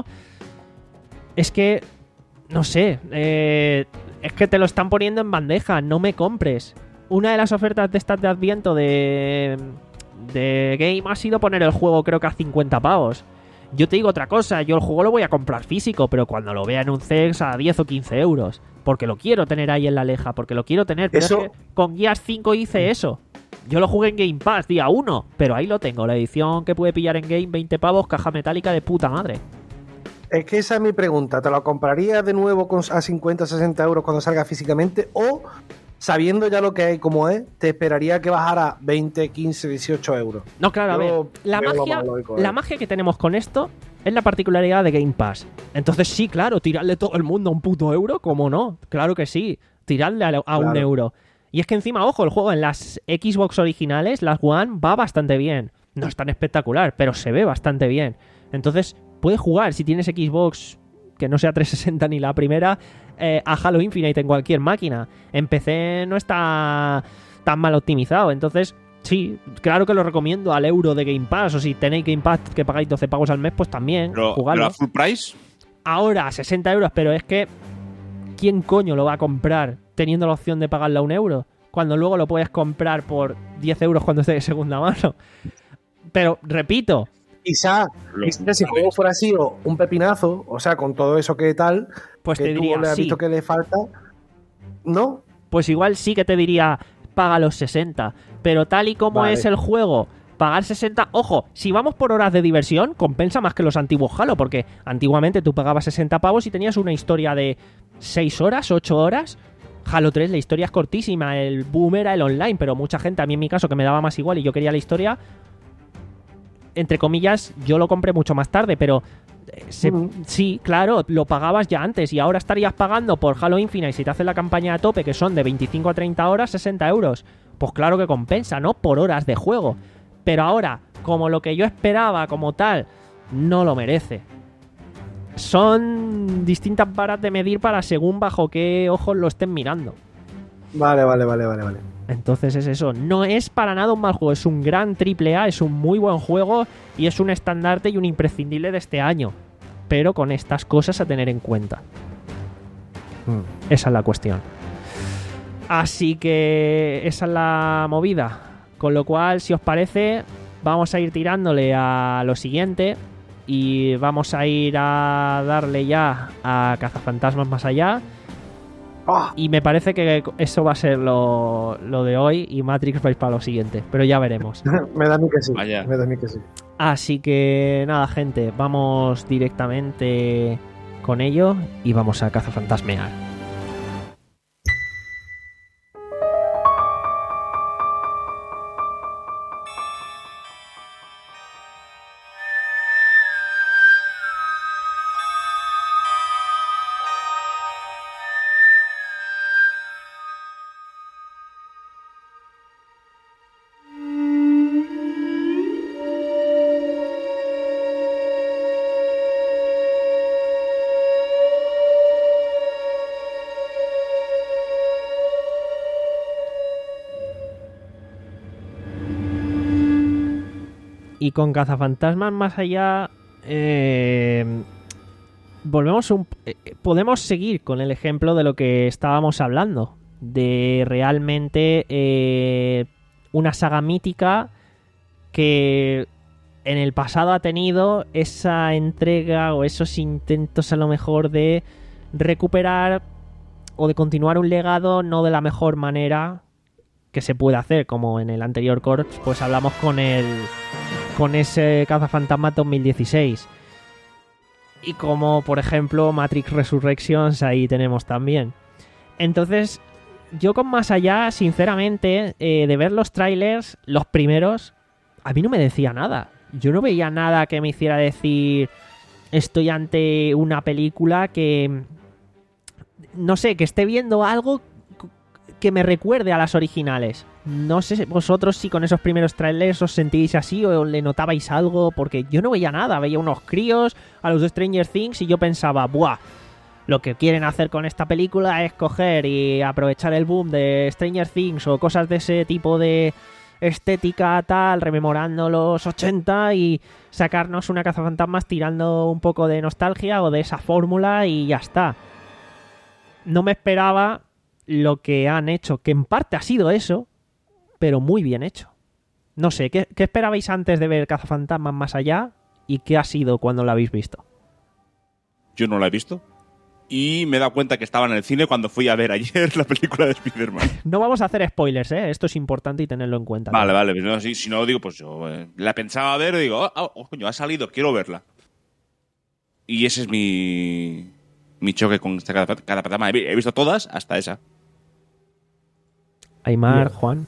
es que, no sé, eh, es que te lo están poniendo en bandeja, no me compres. Una de las ofertas de estas de Adviento de, de Game ha sido poner el juego creo que a cincuenta pavos. Yo te digo otra cosa, yo el juego lo voy a comprar físico, pero cuando lo vea en un C E X a diez o quince euros. Porque lo quiero tener ahí en la leja, porque lo quiero tener. Pero Eso- es que con Gears cinco hice eso. Yo lo jugué en Game Pass día uno, pero ahí lo tengo. La edición que pude pillar en Game, veinte pavos, caja metálica de puta madre. Es que esa es mi pregunta. ¿Te lo comprarías de nuevo con, a cincuenta o sesenta euros cuando salga físicamente? ¿O, sabiendo ya lo que hay como es, te esperaría que bajara veinte, quince, dieciocho euros? No, claro, a Yo ver, la veo lo magia, más lógico, ¿eh? la magia que tenemos con esto es la particularidad de Game Pass. Entonces sí, claro, tirarle todo el mundo a un puto euro, ¿cómo no? Claro que sí, tirarle a, a un Claro. euro. Y es que encima, ojo, el juego en las Xbox originales, las One, va bastante bien. No es tan espectacular, pero se ve bastante bien. Entonces, puedes jugar, si tienes Xbox que no sea trescientos sesenta ni la primera, eh, a Halo Infinite en cualquier máquina. En P C no está tan mal optimizado, entonces sí, claro que lo recomiendo al euro de Game Pass, o si tenéis Game Pass que pagáis doce pagos al mes, pues también, Pero, jugadlo. pero a full price, Ahora, sesenta euros, pero es que ¿quién coño lo va a comprar teniendo la opción de pagarle a un euro? Cuando luego lo puedes comprar por diez euros cuando esté de segunda mano. Pero, repito, Quizá, Lo- quizá si el juego fuera sido un pepinazo, o sea, con todo eso que tal, pues que te tú diría le has sí. visto que le falta, ¿no? Pues igual sí que te diría paga los sesenta. Pero tal y como Vale. es el juego, pagar sesenta... Ojo, si vamos por horas de diversión, compensa más que los antiguos Halo, porque antiguamente tú pagabas sesenta pavos y tenías una historia de seis horas, ocho horas. Halo tres, la historia es cortísima, el boom era el online, pero mucha gente, a mí en mi caso, que me daba más igual y yo quería la historia, entre comillas, yo lo compré mucho más tarde, pero eh, se- Ujú. sí, claro, lo pagabas ya antes y ahora estarías pagando por Halo Infinite si te haces la campaña a tope, que son de veinticinco a treinta horas, sesenta euros. Pues claro que compensa, ¿no? Por horas de juego. Pero ahora, como lo que yo esperaba como tal, no lo merece. Son distintas varas de medir para según bajo qué ojos lo estén mirando. Vale, vale, vale, vale, vale. Entonces es eso, no es para nada un mal juego, es un gran triple A, es un muy buen juego y es un estandarte y un imprescindible de este año. Pero con estas cosas a tener en cuenta. Esa es la cuestión. Así que esa es la movida. Con lo cual, si os parece, vamos a ir tirándole a lo siguiente y vamos a ir a darle ya a Cazafantasmas Más Allá. Ah, Y me parece que eso va a ser lo, lo de hoy y Matrix vais para lo siguiente, pero ya veremos. me da a mí que sí. Vaya. Me da a mí que sí. Así que nada, gente, vamos directamente con ello y vamos a cazafantasmear. Y con Cazafantasmas Más Allá, eh, volvemos un, eh, podemos seguir con el ejemplo de lo que estábamos hablando, de realmente eh, una saga mítica que en el pasado ha tenido esa entrega o esos intentos a lo mejor de recuperar o de continuar un legado no de la mejor manera que se puede hacer, como en el anterior Corps, pues hablamos con el con ese Cazafantasmas dos mil dieciséis. Y como, por ejemplo, Matrix Resurrections, ahí tenemos también. Entonces, yo con Más Allá, sinceramente, eh, de ver los trailers, los primeros, a mí no me decía nada. Yo no veía nada que me hiciera decir estoy ante una película que, no sé, que esté viendo algo que me recuerde a las originales. No sé vosotros si con esos primeros trailers os sentíais así o le notabais algo, porque yo no veía nada. Veía unos críos a los de Stranger Things y yo pensaba, ¡buah! Lo que quieren hacer con esta película es coger y aprovechar el boom de Stranger Things o cosas de ese tipo de estética tal, rememorando los ochenta y sacarnos una cazafantasmas tirando un poco de nostalgia o de esa fórmula y ya está. No me esperaba lo que han hecho, que en parte ha sido eso, pero muy bien hecho. No sé, ¿qué, qué esperabais antes de ver Cazafantasmas Más Allá y qué ha sido cuando lo habéis visto? Yo no la he visto. Y me he dado cuenta que estaba en el cine cuando fui a ver ayer la película de Spider-Man. No vamos a hacer spoilers, ¿eh? Esto es importante y tenerlo en cuenta. Vale, vale. Pues no, si, si no digo, pues yo eh, la pensaba ver y digo, oh, oh, coño, ha salido, quiero verla. Y ese es mi, mi choque con esta cada, cada plataforma. He visto todas hasta esa. Aymar, Juan.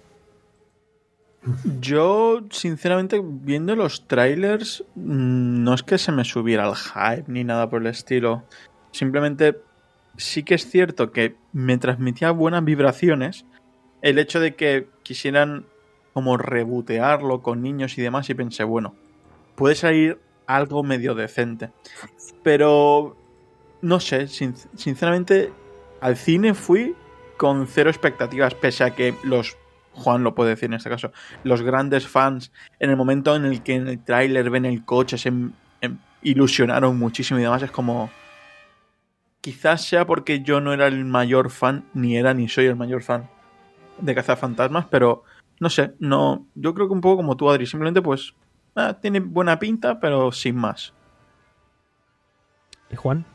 Yo, sinceramente, viendo los trailers, no es que se me subiera el hype ni nada por el estilo. Simplemente sí que es cierto que me transmitía buenas vibraciones el hecho de que quisieran como rebotearlo con niños y demás, y pensé, bueno, puede salir algo medio decente. Pero no sé, sin- sinceramente al cine fui con cero expectativas, pese a que los, Juan lo puede decir en este caso, los grandes fans, en el momento en el que en el tráiler ven el coche, se em- em- ilusionaron muchísimo y demás. Es como, quizás sea porque yo no era el mayor fan, ni era ni soy el mayor fan de Cazafantasmas, pero no sé, no, yo creo que un poco como tú, Adri, simplemente pues ah, tiene buena pinta, pero sin más. ¿Y Juan?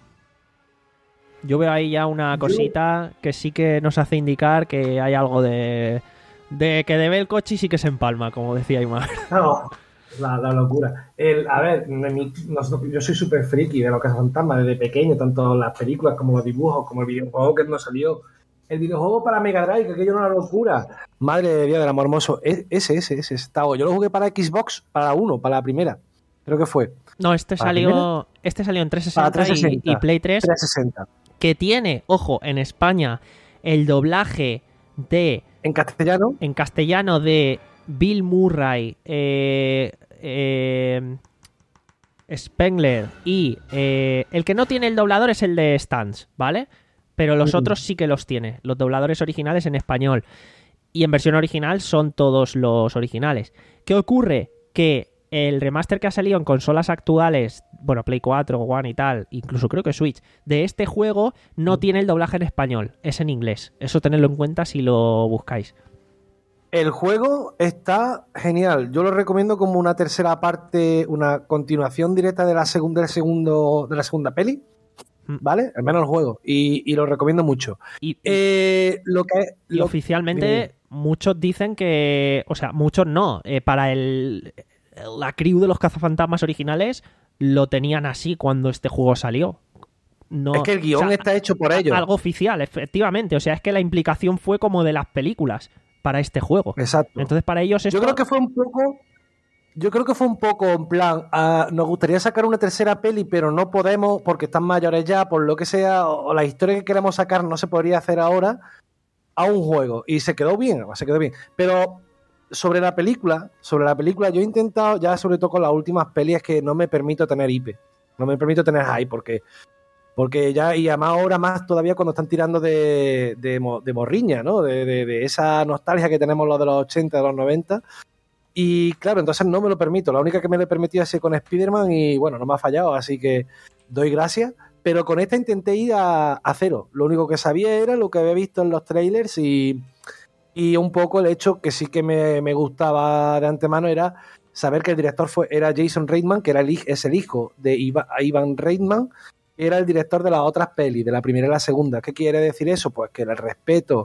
Yo veo ahí ya una cosita que sí que nos hace indicar que hay algo de, de que debe el coche y sí que se empalma, como decía Aymar. No, la, la locura. El, a ver, mi- nosotros- yo soy súper friki de los cazafantasmas desde pequeño, tanto las películas como los dibujos, como el videojuego que nos salió. El videojuego para Mega Drive, que aquello era una locura. Madre de Dios del amor hermoso. E- Ese, ese, ese. Estaba. Yo lo jugué para Xbox, para la uno, para la primera. Creo que fue. No, este ¿Para salió, este salió en trescientos Para sesenta, y- trescientos sesenta. Y, Play tres, trescientos sesenta. que tiene, ojo, en España, el doblaje de En castellano, en castellano de Bill Murray, eh, eh, Spengler y eh, el que no tiene el doblador es el de Stans, ¿vale? Pero los Mm. otros sí que los tiene, los dobladores originales en español. Y en versión original son todos los originales. ¿Qué ocurre? Que el remaster que ha salido en consolas actuales, bueno, Play cuatro, One y tal, incluso creo que Switch, de este juego no tiene el doblaje en español, es en inglés. Eso tenedlo en cuenta si lo buscáis. el juego está genial. Yo lo recomiendo como una tercera parte, una continuación directa de la segunda, del segundo, de la segunda peli. Mm. ¿Vale? Al menos el juego. Y, y lo recomiendo mucho. Y, Eh, lo que y lo- oficialmente dime. muchos dicen que, o sea, muchos no, eh, para el la crew de los cazafantasmas originales lo tenían así cuando este juego salió. No, Es que el guión o sea, está hecho por ellos. algo oficial, efectivamente. O sea, es que la implicación fue como de las películas para este juego. Exacto. Entonces, para ellos esto... Yo creo que fue un poco. Yo creo que fue un poco en plan. ah, nos gustaría sacar una tercera peli, pero no podemos porque están mayores ya, por lo que sea, o, o la historia que queremos sacar no se podría hacer ahora a un juego. Y se quedó bien, se quedó bien. Pero sobre la película, sobre la película, yo he intentado, ya sobre todo con las últimas pelis, es que no me permito tener I P. No me permito tener hype, porque. Porque ya, y además ahora más todavía cuando están tirando de, de, mo- de morriña, ¿no? De, de- de esa nostalgia que tenemos los de los ochenta, de los noventa. Y claro, entonces no me lo permito. La única que me lo he permitido ha sido con Spider-Man y bueno, no me ha fallado, así que doy gracias. Pero con esta intenté ir a, a cero. Lo único que sabía era lo que había visto en los trailers y, y un poco el hecho que sí que me, me gustaba de antemano era saber que el director fue, era Jason Reitman, que era el, hij- es el hijo de Iva- Ivan Reitman, era el director de las otras pelis, de la primera y la segunda. ¿Qué quiere decir eso? Pues que el respeto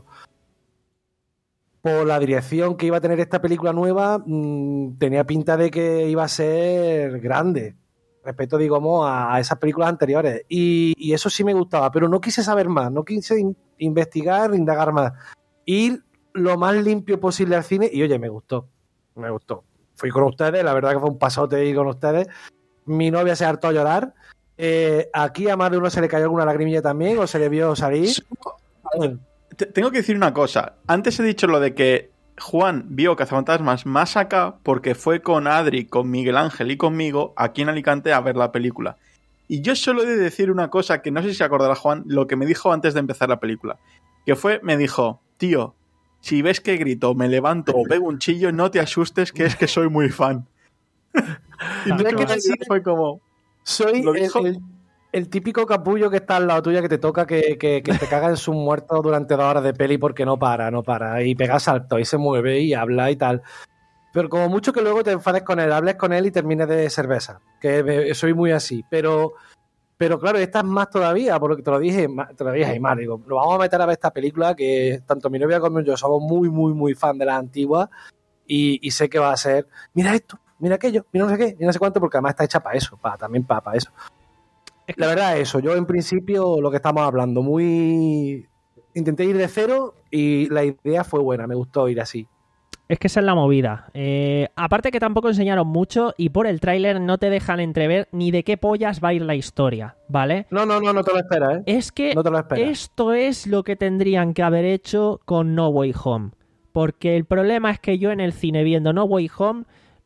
por la dirección que iba a tener esta película nueva mmm, tenía pinta de que iba a ser grande. Respecto, digamos, a esas películas anteriores. Y, y eso sí me gustaba, pero no quise saber más, no quise in- investigar, indagar más. Ir lo más limpio posible al cine y, oye, me gustó, me gustó. Fui con ustedes, la verdad que fue un pasote ir con ustedes. Mi novia se hartó a llorar. Eh, aquí a más de uno se le cayó alguna lagrimilla también, o se le vio salir. Te- Tengo que decir una cosa. Antes he dicho lo de que Juan vio Cazafantasmas más acá porque fue con Adri, con Miguel Ángel y conmigo aquí en Alicante a ver la película. Y yo solo he de decir una cosa que no sé si se acordará Juan, lo que me dijo antes de empezar la película. Que fue, me dijo, tío, si ves que grito, me levanto o pego un chillo, no te asustes, que es que soy muy fan. Y no, Es que que sí, fue como... soy ¿Lo el, dijo? el, el típico capullo que está al lado tuya que te toca que, que, que te caga en sus muertos durante dos horas de peli porque no para, no para. Y pega saltos y se mueve y habla y tal. Pero como mucho que luego te enfades con él, hables con él y termines de cerveza. Que me- soy muy así. Pero, pero claro, esta es más todavía, por lo que te lo dije, ma- te lo dije ahí mal. Digo, nos vamos a meter a ver esta película que tanto mi novia como yo somos muy, muy, muy fan de las antiguas. Y, y sé que va a ser, mira esto, mira aquello, mira no sé qué, mira no sé cuánto, porque además está hecha para eso, para, también para, para eso. La verdad es eso, yo en principio lo que estamos hablando, muy... Intenté ir de cero y la idea fue buena, me gustó ir así. Es que esa es la movida. Eh, aparte que tampoco enseñaron mucho y por el tráiler no te dejan entrever ni de qué pollas va a ir la historia, ¿vale? No, no, no, no te lo esperas, ¿eh? Es que No te lo esperas. esto es lo que tendrían que haber hecho con No Way Home. Porque el problema es que yo en el cine viendo No Way Home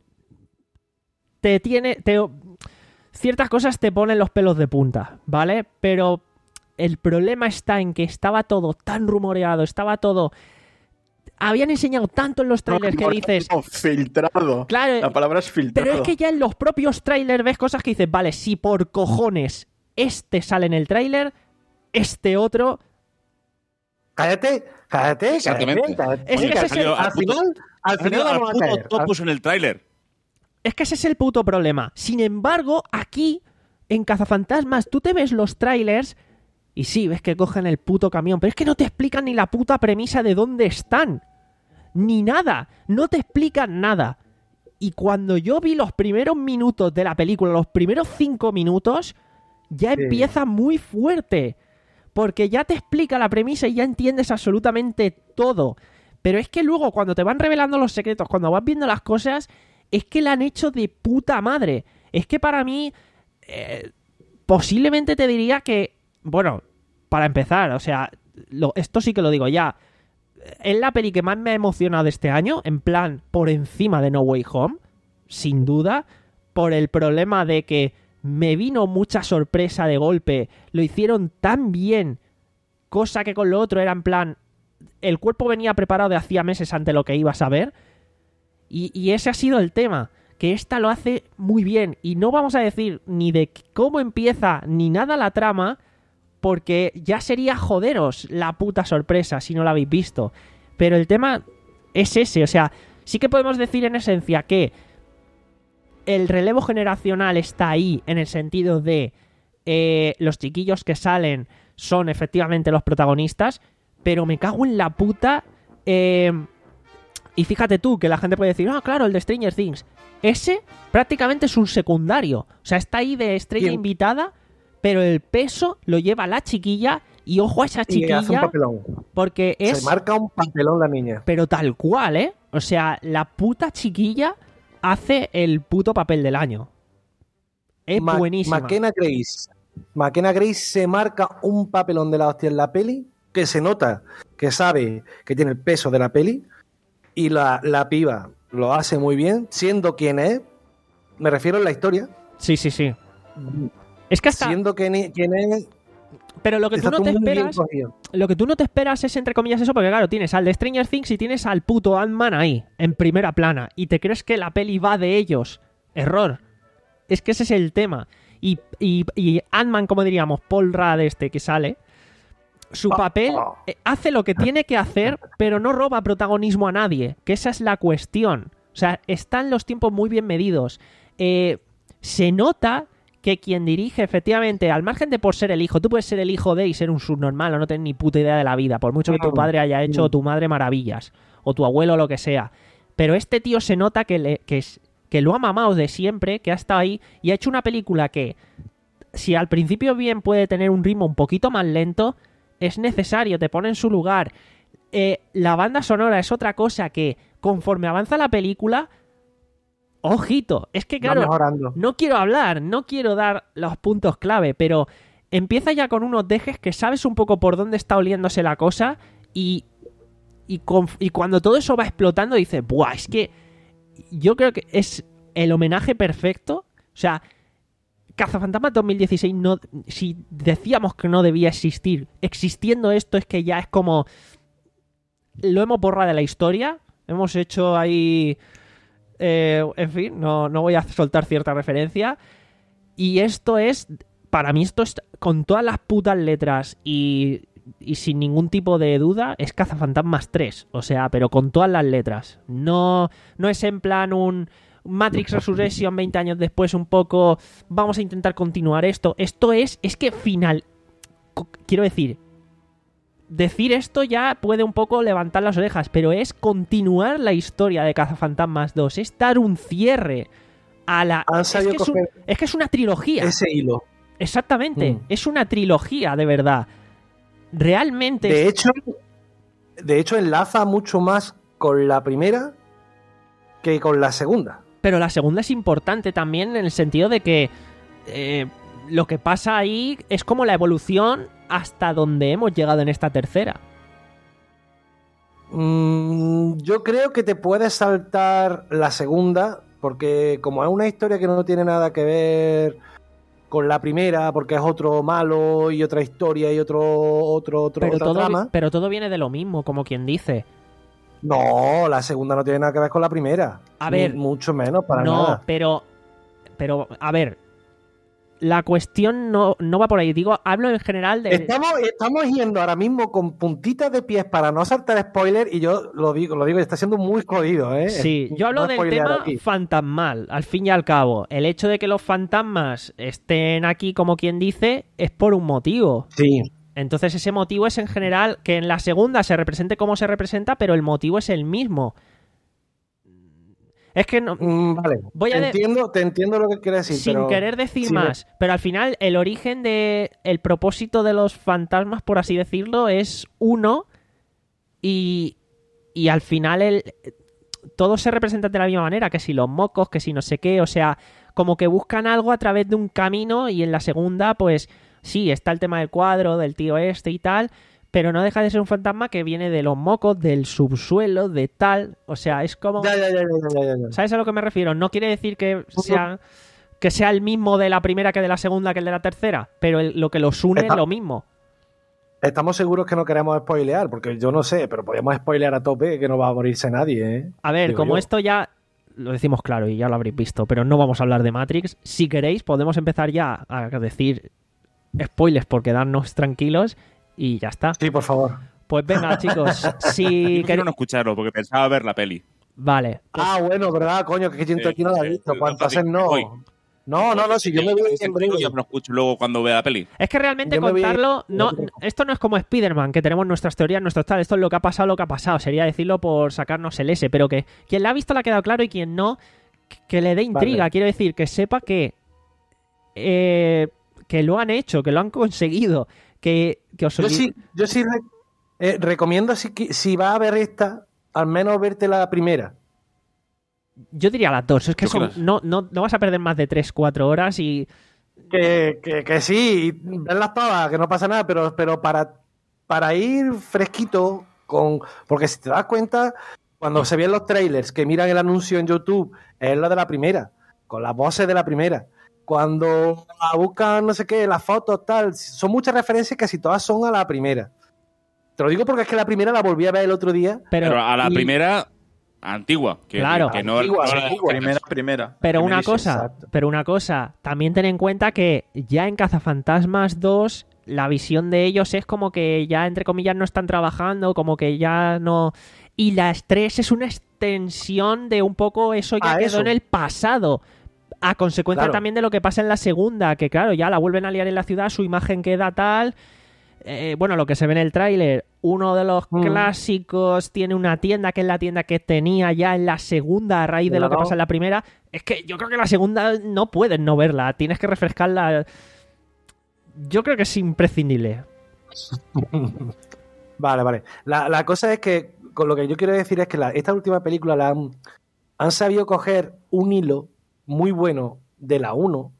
te tiene... Te, ciertas cosas te ponen los pelos de punta, ¿vale? Pero el problema está en que estaba todo tan rumoreado, estaba todo... Habían enseñado tanto en los trailers que dices... No, filtrado. Claro, La palabra es filtrado. pero es que ya en los propios trailers ves cosas que dices, vale, si por cojones este sale en el trailer, este otro... Cállate, cállate, Exactamente. cállate, cállate. Es que Oye, ese al es el- al final, al final Al vamos a puto caer. Topus en el tráiler. Es que ese es el puto problema. Sin embargo, aquí, en Cazafantasmas, tú te ves los trailers y sí, ves que cogen el puto camión, pero es que no te explican ni la puta premisa de dónde están. Ni nada. No te explican nada. Y cuando yo vi los primeros minutos de la película, los primeros cinco minutos, ya Sí. empieza muy fuerte. Porque ya te explica la premisa y ya entiendes absolutamente todo. Pero es que luego, cuando te van revelando los secretos, cuando vas viendo las cosas, es que la han hecho de puta madre. Es que para mí, eh, posiblemente te diría que, bueno, para empezar, o sea, lo, esto sí que lo digo ya, es la peli que más me ha emocionado de este año, en plan, por encima de No Way Home, sin duda, por el problema de que me vino mucha sorpresa de golpe, lo hicieron tan bien, cosa que con lo otro era en plan, el cuerpo venía preparado de hacía meses ante lo que ibas a ver, y, y ese ha sido el tema, que esta lo hace muy bien, y no vamos a decir ni de cómo empieza ni nada la trama, porque ya sería joderos la puta sorpresa si no la habéis visto. Pero el tema es ese, o sea, sí que podemos decir en esencia que el relevo generacional está ahí en el sentido de eh, los chiquillos que salen son efectivamente los protagonistas, pero me cago en la puta. Eh, y fíjate tú que la gente puede decir, ah, claro, el de Stranger Things. Ese prácticamente es un secundario, o sea, está ahí de estrella ¿Quién? invitada, pero el peso lo lleva la chiquilla y ojo a esa Y hace un chiquilla papelón. porque es... Se marca un papelón la niña. Pero tal cual, ¿eh? O sea, la puta chiquilla hace el puto papel del año. Es Ma- buenísima. McKenna Grace. McKenna Grace se marca un papelón de la hostia en la peli que se nota que sabe que tiene el peso de la peli y la, la piba lo hace muy bien, siendo quien es. Me refiero en la historia. Sí, sí, sí. Es que hasta... Siendo quien, quien es. Pero lo que tú está no todo te muy bien esperas... cogido. Lo que tú no te esperas es, entre comillas, eso, porque claro, tienes al de Stranger Things y tienes al puto Ant-Man ahí, en primera plana, y te crees que la peli va de ellos. Error. Es que ese es el tema. Y, y, y Ant-Man, como diríamos, Paul Rudd este que sale, su papel eh, hace lo que tiene que hacer, pero no roba protagonismo a nadie, que esa es la cuestión. O sea, están los tiempos muy bien medidos. Eh, se nota que quien dirige, efectivamente, al margen de por ser el hijo, tú puedes ser el hijo de y ser un subnormal o no tener ni puta idea de la vida, por mucho que tu padre haya hecho o tu madre maravillas, o tu abuelo o lo que sea. Pero este tío se nota que, le, que es, que lo ha mamado de siempre, que ha estado ahí y ha hecho una película que, si al principio bien puede tener un ritmo un poquito más lento, es necesario, te pone en su lugar. Eh, la banda sonora es otra cosa que, conforme avanza la película, ojito, es que Va claro, mejorando. no quiero hablar, no quiero dar los puntos clave, pero empieza ya con unos dejes que sabes un poco por dónde está oliéndose la cosa y, y, con- y cuando todo eso va explotando dices, buah, es que yo creo que es el homenaje perfecto. O sea, Cazafantasmas dos mil dieciséis, no, si decíamos que no debía existir, existiendo esto es que ya es como... Lo hemos borrado de la historia, hemos hecho ahí... eh, en fin, no, no voy a soltar cierta referencia. Y esto es... Para mí esto es con todas las putas letras y, y sin ningún tipo de duda, es Cazafantasmas tres. O sea, pero con todas las letras. No, no es en plan un... Matrix Resurrection veinte años después un poco vamos a intentar continuar esto. Esto es, es que final... Quiero decir, decir esto ya puede un poco levantar las orejas, pero es continuar la historia de Cazafantasmas dos, es dar un cierre a la... Han Es sabido que es, un- coger es que es una trilogía. ese hilo. Exactamente, Mm. es una trilogía de verdad. Realmente... De hecho, de hecho, enlaza mucho más con la primera que con la segunda. Pero la segunda es importante también en el sentido de que eh, lo que pasa ahí es como la evolución hasta donde hemos llegado en esta tercera. Mm, yo creo que te puedes saltar la segunda, porque como es una historia que no tiene nada que ver con la primera, porque es otro malo y otra historia y otro, otro, otro Pero otra todo, trama. vi- pero todo viene de lo mismo, como quien dice. No, la segunda no tiene nada que ver con la primera. A Ni ver, mucho menos, para no, nada. pero... Pero, a ver... La cuestión no, no va por ahí. Digo, hablo en general de... Estamos, estamos yendo ahora mismo con puntitas de pies para no saltar spoiler y yo lo digo, lo digo, está siendo muy jodido, ¿eh? Sí, yo hablo No del spoilear tema aquí. fantasmal, al fin y al cabo. El hecho de que los fantasmas estén aquí, como quien dice, es por un motivo. Sí, Entonces ese motivo es en general que en la segunda se represente como se representa, pero el motivo es el mismo. Es que no, mm, vale. Voy a te, de- entiendo, te entiendo lo que quieres decir, sin pero querer decir si me- más, pero al final el origen de el propósito de los fantasmas, por así decirlo, es uno y, y al final el, todo se representa de la misma manera, que si los mocos, que si no sé qué, o sea, como que buscan algo a través de un camino y en la segunda, pues sí, está el tema del cuadro, del tío este y tal, pero no deja de ser un fantasma que viene de los mocos, del subsuelo, de tal, o sea, es como... Ya, ya, ya, ya, ya, ya. ¿Sabes a lo que me refiero? No quiere decir que sea, que sea el mismo de la primera que de la segunda que el de la tercera, pero el- lo que los une Está- es lo mismo. Estamos seguros que no queremos spoilear, porque yo no sé, pero podemos spoilear a tope que no va a morirse nadie, ¿eh? A ver, Digo como yo. esto ya lo decimos claro y ya lo habréis visto, pero no vamos a hablar de Matrix. Si queréis, podemos empezar ya a decir spoilers por quedarnos tranquilos y ya está. Sí, por favor. Pues venga, chicos, Yo si prefiero queréis... no escucharlo porque pensaba ver la peli. Vale, pues Ah, bueno, ¿verdad, coño? Que Jinto Sí, aquí no la ha sí, visto. sí, Pues entonces sí, no. voy. No, no, no, si yo me voy en breve. Yo me lo escucho luego cuando vea la peli. es que realmente Yo me voy- contarlo, no, esto no es como Spider-Man, que tenemos nuestras teorías, nuestros tal, esto es lo que ha pasado, lo que ha pasado, sería decirlo por sacarnos el S, pero que quien la ha visto le ha quedado claro y quien no, que le dé intriga, Vale. quiero decir, que sepa que eh, que lo han hecho, que lo han conseguido, que, que os Yo olvid- sí, yo sí re- eh, recomiendo si, qui- si vas a ver esta, al menos verte la primera. yo diría las dos, es que Yo son- creo- no, no, no vas a perder más de tres cuatro horas y Que, que, que sí, verlas todas, que no pasa nada, pero, pero para, para ir fresquito, con porque si te das cuenta, cuando se ven los trailers que miran el anuncio en YouTube, es lo de la primera, con las voces de la primera. Cuando buscan, no sé qué, las fotos, tal, son muchas referencias, casi todas son a la primera. Te lo digo porque es que la primera la volví a ver el otro día. pero, Pero a la y- antigua, antigua. Que, Claro. que no, Antigua, no la- antigua. Primera, primera. Pero una Primerísima. cosa, exacto. pero una cosa, también ten en cuenta que ya en Cazafantasmas dos la visión de ellos es como que ya entre comillas no están trabajando, como que ya no... Y las tres es una extensión de un poco eso ya Ah, quedó eso. en el pasado. A consecuencia Claro. también de lo que pasa en la segunda, que claro, ya la vuelven a liar en la ciudad, su imagen queda tal... eh, bueno, lo que se ve en el tráiler, uno de los Mm. clásicos tiene una tienda que es la tienda que tenía ya en la segunda a raíz de En la lo que dos. pasa en la primera. Es que yo creo que la segunda no puedes no verla, tienes que refrescarla. Yo creo que es imprescindible. Vale, vale. La, la cosa es que, con lo que yo quiero decir es que la- esta última película la han, han sabido coger un hilo muy bueno de la uno.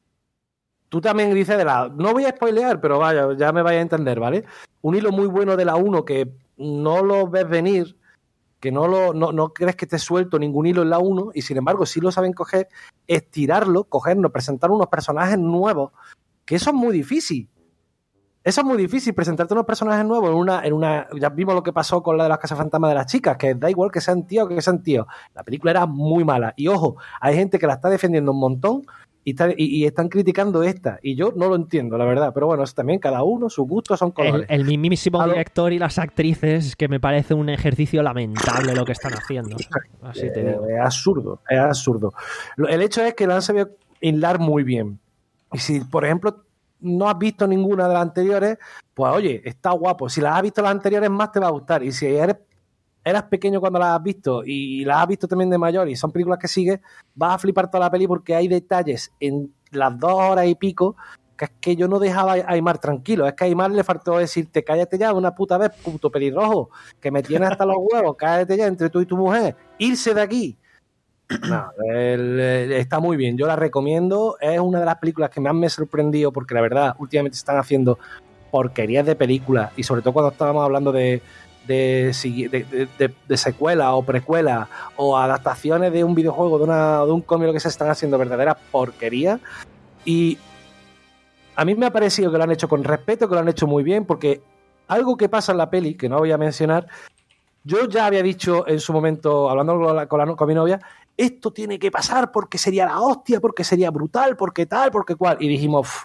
Tú también dices de la... No voy a spoilear, pero vaya, ya me vais a entender, ¿vale? Un hilo muy bueno de la uno que no lo ves venir, que no, lo, no, no crees que te suelto ningún hilo en la uno, y sin embargo sí lo saben coger, estirarlo, cogernos, presentar unos personajes nuevos, que eso es muy difícil. Eso es muy difícil, presentarte unos personajes nuevos en una, en una. Ya vimos lo que pasó con la de las Casas Fantasmas de las chicas, que da igual que sean tíos o que sean tíos. La película era muy mala. Y ojo, hay gente que la está defendiendo un montón y, está, y, y están criticando esta. Y yo no lo entiendo, la verdad. Pero bueno, es también cada uno, sus gustos son El, colores. el mismísimo A lo- director y las actrices, que me parece un ejercicio lamentable lo que están haciendo. Así te digo. Eh, es absurdo, es absurdo. Lo- El hecho es que lo han sabido hilar muy bien. Y si, por ejemplo, no has visto ninguna de las anteriores, pues oye, está guapo. Si las has visto las anteriores, más te va a gustar. Y si eres, eras pequeño cuando las has visto y las has visto también de mayor y son películas que sigues, vas a flipar toda la peli porque hay detalles en las dos horas y pico que es que yo no dejaba a Aymar tranquilo. Es que a Aymar le faltó decirte, cállate ya una puta vez, puto pelirrojo, que me tienes hasta los huevos, cállate ya entre tú y tu mujer, irse de aquí. No, el- el- está muy bien, yo la recomiendo, es una de las películas que más me ha sorprendido porque la verdad últimamente se están haciendo porquerías de películas y sobre todo cuando estábamos hablando de, de, sigui- de, de, de- de secuelas o precuelas o adaptaciones de un videojuego, de, una, de un cómic, lo que se están haciendo verdaderas porquerías. Y a mí me ha parecido que lo han hecho con respeto, que lo han hecho muy bien, porque algo que pasa en la peli, que no voy a mencionar, yo ya había dicho en su momento, hablando con, la- con, la- con mi novia, esto tiene que pasar porque sería la hostia, porque sería brutal, porque tal, porque cual. Y dijimos, "Uf,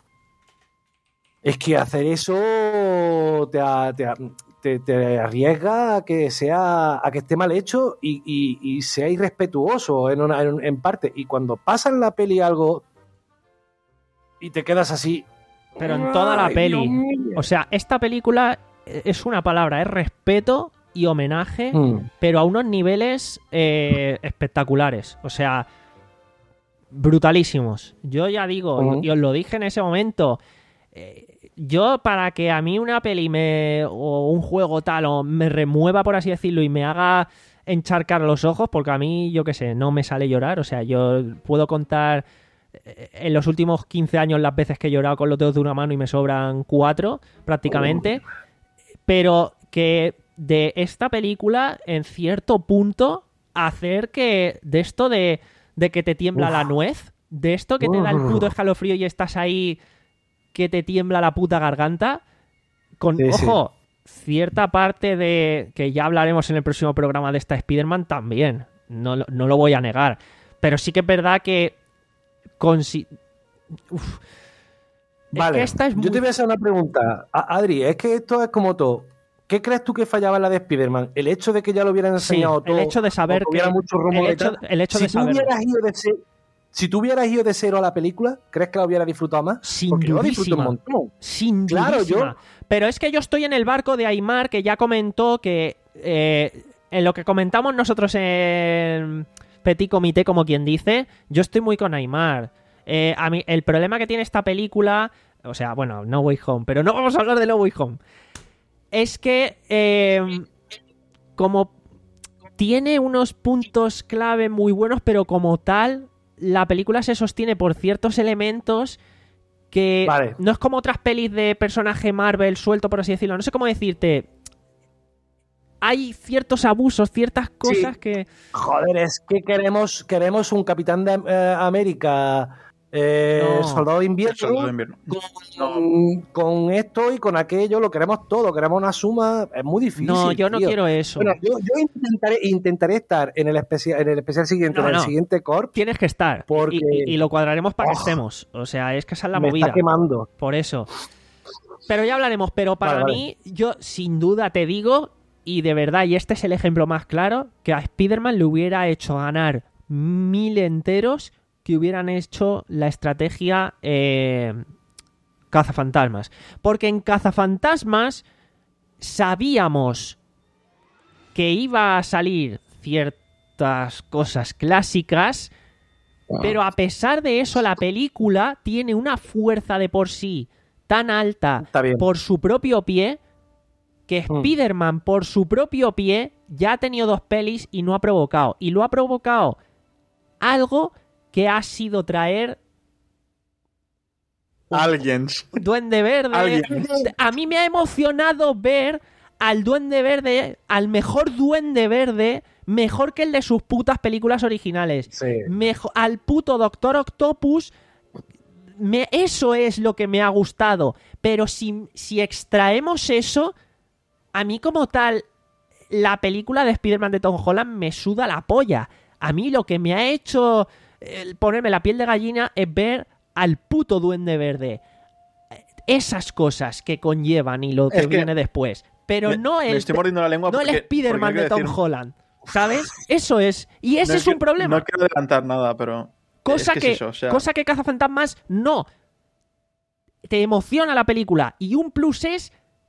es que hacer eso te, a- te, a- te- te arriesga a que sea, a que esté mal hecho y, y- y sea irrespetuoso en, una- en, en parte. Y cuando pasa en la peli algo y te quedas así. Pero en toda la "Ay, peli. Dios mío". O sea, esta película es una palabra, es respeto y homenaje, Mm. pero a unos niveles eh, espectaculares. O sea, brutalísimos. Yo ya digo, Ujú. y os lo dije en ese momento, eh, yo para que a mí una peli me, o un juego tal o me remueva, por así decirlo, y me haga encharcar los ojos, porque a mí, yo qué sé, no me sale llorar. O sea, yo puedo contar eh, en los últimos quince años las veces que he llorado con los dedos de una mano y me sobran cuatro, prácticamente. Pero que de esta película, en cierto punto, hacer que de esto de, de que te tiembla Uf. la nuez, de esto que te da el puto escalofrío y estás ahí que te tiembla la puta garganta, con, Sí, sí. ojo, cierta parte de, que ya hablaremos en el próximo programa de esta Spider-Man también, no, lo- no lo voy a negar, pero sí que es verdad que consi- Uf. Es Vale, que esta es yo muy- te voy a hacer una pregunta. A- Adri, es que esto es como todo. ¿Qué crees tú que fallaba en la de Spider-Man? ¿El hecho de que ya lo hubieran Sí, enseñado todo? el hecho de saber o que hubiera que- mucho rumor el y hecho- tal? el hecho si de tú saberlo. hubieras ido de ce- Si tú hubieras ido de cero a la película, ¿crees que la hubieras disfrutado más? Sin Porque yo la disfruto un dudísima. montón. Sin Claro, dudísima. yo- Pero es que yo estoy en el barco de Aymar, que ya comentó que eh, en lo que comentamos nosotros en Petit Comité, como quien dice, yo estoy muy con Aymar. Eh, a mí, el problema que tiene esta película, o sea, bueno, No Way Home, pero no vamos a hablar de No Way Home, es que eh, como tiene unos puntos clave muy buenos, pero como tal, la película se sostiene por ciertos elementos que Vale. no es como otras pelis de personaje Marvel suelto, por así decirlo. No sé cómo decirte. Hay ciertos abusos, ciertas cosas Sí. que... Joder, es que queremos, queremos un Capitán de eh, América, eh, No. Soldado de Invierno, Soldado de invierno. con, con esto y con aquello, lo queremos todo, queremos una suma, es muy difícil. No, yo no tío. quiero eso. Bueno, yo, yo intentaré, intentaré estar en el especial, en el especial siguiente, No, en el no. siguiente corp, Tienes que estar. Porque- Y, y- y lo cuadraremos para que Oh. estemos. O sea, es que esa es la me movida. está quemando. Por eso. Pero ya hablaremos. Pero para Vale, vale. mí, yo sin duda te digo, y de verdad, y este es el ejemplo más claro, que a Spider-Man le hubiera hecho ganar mil enteros que hubieran hecho la estrategia eh, Cazafantasmas. Porque en Cazafantasmas sabíamos que iba a salir ciertas cosas clásicas, pero a pesar de eso la película tiene una fuerza de por sí tan alta por su propio pie que mm. Spider-Man por su propio pie ya ha tenido dos pelis y no ha provocado. Y lo ha provocado algo que ha sido traer Aliens. Duende Verde. Aliens. A mí me ha emocionado ver al Duende Verde, al mejor Duende Verde, mejor que el de sus putas películas originales. Sí. Mejo- al puto Doctor Octopus. Me, eso es lo que me ha gustado. Pero si, si extraemos eso, a mí como tal, la película de Spider-Man de Tom Holland me suda la polla. A mí lo que me ha hecho eh, ponerme la piel de gallina es ver al puto Duende Verde. Esas cosas que conllevan y lo que, Es que viene después. Pero me, no el, me estoy mordiendo la lengua no el porque, Spider-Man porque de Tom decir, Holland. ¿Sabes? Eso es. Y ese no es un que- problema. No quiero adelantar nada, pero... Cosa es que, es eso, o sea, cosa que Cazafantasmas no. Te emociona la película. Y un plus es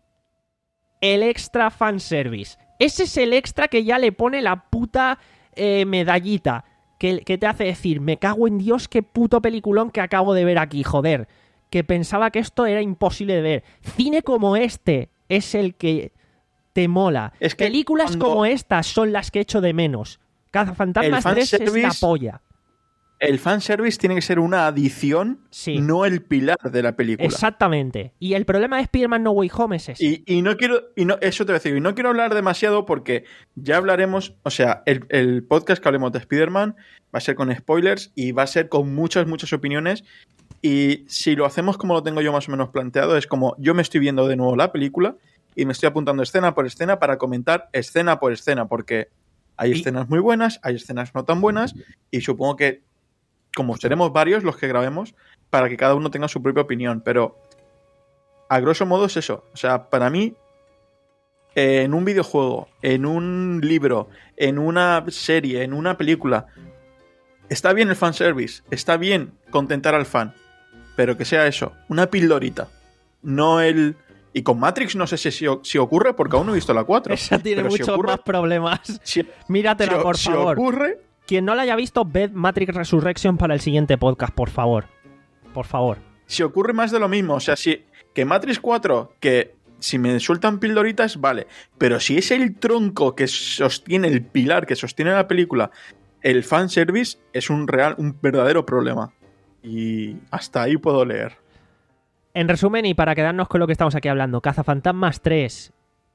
el extra fanservice. Ese es el extra que ya le pone la puta eh, medallita. Que, que te hace decir, me cago en Dios, qué puto peliculón que acabo de ver aquí, joder. Que pensaba que esto era imposible de ver. Cine como este es el que te mola. Es que Películas cuando- como estas son las que echo de menos. Cazafantasmas El tres es la fanservice- polla. el fanservice tiene que ser una adición, Sí. no el pilar de la película. Exactamente. Y el problema de Spider-Man No Way Home es ese. Y, y no quiero, y no, eso te voy a decir, y no quiero hablar demasiado porque ya hablaremos, o sea, el, el podcast que hablemos de Spider-Man va a ser con spoilers y va a ser con muchas, muchas opiniones. Y si lo hacemos como lo tengo yo más o menos planteado, es como yo me estoy viendo de nuevo la película y me estoy apuntando escena por escena para comentar escena por escena, porque hay Y- escenas muy buenas, hay escenas no tan buenas, y supongo que como seremos varios los que grabemos, para que cada uno tenga su propia opinión, pero a grosso modo es eso. O sea, para mí, eh, en un videojuego, en un libro, en una serie, en una película, está bien el fanservice, está bien contentar al fan, pero que sea eso, una pildorita, no el... Y con Matrix no sé si, si, si ocurre, porque aún no he visto la cuatro. Esa tiene pero si muchos ocurre- más problemas. Si, Míratela, si- por si favor. ocurre, Quien no la haya visto, ved Matrix Resurrection para el siguiente podcast, por favor. Por favor. si ocurre más de lo mismo, o sea, si que Matrix cuatro, que si me sueltan pildoritas, vale, pero si es el tronco que sostiene, el pilar que sostiene la película, el fanservice, es un real, un verdadero problema. Y hasta ahí puedo leer. En resumen, y para quedarnos con lo que estamos aquí hablando, Cazafantasmas tres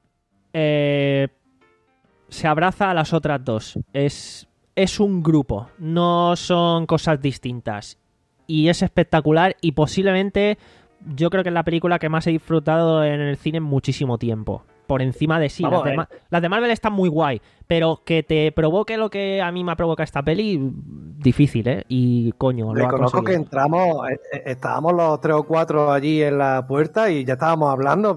eh, se abraza a las otras dos. Es, es un grupo, no son cosas distintas. Y es espectacular y posiblemente yo creo que es la película que más he disfrutado en el cine en muchísimo tiempo. Por encima de sí. Vamos Las de, a ver. Ma- las de Marvel están muy guay, pero que te provoque lo que a mí me provoca esta peli, difícil, ¿eh? Y coño, lo ha Reconozco que conseguido. entramos, eh, eh, estábamos los tres o cuatro allí en la puerta y ya estábamos hablando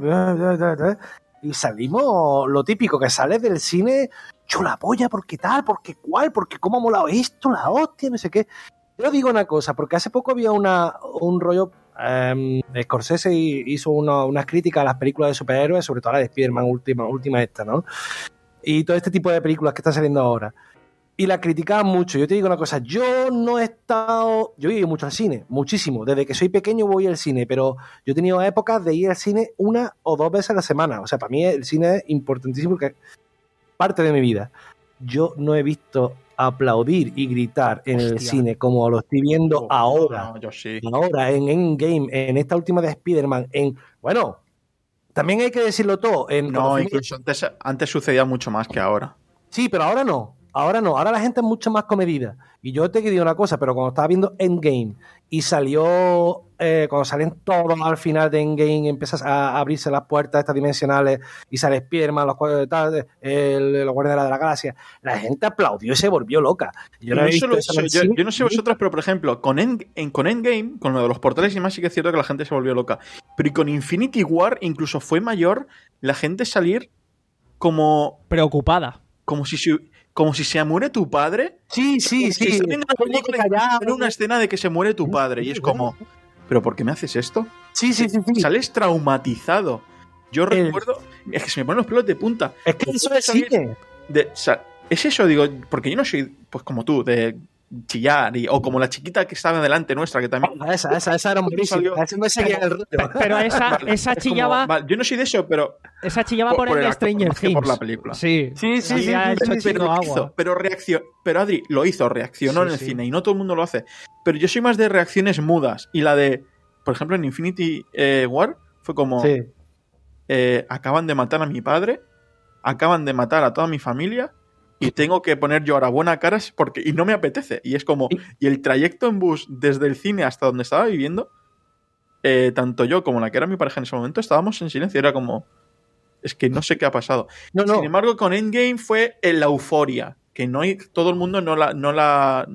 y salimos lo típico que sales del cine, chula polla, porque tal, porque cual, porque cómo ha molado esto, la hostia, no sé qué. Yo digo una cosa, porque hace poco había una, un rollo, eh, Scorsese hizo una- unas críticas a las películas de superhéroes, sobre todo a la de Spider-Man última, última esta, ¿no? Y todo este tipo de películas que están saliendo ahora. Y la criticaban mucho. Yo te digo una cosa, yo no he estado... Yo he ido mucho al cine, muchísimo. Desde que soy pequeño voy al cine, pero yo he tenido épocas de ir al cine una o dos veces a la semana. O sea, para mí el cine es importantísimo porque es parte de mi vida. Yo no he visto aplaudir y gritar en el Hostia. cine como lo estoy viendo Oh, ahora. no, yo sí. Ahora, en Endgame, en esta última de Spider-Man, en... Bueno, también hay que decirlo todo. En, No, cuando fui- incluso antes, antes sucedía mucho más que ahora. Sí, pero ahora no. Ahora no. Ahora la gente es mucho más comedida. Y yo te digo una cosa, pero cuando estaba viendo Endgame y salió, eh, cuando salen todos al final de Endgame, empiezas a abrirse las puertas estas dimensionales y sale Spider-Man, los, cuadros de tal, el, los Guardianes de la Galaxia, la gente aplaudió y se volvió loca. Yo no, No he visto solo eso eso, en el yo, cine. yo no sé vosotros, pero por ejemplo, con, End- en, con Endgame, con lo de los portales y más, sí que es cierto que la gente se volvió loca. Pero y con Infinity War incluso fue mayor la gente salir como, Preocupada. como si se, como si se muere tu padre. Sí, sí, Como si sí. está viendo una película y Callado. en una escena de que se muere tu padre. Y es como, ¿pero por qué me haces esto? Sí, sí, sí. sí. Sales traumatizado. Yo El- recuerdo... Es que se me ponen los pelos de punta. Es que eso es cine. De, o sea, es eso, digo, porque yo no soy, pues como tú, de chillar, y, o como la chiquita que estaba delante nuestra, que también... Esa, esa, esa era buenísima. Esa me seguía el rollo. Pero esa, esa Es como- chillaba, vale, yo no soy de eso, pero... esa chillaba por- por, por el el actor, Stranger más que Things. por la película. Sí, Sí, sí, sí, Había sí, hecho sí, chico pero, lo agua. hizo, pero reaccionó, pero Adri lo hizo, reaccionó Sí, en el sí. cine y no todo el mundo lo hace. Pero yo soy más de reacciones mudas y la de, por ejemplo, en Infinity eh, War fue como Sí. eh, acaban de matar a mi padre, acaban de matar a toda mi familia y tengo que poner yo ahora buena cara porque y no me apetece y es como Y- y el trayecto en bus desde el cine hasta donde estaba viviendo, eh, tanto yo como la que era mi pareja en ese momento estábamos en silencio, era como es que no sé qué ha pasado. No, no. Sin embargo, con Endgame fue en la euforia, que no hay, todo el mundo no la, no la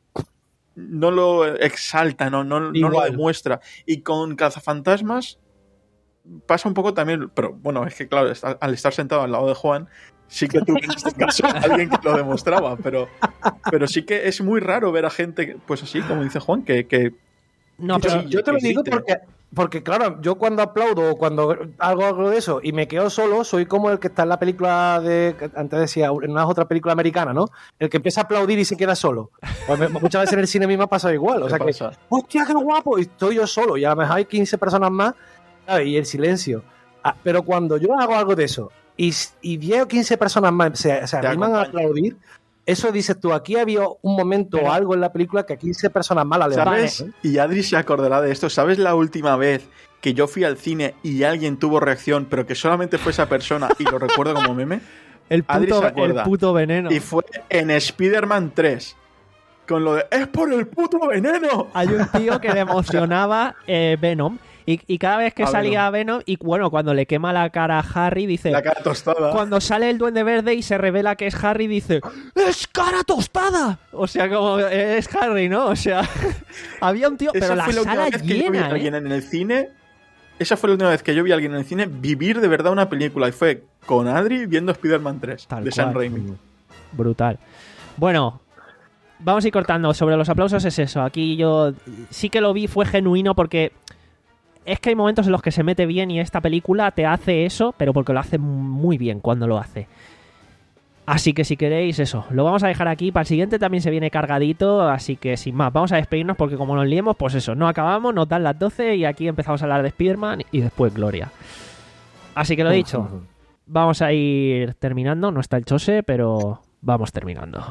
no lo exalta, no, no, no lo Igual. demuestra. Y con Cazafantasmas pasa un poco también, pero bueno, es que claro, está- al estar sentado al lado de Juan, sí que tuve en este caso a alguien que lo demostraba, pero, pero sí que es muy raro ver a gente, pues así, como dice Juan, que, que No, Yo- pero yo te lo que digo grite. porque, porque, claro, yo cuando aplaudo o cuando hago algo de eso y me quedo solo, soy como el que está en la película de. Antes decía, en una otra película americana, ¿no? El que empieza a aplaudir y se queda solo. Pues me- muchas veces en el cine mismo ha pasado igual. O ¿Qué sea que, pasa? ¡hostia, qué guapo! Y estoy yo solo y a lo mejor hay quince personas más, ¿sabes? Y el silencio. Ah, pero cuando yo hago algo de eso y, y diez o quince personas más se, se Te animan a acompañan. aplaudir, eso dices tú, aquí había un momento Pero- o algo en la película que a quince personas más la levantan. ¿sabes? Y Adri se acordará de esto. ¿Sabes la última vez que yo fui al cine y alguien tuvo reacción, pero que solamente fue esa persona y lo recuerdo como meme? el Adri puto, se acuerda. el puto veneno. Y fue en Spider-Man tres. Con lo de ¡es por el puto veneno! Hay un tío que le emocionaba eh, Venom. Y, y cada vez que A salía Venom, y bueno, cuando le quema la cara a Harry, dice. La cara tostada. Cuando sale el Duende Verde y se revela que es Harry, dice ¡es cara tostada! O sea, como es Harry, ¿no? O sea, había un tío, Esa pero la fue la última sala vez que yo vi a llena, alguien ¿eh? en el cine. Esa fue la última vez que yo vi a alguien en el cine vivir de verdad una película. Y fue con Adri viendo Spider-Man tres Tal de cual. Sam Raimi. Brutal. Bueno, vamos a ir cortando. Sobre los aplausos es eso. Aquí yo sí que lo vi, fue genuino porque es que hay momentos en los que se mete bien y esta película te hace eso, pero porque lo hace muy bien cuando lo hace. Así que si queréis eso, lo vamos a dejar aquí. Para el siguiente también se viene cargadito, así que sin más, vamos a despedirnos porque como nos liemos, pues eso, no acabamos, nos dan las doce y aquí empezamos a hablar de Spider-Man y después Gloria. Así que lo dicho, vamos a ir terminando, no está el chose, pero vamos terminando.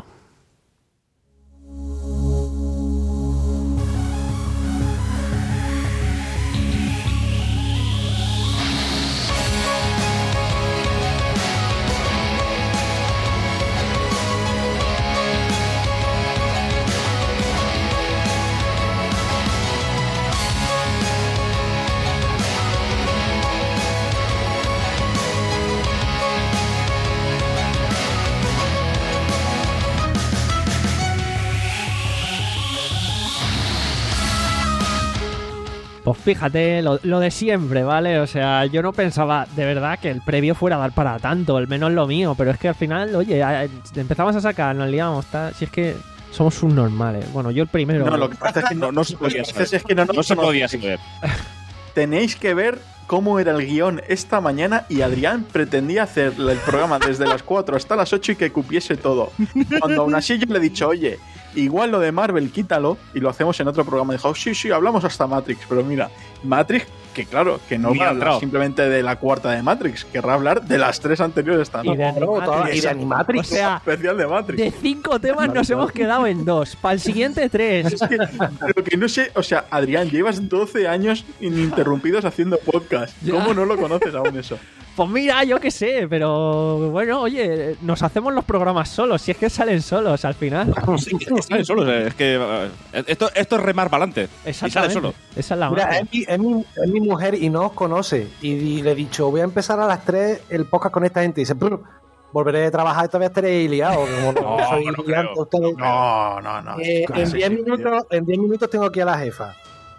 Pues fíjate, lo, lo de siempre, ¿vale? O sea, yo no pensaba de verdad que el previo fuera a dar para tanto, al menos lo mío, pero es que al final, oye, a- empezamos a sacar, nos liamos, tal, si es que somos subnormales. Bueno, yo el primero. No, lo que pasa es que No, no se podía saber. es que no, No se podía saber. Tenéis que ver cómo era el guión esta mañana y Adrián pretendía hacer el programa desde las cuatro hasta las ocho y que cupiese todo. Cuando aún así yo le he dicho, oye, igual lo de Marvel quítalo y lo hacemos en otro programa. Dijo, sí, sí, hablamos hasta Matrix, pero mira, Matrix, que claro, que no Ni va a ha hablar entrado. simplemente de la cuarta de Matrix, querrá hablar de las tres anteriores Y también. de No, toda- Animatrix. y de Animatrix. O sea, Especial de Matrix. de cinco temas nos hemos quedado en dos. Para el siguiente, tres. Es que, lo que no sé, o sea, Adrián, llevas doce años ininterrumpidos haciendo podcast. ¿Cómo no lo conoces aún eso? Pues mira, yo qué sé, pero bueno, oye, nos hacemos los programas solos, si es que salen solos al final. Sí, es que sale solo. Es que eh, esto, esto es remar para adelante. Y sale Exactamente. solo. Esa es la Mira, magia. es mi, es, mi, es mi mujer y no os conoce. Y, y le he dicho, voy a empezar a las tres el podcast con esta gente. Y dice, "Brr, volveré a trabajar y todavía estaré liado. Como no, No, soy no liante, creo. ustedes- No, no, no. Eh, Claro, en sí, diez sí, minutos, en diez minutos tengo aquí a la jefa.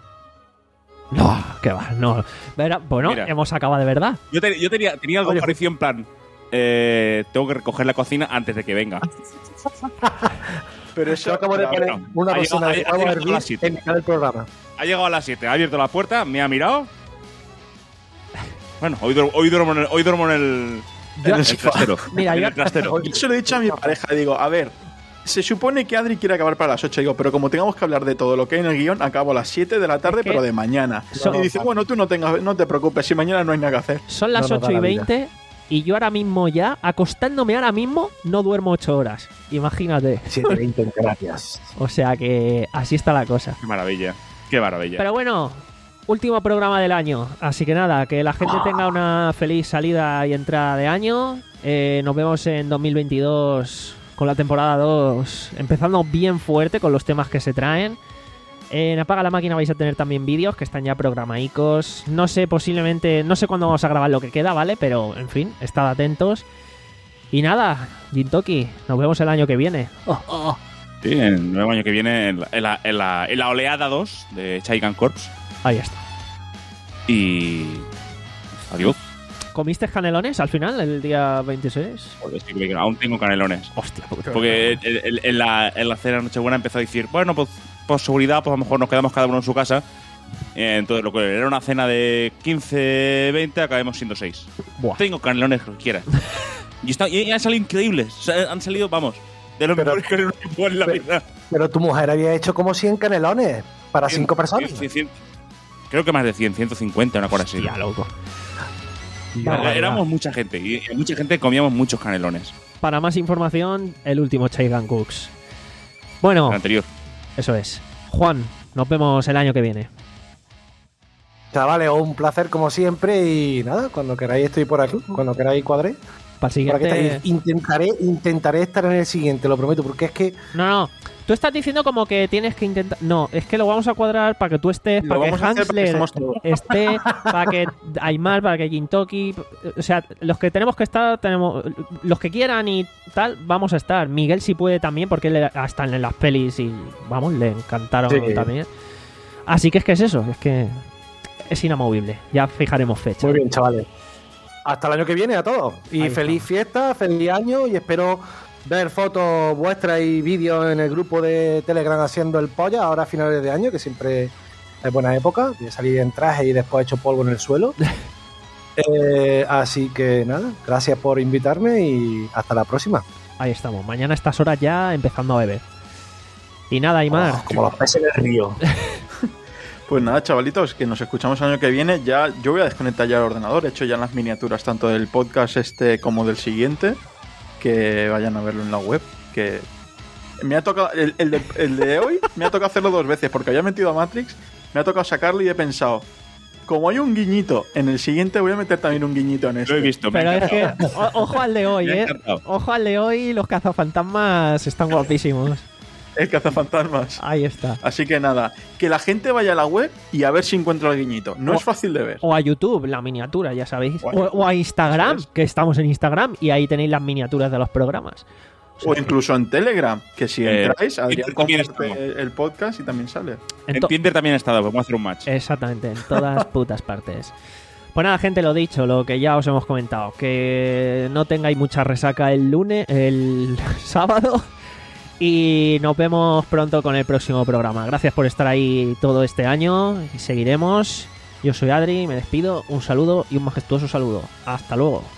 No, que va, no. Verá, bueno, Mira. hemos acabado de verdad. Yo, te- yo tenía, tenía algo Oye. parecido en plan. eh, tengo que recoger la cocina antes de que venga. Pero eso Yo acabo de pero, poner bueno, una ha docena llegado- de ha huevos llegado a hervir las siete. en mitad del programa. Ha llegado a las siete, ha abierto la puerta, me ha mirado. Bueno, hoy, duermo- hoy duermo en el, hoy duermo en el, Yo- en el trastero. Mira, en yo- el trastero. Yo se lo he dicho a mi pareja, digo, a ver, se supone que Adri quiere acabar para las ocho, digo, pero como tengamos que hablar de todo lo que hay en el guión, acabo a las siete de la tarde, Es que pero de mañana. son- y dice, bueno, tú no tengas, no te preocupes, si mañana no hay nada que hacer. Son las No nos da ocho y la vida. veinte y yo ahora mismo ya, acostándome ahora mismo, no duermo ocho horas. Imagínate. siete veinte en Canarias. O sea que así está la cosa. Qué maravilla, qué maravilla. Pero bueno, último programa del año. Así que nada, que la gente tenga una feliz salida y entrada de año. Eh, nos vemos en dos mil veintidós con la temporada dos, empezando bien fuerte con los temas que se traen. En Apaga la Máquina vais a tener también vídeos que están ya programaicos. No sé, posiblemente, no sé cuándo vamos a grabar lo que queda, ¿vale? Pero, en fin, estad atentos. Y nada, Jintoki, nos vemos el año que viene. Oh, oh. Sí, en el nuevo año que viene, en la, en la, en la, en la oleada dos de Chaigan Corps. Ahí está. Y. Adiós. ¿Comiste canelones al final, el día veintiséis? Joder, sí, que aún tengo canelones. Hostia puta. Porque el- el- en la, en la cena de Nochebuena empezó a decir, bueno, pues por seguridad, pues a lo mejor nos quedamos cada uno en su casa. Eh, Entonces, lo que era una cena de quince, veinte, acabemos siendo seis. Buah. Tengo canelones que quieras. y, está, y han salido increíbles. O sea, han salido, vamos, de los Pero- mejores canelones que puedo en la pero- vida. Pero tu mujer había hecho como cien canelones para cinco personas. cien, cien, creo que más de cien, ciento cincuenta, una cosa así. Ya, loco. Era- Éramos mucha gente y, y mucha gente comíamos muchos canelones. Para más información, el último Chaigan Cooks. Bueno, El anterior. eso es. Juan, nos vemos el año que viene. Chavales, un placer como siempre y nada, cuando queráis estoy por aquí, cuando queráis cuadré. Para el Por aquí siguiente. estáis. Intentaré, intentaré estar en el siguiente, lo prometo, porque es que No, no. Tú estás diciendo como que tienes que intentar. No, es que lo vamos a cuadrar para que tú estés, Lo para que vamos a hacer para que Hansler estemos todos. esté, para que Aymar, para que Jintoki. O sea, los que tenemos que estar, tenemos. Los que quieran y tal, vamos a estar. Miguel sí puede también, porque él está en las pelis y, vamos, le encantaron Sí. también. Así que es que es eso, es que es inamovible. Ya fijaremos fecha. muy bien, chavales. Hasta el año que viene a todos. Y Ahí feliz está. fiesta, feliz año y espero ver fotos vuestras y vídeos en el grupo de Telegram haciendo el polla ahora a finales de año, que siempre es buena época de salir en traje y después hecho polvo en el suelo. Eh, así que nada, gracias por invitarme y hasta la próxima. Ahí estamos. Mañana a estas horas ya empezando a beber. Y nada, Aymar. Oh, como los peces del río. Pues nada, chavalitos, que nos escuchamos el año que viene. Ya, yo voy a desconectar ya el ordenador. He hecho ya las miniaturas tanto del podcast este como del siguiente. Que vayan a verlo en la web. Que me ha tocado. El, el de, el de hoy me ha tocado hacerlo dos veces porque había metido a Matrix. Me ha tocado sacarlo y he pensado. Como hay un guiñito en el siguiente, voy a meter también un guiñito en este. Lo he visto. me Pero ha es que, encantado. o- ojo al de hoy, Me ha eh. encantado. Ojo al de hoy, los cazafantasmas están guapísimos. El cazafantasmas. Ahí está. Así que nada, que la gente vaya a la web y a ver si encuentra el guiñito. No O- es fácil de ver. O a YouTube, la miniatura, ya sabéis. O a O, o a Instagram, Eso es. que estamos en Instagram y ahí tenéis las miniaturas de los programas. O sea O que incluso en Telegram, que si Eh, entráis, Adrián Twitter también comparte estamos. el podcast y también sale. en En to- Tinder también he estado, vamos a hacer un match. Exactamente, en todas putas partes. Pues nada, gente, lo dicho, lo que ya os hemos comentado, que no tengáis mucha resaca el lunes, el sábado, y nos vemos pronto con el próximo programa. Gracias por estar ahí todo este año y seguiremos. Yo soy Adri, me despido, un saludo y un majestuoso saludo. Hasta luego.